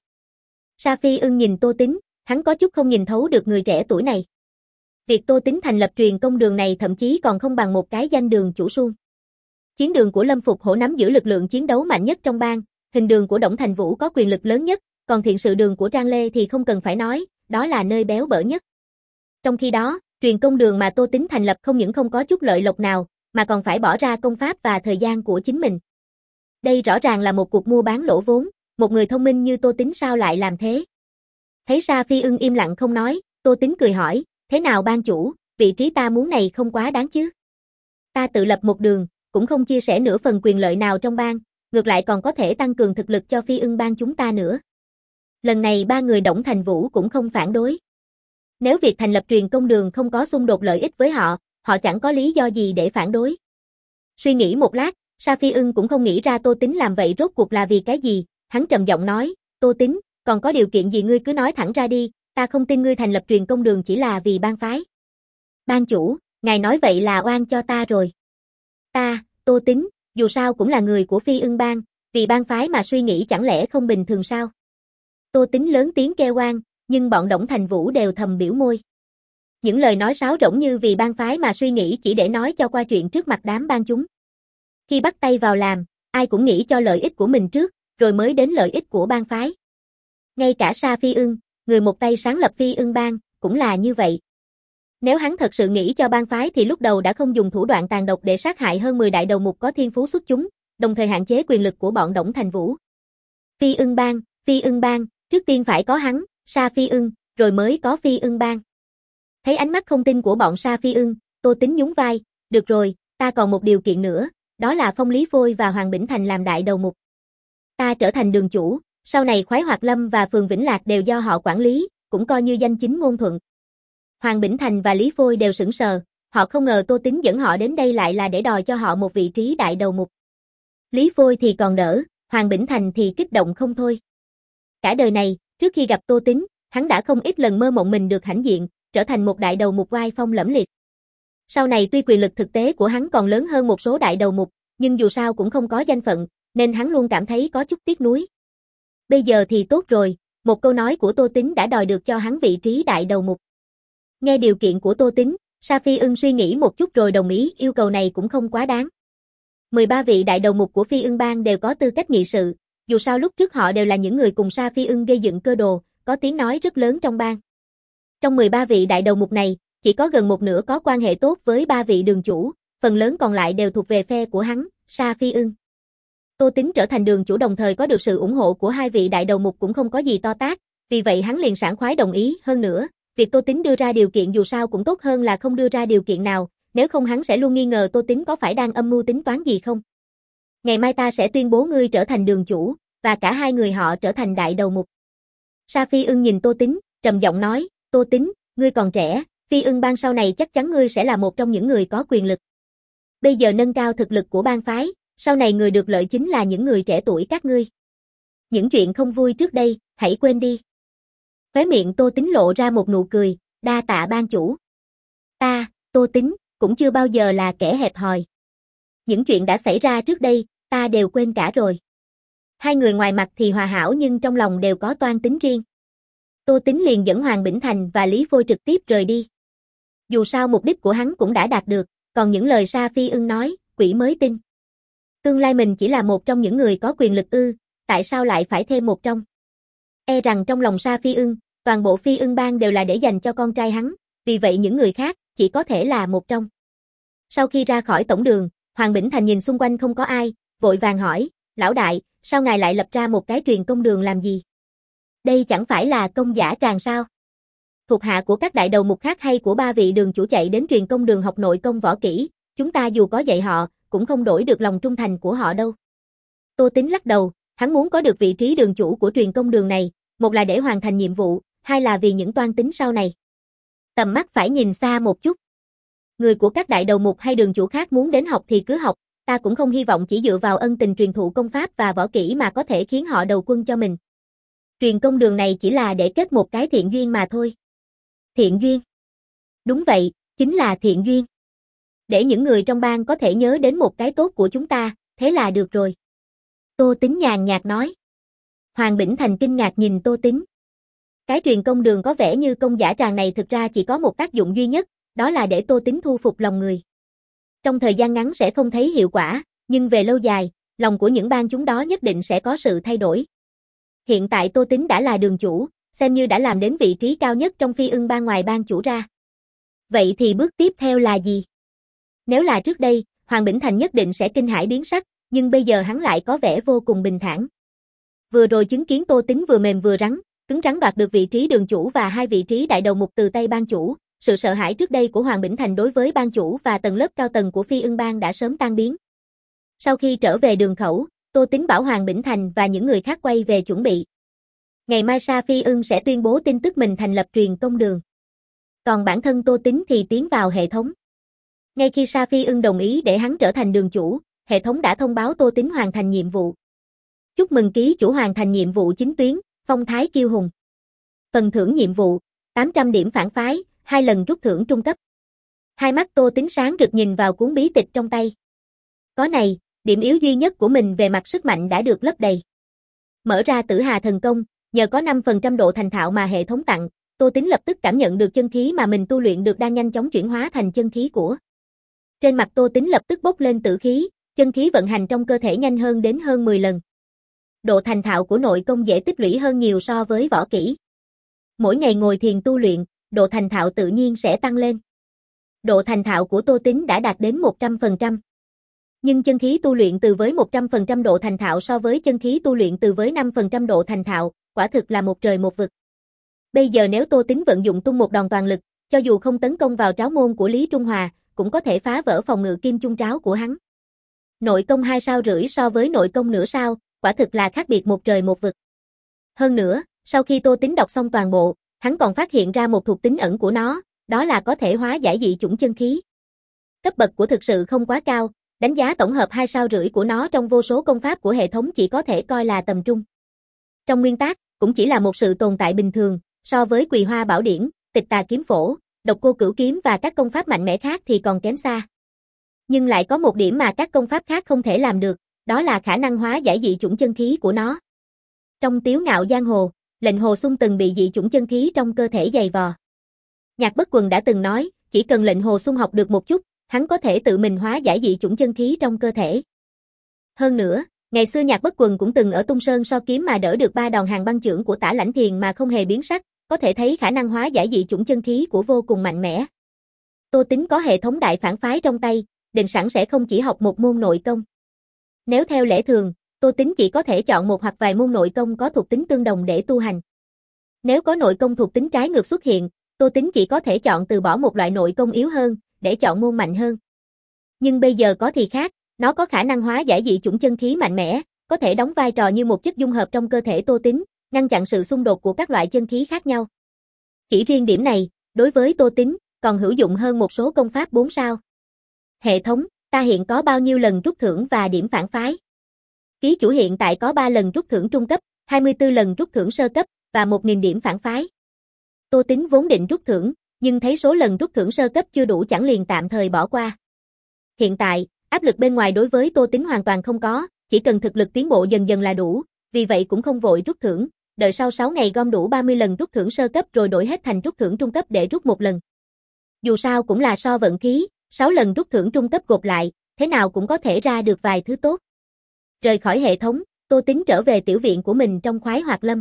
Sa Phi Ưng nhìn Tô Tín, hắn có chút không nhìn thấu được người trẻ tuổi này. Việc Tô Tín thành lập truyền công đường này thậm chí còn không bằng một cái danh đường chủ suông. Chiến đường của Lâm Phục Hổ nắm giữ lực lượng chiến đấu mạnh nhất trong bang, hình đường của Đổng Thành Vũ có quyền lực lớn nhất, còn thiện sự đường của Trang Lê thì không cần phải nói, đó là nơi béo bở nhất. Trong khi đó, truyền công đường mà Tô Tín thành lập không những không có chút lợi lộc nào, mà còn phải bỏ ra công pháp và thời gian của chính mình. Đây rõ ràng là một cuộc mua bán lỗ vốn, một người thông minh như Tô Tín sao lại làm thế? Thấy Sa Phi Ưng im lặng không nói, Tô Tín cười hỏi, thế nào ban chủ, vị trí ta muốn này không quá đáng chứ? Ta tự lập một đường, cũng không chia sẻ nửa phần quyền lợi nào trong bang, ngược lại còn có thể tăng cường thực lực cho Phi Ưng bang chúng ta nữa. Lần này ba người Đổng Thành Vũ cũng không phản đối. Nếu việc thành lập truyền công đường không có xung đột lợi ích với họ, họ chẳng có lý do gì để phản đối. Suy nghĩ một lát, Sa Phi Ưng cũng không nghĩ ra Tô Tín làm vậy rốt cuộc là vì cái gì, hắn trầm giọng nói, Tô Tín, còn có điều kiện gì ngươi cứ nói thẳng ra đi, ta không tin ngươi thành lập truyền công đường chỉ là vì bang phái. Ban chủ, ngài nói vậy là oan cho ta rồi. Ta, Tô Tín, dù sao cũng là người của Phi Ưng bang, vì bang phái mà suy nghĩ chẳng lẽ không bình thường sao? Tô Tín lớn tiếng kêu oan, nhưng bọn Đổng Thành Vũ đều thầm biểu môi. Những lời nói sáo rỗng như vì bang phái mà suy nghĩ chỉ để nói cho qua chuyện trước mặt đám ban chúng. Khi bắt tay vào làm, ai cũng nghĩ cho lợi ích của mình trước, rồi mới đến lợi ích của bang phái. Ngay cả Sa Phi Ưng, người một tay sáng lập Phi Ưng bang, cũng là như vậy. Nếu hắn thật sự nghĩ cho bang phái thì lúc đầu đã không dùng thủ đoạn tàn độc để sát hại hơn mười đại đầu mục có thiên phú xuất chúng, đồng thời hạn chế quyền lực của bọn Đổng Thành Vũ. Phi Ưng bang, Phi Ưng bang, trước tiên phải có hắn, Sa Phi Ưng, rồi mới có Phi Ưng bang. Thấy ánh mắt không tin của bọn Sa Phi Ưng, Tô Tín nhún vai, được rồi, ta còn một điều kiện nữa, đó là phong Lý Phôi và Hoàng Bỉnh Thành làm đại đầu mục. Ta trở thành đường chủ, sau này Khoái Hoạt Lâm và phường Vĩnh Lạc đều do họ quản lý, cũng coi như danh chính ngôn thuận. Hoàng Bỉnh Thành và Lý Phôi đều sững sờ, họ không ngờ Tô Tín dẫn họ đến đây lại là để đòi cho họ một vị trí đại đầu mục. Lý Phôi thì còn đỡ, Hoàng Bỉnh Thành thì kích động không thôi. Cả đời này, trước khi gặp Tô Tín, hắn đã không ít lần mơ mộng mình được hãnh diện, trở thành một đại đầu mục oai phong lẫm liệt. Sau này tuy quyền lực thực tế của hắn còn lớn hơn một số đại đầu mục, nhưng dù sao cũng không có danh phận, nên hắn luôn cảm thấy có chút tiếc nuối. Bây giờ thì tốt rồi, một câu nói của Tô Tín đã đòi được cho hắn vị trí đại đầu mục. Nghe điều kiện của Tô Tín, Sa Phi Ưng suy nghĩ một chút rồi đồng ý, yêu cầu này cũng không quá đáng. mười ba vị đại đầu mục của Phi Ưng bang đều có tư cách nghị sự, dù sao lúc trước họ đều là những người cùng Sa Phi Ưng gây dựng cơ đồ, có tiếng nói rất lớn trong bang. Trong mười ba vị đại đầu mục này, chỉ có gần một nửa có quan hệ tốt với ba vị đường chủ, phần lớn còn lại đều thuộc về phe của hắn, Sa Phi Ưng. Tô Tín trở thành đường chủ đồng thời có được sự ủng hộ của hai vị đại đầu mục cũng không có gì to tát, vì vậy hắn liền sảng khoái đồng ý, hơn nữa, việc Tô Tín đưa ra điều kiện dù sao cũng tốt hơn là không đưa ra điều kiện nào, nếu không hắn sẽ luôn nghi ngờ Tô Tín có phải đang âm mưu tính toán gì không. Ngày mai ta sẽ tuyên bố ngươi trở thành đường chủ, và cả hai người họ trở thành đại đầu mục. Sa Phi Ưng nhìn Tô Tín, trầm giọng nói, Tô Tín, ngươi còn trẻ, Phi Ưng bang sau này chắc chắn ngươi sẽ là một trong những người có quyền lực. Bây giờ nâng cao thực lực của bang phái, sau này người được lợi chính là những người trẻ tuổi các ngươi. Những chuyện không vui trước đây, hãy quên đi. Khóe miệng Tô Tín lộ ra một nụ cười, đa tạ ban chủ. Ta, Tô Tín, cũng chưa bao giờ là kẻ hẹp hòi. Những chuyện đã xảy ra trước đây, ta đều quên cả rồi. Hai người ngoài mặt thì hòa hảo nhưng trong lòng đều có toan tính riêng. Tô Tín liền dẫn Hoàng Bỉnh Thành và Lý Phôi trực tiếp rời đi. Dù sao mục đích của hắn cũng đã đạt được, còn những lời Sa Phi Ưng nói, quỷ mới tin. Tương lai mình chỉ là một trong những người có quyền lực ư, tại sao lại phải thêm một trong? E rằng trong lòng Sa Phi Ưng, toàn bộ Phi Ưng bang đều là để dành cho con trai hắn, vì vậy những người khác chỉ có thể là một trong. Sau khi ra khỏi tổng đường, Hoàng Bỉnh Thành nhìn xung quanh không có ai, vội vàng hỏi, lão đại, sao ngài lại lập ra một cái truyền công đường làm gì? Đây chẳng phải là công giả tràng sao? Thuộc hạ của các đại đầu mục khác hay của ba vị đường chủ chạy đến truyền công đường học nội công võ kỹ, chúng ta dù có dạy họ, cũng không đổi được lòng trung thành của họ đâu. Tô Tính lắc đầu, hắn muốn có được vị trí đường chủ của truyền công đường này, một là để hoàn thành nhiệm vụ, hai là vì những toan tính sau này. Tầm mắt phải nhìn xa một chút. Người của các đại đầu mục hay đường chủ khác muốn đến học thì cứ học, ta cũng không hy vọng chỉ dựa vào ân tình truyền thụ công pháp và võ kỹ mà có thể khiến họ đầu quân cho mình. Truyền công đường này chỉ là để kết một cái thiện duyên mà thôi. Thiện duyên? Đúng vậy, chính là thiện duyên. Để những người trong bang có thể nhớ đến một cái tốt của chúng ta, thế là được rồi. Tô Tính nhàn nhạt nói. Hoàng Bỉnh Thành kinh ngạc nhìn Tô Tính. Cái truyền công đường có vẻ như công giả tràng này thực ra chỉ có một tác dụng duy nhất, đó là để Tô Tính thu phục lòng người. Trong thời gian ngắn sẽ không thấy hiệu quả, nhưng về lâu dài, lòng của những bang chúng đó nhất định sẽ có sự thay đổi. Hiện tại Tô Tính đã là đường chủ, xem như đã làm đến vị trí cao nhất trong Phi Ưng bang ngoài bang chủ ra. Vậy thì bước tiếp theo là gì? Nếu là trước đây, Hoàng Bỉnh Thành nhất định sẽ kinh hãi biến sắc, nhưng bây giờ hắn lại có vẻ vô cùng bình thản. Vừa rồi chứng kiến Tô Tính vừa mềm vừa rắn, cứng rắn đoạt được vị trí đường chủ và hai vị trí đại đầu mục từ tay bang chủ, sự sợ hãi trước đây của Hoàng Bỉnh Thành đối với bang chủ và tầng lớp cao tầng của Phi Ưng bang đã sớm tan biến. Sau khi trở về đường khẩu, Tô Tính bảo Hoàng Bỉnh Thành và những người khác quay về chuẩn bị. Ngày mai Sa Phi Ưng sẽ tuyên bố tin tức mình thành lập truyền công đường. Còn bản thân Tô Tính thì tiến vào hệ thống. Ngay khi Sa Phi Ưng đồng ý để hắn trở thành đường chủ, hệ thống đã thông báo Tô Tính hoàn thành nhiệm vụ. Chúc mừng ký chủ hoàn thành nhiệm vụ chính tuyến, phong thái kiêu hùng. Phần thưởng nhiệm vụ, tám trăm điểm phản phái, hai lần rút thưởng trung cấp. Hai mắt Tô Tính sáng rực nhìn vào cuốn bí tịch trong tay. Có này, điểm yếu duy nhất của mình về mặt sức mạnh đã được lấp đầy. Mở ra Tử Hà thần công, nhờ có năm phần trăm độ thành thạo mà hệ thống tặng, Tô Tính lập tức cảm nhận được chân khí mà mình tu luyện được đang nhanh chóng chuyển hóa thành chân khí của. Trên mặt Tô Tính lập tức bốc lên tử khí, chân khí vận hành trong cơ thể nhanh hơn đến hơn mười lần. Độ thành thạo của nội công dễ tích lũy hơn nhiều so với võ kỹ. Mỗi ngày ngồi thiền tu luyện, độ thành thạo tự nhiên sẽ tăng lên. Độ thành thạo của Tô Tính đã đạt đến một trăm phần trăm. Nhưng chân khí tu luyện từ với một trăm phần trăm độ thành thạo so với chân khí tu luyện từ với năm phần trăm độ thành thạo, quả thực là một trời một vực. Bây giờ nếu Tô Tính vận dụng tung một đòn toàn lực, cho dù không tấn công vào tráo môn của Lý Trung Hòa, cũng có thể phá vỡ phòng ngự kim chung tráo của hắn. Nội công hai sao rưỡi so với nội công nửa sao, quả thực là khác biệt một trời một vực. Hơn nữa, sau khi Tô Tính đọc xong toàn bộ, hắn còn phát hiện ra một thuộc tính ẩn của nó, đó là có thể hóa giải dị chủng chân khí. Cấp bậc của thực sự không quá cao, đánh giá tổng hợp hai sao rưỡi của nó trong vô số công pháp của hệ thống chỉ có thể coi là tầm trung. Trong nguyên tắc, cũng chỉ là một sự tồn tại bình thường, so với Quỳ Hoa Bảo Điển, Tịch Tà Kiếm Phổ, Độc Cô Cửu Kiếm và các công pháp mạnh mẽ khác thì còn kém xa. Nhưng lại có một điểm mà các công pháp khác không thể làm được, đó là khả năng hóa giải dị chủng chân khí của nó. Trong Tiếu Ngạo Giang Hồ, Lệnh Hồ Xung từng bị dị chủng chân khí trong cơ thể dày vò. Nhạc Bất Quần đã từng nói, chỉ cần Lệnh Hồ Xung học được một chút, hắn có thể tự mình hóa giải dị chủng chân khí trong cơ thể. Hơn nữa, ngày xưa Nhạc Bất Quần cũng từng ở Tung Sơn so kiếm mà đỡ được ba đòn hàng băng chưởng của Tả Lãnh Thiền mà không hề biến sắc, có thể thấy khả năng hóa giải dị chủng chân khí của vô cùng mạnh mẽ. Tô Tính có hệ thống đại phản phái trong tay, định sẵn sẽ không chỉ học một môn nội công. Nếu theo lẽ thường, Tô Tính chỉ có thể chọn một hoặc vài môn nội công có thuộc tính tương đồng để tu hành. Nếu có nội công thuộc tính trái ngược xuất hiện, Tô Tính chỉ có thể chọn từ bỏ một loại nội công yếu hơn, để chọn môn mạnh hơn. Nhưng bây giờ có thì khác, nó có khả năng hóa giải dị chủng chân khí mạnh mẽ, có thể đóng vai trò như một chất dung hợp trong cơ thể Tô Tính, ngăn chặn sự xung đột của các loại chân khí khác nhau. Chỉ riêng điểm này, đối với Tô Tính, còn hữu dụng hơn một số công pháp bốn sao. Hệ thống, ta hiện có bao nhiêu lần rút thưởng và điểm phản phái? Ký chủ hiện tại có ba lần rút thưởng trung cấp, hai mươi tư lần rút thưởng sơ cấp, và một nghìn điểm phản phái. Tô Tính vốn định rút thưởng, nhưng thấy số lần rút thưởng sơ cấp chưa đủ chẳng liền tạm thời bỏ qua. Hiện tại, áp lực bên ngoài đối với Tô Tính hoàn toàn không có, chỉ cần thực lực tiến bộ dần dần là đủ, vì vậy cũng không vội rút thưởng, đợi sau sáu ngày gom đủ ba mươi lần rút thưởng sơ cấp rồi đổi hết thành rút thưởng trung cấp để rút một lần. Dù sao cũng là so vận khí, sáu lần rút thưởng trung cấp gộp lại, thế nào cũng có thể ra được vài thứ tốt. Rời khỏi hệ thống, Tô Tính trở về tiểu viện của mình trong Khoái Hoạt Lâm.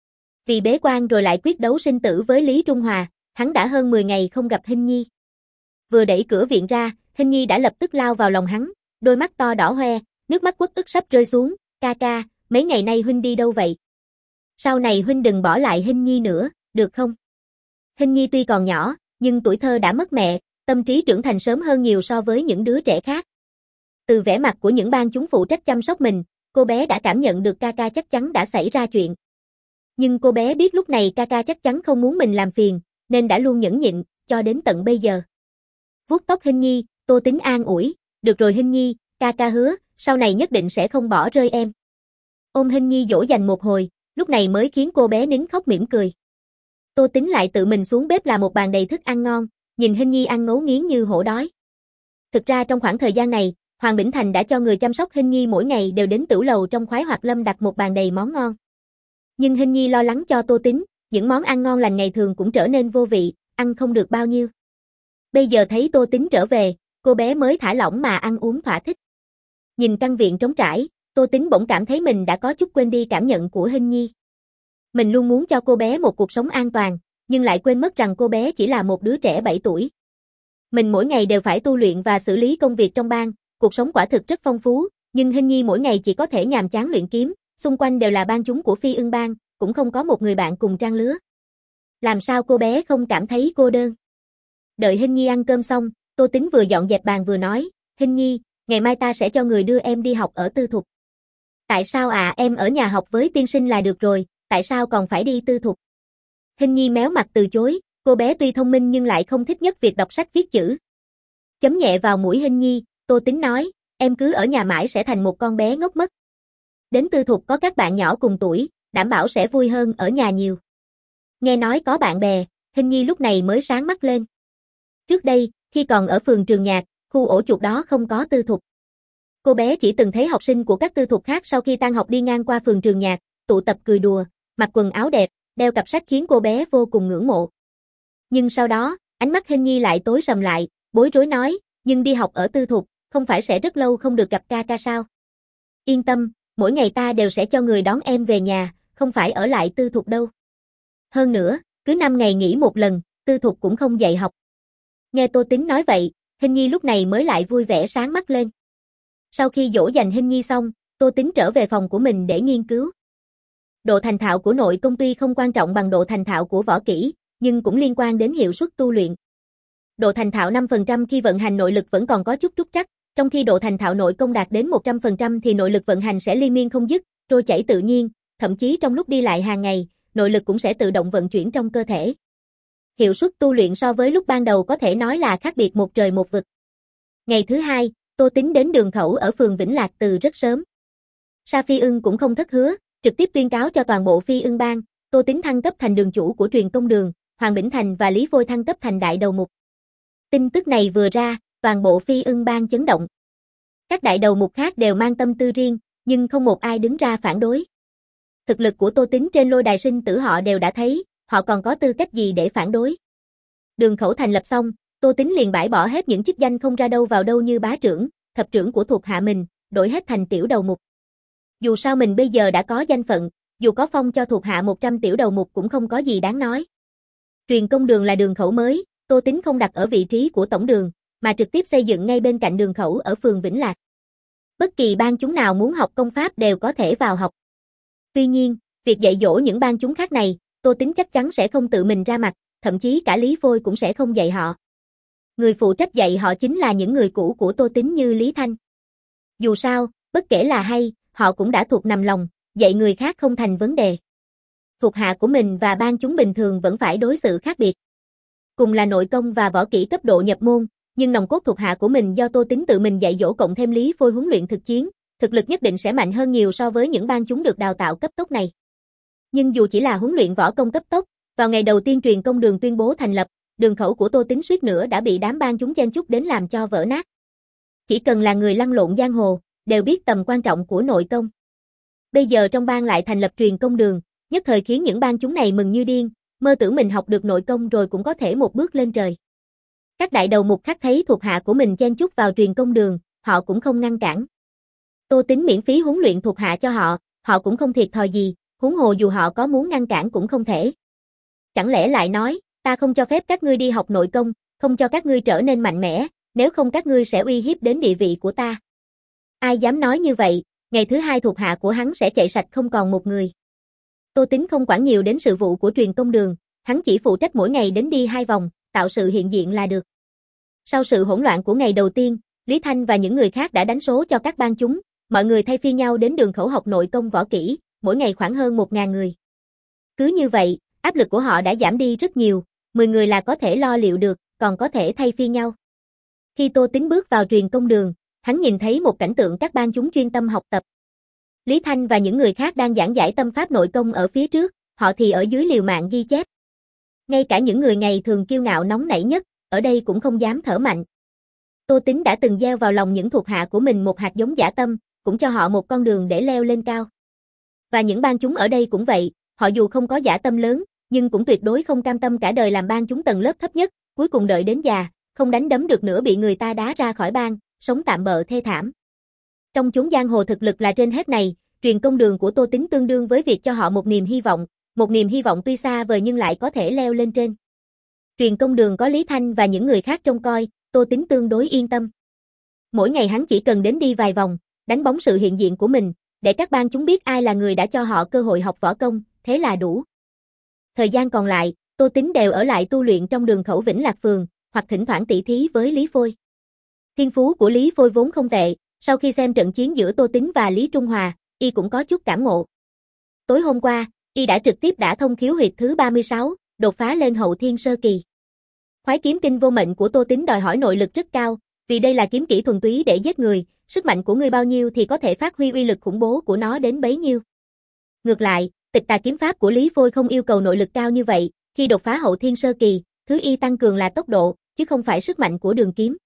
Vì bế quan rồi lại quyết đấu sinh tử với Lý Trung Hòa, hắn đã hơn mười ngày không gặp Hinh Nhi. Vừa đẩy cửa viện ra, Hinh Nhi đã lập tức lao vào lòng hắn, đôi mắt to đỏ hoe, nước mắt uất ức sắp rơi xuống, ca ca, mấy ngày nay huynh đi đâu vậy? Sau này huynh đừng bỏ lại Hinh Nhi nữa, được không? Hinh Nhi tuy còn nhỏ, nhưng tuổi thơ đã mất mẹ, tâm trí trưởng thành sớm hơn nhiều so với những đứa trẻ khác. Từ vẻ mặt của những bang chúng phụ trách chăm sóc mình, cô bé đã cảm nhận được ca ca chắc chắn đã xảy ra chuyện. Nhưng cô bé biết lúc này ca ca chắc chắn không muốn mình làm phiền, nên đã luôn nhẫn nhịn, cho đến tận bây giờ. Vuốt tóc Hinh Nhi, Tô Tính an ủi, được rồi Hinh Nhi, ca ca hứa, sau này nhất định sẽ không bỏ rơi em. Ôm Hinh Nhi dỗ dành một hồi, lúc này mới khiến cô bé nín khóc mỉm cười. Tô Tính lại tự mình xuống bếp làm một bàn đầy thức ăn ngon, nhìn Hinh Nhi ăn ngấu nghiến như hổ đói. Thực ra trong khoảng thời gian này, Hoàng Bỉnh Thành đã cho người chăm sóc Hinh Nhi mỗi ngày đều đến tửu lầu trong Khoái Hoạt Lâm đặt một bàn đầy món ngon. Nhưng Hinh Nhi lo lắng cho Tô Tính, những món ăn ngon lành ngày thường cũng trở nên vô vị, ăn không được bao nhiêu. Bây giờ thấy Tô Tính trở về, cô bé mới thả lỏng mà ăn uống thỏa thích. Nhìn căn viện trống trải, Tô Tính bỗng cảm thấy mình đã có chút quên đi cảm nhận của Hinh Nhi. Mình luôn muốn cho cô bé một cuộc sống an toàn, nhưng lại quên mất rằng cô bé chỉ là một đứa trẻ bảy tuổi. Mình mỗi ngày đều phải tu luyện và xử lý công việc trong bang, cuộc sống quả thực rất phong phú, nhưng Hinh Nhi mỗi ngày chỉ có thể nhàm chán luyện kiếm, xung quanh đều là bang chúng của Phi Ưng bang, cũng không có một người bạn cùng trang lứa. Làm sao cô bé không cảm thấy cô đơn? Đợi Hinh Nhi ăn cơm xong, Tô Tính vừa dọn dẹp bàn vừa nói, Hinh Nhi, ngày mai ta sẽ cho người đưa em đi học ở tư thục. Tại sao à, em ở nhà học với tiên sinh là được rồi, tại sao còn phải đi tư thục? Hinh Nhi méo mặt từ chối, cô bé tuy thông minh nhưng lại không thích nhất việc đọc sách viết chữ. Chấm nhẹ vào mũi Hinh Nhi, Tô Tính nói, em cứ ở nhà mãi sẽ thành một con bé ngốc mất. Đến tư thục có các bạn nhỏ cùng tuổi, đảm bảo sẽ vui hơn ở nhà nhiều. Nghe nói có bạn bè, Hinh Nhi lúc này mới sáng mắt lên. Trước đây, khi còn ở phường Trường Nhạc, khu ổ chuột đó không có tư thục. Cô bé chỉ từng thấy học sinh của các tư thục khác sau khi tan học đi ngang qua phường Trường Nhạc, tụ tập cười đùa, mặc quần áo đẹp, đeo cặp sách khiến cô bé vô cùng ngưỡng mộ. Nhưng sau đó, ánh mắt Hinh Nhi lại tối sầm lại, bối rối nói, nhưng đi học ở tư thục, không phải sẽ rất lâu không được gặp ca ca sao? Yên tâm, mỗi ngày ta đều sẽ cho người đón em về nhà, không phải ở lại tư thục đâu. Hơn nữa, cứ năm ngày nghỉ một lần, tư thục cũng không dạy học. Nghe Tô Tính nói vậy, Hinh Nhi lúc này mới lại vui vẻ sáng mắt lên. Sau khi dỗ dành Hinh Nhi xong, Tô Tính trở về phòng của mình để nghiên cứu. Độ thành thạo của nội công tuy không quan trọng bằng độ thành thạo của võ kỹ, nhưng cũng liên quan đến hiệu suất tu luyện. Độ thành thạo năm phần trăm khi vận hành nội lực vẫn còn có chút trúc trắc, trong khi độ thành thạo nội công đạt đến một trăm phần trăm thì nội lực vận hành sẽ liên miên không dứt, trôi chảy tự nhiên, thậm chí trong lúc đi lại hàng ngày, nội lực cũng sẽ tự động vận chuyển trong cơ thể. Hiệu suất tu luyện so với lúc ban đầu có thể nói là khác biệt một trời một vực. Ngày thứ hai, Tô Tính đến đường khẩu ở phường Vĩnh Lạc từ rất sớm. Sa Phi Ưng cũng không thất hứa, trực tiếp tuyên cáo cho toàn bộ Phi Ưng bang, Tô Tính thăng cấp thành đường chủ của truyền công đường, Hoàng Bỉnh Thành và Lý Vôi thăng cấp thành đại đầu mục. Tin tức này vừa ra, toàn bộ Phi Ưng bang chấn động. Các đại đầu mục khác đều mang tâm tư riêng, nhưng không một ai đứng ra phản đối. Thực lực của Tô Tính trên lôi đài sinh tử họ đều đã thấy, họ còn có tư cách gì để phản đối. Đường khẩu thành lập xong, Tô Tính liền bãi bỏ hết những chức danh không ra đâu vào đâu như bá trưởng, thập trưởng của thuộc hạ mình, đổi hết thành tiểu đầu mục. Dù sao mình bây giờ đã có danh phận, dù có phong cho thuộc hạ một trăm tiểu đầu mục cũng không có gì đáng nói. Truyền công đường là đường khẩu mới, Tô Tính không đặt ở vị trí của tổng đường, mà trực tiếp xây dựng ngay bên cạnh đường khẩu ở phường Vĩnh Lạc. Bất kỳ bang chúng nào muốn học công pháp đều có thể vào học. Tuy nhiên, việc dạy dỗ những bang chúng khác này, Tô Tính chắc chắn sẽ không tự mình ra mặt, thậm chí cả Lý Vôi cũng sẽ không dạy họ. Người phụ trách dạy họ chính là những người cũ của Tô Tính như Lý Thanh. Dù sao, bất kể là hay, họ cũng đã thuộc nằm lòng, dạy người khác không thành vấn đề. Thuộc hạ của mình và bang chúng bình thường vẫn phải đối xử khác biệt. Cùng là nội công và võ kỹ cấp độ nhập môn, nhưng nòng cốt thuộc hạ của mình do Tô Tính tự mình dạy dỗ cộng thêm Lý Vôi huấn luyện thực chiến, thực lực nhất định sẽ mạnh hơn nhiều so với những bang chúng được đào tạo cấp tốc này. Nhưng dù chỉ là huấn luyện võ công cấp tốc, vào ngày đầu tiên truyền công đường tuyên bố thành lập, đường khẩu của Tô Tính suýt nữa đã bị đám bang chúng chen chúc đến làm cho vỡ nát. Chỉ cần là người lăn lộn giang hồ, đều biết tầm quan trọng của nội công. Bây giờ trong bang lại thành lập truyền công đường, nhất thời khiến những bang chúng này mừng như điên, mơ tưởng mình học được nội công rồi cũng có thể một bước lên trời. Các đại đầu mục khác thấy thuộc hạ của mình chen chúc vào truyền công đường, họ cũng không ngăn cản. Tô Tính miễn phí huấn luyện thuộc hạ cho họ, họ cũng không thiệt thòi gì, huống hồ dù họ có muốn ngăn cản cũng không thể. Chẳng lẽ lại nói, ta không cho phép các ngươi đi học nội công, không cho các ngươi trở nên mạnh mẽ, nếu không các ngươi sẽ uy hiếp đến địa vị của ta. Ai dám nói như vậy, ngày thứ hai thuộc hạ của hắn sẽ chạy sạch không còn một người. Tô Tính không quản nhiều đến sự vụ của truyền công đường, hắn chỉ phụ trách mỗi ngày đến đi hai vòng, tạo sự hiện diện là được. Sau sự hỗn loạn của ngày đầu tiên, Lý Thanh và những người khác đã đánh số cho các ban chúng, mọi người thay phiên nhau đến đường khẩu học nội công võ kỹ, mỗi ngày khoảng hơn một nghìn người. Cứ như vậy, áp lực của họ đã giảm đi rất nhiều, mười người là có thể lo liệu được, còn có thể thay phiên nhau. Khi Tô Tính bước vào truyền công đường, hắn nhìn thấy một cảnh tượng các ban chúng chuyên tâm học tập. Lý Thanh và những người khác đang giảng giải tâm pháp nội công ở phía trước, họ thì ở dưới liều mạng ghi chép. Ngay cả những người ngày thường kiêu ngạo nóng nảy nhất, ở đây cũng không dám thở mạnh. Tô Tính đã từng gieo vào lòng những thuộc hạ của mình một hạt giống dã tâm, cũng cho họ một con đường để leo lên cao. Và những ban chúng ở đây cũng vậy, họ dù không có dã tâm lớn, nhưng cũng tuyệt đối không cam tâm cả đời làm ban chúng tầng lớp thấp nhất, cuối cùng đợi đến già, không đánh đấm được nữa bị người ta đá ra khỏi ban, sống tạm bợ thê thảm. Trong chốn giang hồ thực lực là trên hết này, truyền công đường của Tô Tính tương đương với việc cho họ một niềm hy vọng, một niềm hy vọng tuy xa vời nhưng lại có thể leo lên trên. Truyền công đường có Lý Thanh và những người khác trông coi, Tô Tính tương đối yên tâm. Mỗi ngày hắn chỉ cần đến đi vài vòng, đánh bóng sự hiện diện của mình, để các ban chúng biết ai là người đã cho họ cơ hội học võ công, thế là đủ. Thời gian còn lại, Tô Tính đều ở lại tu luyện trong đường khẩu Vĩnh Lạc Phường, hoặc thỉnh thoảng tỉ thí với Lý Phôi. Thiên phú của Lý Phôi vốn không tệ, sau khi xem trận chiến giữa Tô Tính và Lý Trung Hòa, y cũng có chút cảm ngộ. Tối hôm qua, y đã trực tiếp đả thông khiếu huyệt thứ ba mươi sáu, đột phá lên hậu thiên sơ kỳ. Khoái kiếm kinh vô mệnh của Tô Tính đòi hỏi nội lực rất cao, vì đây là kiếm kỹ thuần túy để giết người, sức mạnh của ngươi bao nhiêu thì có thể phát huy uy lực khủng bố của nó đến bấy nhiêu. Ngược lại, tịch tà kiếm pháp của Lý Phôi không yêu cầu nội lực cao như vậy, khi đột phá hậu thiên sơ kỳ, thứ y tăng cường là tốc độ, chứ không phải sức mạnh của đường kiếm.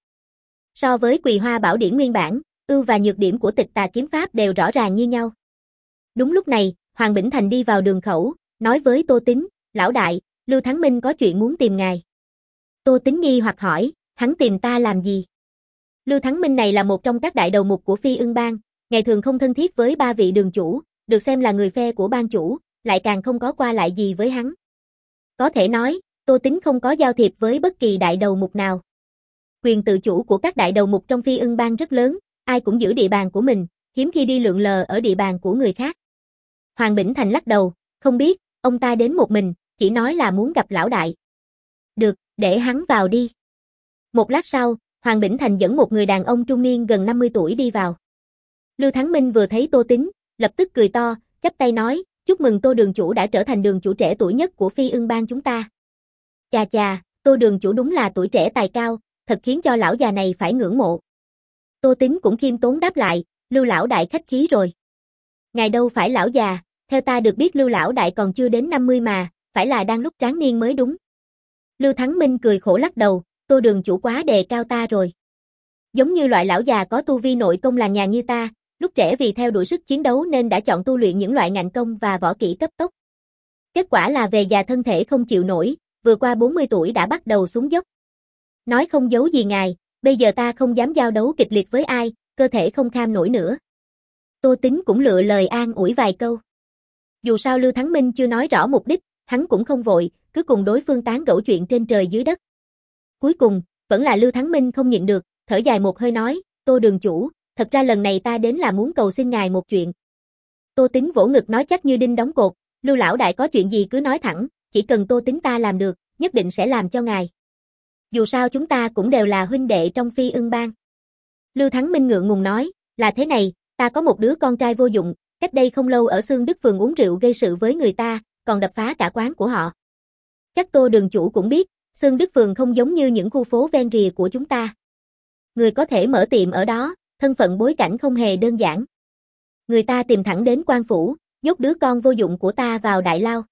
So với Quỳ Hoa Bảo Điển nguyên bản, ưu và nhược điểm của tịch tà kiếm pháp đều rõ ràng như nhau. Đúng lúc này, Hoàng Bỉnh Thành đi vào đường khẩu, nói với Tô Tính, lão đại, Lưu Thắng Minh có chuyện muốn tìm ngài. Tô Tính nghi hoặc hỏi, hắn tìm ta làm gì? Lưu Thắng Minh này là một trong các đại đầu mục của Phi Ưng Bang, ngày thường không thân thiết với ba vị đường chủ, được xem là người phe của bang chủ, lại càng không có qua lại gì với hắn. Có thể nói, Tô Tính không có giao thiệp với bất kỳ đại đầu mục nào. Quyền tự chủ của các đại đầu mục trong Phi Ưng Bang rất lớn, ai cũng giữ địa bàn của mình, hiếm khi đi lượn lờ ở địa bàn của người khác. Hoàng Bỉnh Thành lắc đầu, không biết, ông ta đến một mình, chỉ nói là muốn gặp lão đại. Được, để hắn vào đi. Một lát sau, Hoàng Bỉnh Thành dẫn một người đàn ông trung niên gần năm mươi tuổi đi vào. Lưu Thắng Minh vừa thấy Tô Tính, lập tức cười to, chắp tay nói, chúc mừng Tô đường chủ đã trở thành đường chủ trẻ tuổi nhất của Phi Ưng Bang chúng ta. Chà chà, Tô đường chủ đúng là tuổi trẻ tài cao, thật khiến cho lão già này phải ngưỡng mộ. Tô Tính cũng khiêm tốn đáp lại, Lưu lão đại khách khí rồi. Ngài đâu phải lão già, theo ta được biết Lưu lão đại còn chưa đến năm mươi mà, phải là đang lúc tráng niên mới đúng. Lưu Thắng Minh cười khổ lắc đầu, Tô đường chủ quá đề cao ta rồi. Giống như loại lão già có tu vi nội công làng nhà như ta, lúc trẻ vì theo đuổi sức chiến đấu nên đã chọn tu luyện những loại ngạnh công và võ kỹ cấp tốc. Kết quả là về già thân thể không chịu nổi, vừa qua bốn mươi tuổi đã bắt đầu xuống dốc. Nói không giấu gì ngài, bây giờ ta không dám giao đấu kịch liệt với ai, cơ thể không kham nổi nữa. Tô Tính cũng lựa lời an ủi vài câu. Dù sao Lưu Thắng Minh chưa nói rõ mục đích, hắn cũng không vội, cứ cùng đối phương tán gẫu chuyện trên trời dưới đất. Cuối cùng, vẫn là Lưu Thắng Minh không nhịn được, thở dài một hơi nói, Tô đường chủ, thật ra lần này ta đến là muốn cầu xin ngài một chuyện. Tô Tính vỗ ngực nói chắc như đinh đóng cột, Lưu lão đại có chuyện gì cứ nói thẳng, chỉ cần Tô Tính ta làm được, nhất định sẽ làm cho ngài. Dù sao chúng ta cũng đều là huynh đệ trong Phi Ưng Bang. Lưu Thắng Minh ngượng ngùng nói, là thế này, ta có một đứa con trai vô dụng, cách đây không lâu ở Xương Đức Phường uống rượu gây sự với người ta, còn đập phá cả quán của họ. Chắc Tô đường chủ cũng biết, Xương Đức Phường không giống như những khu phố ven rìa của chúng ta. Người có thể mở tiệm ở đó, thân phận bối cảnh không hề đơn giản. Người ta tìm thẳng đến quan phủ, nhốt đứa con vô dụng của ta vào đại lao.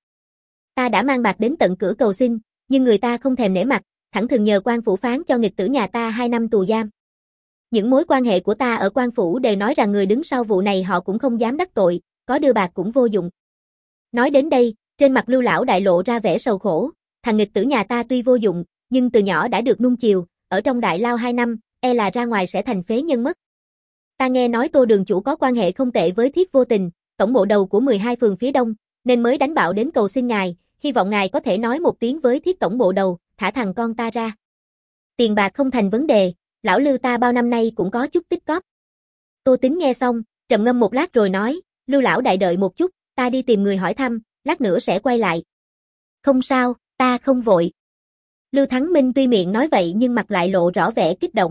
Ta đã mang bạc đến tận cửa cầu xin, nhưng người ta không thèm nể mặt, thẳng thừng nhờ quan phủ phán cho nghịch tử nhà ta hai năm tù giam. Những mối quan hệ của ta ở quan phủ đều nói rằng người đứng sau vụ này họ cũng không dám đắc tội, có đưa bạc cũng vô dụng. Nói đến đây, trên mặt Lưu lão đại lộ ra vẻ sầu khổ, thằng nghịch tử nhà ta tuy vô dụng, nhưng từ nhỏ đã được nuông chiều, ở trong đại lao hai năm, e là ra ngoài sẽ thành phế nhân mất. Ta nghe nói Tô đường chủ có quan hệ không tệ với Thiết Vô Tình, tổng bộ đầu của mười hai phường phía đông, nên mới đánh bạo đến cầu xin ngài, hy vọng ngài có thể nói một tiếng với Thiết tổng bộ đầu, thả thằng con ta ra. Tiền bạc không thành vấn đề, lão Lưu ta bao năm nay cũng có chút tích cóp. Tô Tính nghe xong, trầm ngâm một lát rồi nói, Lưu lão đại đợi một chút, ta đi tìm người hỏi thăm, lát nữa sẽ quay lại. Không sao, ta không vội. Lưu Thắng Minh tuy miệng nói vậy nhưng mặt lại lộ rõ vẻ kích động.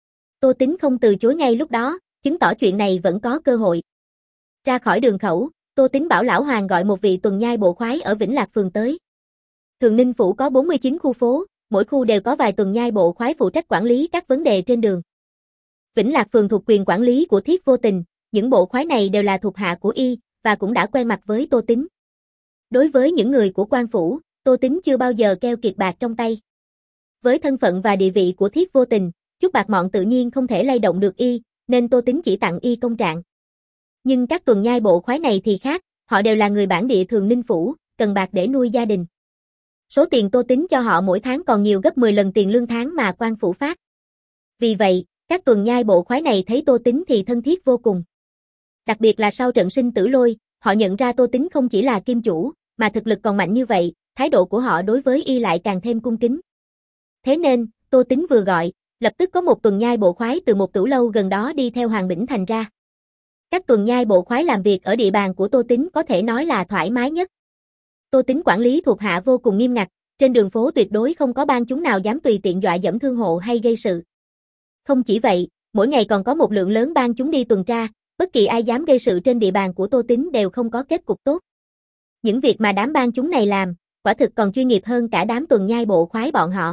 Tô Tín không từ chối ngay lúc đó, chứng tỏ chuyện này vẫn có cơ hội. Ra khỏi đường khẩu, Tô Tín bảo Lão Hoàng gọi một vị tuần nhai bộ khoái ở Vĩnh Lạc Phường tới. Thường Ninh Phủ có bốn mươi chín khu phố, mỗi khu đều có vài tuần nhai bộ khoái phụ trách quản lý các vấn đề trên đường. Vĩnh Lạc Phường thuộc quyền quản lý của Thiết Vô Tình, những bộ khoái này đều là thuộc hạ của y, và cũng đã quen mặt với Tô Tín. Đối với những người của quan phủ, Tô Tín chưa bao giờ keo kiệt bạc trong tay. Với thân phận và địa vị của Thiết Vô Tình, chút bạc mọn tự nhiên không thể lay động được y, nên Tô Tín chỉ tặng y công trạng. Nhưng các tuần nhai bộ khoái này thì khác, họ đều là người bản địa Thường Ninh Phủ, cần bạc để nuôi gia đình. Số tiền Tô Tín cho họ mỗi tháng còn nhiều gấp mười lần tiền lương tháng mà quan phủ phát. Vì vậy, các tuần nhai bộ khoái này thấy Tô Tín thì thân thiết vô cùng. Đặc biệt là sau trận sinh tử lôi, họ nhận ra Tô Tín không chỉ là kim chủ, mà thực lực còn mạnh như vậy, thái độ của họ đối với y lại càng thêm cung kính. Thế nên, Tô Tín vừa gọi, lập tức có một tuần nhai bộ khoái từ một tửu lâu gần đó đi theo Hoàng Bỉnh Thành ra. Các tuần nhai bộ khoái làm việc ở địa bàn của Tô Tín có thể nói là thoải mái nhất. Tô Tín quản lý thuộc hạ vô cùng nghiêm ngặt, trên đường phố tuyệt đối không có bang chúng nào dám tùy tiện dọa dẫm thương hộ hay gây sự. Không chỉ vậy, mỗi ngày còn có một lượng lớn bang chúng đi tuần tra, bất kỳ ai dám gây sự trên địa bàn của Tô Tín đều không có kết cục tốt. Những việc mà đám bang chúng này làm, quả thực còn chuyên nghiệp hơn cả đám tuần nhai bộ khoái bọn họ.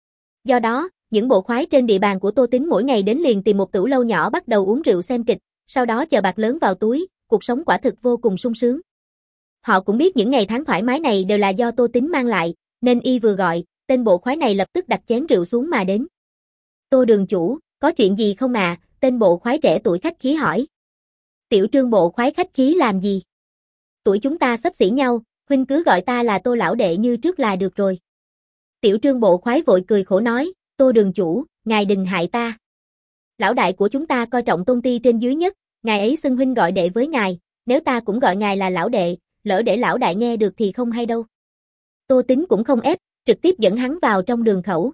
Do đó, những bộ khoái trên địa bàn của Tô Tín mỗi ngày đến liền tìm một tửu lâu nhỏ bắt đầu uống rượu xem kịch, sau đó chờ bạc lớn vào túi, cuộc sống quả thực vô cùng sung sướng. Họ cũng biết những ngày tháng thoải mái này đều là do Tô Tín mang lại, nên y vừa gọi, tên bộ khoái này lập tức đặt chén rượu xuống mà đến. Tô đường chủ, có chuyện gì không à? Tên bộ khoái trẻ tuổi khách khí hỏi. Tiểu Trương bộ khoái khách khí làm gì? Tuổi chúng ta xấp xỉ nhau, huynh cứ gọi ta là Tô lão đệ như trước là được rồi. Tiểu Trương bộ khoái vội cười khổ nói, Tô đường chủ, ngài đừng hại ta. Lão đại của chúng ta coi trọng Tôn ti trên dưới nhất, ngài ấy xưng huynh gọi đệ với ngài, nếu ta cũng gọi ngài là lão đệ, lỡ để lão đại nghe được thì không hay đâu. Tô Tín cũng không ép, trực tiếp dẫn hắn vào trong đường khẩu.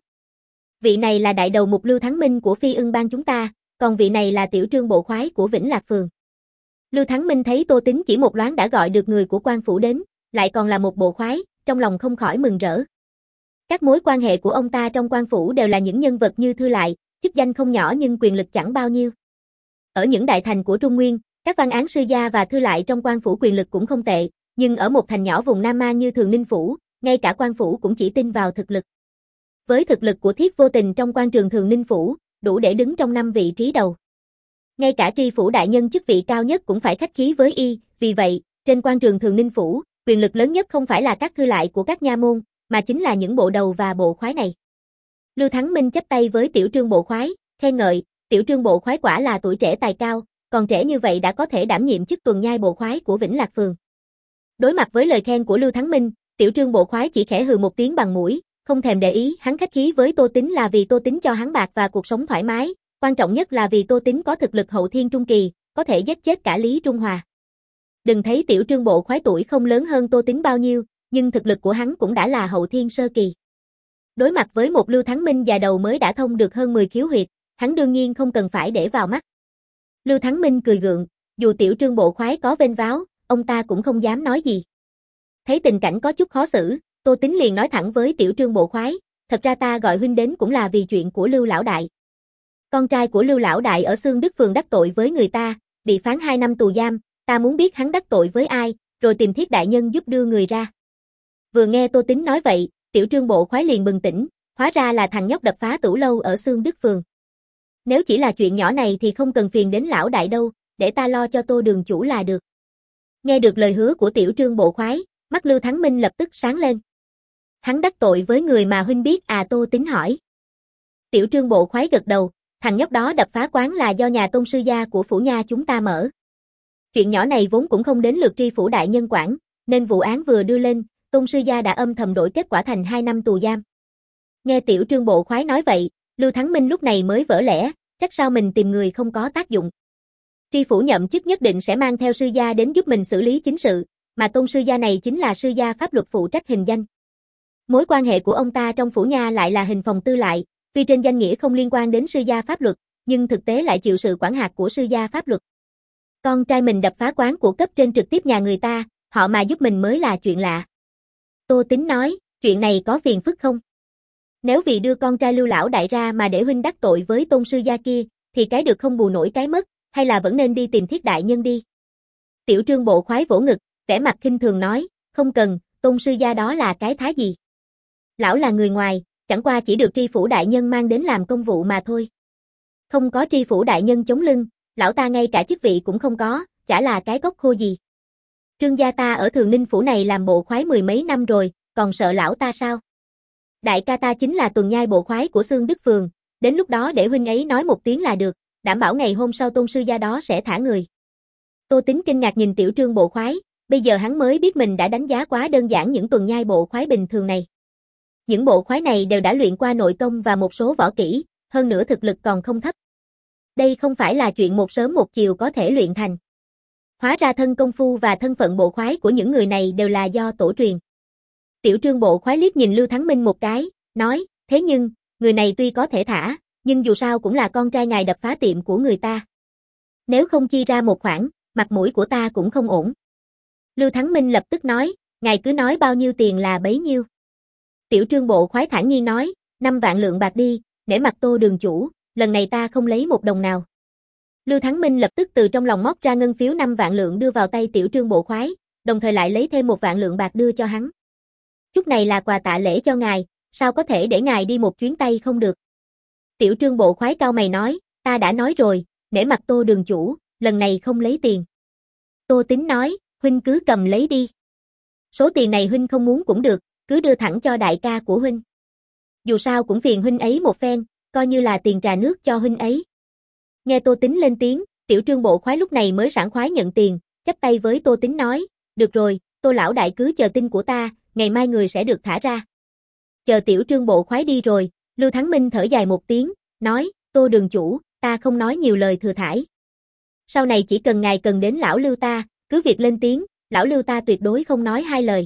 Vị này là đại đầu mục Lưu Thắng Minh của Phi Ưng bang chúng ta, còn vị này là Tiểu Trương bộ khoái của Vĩnh Lạc Phường. Lưu Thắng Minh thấy Tô Tín chỉ một loáng đã gọi được người của quan phủ đến, lại còn là một bộ khoái, trong lòng không khỏi mừng rỡ. Các mối quan hệ của ông ta trong quan phủ đều là những nhân vật như Thư Lại, chức danh không nhỏ nhưng quyền lực chẳng bao nhiêu. Ở những đại thành của Trung Nguyên, các văn án sư gia và Thư Lại trong quan phủ quyền lực cũng không tệ, nhưng ở một thành nhỏ vùng Nam Mang như Thường Ninh Phủ, ngay cả quan phủ cũng chỉ tin vào thực lực. Với thực lực của Thiết Vô Tình trong quan trường Thường Ninh Phủ, đủ để đứng trong năm vị trí đầu. Ngay cả tri phủ đại nhân chức vị cao nhất cũng phải khách khí với y, vì vậy, trên quan trường Thường Ninh Phủ, quyền lực lớn nhất không phải là các thư lại của các nha môn, mà chính là những bộ đầu và bộ khoái này. Lưu Thắng Minh chắp tay với Tiểu Trương bộ khoái, khen ngợi, Tiểu Trương bộ khoái quả là tuổi trẻ tài cao, còn trẻ như vậy đã có thể đảm nhiệm chức tuần nhai bộ khoái của Vĩnh Lạc Phường. Đối mặt với lời khen của Lưu Thắng Minh, Tiểu Trương bộ khoái chỉ khẽ hừ một tiếng bằng mũi, không thèm để ý, hắn khách khí với Tô Tín là vì Tô Tín cho hắn bạc và cuộc sống thoải mái, quan trọng nhất là vì Tô Tín có thực lực hậu thiên trung kỳ, có thể giết chết cả Lý Trung Hòa. Đừng thấy Tiểu Trương bộ khoái tuổi không lớn hơn Tô Tín bao nhiêu, nhưng thực lực của hắn cũng đã là hậu thiên sơ kỳ. Đối mặt với một Lưu Thắng Minh già đầu mới đã thông được hơn mười khiếu huyệt, hắn đương nhiên không cần phải để vào mắt. Lưu Thắng Minh cười gượng, dù Tiểu Trương bộ khoái có vênh váo, ông ta cũng không dám nói gì. Thấy tình cảnh có chút khó xử, Tô Tín liền nói thẳng với Tiểu Trương bộ khoái, thật ra ta gọi huynh đến cũng là vì chuyện của Lưu lão đại. Con trai của Lưu lão đại ở Xương Đức Phường đắc tội với người ta, bị phán hai năm tù giam, ta muốn biết hắn đắc tội với ai, rồi tìm Thiết đại nhân giúp đưa người ra. Vừa nghe Tô Tín nói vậy, Tiểu Trương bộ khoái liền bừng tỉnh, hóa ra là thằng nhóc đập phá tửu lâu ở Xương Đức Phường. Nếu chỉ là chuyện nhỏ này thì không cần phiền đến lão đại đâu, để ta lo cho Tô đường chủ là được. Nghe được lời hứa của Tiểu Trương bộ khoái, mắt Lưu Thắng Minh lập tức sáng lên. Hắn đắc tội với người mà huynh biết à? Tô Tín hỏi. Tiểu Trương bộ khoái gật đầu, thằng nhóc đó đập phá quán là do nhà tôn sư gia của phủ nha chúng ta mở. Chuyện nhỏ này vốn cũng không đến lượt tri phủ đại nhân quản, nên vụ án vừa đưa lên, tôn sư gia đã âm thầm đổi kết quả thành hai năm tù giam. Nghe Tiểu Trương bộ khoái nói vậy, Lưu Thắng Minh lúc này mới vỡ lẽ, trách sao mình tìm người không có tác dụng. Tri phủ nhậm chức nhất định sẽ mang theo sư gia đến giúp mình xử lý chính sự, mà tôn sư gia này chính là sư gia pháp luật phụ trách hình danh. Mối quan hệ của ông ta trong phủ nha lại là hình phòng tư lại, tuy trên danh nghĩa không liên quan đến sư gia pháp luật, nhưng thực tế lại chịu sự quản hạt của sư gia pháp luật. Con trai mình đập phá quán của cấp trên trực tiếp nhà người ta, họ mà giúp mình mới là chuyện lạ. Tô Tính nói, chuyện này có phiền phức không? Nếu vì đưa con trai Lưu lão đại ra mà để huynh đắc tội với Tôn sư gia kia, thì cái được không bù nổi cái mất, hay là vẫn nên đi tìm Thiết đại nhân đi. Tiểu Trương bộ khoái vỗ ngực, vẻ mặt khinh thường nói, không cần, Tôn sư gia đó là cái thá gì? Lão là người ngoài, chẳng qua chỉ được tri phủ đại nhân mang đến làm công vụ mà thôi. Không có tri phủ đại nhân chống lưng, lão ta ngay cả chức vị cũng không có, chả là cái gốc khô gì. Trương gia ta ở Thường Ninh phủ này làm bộ khoái mười mấy năm rồi, còn sợ lão ta sao? Đại ca ta chính là tuần nhai bộ khoái của Xương Đức Phường, đến lúc đó để huynh ấy nói một tiếng là được, đảm bảo ngày hôm sau Tôn sư gia đó sẽ thả người. Tô Tính kinh ngạc nhìn Tiểu Trương bộ khoái, bây giờ hắn mới biết mình đã đánh giá quá đơn giản những tuần nhai bộ khoái bình thường này. Những bộ khoái này đều đã luyện qua nội công và một số võ kỹ, hơn nữa thực lực còn không thấp. Đây không phải là chuyện một sớm một chiều có thể luyện thành. Hóa ra thân công phu và thân phận bộ khoái của những người này đều là do tổ truyền. Tiểu Trương bộ khoái liếc nhìn Lưu Thắng Minh một cái, nói, thế nhưng, người này tuy có thể thả, nhưng dù sao cũng là con trai ngài đập phá tiệm của người ta. Nếu không chi ra một khoản, mặt mũi của ta cũng không ổn. Lưu Thắng Minh lập tức nói, ngài cứ nói bao nhiêu tiền là bấy nhiêu. Tiểu Trương bộ khoái thản nhiên nói, năm vạn lượng bạc đi, nể mặt Tô đường chủ, lần này ta không lấy một đồng nào. Lưu Thắng Minh lập tức từ trong lòng móc ra ngân phiếu năm vạn lượng đưa vào tay Tiểu Trương bộ khoái, đồng thời lại lấy thêm một vạn lượng bạc đưa cho hắn. Chút này là quà tạ lễ cho ngài, sao có thể để ngài đi một chuyến tay không được. Tiểu Trương bộ khoái cao mày nói, ta đã nói rồi, nể mặt Tô đường chủ, lần này không lấy tiền. Tô Tính nói, huynh cứ cầm lấy đi. Số tiền này huynh không muốn cũng được, cứ đưa thẳng cho đại ca của huynh. Dù sao cũng phiền huynh ấy một phen, coi như là tiền trà nước cho huynh ấy. Nghe Tô Tính lên tiếng, Tiểu Trương bộ khoái lúc này mới sảng khoái nhận tiền, chắp tay với Tô Tính nói, được rồi, Tô lão đại cứ chờ tin của ta, ngày mai người sẽ được thả ra. Chờ Tiểu Trương bộ khoái đi rồi, Lưu Thắng Minh thở dài một tiếng, nói, Tô đường chủ, ta không nói nhiều lời thừa thãi. Sau này chỉ cần ngài cần đến lão Lưu ta, cứ việc lên tiếng, lão Lưu ta tuyệt đối không nói hai lời.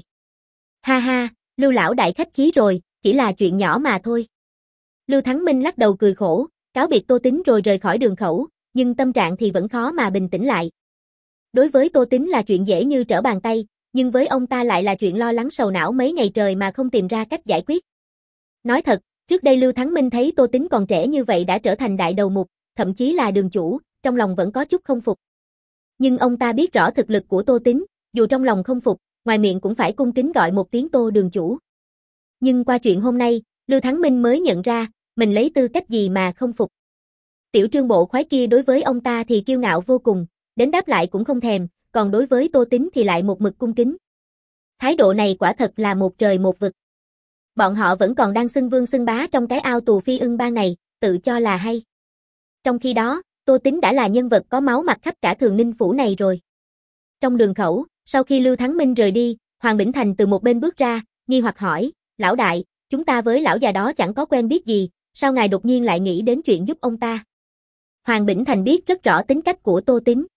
Ha ha, Lưu lão đại khách khí rồi, chỉ là chuyện nhỏ mà thôi. Lưu Thắng Minh lắc đầu cười khổ, cáo biệt Tô Tính rồi rời khỏi đường khẩu, nhưng tâm trạng thì vẫn khó mà bình tĩnh lại. Đối với Tô Tính là chuyện dễ như trở bàn tay, nhưng với ông ta lại là chuyện lo lắng sầu não mấy ngày trời mà không tìm ra cách giải quyết. Nói thật, trước đây Lưu Thắng Minh thấy Tô Tính còn trẻ như vậy đã trở thành đại đầu mục, thậm chí là đường chủ, trong lòng vẫn có chút không phục. Nhưng ông ta biết rõ thực lực của Tô Tính, dù trong lòng không phục, ngoài miệng cũng phải cung kính gọi một tiếng Tô đường chủ. Nhưng qua chuyện hôm nay, Lưu Thắng Minh mới nhận ra, mình lấy tư cách gì mà không phục. Tiểu Trương bộ khoái kia đối với ông ta thì kiêu ngạo vô cùng, đến đáp lại cũng không thèm, còn đối với Tô Tính thì lại một mực cung kính. Thái độ này quả thật là một trời một vực. Bọn họ vẫn còn đang xưng vương xưng bá trong cái ao tù phi ưng bang này, tự cho là hay. Trong khi đó, Tô Tính đã là nhân vật có máu mặt khắp cả Thường Ninh phủ này rồi. Trong đường khẩu, sau khi Lưu Thắng Minh rời đi, Hoàng Bỉnh Thành từ một bên bước ra, nghi hoặc hỏi, lão đại, chúng ta với lão già đó chẳng có quen biết gì, sao ngài đột nhiên lại nghĩ đến chuyện giúp ông ta? Hoàng Bỉnh Thành biết rất rõ tính cách của Tô Tính.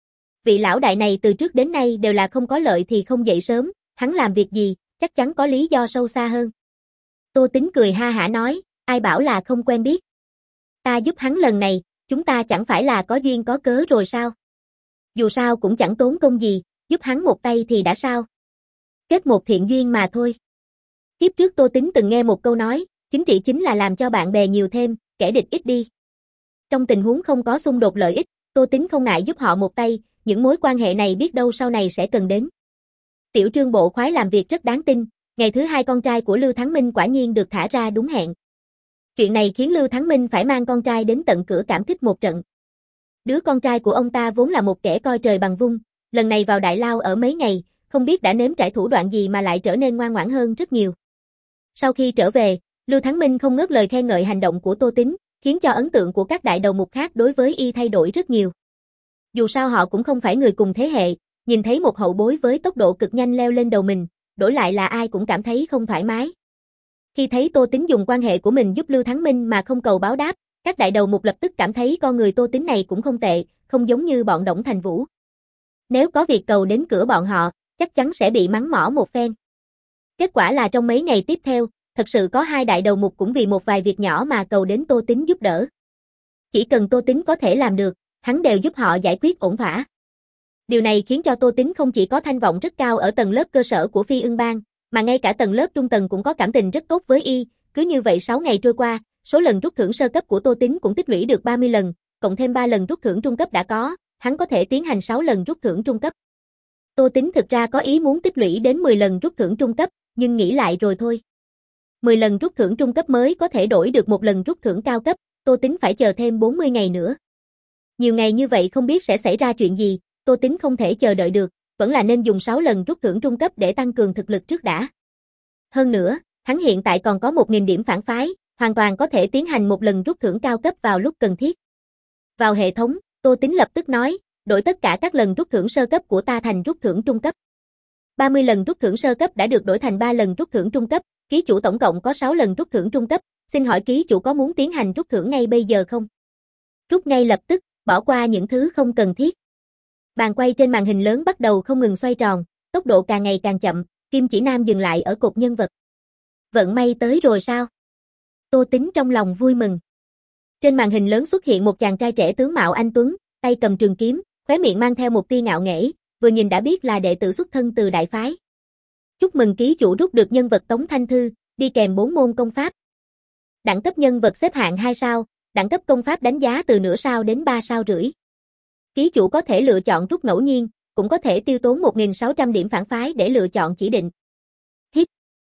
Vị lão đại này từ trước đến nay đều là không có lợi thì không dậy sớm, hắn làm việc gì, chắc chắn có lý do sâu xa hơn. Tô Tính cười ha hả nói, ai bảo là không quen biết. Ta giúp hắn lần này, chúng ta chẳng phải là có duyên có cớ rồi sao? Dù sao cũng chẳng tốn công gì, giúp hắn một tay thì đã sao? Kết một thiện duyên mà thôi. Kiếp trước Tô Tính từng nghe một câu nói, chính trị chính là làm cho bạn bè nhiều thêm, kẻ địch ít đi. Trong tình huống không có xung đột lợi ích, Tô Tính không ngại giúp họ một tay, những mối quan hệ này biết đâu sau này sẽ cần đến. Tiểu Trương bộ khoái làm việc rất đáng tin, ngày thứ hai con trai của Lưu Thắng Minh quả nhiên được thả ra đúng hẹn. Chuyện này khiến Lưu Thắng Minh phải mang con trai đến tận cửa cảm kích một trận. Đứa con trai của ông ta vốn là một kẻ coi trời bằng vung, lần này vào đại lao ở mấy ngày, không biết đã nếm trải thủ đoạn gì mà lại trở nên ngoan ngoãn hơn rất nhiều. Sau khi trở về, Lưu Thắng Minh không ngớt lời khen ngợi hành động của Tô Tính, khiến cho ấn tượng của các đại đầu mục khác đối với y thay đổi rất nhiều. Dù sao họ cũng không phải người cùng thế hệ, nhìn thấy một hậu bối với tốc độ cực nhanh leo lên đầu mình, đổi lại là ai cũng cảm thấy không thoải mái. Khi thấy Tô Tính dùng quan hệ của mình giúp Lưu Thắng Minh mà không cầu báo đáp, các đại đầu mục lập tức cảm thấy con người Tô Tính này cũng không tệ, không giống như bọn Đổng Thành Vũ. Nếu có việc cầu đến cửa bọn họ, chắc chắn sẽ bị mắng mỏ một phen. Kết quả là trong mấy ngày tiếp theo, thật sự có hai đại đầu mục cũng vì một vài việc nhỏ mà cầu đến Tô Tính giúp đỡ. Chỉ cần Tô Tính có thể làm được, hắn đều giúp họ giải quyết ổn thỏa. Điều này khiến cho Tô Tính không chỉ có thanh vọng rất cao ở tầng lớp cơ sở của Phi Ưng Bang, mà ngay cả tầng lớp trung tầng cũng có cảm tình rất tốt với y. Cứ như vậy sáu ngày trôi qua, số lần rút thưởng sơ cấp của Tô Tính cũng tích lũy được ba mươi lần, cộng thêm ba lần rút thưởng trung cấp đã có, hắn có thể tiến hành sáu lần rút thưởng trung cấp. Tô Tính thực ra có ý muốn tích lũy đến mười lần rút thưởng trung cấp, nhưng nghĩ lại rồi thôi. mười lần rút thưởng trung cấp mới có thể đổi được một lần rút thưởng cao cấp, Tô Tính phải chờ thêm bốn mươi ngày nữa. Nhiều ngày như vậy không biết sẽ xảy ra chuyện gì, Tô Tính không thể chờ đợi được, vẫn là nên dùng sáu lần rút thưởng trung cấp để tăng cường thực lực trước đã. Hơn nữa, hắn hiện tại còn có một nghìn điểm phản phái, hoàn toàn có thể tiến hành một lần rút thưởng cao cấp vào lúc cần thiết. Vào hệ thống, Tô Tính lập tức nói, đổi tất cả các lần rút thưởng sơ cấp của ta thành rút thưởng trung cấp. ba mươi lần rút thưởng sơ cấp đã được đổi thành ba lần rút thưởng trung cấp, ký chủ tổng cộng có sáu lần rút thưởng trung cấp, xin hỏi ký chủ có muốn tiến hành rút thưởng ngay bây giờ không? Rút ngay lập tức, bỏ qua những thứ không cần thiết. Bàn quay trên màn hình lớn bắt đầu không ngừng xoay tròn, tốc độ càng ngày càng chậm, kim chỉ nam dừng lại ở cột nhân vật. Vận may tới rồi sao? Tô Tính trong lòng vui mừng. Trên màn hình lớn xuất hiện một chàng trai trẻ tướng mạo anh tuấn, tay cầm trường kiếm, khóe miệng mang theo một tia ngạo nghễ, vừa nhìn đã biết là đệ tử xuất thân từ đại phái. Chúc mừng ký chủ rút được nhân vật Tống Thanh Thư, đi kèm bốn môn công pháp. Đẳng cấp nhân vật xếp hạng hai sao, đẳng cấp công pháp đánh giá từ nửa sao đến ba sao rưỡi. Ký chủ có thể lựa chọn rút ngẫu nhiên, cũng có thể tiêu tốn một nghìn sáu trăm điểm phản phái để lựa chọn chỉ định. Hít.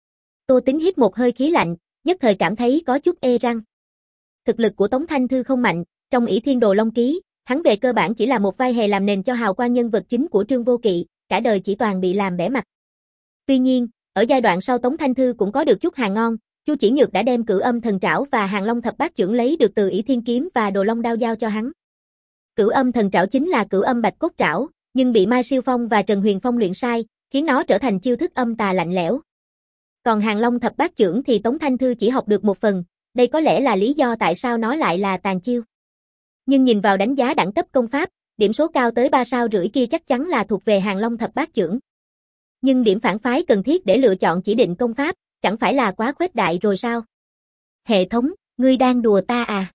Tô Tính hít một hơi khí lạnh, nhất thời cảm thấy có chút ê răng. Thực lực của Tống Thanh Thư không mạnh, trong Ỷ Thiên Đồ Long Ký, hắn về cơ bản chỉ là một vai hề làm nền cho hào quang nhân vật chính của Trương Vô Kỵ, cả đời chỉ toàn bị làm bẽ mặt. Tuy nhiên, ở giai đoạn sau Tống Thanh Thư cũng có được chút hàng ngon, Chu Chỉ Nhược đã đem Cửu Âm Thần Trảo và Hàng Long Thập Bát Chưởng lấy được từ Ỷ Thiên Kiếm và Đồ Long Đao giao cho hắn. Cửu Âm Thần Trảo chính là Cửu Âm Bạch Cốt Trảo, nhưng bị Mai Siêu Phong và Trần Huyền Phong luyện sai, khiến nó trở thành chiêu thức âm tà lạnh lẽo. Còn Hàng Long Thập Bát Chưởng thì Tống Thanh Thư chỉ học được một phần, đây có lẽ là lý do tại sao nó lại là tàn chiêu. Nhưng nhìn vào đánh giá đẳng cấp công pháp, điểm số cao tới ba sao rưỡi kia chắc chắn là thuộc về Hàng Long Thập Bát Chưởng. Nhưng điểm phản phái cần thiết để lựa chọn chỉ định công pháp, chẳng phải là quá khuếch đại rồi sao? Hệ thống, ngươi đang đùa ta à?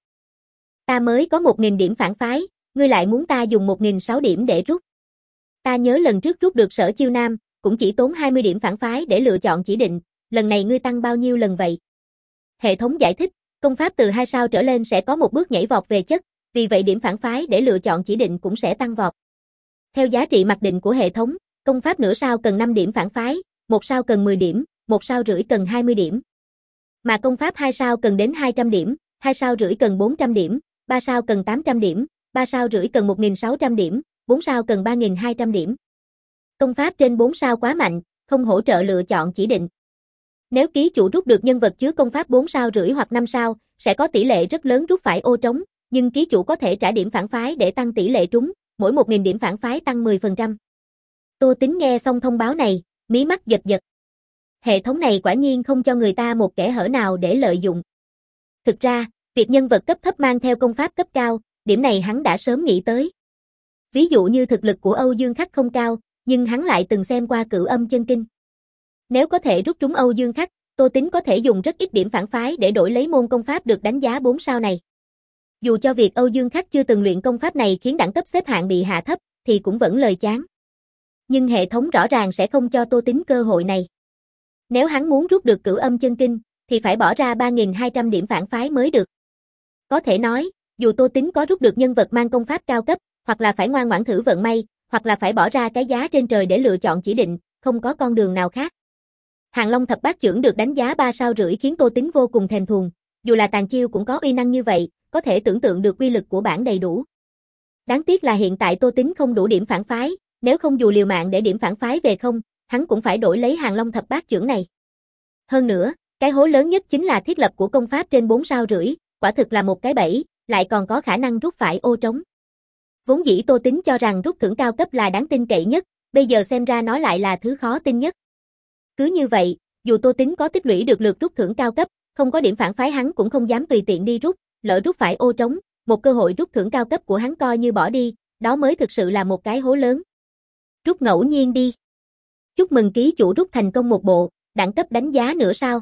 Ta mới có một nghìn điểm phản phái, ngươi lại muốn ta dùng một nghìn sáu điểm để rút. Ta nhớ lần trước rút được Sở Chiêu Nam, cũng chỉ tốn hai mươi điểm phản phái để lựa chọn chỉ định, lần này ngươi tăng bao nhiêu lần vậy? Hệ thống giải thích, công pháp từ hai sao trở lên sẽ có một bước nhảy vọt về chất, vì vậy điểm phản phái để lựa chọn chỉ định cũng sẽ tăng vọt. Theo giá trị mặc định của hệ thống, công pháp nửa sao cần năm điểm phản phái, một sao cần mười điểm, một sao rưỡi cần hai mươi điểm. Mà công pháp hai sao cần đến hai trăm điểm, hai sao rưỡi cần bốn trăm điểm, ba sao cần tám trăm điểm, ba sao rưỡi cần một nghìn sáu trăm điểm, bốn sao cần ba nghìn hai trăm điểm. Công pháp trên bốn sao quá mạnh, không hỗ trợ lựa chọn chỉ định. Nếu ký chủ rút được nhân vật chứa công pháp bốn sao rưỡi hoặc năm sao, sẽ có tỷ lệ rất lớn rút phải ô trống, nhưng ký chủ có thể trả điểm phản phái để tăng tỷ lệ trúng, mỗi một nghìn điểm phản phái tăng mười phần trăm. Tô Tính nghe xong thông báo này, mí mắt giật giật. Hệ thống này quả nhiên không cho người ta một kẽ hở nào để lợi dụng. Thực ra, việc nhân vật cấp thấp mang theo công pháp cấp cao, điểm này hắn đã sớm nghĩ tới. Ví dụ như thực lực của Âu Dương Khắc không cao, nhưng hắn lại từng xem qua Cửu Âm Chân Kinh. Nếu có thể rút trúng Âu Dương Khắc, Tô Tính có thể dùng rất ít điểm phản phái để đổi lấy môn công pháp được đánh giá bốn sao này. Dù cho việc Âu Dương Khắc chưa từng luyện công pháp này khiến đẳng cấp xếp hạng bị hạ thấp, thì cũng vẫn lời chán. Nhưng hệ thống rõ ràng sẽ không cho Tô Tính cơ hội này. Nếu hắn muốn rút được Cửu Âm Chân Kinh, thì phải bỏ ra ba nghìn hai trăm điểm phản phái mới được. Có thể nói, dù Tô Tính có rút được nhân vật mang công pháp cao cấp, hoặc là phải ngoan ngoãn thử vận may, hoặc là phải bỏ ra cái giá trên trời để lựa chọn chỉ định, không có con đường nào khác. Hàng Long Thập Bát Chưởng được đánh giá ba sao rưỡi khiến Tô Tính vô cùng thèm thuồng, dù là tàn chiêu cũng có uy năng như vậy, có thể tưởng tượng được uy lực của bản đầy đủ. Đáng tiếc là hiện tại Tô Tính không đủ điểm phản phái, nếu không dù liều mạng để điểm phản phái về không, hắn cũng phải đổi lấy Hàng Long Thập Bát Chưởng này. Hơn nữa, cái hố lớn nhất chính là thiết lập của công pháp trên bốn sao rưỡi, quả thực là một cái bẫy, lại còn có khả năng rút phải ô trống. Vốn dĩ Tô Tính cho rằng rút thưởng cao cấp là đáng tin cậy nhất, bây giờ xem ra nó lại là thứ khó tin nhất. Cứ như vậy, dù Tô Tính có tích lũy được lượt rút thưởng cao cấp, không có điểm phản phái hắn cũng không dám tùy tiện đi rút, lỡ rút phải ô trống, một cơ hội rút thưởng cao cấp của hắn coi như bỏ đi, đó mới thực sự là một cái hố lớn. Rút ngẫu nhiên đi. Chúc mừng ký chủ rút thành công một bộ, đẳng cấp đánh giá nửa sao.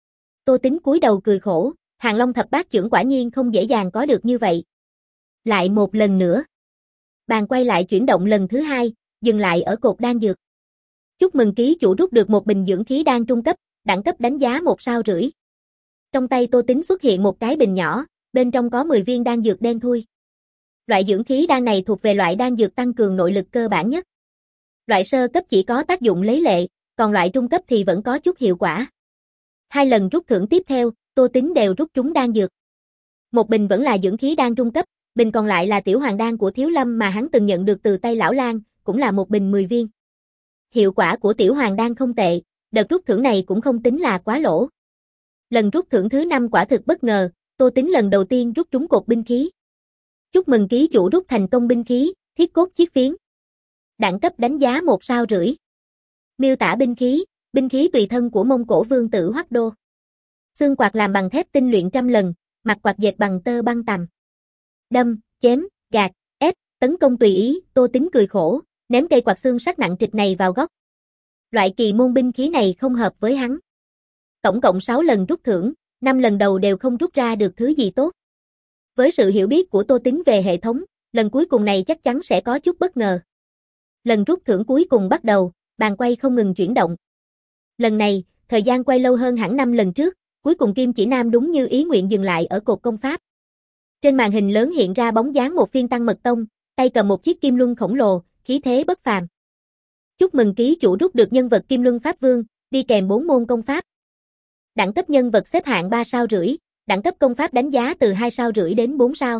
Tô Tính cúi đầu cười khổ, Hàng Long Thập Bát Chưởng quả nhiên không dễ dàng có được như vậy. Lại một lần nữa. Bàn quay lại chuyển động lần thứ hai, dừng lại ở cột đan dược. Chúc mừng ký chủ rút được một bình dưỡng khí đan trung cấp, đẳng cấp đánh giá một sao rưỡi. Trong tay Tô Tính xuất hiện một cái bình nhỏ, bên trong có mười viên đan dược đen thui. Loại dưỡng khí đan này thuộc về loại đan dược tăng cường nội lực cơ bản nhất. Loại sơ cấp chỉ có tác dụng lấy lệ, còn loại trung cấp thì vẫn có chút hiệu quả. Hai lần rút thưởng tiếp theo, Tô Tính đều rút trúng đan dược. Một bình vẫn là dưỡng khí đan trung cấp, bình còn lại là tiểu hoàng đan của Thiếu Lâm mà hắn từng nhận được từ tay lão Lang, cũng là một bình mười viên. Hiệu quả của tiểu hoàng đan không tệ, đợt rút thưởng này cũng không tính là quá lỗ. Lần rút thưởng thứ năm quả thực bất ngờ, Tô Tính lần đầu tiên rút trúng cột binh khí. Chúc mừng ký chủ rút thành công binh khí, thiết cốt chiết phiến. Đẳng cấp đánh giá một sao rưỡi. Miêu tả binh khí, binh khí tùy thân của Mông Cổ vương tử Hoắc Đô. Xương quạt làm bằng thép tinh luyện trăm lần, mặt quạt dệt bằng tơ băng tằm. Đâm, chém, gạt, ép, tấn công tùy ý, Tô Tính cười khổ, ném cây quạt xương sắc nặng trịch này vào góc. Loại kỳ môn binh khí này không hợp với hắn. Tổng cộng sáu lần rút thưởng, năm lần đầu đều không rút ra được thứ gì tốt. Với sự hiểu biết của Tô Tính về hệ thống, lần cuối cùng này chắc chắn sẽ có chút bất ngờ. Lần rút thưởng cuối cùng bắt đầu, bàn quay không ngừng chuyển động. Lần này, thời gian quay lâu hơn hẳn năm lần trước, cuối cùng Kim Chỉ Nam đúng như ý nguyện dừng lại ở cột công pháp. Trên màn hình lớn hiện ra bóng dáng một phiên tăng mật tông, tay cầm một chiếc kim luân khổng lồ, khí thế bất phàm. Chúc mừng ký chủ rút được nhân vật Kim Luân Pháp Vương, đi kèm bốn môn công pháp. Đẳng cấp nhân vật xếp hạng ba sao rưỡi, đẳng cấp công pháp đánh giá từ hai sao rưỡi đến bốn sao.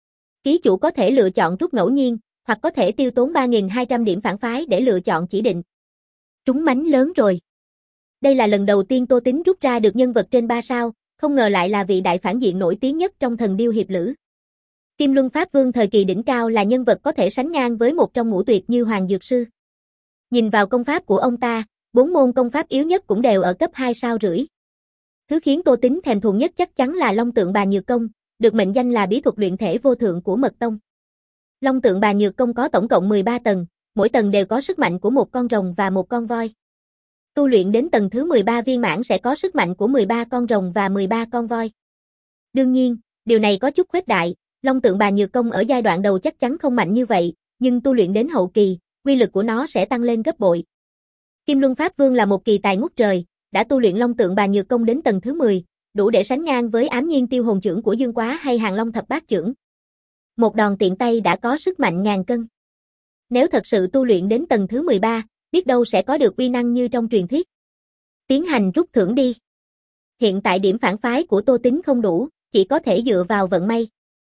Ký chủ có thể lựa chọn rút ngẫu nhiên, hoặc có thể tiêu tốn ba nghìn hai trăm điểm phản phái để lựa chọn chỉ định. Trúng mánh lớn rồi. Đây là lần đầu tiên Tô Tính rút ra được nhân vật trên ba sao, không ngờ lại là vị đại phản diện nổi tiếng nhất trong thần điêu hiệp lữ. Kim Luân Pháp Vương thời kỳ đỉnh cao là nhân vật có thể sánh ngang với một trong ngũ tuyệt như Hoàng Dược Sư. Nhìn vào công pháp của ông ta, bốn môn công pháp yếu nhất cũng đều ở cấp hai sao rưỡi. Thứ khiến Tô Tính thèm thuồng nhất chắc chắn là Long Tượng Bà Nhược Công, được mệnh danh là bí thuật luyện thể vô thượng của Mật Tông. Long Tượng Bà Nhược Công có tổng cộng mười ba tầng, mỗi tầng đều có sức mạnh của một con rồng và một con voi. Tu luyện đến tầng thứ mười ba viên mãn sẽ có sức mạnh của mười ba con rồng và mười ba con voi. Đương nhiên, điều này có chút khuếch đại, Long Tượng Bà Nhược Công ở giai đoạn đầu chắc chắn không mạnh như vậy, nhưng tu luyện đến hậu kỳ, quy lực của nó sẽ tăng lên gấp bội. Kim Luân Pháp Vương là một kỳ tài ngút trời, đã tu luyện Long Tượng Bà Nhược Công đến tầng thứ mười, đủ để sánh ngang với Ám Nhiên Tiêu Hồn Chưởng của Dương Quá hay Hàng Long Thập Bát Chưởng. Một đòn tiện tay đã có sức mạnh ngàn cân. Nếu thật sự tu luyện đến tầng thứ mười ba, biết đâu sẽ có được uy năng như trong truyền thuyết. Tiến hành rút thưởng đi. Hiện tại điểm phản phái của Tô Tính không đủ, chỉ có thể dựa vào vận may.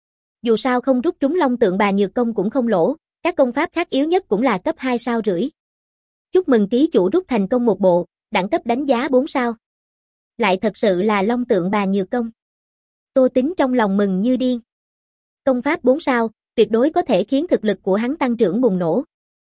Dù sao không rút trúng Long Tượng Bà Nhược Công cũng không lỗ, các công pháp khác yếu nhất cũng là cấp hai sao rưỡi. Chúc mừng ký chủ rút thành công một bộ, đẳng cấp đánh giá bốn sao. Lại thật sự là Long Tượng Bà Nhược Công. Tô Tính trong lòng mừng như điên. Công pháp bốn sao, tuyệt đối có thể khiến thực lực của hắn tăng trưởng bùng nổ.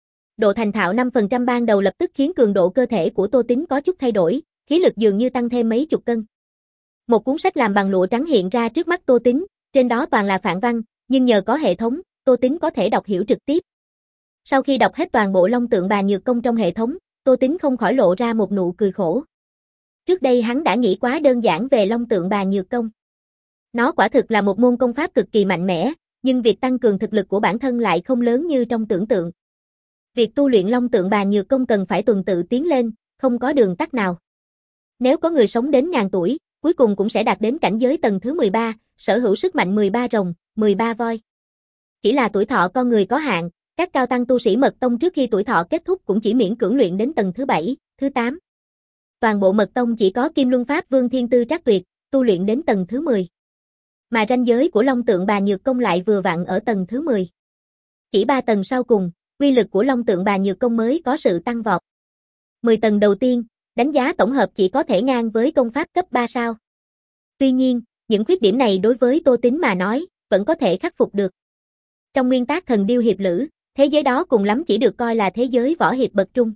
Độ thành thạo năm phần trăm ban đầu lập tức khiến cường độ cơ thể của Tô Tính có chút thay đổi, khí lực dường như tăng thêm mấy chục cân. Một cuốn sách làm bằng lụa trắng hiện ra trước mắt Tô Tính, trên đó toàn là phạn văn, nhưng nhờ có hệ thống, Tô Tính có thể đọc hiểu trực tiếp. Sau khi đọc hết toàn bộ Long Tượng Bà Nhược Công trong hệ thống, Tô Tính không khỏi lộ ra một nụ cười khổ. Trước đây hắn đã nghĩ quá đơn giản về Long Tượng Bà Nhược Công. Nó quả thực là một môn công pháp cực kỳ mạnh mẽ, nhưng việc tăng cường thực lực của bản thân lại không lớn như trong tưởng tượng. Việc tu luyện Long Tượng Bà Nhược Công cần phải tuần tự tiến lên, không có đường tắt nào. Nếu có người sống đến ngàn tuổi, cuối cùng cũng sẽ đạt đến cảnh giới tầng thứ mười ba, sở hữu sức mạnh mười ba rồng, mười ba voi. Chỉ là tuổi thọ con người có hạn, các cao tăng tu sĩ Mật Tông trước khi tuổi thọ kết thúc cũng chỉ miễn cưỡng luyện đến tầng thứ bảy, thứ tám. Toàn bộ Mật Tông chỉ có Kim Luân Pháp Vương Thiên Tư Trác Tuyệt, tu luyện đến tầng thứ mười. Mà ranh giới của Long Tượng Bà Nhược Công lại vừa vặn ở tầng thứ mười. Chỉ ba tầng sau cùng, uy lực của Long Tượng Bà Nhược Công mới có sự tăng vọt. mười tầng đầu tiên, đánh giá tổng hợp chỉ có thể ngang với công pháp cấp ba sao. Tuy nhiên, những khuyết điểm này đối với Tô Tính mà nói, vẫn có thể khắc phục được. Trong nguyên tắc thần điêu hiệp lữ, thế giới đó cùng lắm chỉ được coi là thế giới võ hiệp bậc trung.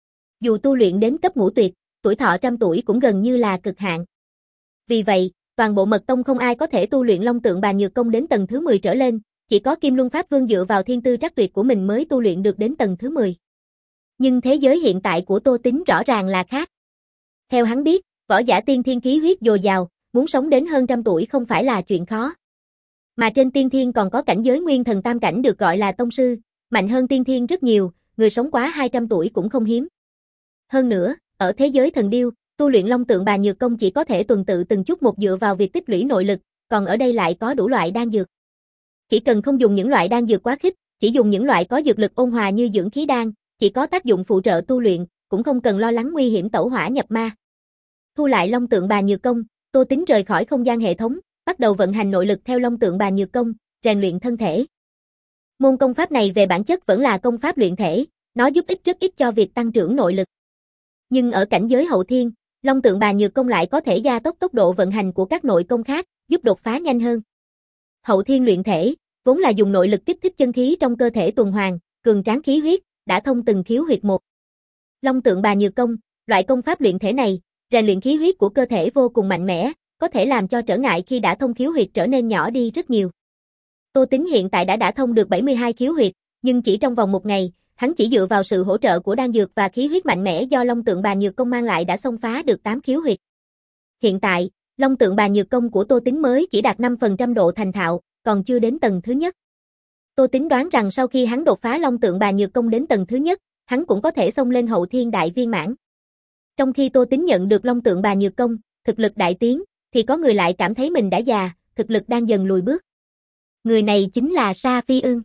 Dù tu luyện đến cấp ngũ tuyệt, tuổi thọ trăm tuổi cũng gần như là cực hạn. Vì vậy, toàn bộ Mật Tông không ai có thể tu luyện Long Tượng Bà Nhược Công đến tầng thứ mười trở lên, chỉ có Kim Luân Pháp Vương dựa vào thiên tư trắc tuyệt của mình mới tu luyện được đến tầng thứ mười. Nhưng thế giới hiện tại của Tô Tính rõ ràng là khác. Theo hắn biết, võ giả tiên thiên khí huyết dồi dào, muốn sống đến hơn trăm tuổi không phải là chuyện khó. Mà trên tiên thiên còn có cảnh giới nguyên thần tam cảnh được gọi là tông sư, mạnh hơn tiên thiên rất nhiều, người sống quá hai trăm tuổi cũng không hiếm. Hơn nữa, ở thế giới thần điêu, tu luyện Long Tượng Bà Nhược Công chỉ có thể tuần tự từng chút một dựa vào việc tích lũy nội lực, còn ở đây lại có đủ loại đan dược. Chỉ cần không dùng những loại đan dược quá khích, chỉ dùng những loại có dược lực ôn hòa như dưỡng khí đan, chỉ có tác dụng phụ trợ tu luyện, cũng không cần lo lắng nguy hiểm tẩu hỏa nhập ma. Thu lại Long Tượng Bà Nhược Công, Tô Tính rời khỏi không gian hệ thống, bắt đầu vận hành nội lực theo Long Tượng Bà Nhược Công, rèn luyện thân thể. Môn công pháp này về bản chất vẫn là công pháp luyện thể, nó giúp ích rất ít cho việc tăng trưởng nội lực. Nhưng ở cảnh giới hậu thiên, Long Tượng Bà Nhược Công lại có thể gia tốc tốc độ vận hành của các nội công khác, giúp đột phá nhanh hơn. Hậu thiên luyện thể, vốn là dùng nội lực kích thích chân khí trong cơ thể tuần hoàn, cường tráng khí huyết, đã thông từng khiếu huyệt một. Long Tượng Bà Nhược Công, loại công pháp luyện thể này, rèn luyện khí huyết của cơ thể vô cùng mạnh mẽ, có thể làm cho trở ngại khi đã thông khiếu huyệt trở nên nhỏ đi rất nhiều. Tô Tính hiện tại đã đã thông được bảy mươi hai khiếu huyệt, nhưng chỉ trong vòng một ngày, hắn chỉ dựa vào sự hỗ trợ của đan dược và khí huyết mạnh mẽ do Long Tượng Bà Nhược Công mang lại đã xông phá được tám khiếu huyệt. Hiện tại, Long Tượng Bà Nhược Công của Tô Tính mới chỉ đạt năm phần trăm độ thành thạo, còn chưa đến tầng thứ nhất. Tô Tính đoán rằng sau khi hắn đột phá Long Tượng Bà Nhược Công đến tầng thứ nhất, hắn cũng có thể xông lên hậu thiên đại viên mãn. Trong khi Tô Tính nhận được Long Tượng Bà Nhược Công, thực lực đại tiến, thì có người lại cảm thấy mình đã già, thực lực đang dần lùi bước. Người này chính là Sa Phi Ưng.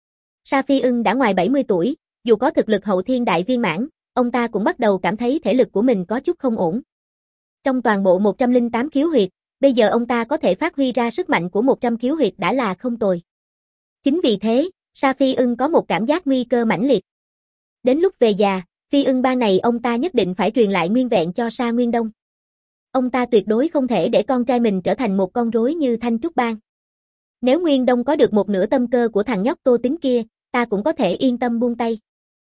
Sa Phi Ưng đã ngoài bảy mươi tuổi, dù có thực lực hậu thiên đại viên mãn, ông ta cũng bắt đầu cảm thấy thể lực của mình có chút không ổn. Trong toàn bộ một trăm lẻ tám khiếu huyệt, bây giờ ông ta có thể phát huy ra sức mạnh của một trăm khiếu huyệt đã là không tồi. Chính vì thế, Sa Phi Ưng có một cảm giác nguy cơ mãnh liệt. Đến lúc về già, Phi Ưng Bang này ông ta nhất định phải truyền lại nguyên vẹn cho Sa Nguyên Đông. Ông ta tuyệt đối không thể để con trai mình trở thành một con rối như Thanh Trúc Bang. Nếu Nguyên Đông có được một nửa tâm cơ của thằng nhóc Tô Tính kia, ta cũng có thể yên tâm buông tay.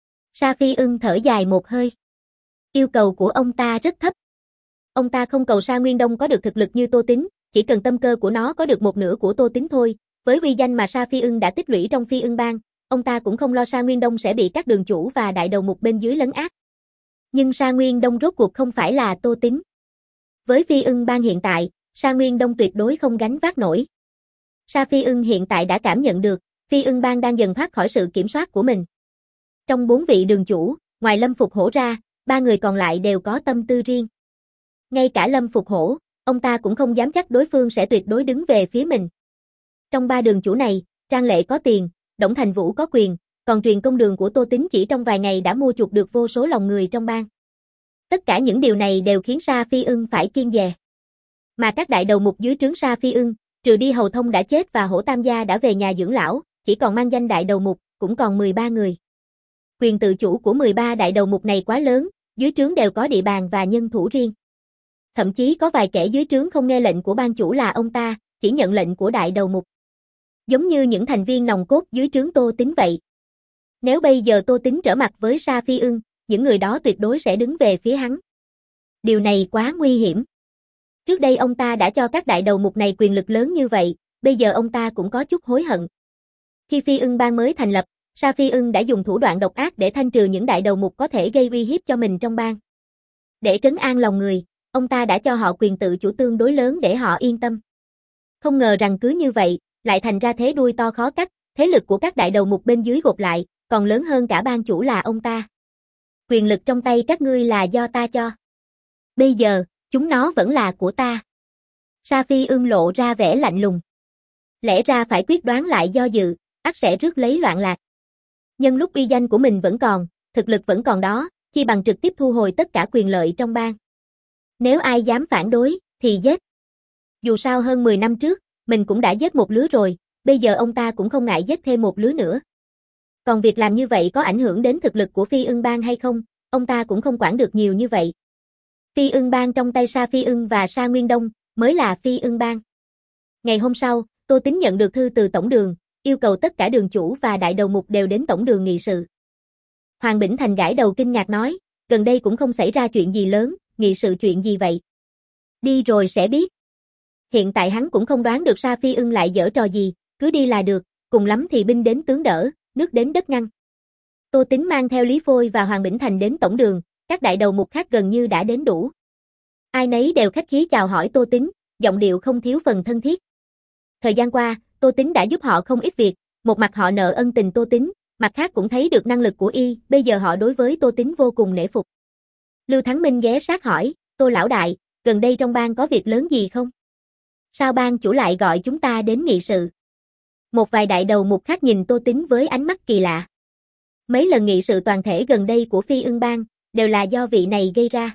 Sa Phi Ưng thở dài một hơi. Yêu cầu của ông ta rất thấp. Ông ta không cầu Sa Nguyên Đông có được thực lực như Tô Tính, chỉ cần tâm cơ của nó có được một nửa của Tô Tính thôi. Với uy danh mà Sa Phi Ưng đã tích lũy trong Phi Ưng Bang, ông ta cũng không lo Sa Nguyên Đông sẽ bị các đường chủ và đại đầu mục bên dưới lấn át. Nhưng Sa Nguyên Đông rốt cuộc không phải là Tô Tính. Với Phi Ưng Bang hiện tại, Sa Nguyên Đông tuyệt đối không gánh vác nổi. Sa Phi Ưng hiện tại đã cảm nhận được, Phi Ưng Bang đang dần thoát khỏi sự kiểm soát của mình. Trong bốn vị đường chủ, ngoài Lâm Phục Hổ ra, ba người còn lại đều có tâm tư riêng. Ngay cả Lâm Phục Hổ, ông ta cũng không dám chắc đối phương sẽ tuyệt đối đứng về phía mình. Trong ba đường chủ này, Trang Lệ có tiền, Đổng Thành Vũ có quyền, còn truyền công đường của Tô Tính chỉ trong vài ngày đã mua chuộc được vô số lòng người trong bang. Tất cả những điều này đều khiến Sa Phi Ưng phải kiêng dè. Mà các đại đầu mục dưới trướng Sa Phi Ưng, trừ đi Hầu Thông đã chết và Hổ Tam Gia đã về nhà dưỡng lão, chỉ còn mang danh đại đầu mục, cũng còn mười ba người. Quyền tự chủ của mười ba đại đầu mục này quá lớn, dưới trướng đều có địa bàn và nhân thủ riêng. Thậm chí có vài kẻ dưới trướng không nghe lệnh của ban chủ là ông ta, chỉ nhận lệnh của đại đầu mục. Giống như những thành viên nòng cốt dưới trướng Tô Tính vậy. Nếu bây giờ Tô Tính trở mặt với Sa Phi Ưng, những người đó tuyệt đối sẽ đứng về phía hắn. Điều này quá nguy hiểm. Trước đây ông ta đã cho các đại đầu mục này quyền lực lớn như vậy, bây giờ ông ta cũng có chút hối hận. Khi Phi Ưng Bang mới thành lập, Sa Phi Ưng đã dùng thủ đoạn độc ác để thanh trừ những đại đầu mục có thể gây uy hiếp cho mình trong bang. Để trấn an lòng người, ông ta đã cho họ quyền tự chủ tương đối lớn để họ yên tâm. Không ngờ rằng cứ như vậy, lại thành ra thế đuôi to khó cắt, thế lực của các đại đầu mục bên dưới gộp lại, còn lớn hơn cả ban chủ là ông ta. Quyền lực trong tay các ngươi là do ta cho. Bây giờ, chúng nó vẫn là của ta. Sa Phi Ưng lộ ra vẻ lạnh lùng. Lẽ ra phải quyết đoán lại do dự, ắt sẽ rước lấy loạn lạc. Nhân lúc uy danh của mình vẫn còn, thực lực vẫn còn đó, chi bằng trực tiếp thu hồi tất cả quyền lợi trong bang. Nếu ai dám phản đối, thì giết. Dù sao hơn mười năm trước, mình cũng đã giết một lứa rồi, bây giờ ông ta cũng không ngại giết thêm một lứa nữa. Còn việc làm như vậy có ảnh hưởng đến thực lực của Phi Ưng Bang hay không, ông ta cũng không quản được nhiều như vậy. Phi Ưng Bang trong tay Sa Phi Ưng và Sa Nguyên Đông, mới là Phi Ưng Bang. Ngày hôm sau, Tô Tính nhận được thư từ tổng đường, yêu cầu tất cả đường chủ và đại đầu mục đều đến tổng đường nghị sự. Hoàng Bỉnh Thành gãi đầu kinh ngạc nói, gần đây cũng không xảy ra chuyện gì lớn, nghị sự chuyện gì vậy? Đi rồi sẽ biết. Hiện tại hắn cũng không đoán được Sa Phi Ưng lại giở trò gì, cứ đi là được, cùng lắm thì binh đến tướng đỡ, nước đến đất ngăn. Tô Tính mang theo Lý Phôi và Hoàng Bỉnh Thành đến tổng đường, các đại đầu mục khác gần như đã đến đủ. Ai nấy đều khách khí chào hỏi Tô Tính, giọng điệu không thiếu phần thân thiết. Thời gian qua, Tô Tính đã giúp họ không ít việc, một mặt họ nợ ân tình Tô Tính, Mặt khác cũng thấy được năng lực của y, bây giờ họ đối với Tô Tín vô cùng nể phục. Lưu Thắng Minh ghé sát hỏi, Tô lão đại, gần đây trong bang có việc lớn gì không? Sao bang chủ lại gọi chúng ta đến nghị sự? Một vài đại đầu mục khác nhìn Tô Tín với ánh mắt kỳ lạ. Mấy lần nghị sự toàn thể gần đây của Phi Ưng bang, đều là do vị này gây ra.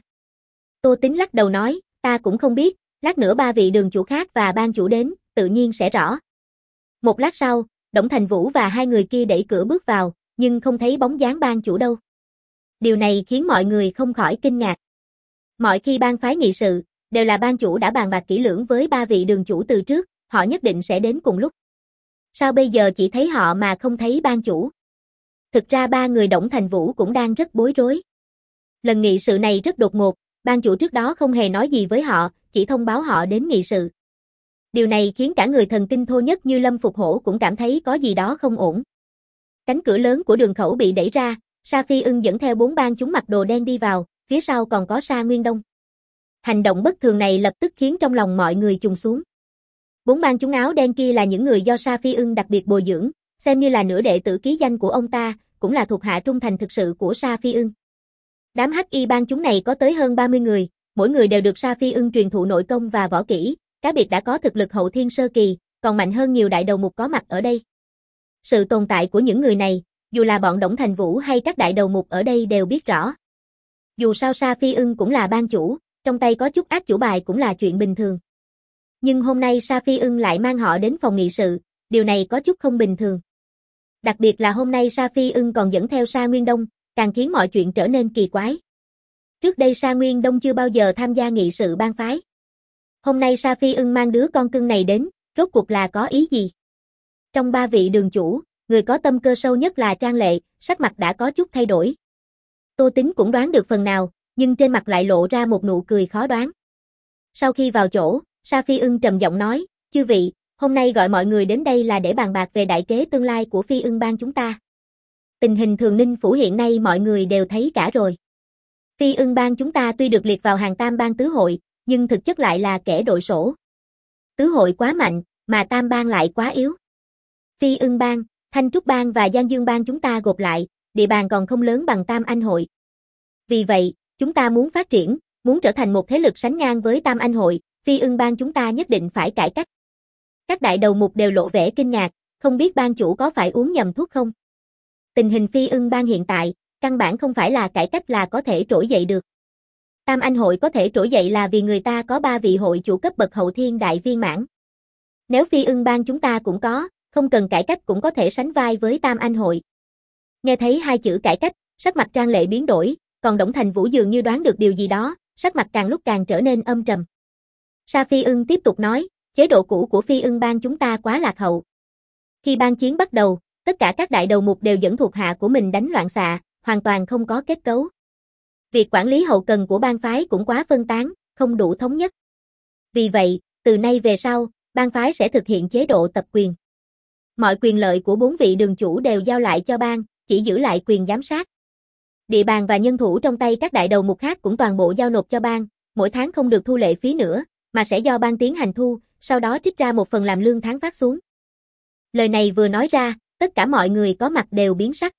Tô Tín lắc đầu nói, ta cũng không biết, lát nữa ba vị đường chủ khác và bang chủ đến, tự nhiên sẽ rõ. Một lát sau, Đổng Thành Vũ và hai người kia đẩy cửa bước vào, nhưng không thấy bóng dáng bang chủ đâu. Điều này khiến mọi người không khỏi kinh ngạc. Mọi khi bang phái nghị sự, đều là bang chủ đã bàn bạc kỹ lưỡng với ba vị đường chủ từ trước, họ nhất định sẽ đến cùng lúc. Sao bây giờ chỉ thấy họ mà không thấy bang chủ? Thực ra ba người Đổng Thành Vũ cũng đang rất bối rối. Lần nghị sự này rất đột ngột, bang chủ trước đó không hề nói gì với họ, chỉ thông báo họ đến nghị sự. Điều này khiến cả người thần kinh thô nhất như Lâm Phục Hổ cũng cảm thấy có gì đó không ổn. Cánh cửa lớn của đường khẩu bị đẩy ra, Sa Phi Ưng dẫn theo bốn bang chúng mặc đồ đen đi vào, phía sau còn có Sa Nguyên Đông. Hành động bất thường này lập tức khiến trong lòng mọi người trùng xuống. Bốn bang chúng áo đen kia là những người do Sa Phi Ưng đặc biệt bồi dưỡng, xem như là nửa đệ tử ký danh của ông ta, cũng là thuộc hạ trung thành thực sự của Sa Phi Ưng. Đám hắc y bang chúng này có tới hơn ba mươi người, mỗi người đều được Sa Phi Ưng truyền thụ nội công và võ kỹ, cá biệt đã có thực lực hậu thiên sơ kỳ, còn mạnh hơn nhiều đại đầu mục có mặt ở đây. Sự tồn tại của những người này, dù là bọn Đổng Thành Vũ hay các đại đầu mục ở đây đều biết rõ. Dù sao Sa Phi Ưng cũng là bang chủ, trong tay có chút ác chủ bài cũng là chuyện bình thường. Nhưng hôm nay Sa Phi Ưng lại mang họ đến phòng nghị sự, điều này có chút không bình thường. Đặc biệt là hôm nay Sa Phi Ưng còn dẫn theo Sa Nguyên Đông, càng khiến mọi chuyện trở nên kỳ quái. Trước đây Sa Nguyên Đông chưa bao giờ tham gia nghị sự bang phái. Hôm nay Sa Phi Ưng mang đứa con cưng này đến, rốt cuộc là có ý gì? Trong ba vị đường chủ, người có tâm cơ sâu nhất là Trang Lệ, sắc mặt đã có chút thay đổi. Tô Tín cũng đoán được phần nào, nhưng trên mặt lại lộ ra một nụ cười khó đoán. Sau khi vào chỗ, Sa Phi Ưng trầm giọng nói, chư vị, hôm nay gọi mọi người đến đây là để bàn bạc về đại kế tương lai của Phi Ưng bang chúng ta. Tình hình Thường Ninh Phủ hiện nay mọi người đều thấy cả rồi. Phi Ưng bang chúng ta tuy được liệt vào hàng tam bang tứ hội, nhưng thực chất lại là kẻ đội sổ. Tứ hội quá mạnh, mà tam bang lại quá yếu. Phi Ưng bang, Thanh Trúc bang và Giang Dương bang chúng ta gộp lại, địa bàn còn không lớn bằng Tam Anh hội. Vì vậy, chúng ta muốn phát triển, muốn trở thành một thế lực sánh ngang với Tam Anh hội, Phi Ưng bang chúng ta nhất định phải cải cách. Các đại đầu mục đều lộ vẻ kinh ngạc, không biết bang chủ có phải uống nhầm thuốc không? Tình hình Phi Ưng bang hiện tại, căn bản không phải là cải cách là có thể trỗi dậy được. Tam Anh hội có thể trỗi dậy là vì người ta có ba vị hội chủ cấp bậc hậu thiên đại viên mãn. Nếu Phi Ưng bang chúng ta cũng có, không cần cải cách cũng có thể sánh vai với Tam Anh hội. Nghe thấy hai chữ cải cách, sắc mặt Trang Lệ biến đổi, còn Đổng Thành Vũ dường như đoán được điều gì đó, sắc mặt càng lúc càng trở nên âm trầm. Sa Phi Ưng tiếp tục nói, chế độ cũ của Phi Ưng bang chúng ta quá lạc hậu. Khi bang chiến bắt đầu, tất cả các đại đầu mục đều dẫn thuộc hạ của mình đánh loạn xạ, hoàn toàn không có kết cấu. Việc quản lý hậu cần của bang phái cũng quá phân tán, không đủ thống nhất. Vì vậy, từ nay về sau, bang phái sẽ thực hiện chế độ tập quyền. Mọi quyền lợi của bốn vị đường chủ đều giao lại cho bang, chỉ giữ lại quyền giám sát. Địa bàn và nhân thủ trong tay các đại đầu mục khác cũng toàn bộ giao nộp cho bang, mỗi tháng không được thu lệ phí nữa, mà sẽ do bang tiến hành thu, sau đó trích ra một phần làm lương tháng phát xuống. Lời này vừa nói ra, tất cả mọi người có mặt đều biến sắc.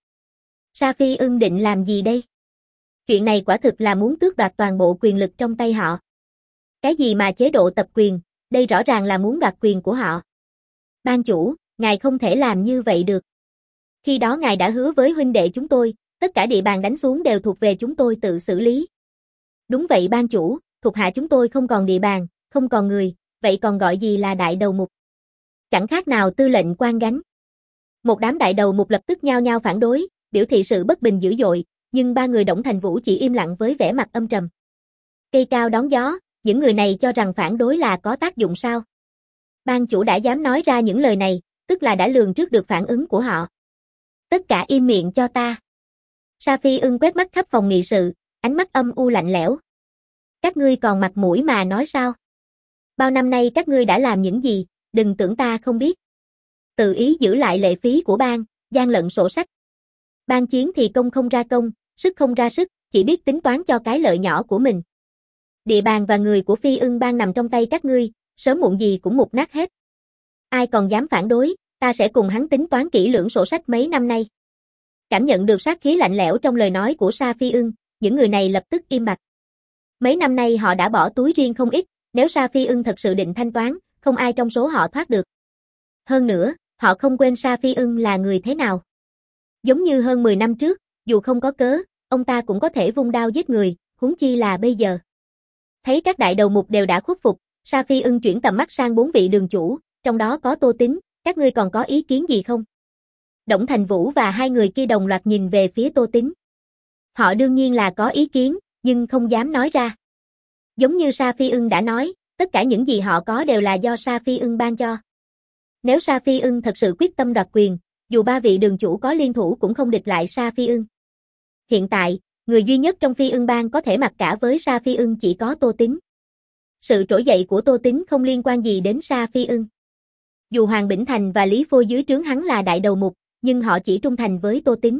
Sa Phi Ưng định làm gì đây? Chuyện này quả thực là muốn tước đoạt toàn bộ quyền lực trong tay họ. Cái gì mà chế độ tập quyền, đây rõ ràng là muốn đoạt quyền của họ. Ban chủ, ngài không thể làm như vậy được. Khi đó ngài đã hứa với huynh đệ chúng tôi, tất cả địa bàn đánh xuống đều thuộc về chúng tôi tự xử lý. Đúng vậy ban chủ, thuộc hạ chúng tôi không còn địa bàn, không còn người, vậy còn gọi gì là đại đầu mục? Chẳng khác nào tư lệnh quan gánh. Một đám đại đầu mục lập tức nhao nhao phản đối, biểu thị sự bất bình dữ dội, nhưng ba người Đổng Thành Vũ chỉ im lặng với vẻ mặt âm trầm. Cây cao đón gió, những người này cho rằng phản đối là có tác dụng sao? Ban chủ đã dám nói ra những lời này, tức là đã lường trước được phản ứng của họ. Tất cả im miệng cho ta. Sa Phi Ưng quét mắt khắp phòng nghị sự, ánh mắt âm u lạnh lẽo. Các ngươi còn mặt mũi mà nói sao? Bao năm nay các ngươi đã làm những gì, đừng tưởng ta không biết. Tự ý giữ lại lệ phí của bang, gian lận sổ sách. Bang chiến thì công không ra công, sức không ra sức, chỉ biết tính toán cho cái lợi nhỏ của mình. Địa bàn và người của Phi Ưng bang nằm trong tay các ngươi, sớm muộn gì cũng mục nát hết. Ai còn dám phản đối, ta sẽ cùng hắn tính toán kỹ lưỡng sổ sách mấy năm nay. Cảm nhận được sát khí lạnh lẽo trong lời nói của Sa Phi Ưng, những người này lập tức im bặt. Mấy năm nay họ đã bỏ túi riêng không ít, nếu Sa Phi Ưng thật sự định thanh toán, không ai trong số họ thoát được. Hơn nữa, họ không quên Sa Phi Ưng là người thế nào. Giống như hơn mười năm trước, dù không có cớ, ông ta cũng có thể vung đao giết người, huống chi là bây giờ. Thấy các đại đầu mục đều đã khuất phục, Sa Phi Ưng chuyển tầm mắt sang bốn vị đường chủ, trong đó có Tô Tín, các ngươi còn có ý kiến gì không? Đổng Thành Vũ và hai người kia đồng loạt nhìn về phía Tô Tín. Họ đương nhiên là có ý kiến, nhưng không dám nói ra. Giống như Sa Phi Ưng đã nói, tất cả những gì họ có đều là do Sa Phi Ưng ban cho. Nếu Sa Phi Ưng thật sự quyết tâm đoạt quyền, dù ba vị đường chủ có liên thủ cũng không địch lại Sa Phi Ưng. Hiện tại, người duy nhất trong Phi Ưng bang có thể mặc cả với Sa Phi Ưng chỉ có Tô Tín. Sự trỗi dậy của Tô Tín không liên quan gì đến Sa Phi Ưng. Dù Hoàng Bỉnh Thành và Lý Phôi dưới trướng hắn là đại đầu mục, nhưng họ chỉ trung thành với Tô Tín.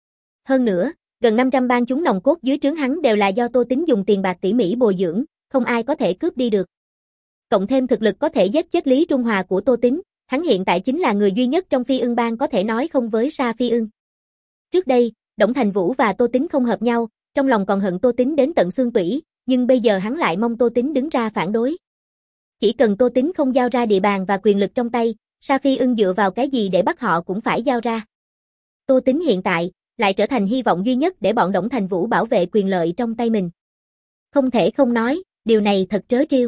Hơn nữa, gần năm trăm bang chúng nòng cốt dưới trướng hắn đều là do Tô Tín dùng tiền bạc tỉ mỉ bồi dưỡng, không ai có thể cướp đi được. Cộng thêm thực lực có thể giết chết Lý Trung Hòa của Tô Tín, hắn hiện tại chính là người duy nhất trong Phi Ưng bang có thể nói không với Sa Phi Ưng. Trước đây, Đổng Thành Vũ và Tô Tín không hợp nhau, trong lòng còn hận Tô Tín đến tận xương tủy, nhưng bây giờ hắn lại mong Tô Tín đứng ra phản đối. Chỉ cần Tô Tín không giao ra địa bàn và quyền lực trong tay, Sa Phi Ưng dựa vào cái gì để bắt họ cũng phải giao ra. Tô Tín hiện tại lại trở thành hy vọng duy nhất để bọn Đổng Thành Vũ bảo vệ quyền lợi trong tay mình. Không thể không nói, điều này thật trớ trêu.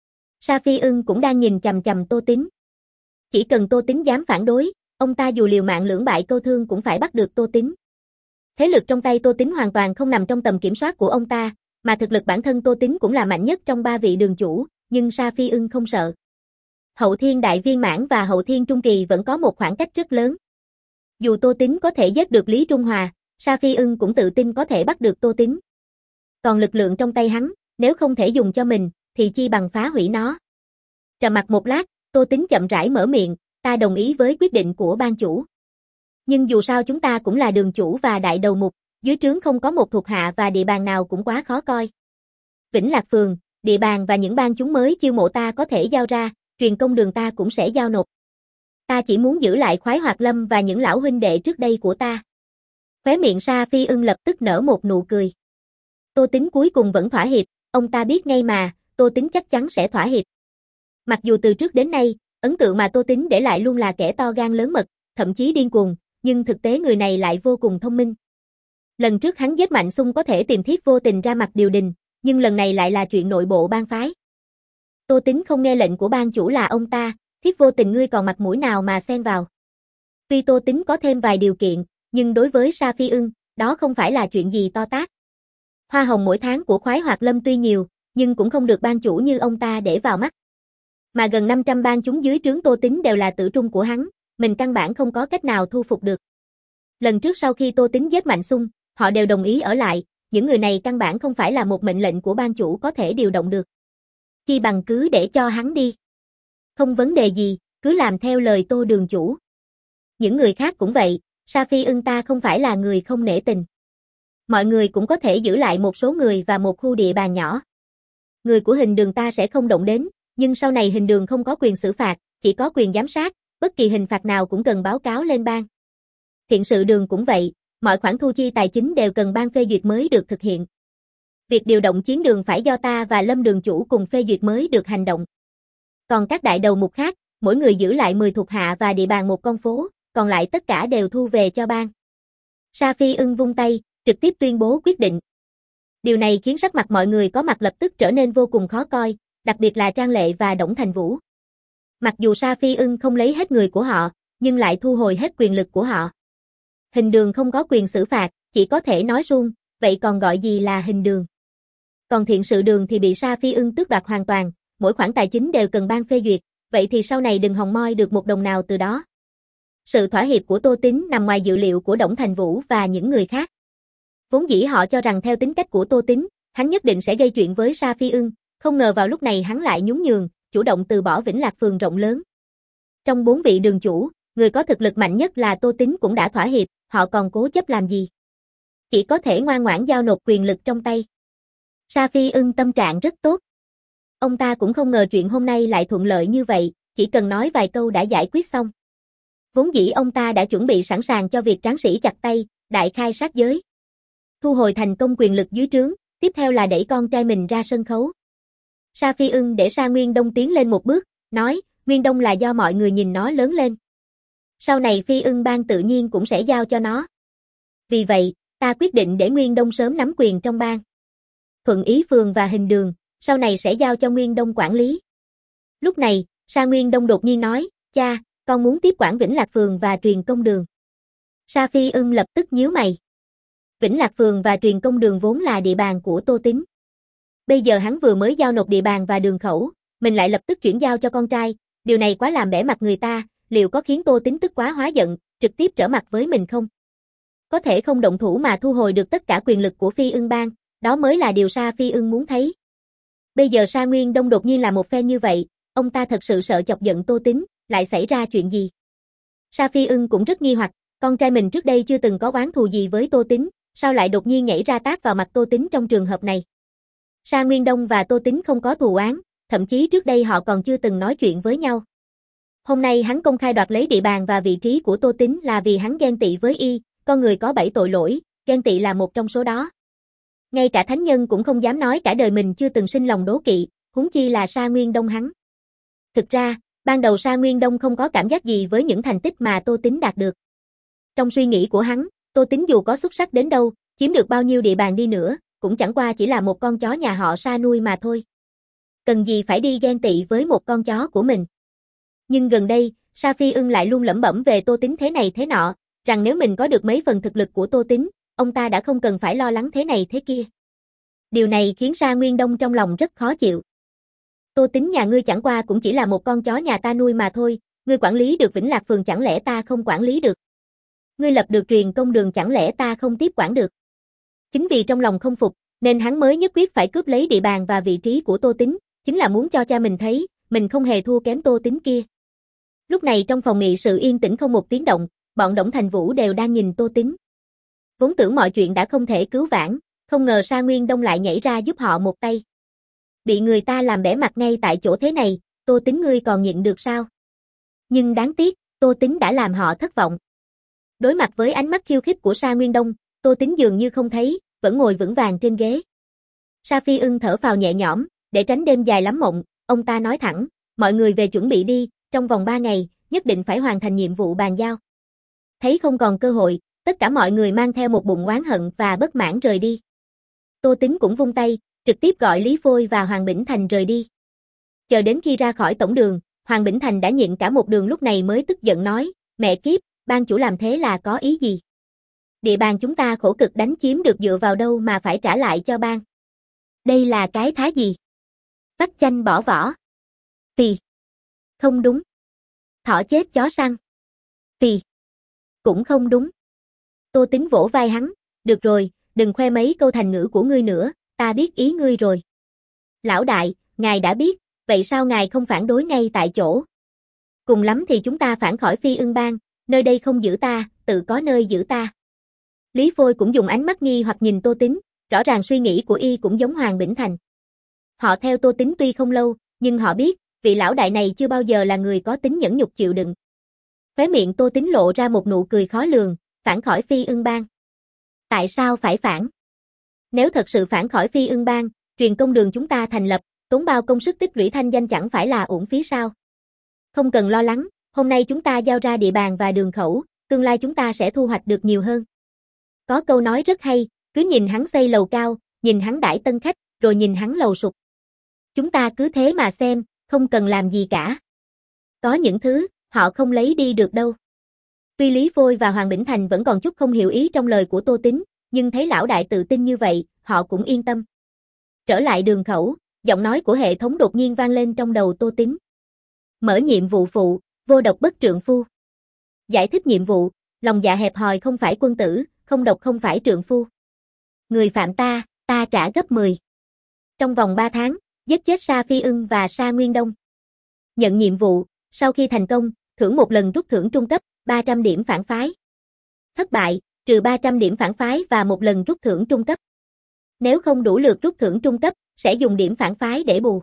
Sa Phi Ưng cũng đang nhìn chằm chằm Tô Tín. Chỉ cần Tô Tín dám phản đối, ông ta dù liều mạng lưỡng bại câu thương cũng phải bắt được Tô Tín. Thế lực trong tay Tô Tín hoàn toàn không nằm trong tầm kiểm soát của ông ta, mà thực lực bản thân Tô Tín cũng là mạnh nhất trong ba vị đường chủ, nhưng Sa Phi Ưng không sợ. Hậu Thiên Đại Viên Mãn và Hậu Thiên Trung Kỳ vẫn có một khoảng cách rất lớn. Dù Tô Tín có thể giết được Lý Trung Hòa, Sa Phi Ưng cũng tự tin có thể bắt được Tô Tín. Còn lực lượng trong tay hắn, nếu không thể dùng cho mình, thì chi bằng phá hủy nó. Trầm mặc một lát, Tô Tín chậm rãi mở miệng, ta đồng ý với quyết định của ban chủ. Nhưng dù sao chúng ta cũng là đường chủ và đại đầu mục, dưới trướng không có một thuộc hạ và địa bàn nào cũng quá khó coi. Vĩnh Lạc Phường, địa bàn và những bang chúng mới chiêu mộ ta có thể giao ra, truyền công đường ta cũng sẽ giao nộp. Ta chỉ muốn giữ lại Khoái Hoạt Lâm và những lão huynh đệ trước đây của ta. Khóe miệng Sa Phi Ưng lập tức nở một nụ cười. Tô Tín cuối cùng vẫn thỏa hiệp, ông ta biết ngay mà, Tô Tín chắc chắn sẽ thỏa hiệp. Mặc dù từ trước đến nay, ấn tượng mà Tô Tín để lại luôn là kẻ to gan lớn mật, thậm chí điên cuồng, nhưng thực tế người này lại vô cùng thông minh. Lần trước hắn giết Mạnh Xung có thể tìm Thiết Vô Tình ra mặt điều đình, nhưng lần này lại là chuyện nội bộ bang phái. Tô Tín không nghe lệnh của ban chủ là ông ta, Thiết Vô Tình ngươi còn mặt mũi nào mà xen vào. Tuy Tô Tín có thêm vài điều kiện, nhưng đối với Sa Phi Ưng, đó không phải là chuyện gì to tát. Hoa hồng mỗi tháng của Khoái Hoạt Lâm tuy nhiều, nhưng cũng không được ban chủ như ông ta để vào mắt. Mà gần năm trăm bang chúng dưới trướng Tô Tín đều là tử trung của hắn, mình căn bản không có cách nào thu phục được. Lần trước sau khi Tô Tín giết Mạnh Xung, họ đều đồng ý ở lại, những người này căn bản không phải là một mệnh lệnh của ban chủ có thể điều động được. Chi bằng cứ để cho hắn đi. Không vấn đề gì, cứ làm theo lời Tô đường chủ. Những người khác cũng vậy, Sa Phi Ưng ta không phải là người không nể tình. Mọi người cũng có thể giữ lại một số người và một khu địa bàn nhỏ. Người của Hình Đường ta sẽ không động đến, nhưng sau này Hình Đường không có quyền xử phạt, chỉ có quyền giám sát, bất kỳ hình phạt nào cũng cần báo cáo lên ban. Thiện sự đường cũng vậy, mọi khoản thu chi tài chính đều cần ban phê duyệt mới được thực hiện. Việc điều động chiến đường phải do ta và Lâm đường chủ cùng phê duyệt mới được hành động. Còn các đại đầu mục khác, mỗi người giữ lại mười thuộc hạ và địa bàn một con phố, còn lại tất cả đều thu về cho ban. Sa Phi Ưng vung tay, trực tiếp tuyên bố quyết định. Điều này khiến sắc mặt mọi người có mặt lập tức trở nên vô cùng khó coi, đặc biệt là Trang Lệ và Đổng Thành Vũ. Mặc dù Sa Phi Ưng không lấy hết người của họ, nhưng lại thu hồi hết quyền lực của họ. Hình đường không có quyền xử phạt, chỉ có thể nói suông, vậy còn gọi gì là hình đường? Còn thiện sự đường thì bị Sa Phi Ưng tước đoạt hoàn toàn, mỗi khoản tài chính đều cần ban phê duyệt, vậy thì sau này đừng hòng moi được một đồng nào từ đó. Sự thỏa hiệp của Tô Tín nằm ngoài dự liệu của Đổng Thành Vũ và những người khác. Vốn dĩ họ cho rằng theo tính cách của Tô Tín, hắn nhất định sẽ gây chuyện với Sa Phi Ưng, không ngờ vào lúc này hắn lại nhún nhường, chủ động từ bỏ Vĩnh Lạc Phường rộng lớn. Trong bốn vị đường chủ, người có thực lực mạnh nhất là Tô Tín cũng đã thỏa hiệp, họ còn cố chấp làm gì? Chỉ có thể ngoan ngoãn giao nộp quyền lực trong tay. Sa Phi Ưng tâm trạng rất tốt. Ông ta cũng không ngờ chuyện hôm nay lại thuận lợi như vậy, chỉ cần nói vài câu đã giải quyết xong. Vốn dĩ ông ta đã chuẩn bị sẵn sàng cho việc tráng sĩ chặt tay, Đại khai sát giới. Thu hồi thành công quyền lực dưới trướng, tiếp theo là đẩy con trai mình ra sân khấu. Sa Phi Ưng để Sa Nguyên Đông tiến lên một bước, nói, Nguyên Đông là do mọi người nhìn nó lớn lên. Sau này Phi Ưng Bang tự nhiên cũng sẽ giao cho nó. Vì vậy, ta quyết định để Nguyên Đông sớm nắm quyền trong bang. Thuận Ý Phường và Hình Đường, sau này sẽ giao cho Nguyên Đông quản lý. Lúc này, Sa Nguyên Đông đột nhiên nói, cha, con muốn tiếp quản Vĩnh Lạc Phường và Truyền Công Đường. Sa Phi Ưng lập tức nhíu mày. Vĩnh Lạc Phường và Truyền Công Đường vốn là địa bàn của Tô Tín. Bây giờ hắn vừa mới giao nộp địa bàn và đường khẩu, mình lại lập tức chuyển giao cho con trai, điều này quá làm bẽ mặt người ta, liệu có khiến Tô Tín tức quá hóa giận, trực tiếp trở mặt với mình không? Có thể không động thủ mà thu hồi được tất cả quyền lực của Phi Ưng Bang, đó mới là điều Sa Phi Ưng muốn thấy. Bây giờ Sa Nguyên Đông đột nhiên làm một phen như vậy, ông ta thật sự sợ chọc giận Tô Tín, lại xảy ra chuyện gì? Sa Phi Ưng cũng rất nghi hoặc, con trai mình trước đây chưa từng có oán thù gì với Tô Tín, sao lại đột nhiên nhảy ra tát vào mặt Tô Tín trong trường hợp này? Sa Nguyên Đông và Tô Tín không có thù oán, thậm chí trước đây họ còn chưa từng nói chuyện với nhau. Hôm nay hắn công khai đoạt lấy địa bàn và vị trí của Tô Tín là vì hắn ghen tị với y, con người có bảy tội lỗi, ghen tị là một trong số đó. Ngay cả thánh nhân cũng không dám nói cả đời mình chưa từng sinh lòng đố kỵ, huống chi là Sa Nguyên Đông hắn. Thực ra, ban đầu Sa Nguyên Đông không có cảm giác gì với những thành tích mà Tô Tín đạt được. Trong suy nghĩ của hắn, Tô Tín dù có xuất sắc đến đâu, chiếm được bao nhiêu địa bàn đi nữa, cũng chẳng qua chỉ là một con chó nhà họ Sa nuôi mà thôi. Cần gì phải đi ghen tị với một con chó của mình. Nhưng gần đây, Sa Phi Ưng lại luôn lẩm bẩm về Tô Tín thế này thế nọ, rằng nếu mình có được mấy phần thực lực của Tô Tín, ông ta đã không cần phải lo lắng thế này thế kia. Điều này khiến Sa Nguyên Đông trong lòng rất khó chịu. Tô Tín nhà ngươi chẳng qua cũng chỉ là một con chó nhà ta nuôi mà thôi, ngươi quản lý được Vĩnh Lạc Phường chẳng lẽ ta không quản lý được? Ngươi lập được Truyền Công Đường chẳng lẽ ta không tiếp quản được? Chính vì trong lòng không phục, nên hắn mới nhất quyết phải cướp lấy địa bàn và vị trí của Tô Tín, chính là muốn cho cha mình thấy, mình không hề thua kém Tô Tín kia. Lúc này trong phòng nghị sự yên tĩnh không một tiếng động, bọn Đổng Thành Vũ đều đang nhìn Tô Tín. Vốn tưởng mọi chuyện đã không thể cứu vãn, không ngờ Sa Nguyên Đông lại nhảy ra giúp họ một tay. Bị người ta làm bẽ mặt ngay tại chỗ thế này, Tô Tín ngươi còn nhịn được sao? Nhưng đáng tiếc, Tô Tín đã làm họ thất vọng. Đối mặt với ánh mắt khiêu khích của Sa Nguyên Đông, Tô Tín dường như không thấy, vẫn ngồi vững vàng trên ghế. Sa Phi Ưng thở phào nhẹ nhõm, để tránh đêm dài lắm mộng, ông ta nói thẳng, mọi người về chuẩn bị đi, trong vòng ba ngày, nhất định phải hoàn thành nhiệm vụ bàn giao. Thấy không còn cơ hội, tất cả mọi người mang theo một bụng oán hận và bất mãn rời đi. Tô Tín cũng vung tay, trực tiếp gọi Lý Phôi và Hoàng Bỉnh Thành rời đi. Chờ đến khi ra khỏi tổng đường, Hoàng Bỉnh Thành đã nhịn cả một đường lúc này mới tức giận nói, mẹ kiếp, ban chủ làm thế là có ý gì? Địa bàn chúng ta khổ cực đánh chiếm được dựa vào đâu mà phải trả lại cho ban? Đây là cái thá gì? Vắt chanh bỏ vỏ. Phì. Không đúng. Thỏ chết chó săn. Phì. Cũng không đúng. Tô Tín vỗ vai hắn, được rồi, đừng khoe mấy câu thành ngữ của ngươi nữa, ta biết ý ngươi rồi. Lão đại, ngài đã biết, vậy sao ngài không phản đối ngay tại chỗ? Cùng lắm thì chúng ta phản khỏi Phi Ưng Bang, nơi đây không giữ ta, tự có nơi giữ ta. Lý Phôi cũng dùng ánh mắt nghi hoặc nhìn Tô Tín, rõ ràng suy nghĩ của y cũng giống Hoàng Bỉnh Thành. Họ theo Tô Tín tuy không lâu, nhưng họ biết, vị lão đại này chưa bao giờ là người có tính nhẫn nhục chịu đựng. Khóe miệng Tô Tín lộ ra một nụ cười khó lường, phản khỏi Phi Ưng Bang. Tại sao phải phản? Nếu thật sự phản khỏi Phi Ưng Bang, Truyền Công Đường chúng ta thành lập, tốn bao công sức tích lũy thanh danh chẳng phải là uổng phí sao? Không cần lo lắng, hôm nay chúng ta giao ra địa bàn và đường khẩu, tương lai chúng ta sẽ thu hoạch được nhiều hơn. Có câu nói rất hay, cứ nhìn hắn xây lầu cao, nhìn hắn đãi tân khách, rồi nhìn hắn lầu sụp. Chúng ta cứ thế mà xem, không cần làm gì cả. Có những thứ, họ không lấy đi được đâu. Tuy Lý Phôi và Hoàng Bỉnh Thành vẫn còn chút không hiểu ý trong lời của Tô Tín, nhưng thấy lão đại tự tin như vậy, họ cũng yên tâm. Trở lại đường khẩu, giọng nói của hệ thống đột nhiên vang lên trong đầu Tô Tín. Mở nhiệm vụ phụ, vô độc bất trượng phu. Giải thích nhiệm vụ, lòng dạ hẹp hòi không phải quân tử, không độc không phải trượng phu. Người phạm ta, ta trả gấp mười. Trong vòng ba tháng, giết chết Sa Phi Ưng và Sa Nguyên Đông. Nhận nhiệm vụ, sau khi thành công, thưởng một lần rút thưởng trung cấp, ba trăm điểm phản phái. Thất bại, trừ ba trăm điểm phản phái và một lần rút thưởng trung cấp. Nếu không đủ lượt rút thưởng trung cấp, sẽ dùng điểm phản phái để bù.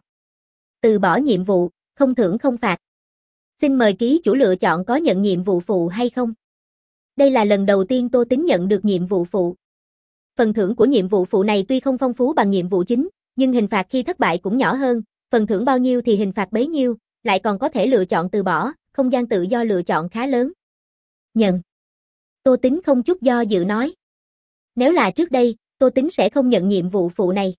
Từ bỏ nhiệm vụ, không thưởng không phạt. Xin mời ký chủ lựa chọn có nhận nhiệm vụ phụ hay không. Đây là lần đầu tiên Tô Tính nhận được nhiệm vụ phụ. Phần thưởng của nhiệm vụ phụ này tuy không phong phú bằng nhiệm vụ chính, nhưng hình phạt khi thất bại cũng nhỏ hơn, phần thưởng bao nhiêu thì hình phạt bấy nhiêu, lại còn có thể lựa chọn từ bỏ, không gian tự do lựa chọn khá lớn. Nhận. Tô Tính không chút do dự nói. Nếu là trước đây, Tô Tính sẽ không nhận nhiệm vụ phụ này.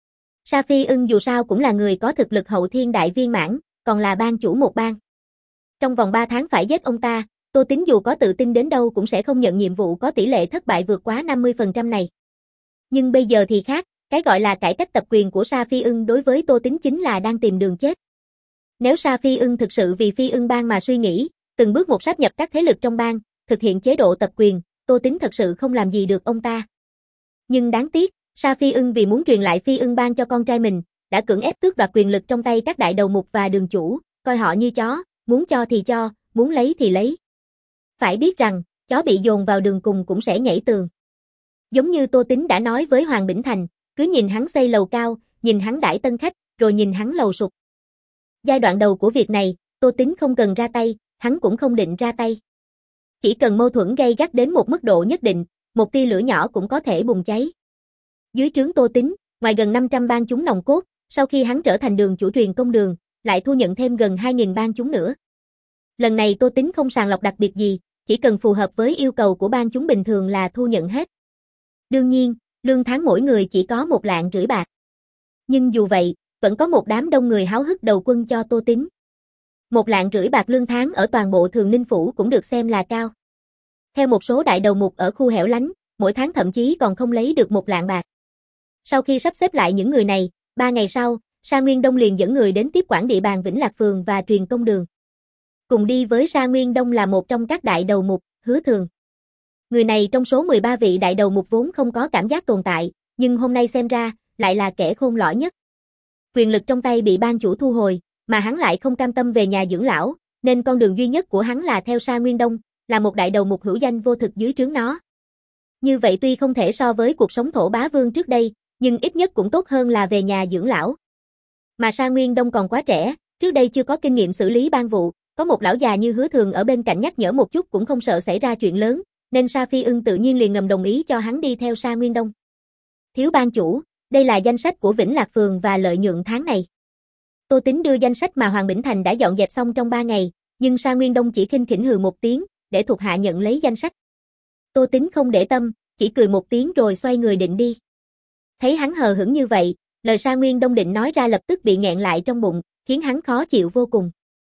Sa Phi Ưng dù sao cũng là người có thực lực hậu thiên đại viên mãn, còn là bang chủ một bang. Trong vòng ba tháng phải giết ông ta, Tô Tính dù có tự tin đến đâu cũng sẽ không nhận nhiệm vụ có tỷ lệ thất bại vượt quá năm mươi phần trăm này. Nhưng bây giờ thì khác, cái gọi là cải cách tập quyền của Sa Phi Ưng đối với Tô Tính chính là đang tìm đường chết. Nếu Sa Phi Ưng thực sự vì Phi Ưng bang mà suy nghĩ, từng bước một sáp nhập các thế lực trong bang, thực hiện chế độ tập quyền, Tô Tính thật sự không làm gì được ông ta. Nhưng đáng tiếc, Sa Phi Ưng vì muốn truyền lại Phi Ưng bang cho con trai mình, đã cưỡng ép tước đoạt quyền lực trong tay các đại đầu mục và đường chủ, coi họ như chó, muốn cho thì cho, muốn lấy thì lấy. Phải biết rằng, chó bị dồn vào đường cùng cũng sẽ nhảy tường. Giống như Tô Tính đã nói với Hoàng Bỉnh Thành, cứ nhìn hắn xây lầu cao, nhìn hắn đãi tân khách, rồi nhìn hắn lầu sụp. Giai đoạn đầu của việc này, Tô Tính không cần ra tay, hắn cũng không định ra tay. Chỉ cần mâu thuẫn gay gắt đến một mức độ nhất định, một tia lửa nhỏ cũng có thể bùng cháy. Dưới trướng Tô Tính, ngoài gần năm trăm bang chúng nòng cốt, sau khi hắn trở thành đường chủ truyền công đường, lại thu nhận thêm gần hai nghìn bang chúng nữa. Lần này Tô Tính không sàng lọc đặc biệt gì, chỉ cần phù hợp với yêu cầu của bang chúng bình thường là thu nhận hết. Đương nhiên, lương tháng mỗi người chỉ có một lạng rưỡi bạc. Nhưng dù vậy, vẫn có một đám đông người háo hức đầu quân cho Tô Tính. Một lạng rưỡi bạc lương tháng ở toàn bộ Thường Ninh Phủ cũng được xem là cao. Theo một số đại đầu mục ở khu hẻo lánh, mỗi tháng thậm chí còn không lấy được một lạng bạc. Sau khi sắp xếp lại những người này, ba ngày sau, Sa Nguyên Đông liền dẫn người đến tiếp quản địa bàn Vĩnh Lạc Phường và truyền công đường. Cùng đi với Sa Nguyên Đông là một trong các đại đầu mục, Hứa Thường. Người này trong số mười ba vị đại đầu mục vốn không có cảm giác tồn tại, nhưng hôm nay xem ra, lại là kẻ khôn lõi nhất. Quyền lực trong tay bị ban chủ thu hồi, mà hắn lại không cam tâm về nhà dưỡng lão, nên con đường duy nhất của hắn là theo Sa Nguyên Đông, là một đại đầu mục hữu danh vô thực dưới trướng nó. Như vậy tuy không thể so với cuộc sống thổ bá vương trước đây, nhưng ít nhất cũng tốt hơn là về nhà dưỡng lão. Mà Sa Nguyên Đông còn quá trẻ, trước đây chưa có kinh nghiệm xử lý bang vụ, có một lão già như Hứa Thường ở bên cạnh nhắc nhở một chút cũng không sợ xảy ra chuyện lớn, nên Sa Phi Ưng tự nhiên liền ngầm đồng ý cho hắn đi theo Sa Nguyên Đông. Thiếu ban chủ, đây là danh sách của Vĩnh Lạc Phường và lợi nhuận tháng này. Tô Tính đưa danh sách mà Hoàng Bỉnh Thành đã dọn dẹp xong trong ba ngày, nhưng Sa Nguyên Đông chỉ khinh khỉnh hừ một tiếng, để thuộc hạ nhận lấy danh sách. Tô Tính không để tâm, chỉ cười một tiếng rồi xoay người định đi. Thấy hắn hờ hững như vậy, lời Sa Nguyên Đông định nói ra lập tức bị nghẹn lại trong bụng, khiến hắn khó chịu vô cùng.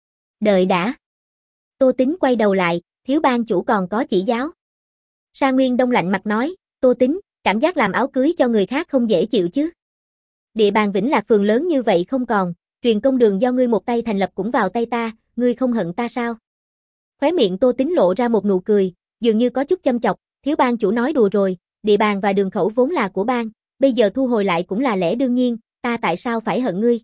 Đợi đã. Tô Tính quay đầu lại, thiếu ban chủ còn có chỉ giáo. Sa Nguyên Đông lạnh mặt nói, Tô Tính, cảm giác làm áo cưới cho người khác không dễ chịu chứ. Địa bàn Vĩnh Lạc Phường lớn như vậy không còn, truyền công đường do ngươi một tay thành lập cũng vào tay ta, ngươi không hận ta sao? Khóe miệng Tô Tính lộ ra một nụ cười, dường như có chút châm chọc, thiếu ban chủ nói đùa rồi, địa bàn và đường khẩu vốn là của bang, bây giờ thu hồi lại cũng là lẽ đương nhiên, ta tại sao phải hận ngươi?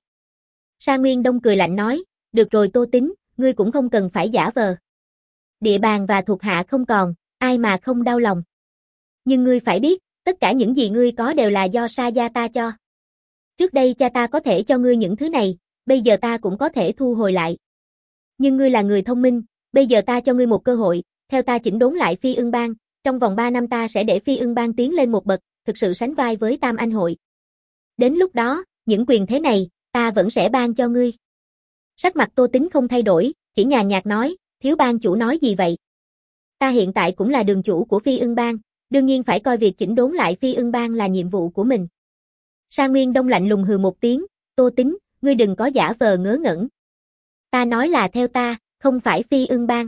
Sa Nguyên Đông cười lạnh nói, được rồi Tô Tính, ngươi cũng không cần phải giả vờ. Địa bàn và thuộc hạ không còn, ai mà không đau lòng. Nhưng ngươi phải biết, tất cả những gì ngươi có đều là do Sa gia ta cho. Trước đây cha ta có thể cho ngươi những thứ này, bây giờ ta cũng có thể thu hồi lại. Nhưng ngươi là người thông minh, bây giờ ta cho ngươi một cơ hội, theo ta chỉnh đốn lại Phi Ưng bang, trong vòng ba năm ta sẽ để Phi Ưng bang tiến lên một bậc, thực sự sánh vai với Tam Anh hội. Đến lúc đó, những quyền thế này, ta vẫn sẽ ban cho ngươi. Sắc mặt Tô Tính không thay đổi, chỉ nhàn nhạt nói, thiếu ban chủ nói gì vậy? Ta hiện tại cũng là đường chủ của Phi Ưng bang, đương nhiên phải coi việc chỉnh đốn lại Phi Ưng bang là nhiệm vụ của mình. Sa Nguyên Đông lạnh lùng hừ một tiếng, Tô Tính, ngươi đừng có giả vờ ngớ ngẩn. Ta nói là theo ta, không phải Phi Ưng bang.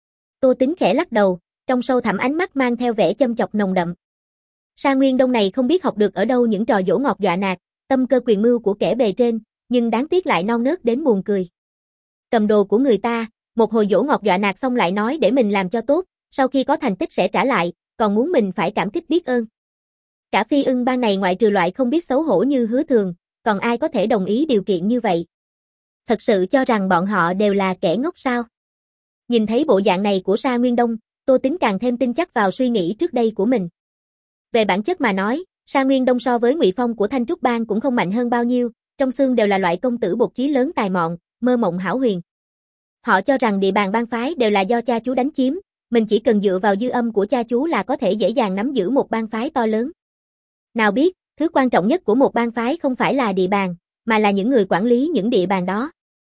Tô Tính khẽ lắc đầu, trong sâu thẳm ánh mắt mang theo vẻ châm chọc nồng đậm. Sa Nguyên Đông này không biết học được ở đâu những trò dỗ ngọt dọa nạt, tâm cơ quyền mưu của kẻ bề trên, nhưng đáng tiếc lại non nớt đến buồn cười. Cầm đồ của người ta, một hồi dỗ ngọt dọa nạt xong lại nói để mình làm cho tốt, sau khi có thành tích sẽ trả lại, còn muốn mình phải cảm kích biết ơn. Cả Phi Ưng bang này ngoại trừ loại không biết xấu hổ như Hứa Thường, còn ai có thể đồng ý điều kiện như vậy? Thật sự cho rằng bọn họ đều là kẻ ngốc sao? Nhìn thấy bộ dạng này của Sa Nguyên Đông, Tô Tính càng thêm tin chắc vào suy nghĩ trước đây của mình. Về bản chất mà nói, Sa Nguyên Đông so với Ngụy Phong của Thanh Trúc bang cũng không mạnh hơn bao nhiêu, trong xương đều là loại công tử bột chí lớn tài mọn, mơ mộng hão huyền. Họ cho rằng địa bàn bang phái đều là do cha chú đánh chiếm, mình chỉ cần dựa vào dư âm của cha chú là có thể dễ dàng nắm giữ một bang phái to lớn. Nào biết, thứ quan trọng nhất của một bang phái không phải là địa bàn, mà là những người quản lý những địa bàn đó.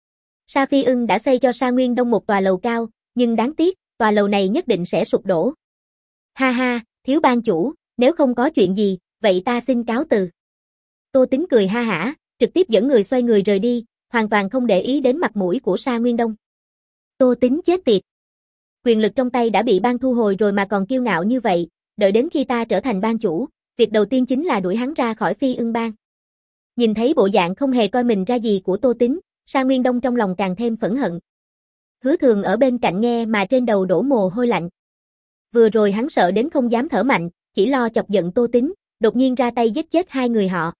Sa Phi Ưng đã xây cho Sa Nguyên Đông một tòa lầu cao, nhưng đáng tiếc, tòa lầu này nhất định sẽ sụp đổ. Ha ha, thiếu ban chủ, nếu không có chuyện gì, vậy ta xin cáo từ. Tô Tính cười ha hả, trực tiếp dẫn người xoay người rời đi, hoàn toàn không để ý đến mặt mũi của Sa Nguyên Đông. Tô Tính chết tiệt. Quyền lực trong tay đã bị ban thu hồi rồi mà còn kiêu ngạo như vậy, đợi đến khi ta trở thành ban chủ, việc đầu tiên chính là đuổi hắn ra khỏi Phi Ưng bang. Nhìn thấy bộ dạng không hề coi mình ra gì của Tô Tính, Sa Nguyên Đông trong lòng càng thêm phẫn hận. Hứa Thường ở bên cạnh nghe mà trên đầu đổ mồ hôi lạnh. Vừa rồi hắn sợ đến không dám thở mạnh, chỉ lo chọc giận Tô Tính, đột nhiên ra tay giết chết hai người họ.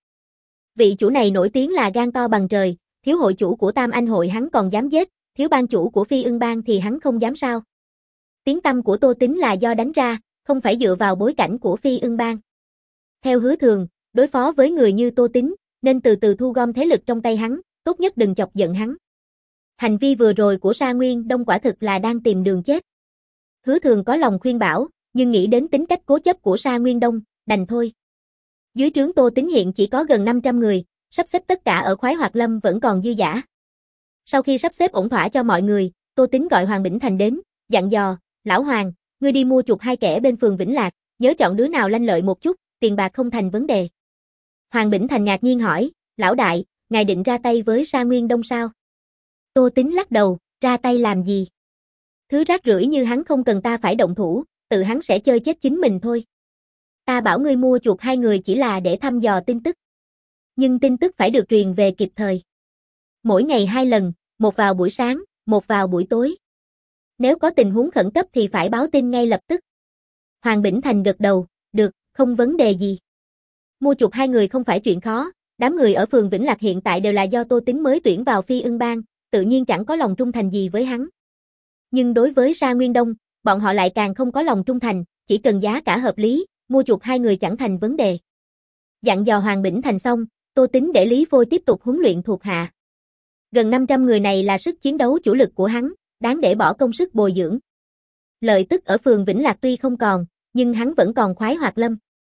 Vị chủ này nổi tiếng là gan to bằng trời, thiếu hội chủ của Tam Anh hội hắn còn dám giết, thiếu ban chủ của Phi Ưng bang thì hắn không dám sao? Tiếng tăm của Tô Tính là do đánh ra, không phải dựa vào bối cảnh của Phi Ưng bang. Theo Hứa Thường, đối phó với người như Tô Tính, nên từ từ thu gom thế lực trong tay hắn, tốt nhất đừng chọc giận hắn. Hành vi vừa rồi của Sa Nguyên Đông quả thực là đang tìm đường chết. Hứa Thường có lòng khuyên bảo, nhưng nghĩ đến tính cách cố chấp của Sa Nguyên Đông, đành thôi. Dưới trướng Tô Tính hiện chỉ có gần năm trăm người, sắp xếp tất cả ở Khoái Hoạt Lâm vẫn còn dư dả. Sau khi sắp xếp ổn thỏa cho mọi người, Tô Tính gọi Hoàng Bỉnh Thành đến, dặn dò, lão Hoàng, ngươi đi mua chuộc hai kẻ bên phường Vĩnh Lạc, nhớ chọn đứa nào lanh lợi một chút, tiền bạc không thành vấn đề. Hoàng Bỉnh Thành ngạc nhiên hỏi, lão đại, ngài định ra tay với Sa Nguyên Đông sao? Tô Tính lắc đầu, ra tay làm gì? Thứ rác rưởi như hắn không cần ta phải động thủ, tự hắn sẽ chơi chết chính mình thôi. Ta bảo ngươi mua chuộc hai người chỉ là để thăm dò tin tức. Nhưng tin tức phải được truyền về kịp thời. Mỗi ngày hai lần, một vào buổi sáng, một vào buổi tối. Nếu có tình huống khẩn cấp thì phải báo tin ngay lập tức. Hoàng Bỉnh Thành gật đầu, được, không vấn đề gì. Mua chuộc hai người không phải chuyện khó, đám người ở phường Vĩnh Lạc hiện tại đều là do Tô Tính mới tuyển vào Phi Ưng bang, tự nhiên chẳng có lòng trung thành gì với hắn. Nhưng đối với Sa Nguyên Đông, bọn họ lại càng không có lòng trung thành, chỉ cần giá cả hợp lý, mua chuộc hai người chẳng thành vấn đề. Dặn dò Hoàng Bỉnh Thành xong, Tô Tính để Lý Phôi tiếp tục huấn luyện thuộc hạ. Gần năm trăm người này là sức chiến đấu chủ lực của hắn, đáng để bỏ công sức bồi dưỡng. Lợi tức ở phường Vĩnh Lạc tuy không còn, nhưng hắn vẫn còn Khoái Hoạt Lâm.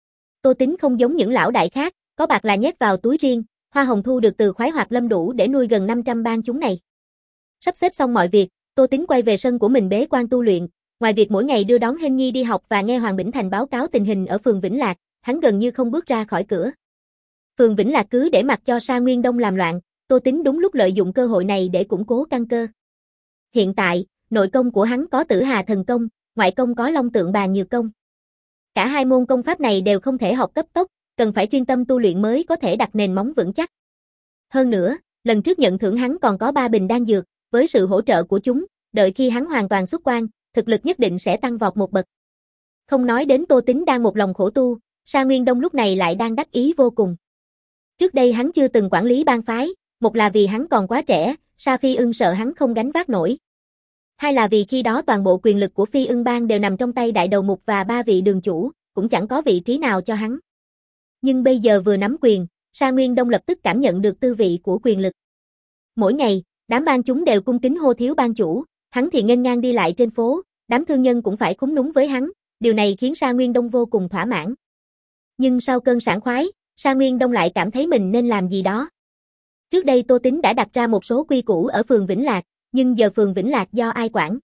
Tô Tính không giống những lão đại khác, có bạc là nhét vào túi riêng, hoa hồng thu được từ Khoái Hoạt Lâm đủ để nuôi gần năm trăm bang chúng này. Sắp xếp xong mọi việc, Tô Tính quay về sân của mình bế quan tu luyện, ngoài việc mỗi ngày đưa đón Hinh Nhi đi học và nghe Hoàng Bỉnh Thành báo cáo tình hình ở phường Vĩnh Lạc, hắn gần như không bước ra khỏi cửa. Phường Vĩnh Lạc cứ để mặc cho Sa Nguyên Đông làm loạn, Tô Tính đúng lúc lợi dụng cơ hội này để củng cố căn cơ. Hiện tại, nội công của hắn có Tử Hà thần công, ngoại công có Long Tượng Bàn Nhược công. Cả hai môn công pháp này đều không thể học cấp tốc, cần phải chuyên tâm tu luyện mới có thể đặt nền móng vững chắc. Hơn nữa, lần trước nhận thưởng hắn còn có ba bình đan dược, với sự hỗ trợ của chúng, đợi khi hắn hoàn toàn xuất quan, thực lực nhất định sẽ tăng vọt một bậc. Không nói đến Tô Tính đang một lòng khổ tu, Sa Nguyên Đông lúc này lại đang đắc ý vô cùng. Trước đây hắn chưa từng quản lý bang phái, một là vì hắn còn quá trẻ, Sa Phi Ưng sợ hắn không gánh vác nổi. Hai là vì khi đó toàn bộ quyền lực của Phi Ưng bang đều nằm trong tay đại đầu mục và ba vị đường chủ, cũng chẳng có vị trí nào cho hắn. Nhưng bây giờ vừa nắm quyền, Sa Nguyên Đông lập tức cảm nhận được tư vị của quyền lực. Mỗi ngày, đám bang chúng đều cung kính hô thiếu bang chủ, hắn thì nghênh ngang đi lại trên phố, đám thương nhân cũng phải cúm núm với hắn, điều này khiến Sa Nguyên Đông vô cùng thỏa mãn. Nhưng sau cơn sảng khoái, Sa Nguyên Đông lại cảm thấy mình nên làm gì đó. Trước đây Tô Tính đã đặt ra một số quy củ ở phường Vĩnh Lạc, nhưng giờ phường Vĩnh Lạc do ai quản?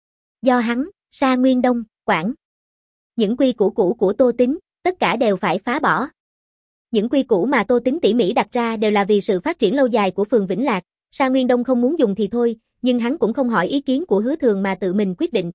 Do hắn, Sa Nguyên Đông, quản. Những quy củ cũ của Tô Tính, tất cả đều phải phá bỏ. Những quy củ mà Tô Tính tỉ mỉ đặt ra đều là vì sự phát triển lâu dài của phường Vĩnh Lạc, Sa Nguyên Đông không muốn dùng thì thôi, nhưng hắn cũng không hỏi ý kiến của Hứa Thường mà tự mình quyết định.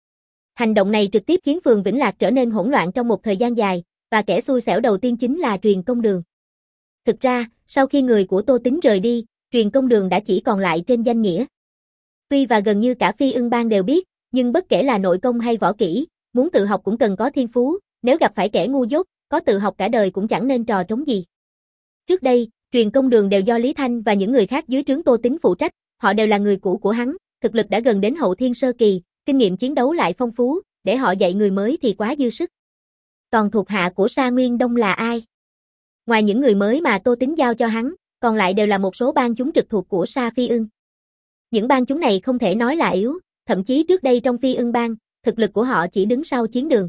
Hành động này trực tiếp khiến phường Vĩnh Lạc trở nên hỗn loạn trong một thời gian dài, và kẻ xui xẻo đầu tiên chính là Truyền Công Đường. Thực ra, sau khi người của Tô Tính rời đi, Truyền Công Đường đã chỉ còn lại trên danh nghĩa. Tuy và gần như cả Phi Ưng bang đều biết, nhưng bất kể là nội công hay võ kỹ, muốn tự học cũng cần có thiên phú, nếu gặp phải kẻ ngu dốt, có tự học cả đời cũng chẳng nên trò trống gì. Trước đây, Truyền Công Đường đều do Lý Thanh và những người khác dưới trướng Tô Tính phụ trách, họ đều là người cũ của hắn, thực lực đã gần đến hậu thiên sơ kỳ, kinh nghiệm chiến đấu lại phong phú, để họ dạy người mới thì quá dư sức. Còn thuộc hạ của Sa Nguyên Đông là ai? Ngoài những người mới mà Tô Tính giao cho hắn, còn lại đều là một số bang chúng trực thuộc của Sa Phi Ưng. Những bang chúng này không thể nói là yếu, thậm chí trước đây trong Phi Ưng bang, thực lực của họ chỉ đứng sau chiến đường.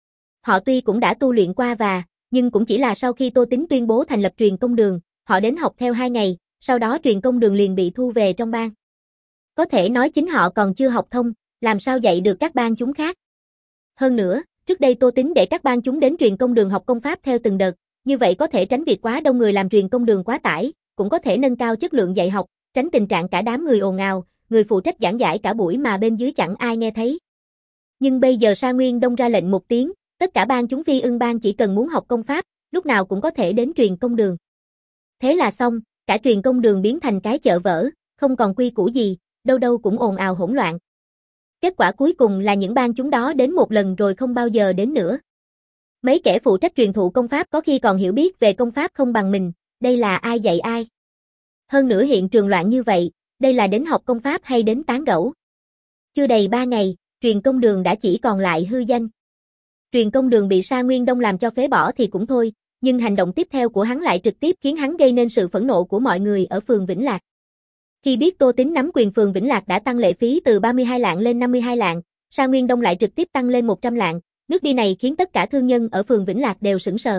Họ tuy cũng đã tu luyện qua và, nhưng cũng chỉ là sau khi Tô Tín tuyên bố thành lập truyền công đường, họ đến học theo hai ngày, sau đó truyền công đường liền bị thu về trong bang. Có thể nói chính họ còn chưa học thông, làm sao dạy được các bang chúng khác. Hơn nữa, trước đây Tô Tín để các bang chúng đến truyền công đường học công pháp theo từng đợt, như vậy có thể tránh việc quá đông người làm truyền công đường quá tải, cũng có thể nâng cao chất lượng dạy học, tránh tình trạng cả đám người ồn ào, người phụ trách giảng giải cả buổi mà bên dưới chẳng ai nghe thấy. Nhưng bây giờ Sa Nguyên Đông ra lệnh một tiếng, tất cả bang chúng Phi Ưng bang chỉ cần muốn học công pháp, lúc nào cũng có thể đến truyền công đường. Thế là xong, cả truyền công đường biến thành cái chợ vỡ, không còn quy củ gì, đâu đâu cũng ồn ào hỗn loạn. Kết quả cuối cùng là những bang chúng đó đến một lần rồi không bao giờ đến nữa. Mấy kẻ phụ trách truyền thụ công pháp có khi còn hiểu biết về công pháp không bằng mình, đây là ai dạy ai. Hơn nữa hiện trường loạn như vậy, đây là đến học công pháp hay đến tán gẫu. Chưa đầy ba ngày, truyền công đường đã chỉ còn lại hư danh. Truyền công đường bị Sa Nguyên Đông làm cho phế bỏ thì cũng thôi, nhưng hành động tiếp theo của hắn lại trực tiếp khiến hắn gây nên sự phẫn nộ của mọi người ở phường Vĩnh Lạc. Khi biết Tô Tín nắm quyền phường Vĩnh Lạc đã tăng lệ phí từ ba mươi hai lạng lên năm mươi hai lạng, Sa Nguyên Đông lại trực tiếp tăng lên một trăm lạng, nước đi này khiến tất cả thương nhân ở phường Vĩnh Lạc đều sững sờ.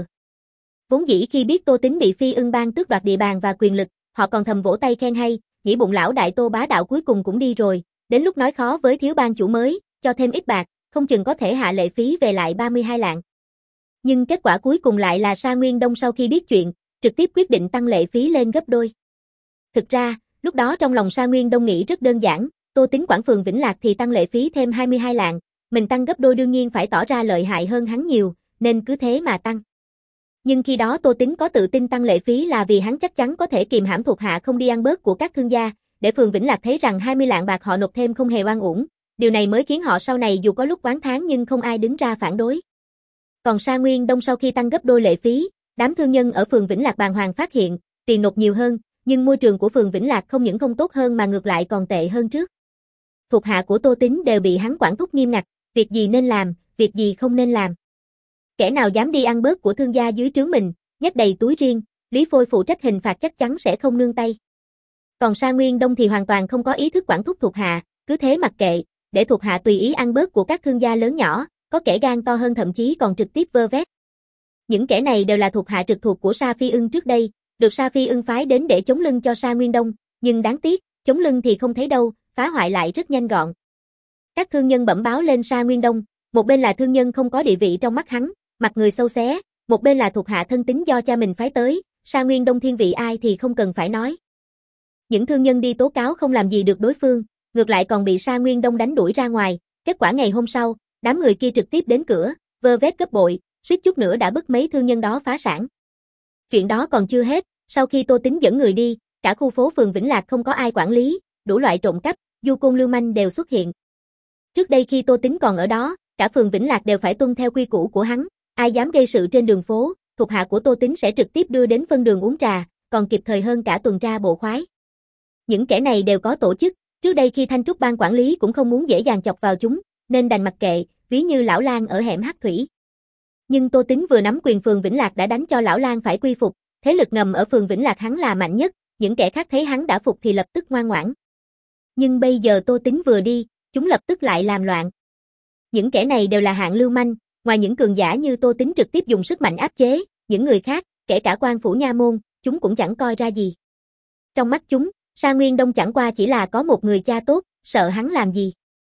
Vốn dĩ khi biết Tô Tín bị Phi Ưng bang tước đoạt địa bàn và quyền lực, họ còn thầm vỗ tay khen hay, nghĩ bụng lão đại Tô bá đạo cuối cùng cũng đi rồi, đến lúc nói khó với thiếu bang chủ mới, cho thêm ít bạc, không chừng có thể hạ lệ phí về lại ba mươi hai lạng. Nhưng kết quả cuối cùng lại là Sa Nguyên Đông sau khi biết chuyện, trực tiếp quyết định tăng lệ phí lên gấp đôi. Thực ra, lúc đó trong lòng Sa Nguyên Đông nghĩ rất đơn giản, Tô Tín quản phường Vĩnh Lạc thì tăng lệ phí thêm hai mươi hai lạng, mình tăng gấp đôi đương nhiên phải tỏ ra lợi hại hơn hắn nhiều, nên cứ thế mà tăng. Nhưng khi đó Tô Tín có tự tin tăng lệ phí là vì hắn chắc chắn có thể kìm hãm thuộc hạ không đi ăn bớt của các thương gia, để phường Vĩnh Lạc thấy rằng hai mươi lạng bạc họ nộp thêm không hề oan uổng, điều này mới khiến họ sau này dù có lúc oán thán nhưng không ai đứng ra phản đối. Còn Sa Nguyên Đông sau khi tăng gấp đôi lệ phí, đám thương nhân ở phường Vĩnh Lạc bàng hoàng phát hiện, tiền nộp nhiều hơn, nhưng môi trường của phường Vĩnh Lạc không những không tốt hơn mà ngược lại còn tệ hơn trước. Thuộc hạ của Tô Tín đều bị hắn quản thúc nghiêm ngặt, việc gì nên làm, việc gì không nên làm. Kẻ nào dám đi ăn bớt của thương gia dưới trướng mình, nhét đầy túi riêng, Lý Phôi phụ trách hình phạt chắc chắn sẽ không nương tay. Còn Sa Nguyên Đông thì hoàn toàn không có ý thức quản thúc thuộc hạ, cứ thế mặc kệ, để thuộc hạ tùy ý ăn bớt của các thương gia lớn nhỏ, có kẻ gan to hơn thậm chí còn trực tiếp vơ vét. Những kẻ này đều là thuộc hạ trực thuộc của Sa Phi Ưng trước đây, được Sa Phi Ưng phái đến để chống lưng cho Sa Nguyên Đông, nhưng đáng tiếc, chống lưng thì không thấy đâu, phá hoại lại rất nhanh gọn. Các thương nhân bẩm báo lên Sa Nguyên Đông, một bên là thương nhân không có địa vị trong mắt hắn, mặt người xâu xé, một bên là thuộc hạ thân tín do cha mình phái tới, Sa Nguyên Đông thiên vị ai thì không cần phải nói. Những thương nhân đi tố cáo không làm gì được đối phương, ngược lại còn bị Sa Nguyên Đông đánh đuổi ra ngoài, kết quả ngày hôm sau, đám người kia trực tiếp đến cửa, vơ vét gấp bội, suýt chút nữa đã bức mấy thương nhân đó phá sản. Chuyện đó còn chưa hết, sau khi Tô Tín dẫn người đi, cả khu phố phường Vĩnh Lạc không có ai quản lý, đủ loại trộm cắp, du côn lưu manh đều xuất hiện. Trước đây khi Tô Tín còn ở đó, cả phường Vĩnh Lạc đều phải tuân theo quy củ của hắn, ai dám gây sự trên đường phố, thuộc hạ của Tô Tín sẽ trực tiếp đưa đến phân đường uống trà, còn kịp thời hơn cả tuần tra bộ khoái. Những kẻ này đều có tổ chức, trước đây khi Thanh Trúc ban quản lý cũng không muốn dễ dàng chọc vào chúng, nên đành mặc kệ, ví như Lão Lang ở hẻm Hắc Thủy. Nhưng Tô Tín vừa nắm quyền phường Vĩnh Lạc đã đánh cho Lão Lang phải quy phục, thế lực ngầm ở phường Vĩnh Lạc hắn là mạnh nhất, những kẻ khác thấy hắn đã phục thì lập tức ngoan ngoãn. Nhưng bây giờ Tô Tín vừa đi, chúng lập tức lại làm loạn. Những kẻ này đều là hạng lưu manh, ngoài những cường giả như Tô Tín trực tiếp dùng sức mạnh áp chế, những người khác, kể cả quan phủ nha môn, chúng cũng chẳng coi ra gì. Trong mắt chúng, Sa Nguyên Đông chẳng qua chỉ là có một người cha tốt, sợ hắn làm gì.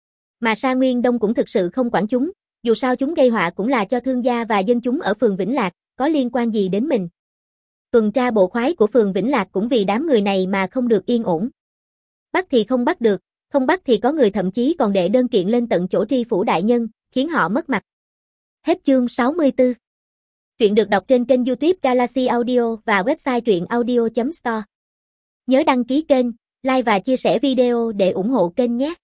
Mà Sa Nguyên Đông cũng thực sự không quản chúng, dù sao chúng gây họa cũng là cho thương gia và dân chúng ở phường Vĩnh Lạc, có liên quan gì đến mình. Tuần tra bộ khoái của phường Vĩnh Lạc cũng vì đám người này mà không được yên ổn. Bắt thì không bắt được, không bắt thì có người thậm chí còn đệ đơn kiện lên tận chỗ tri phủ đại nhân, khiến họ mất mặt. Hết chương sáu mươi tư. Truyện được đọc trên kênh YouTube Galaxy Audio và website truyện audio chấm store. Nhớ đăng ký kênh, like và chia sẻ video để ủng hộ kênh nhé.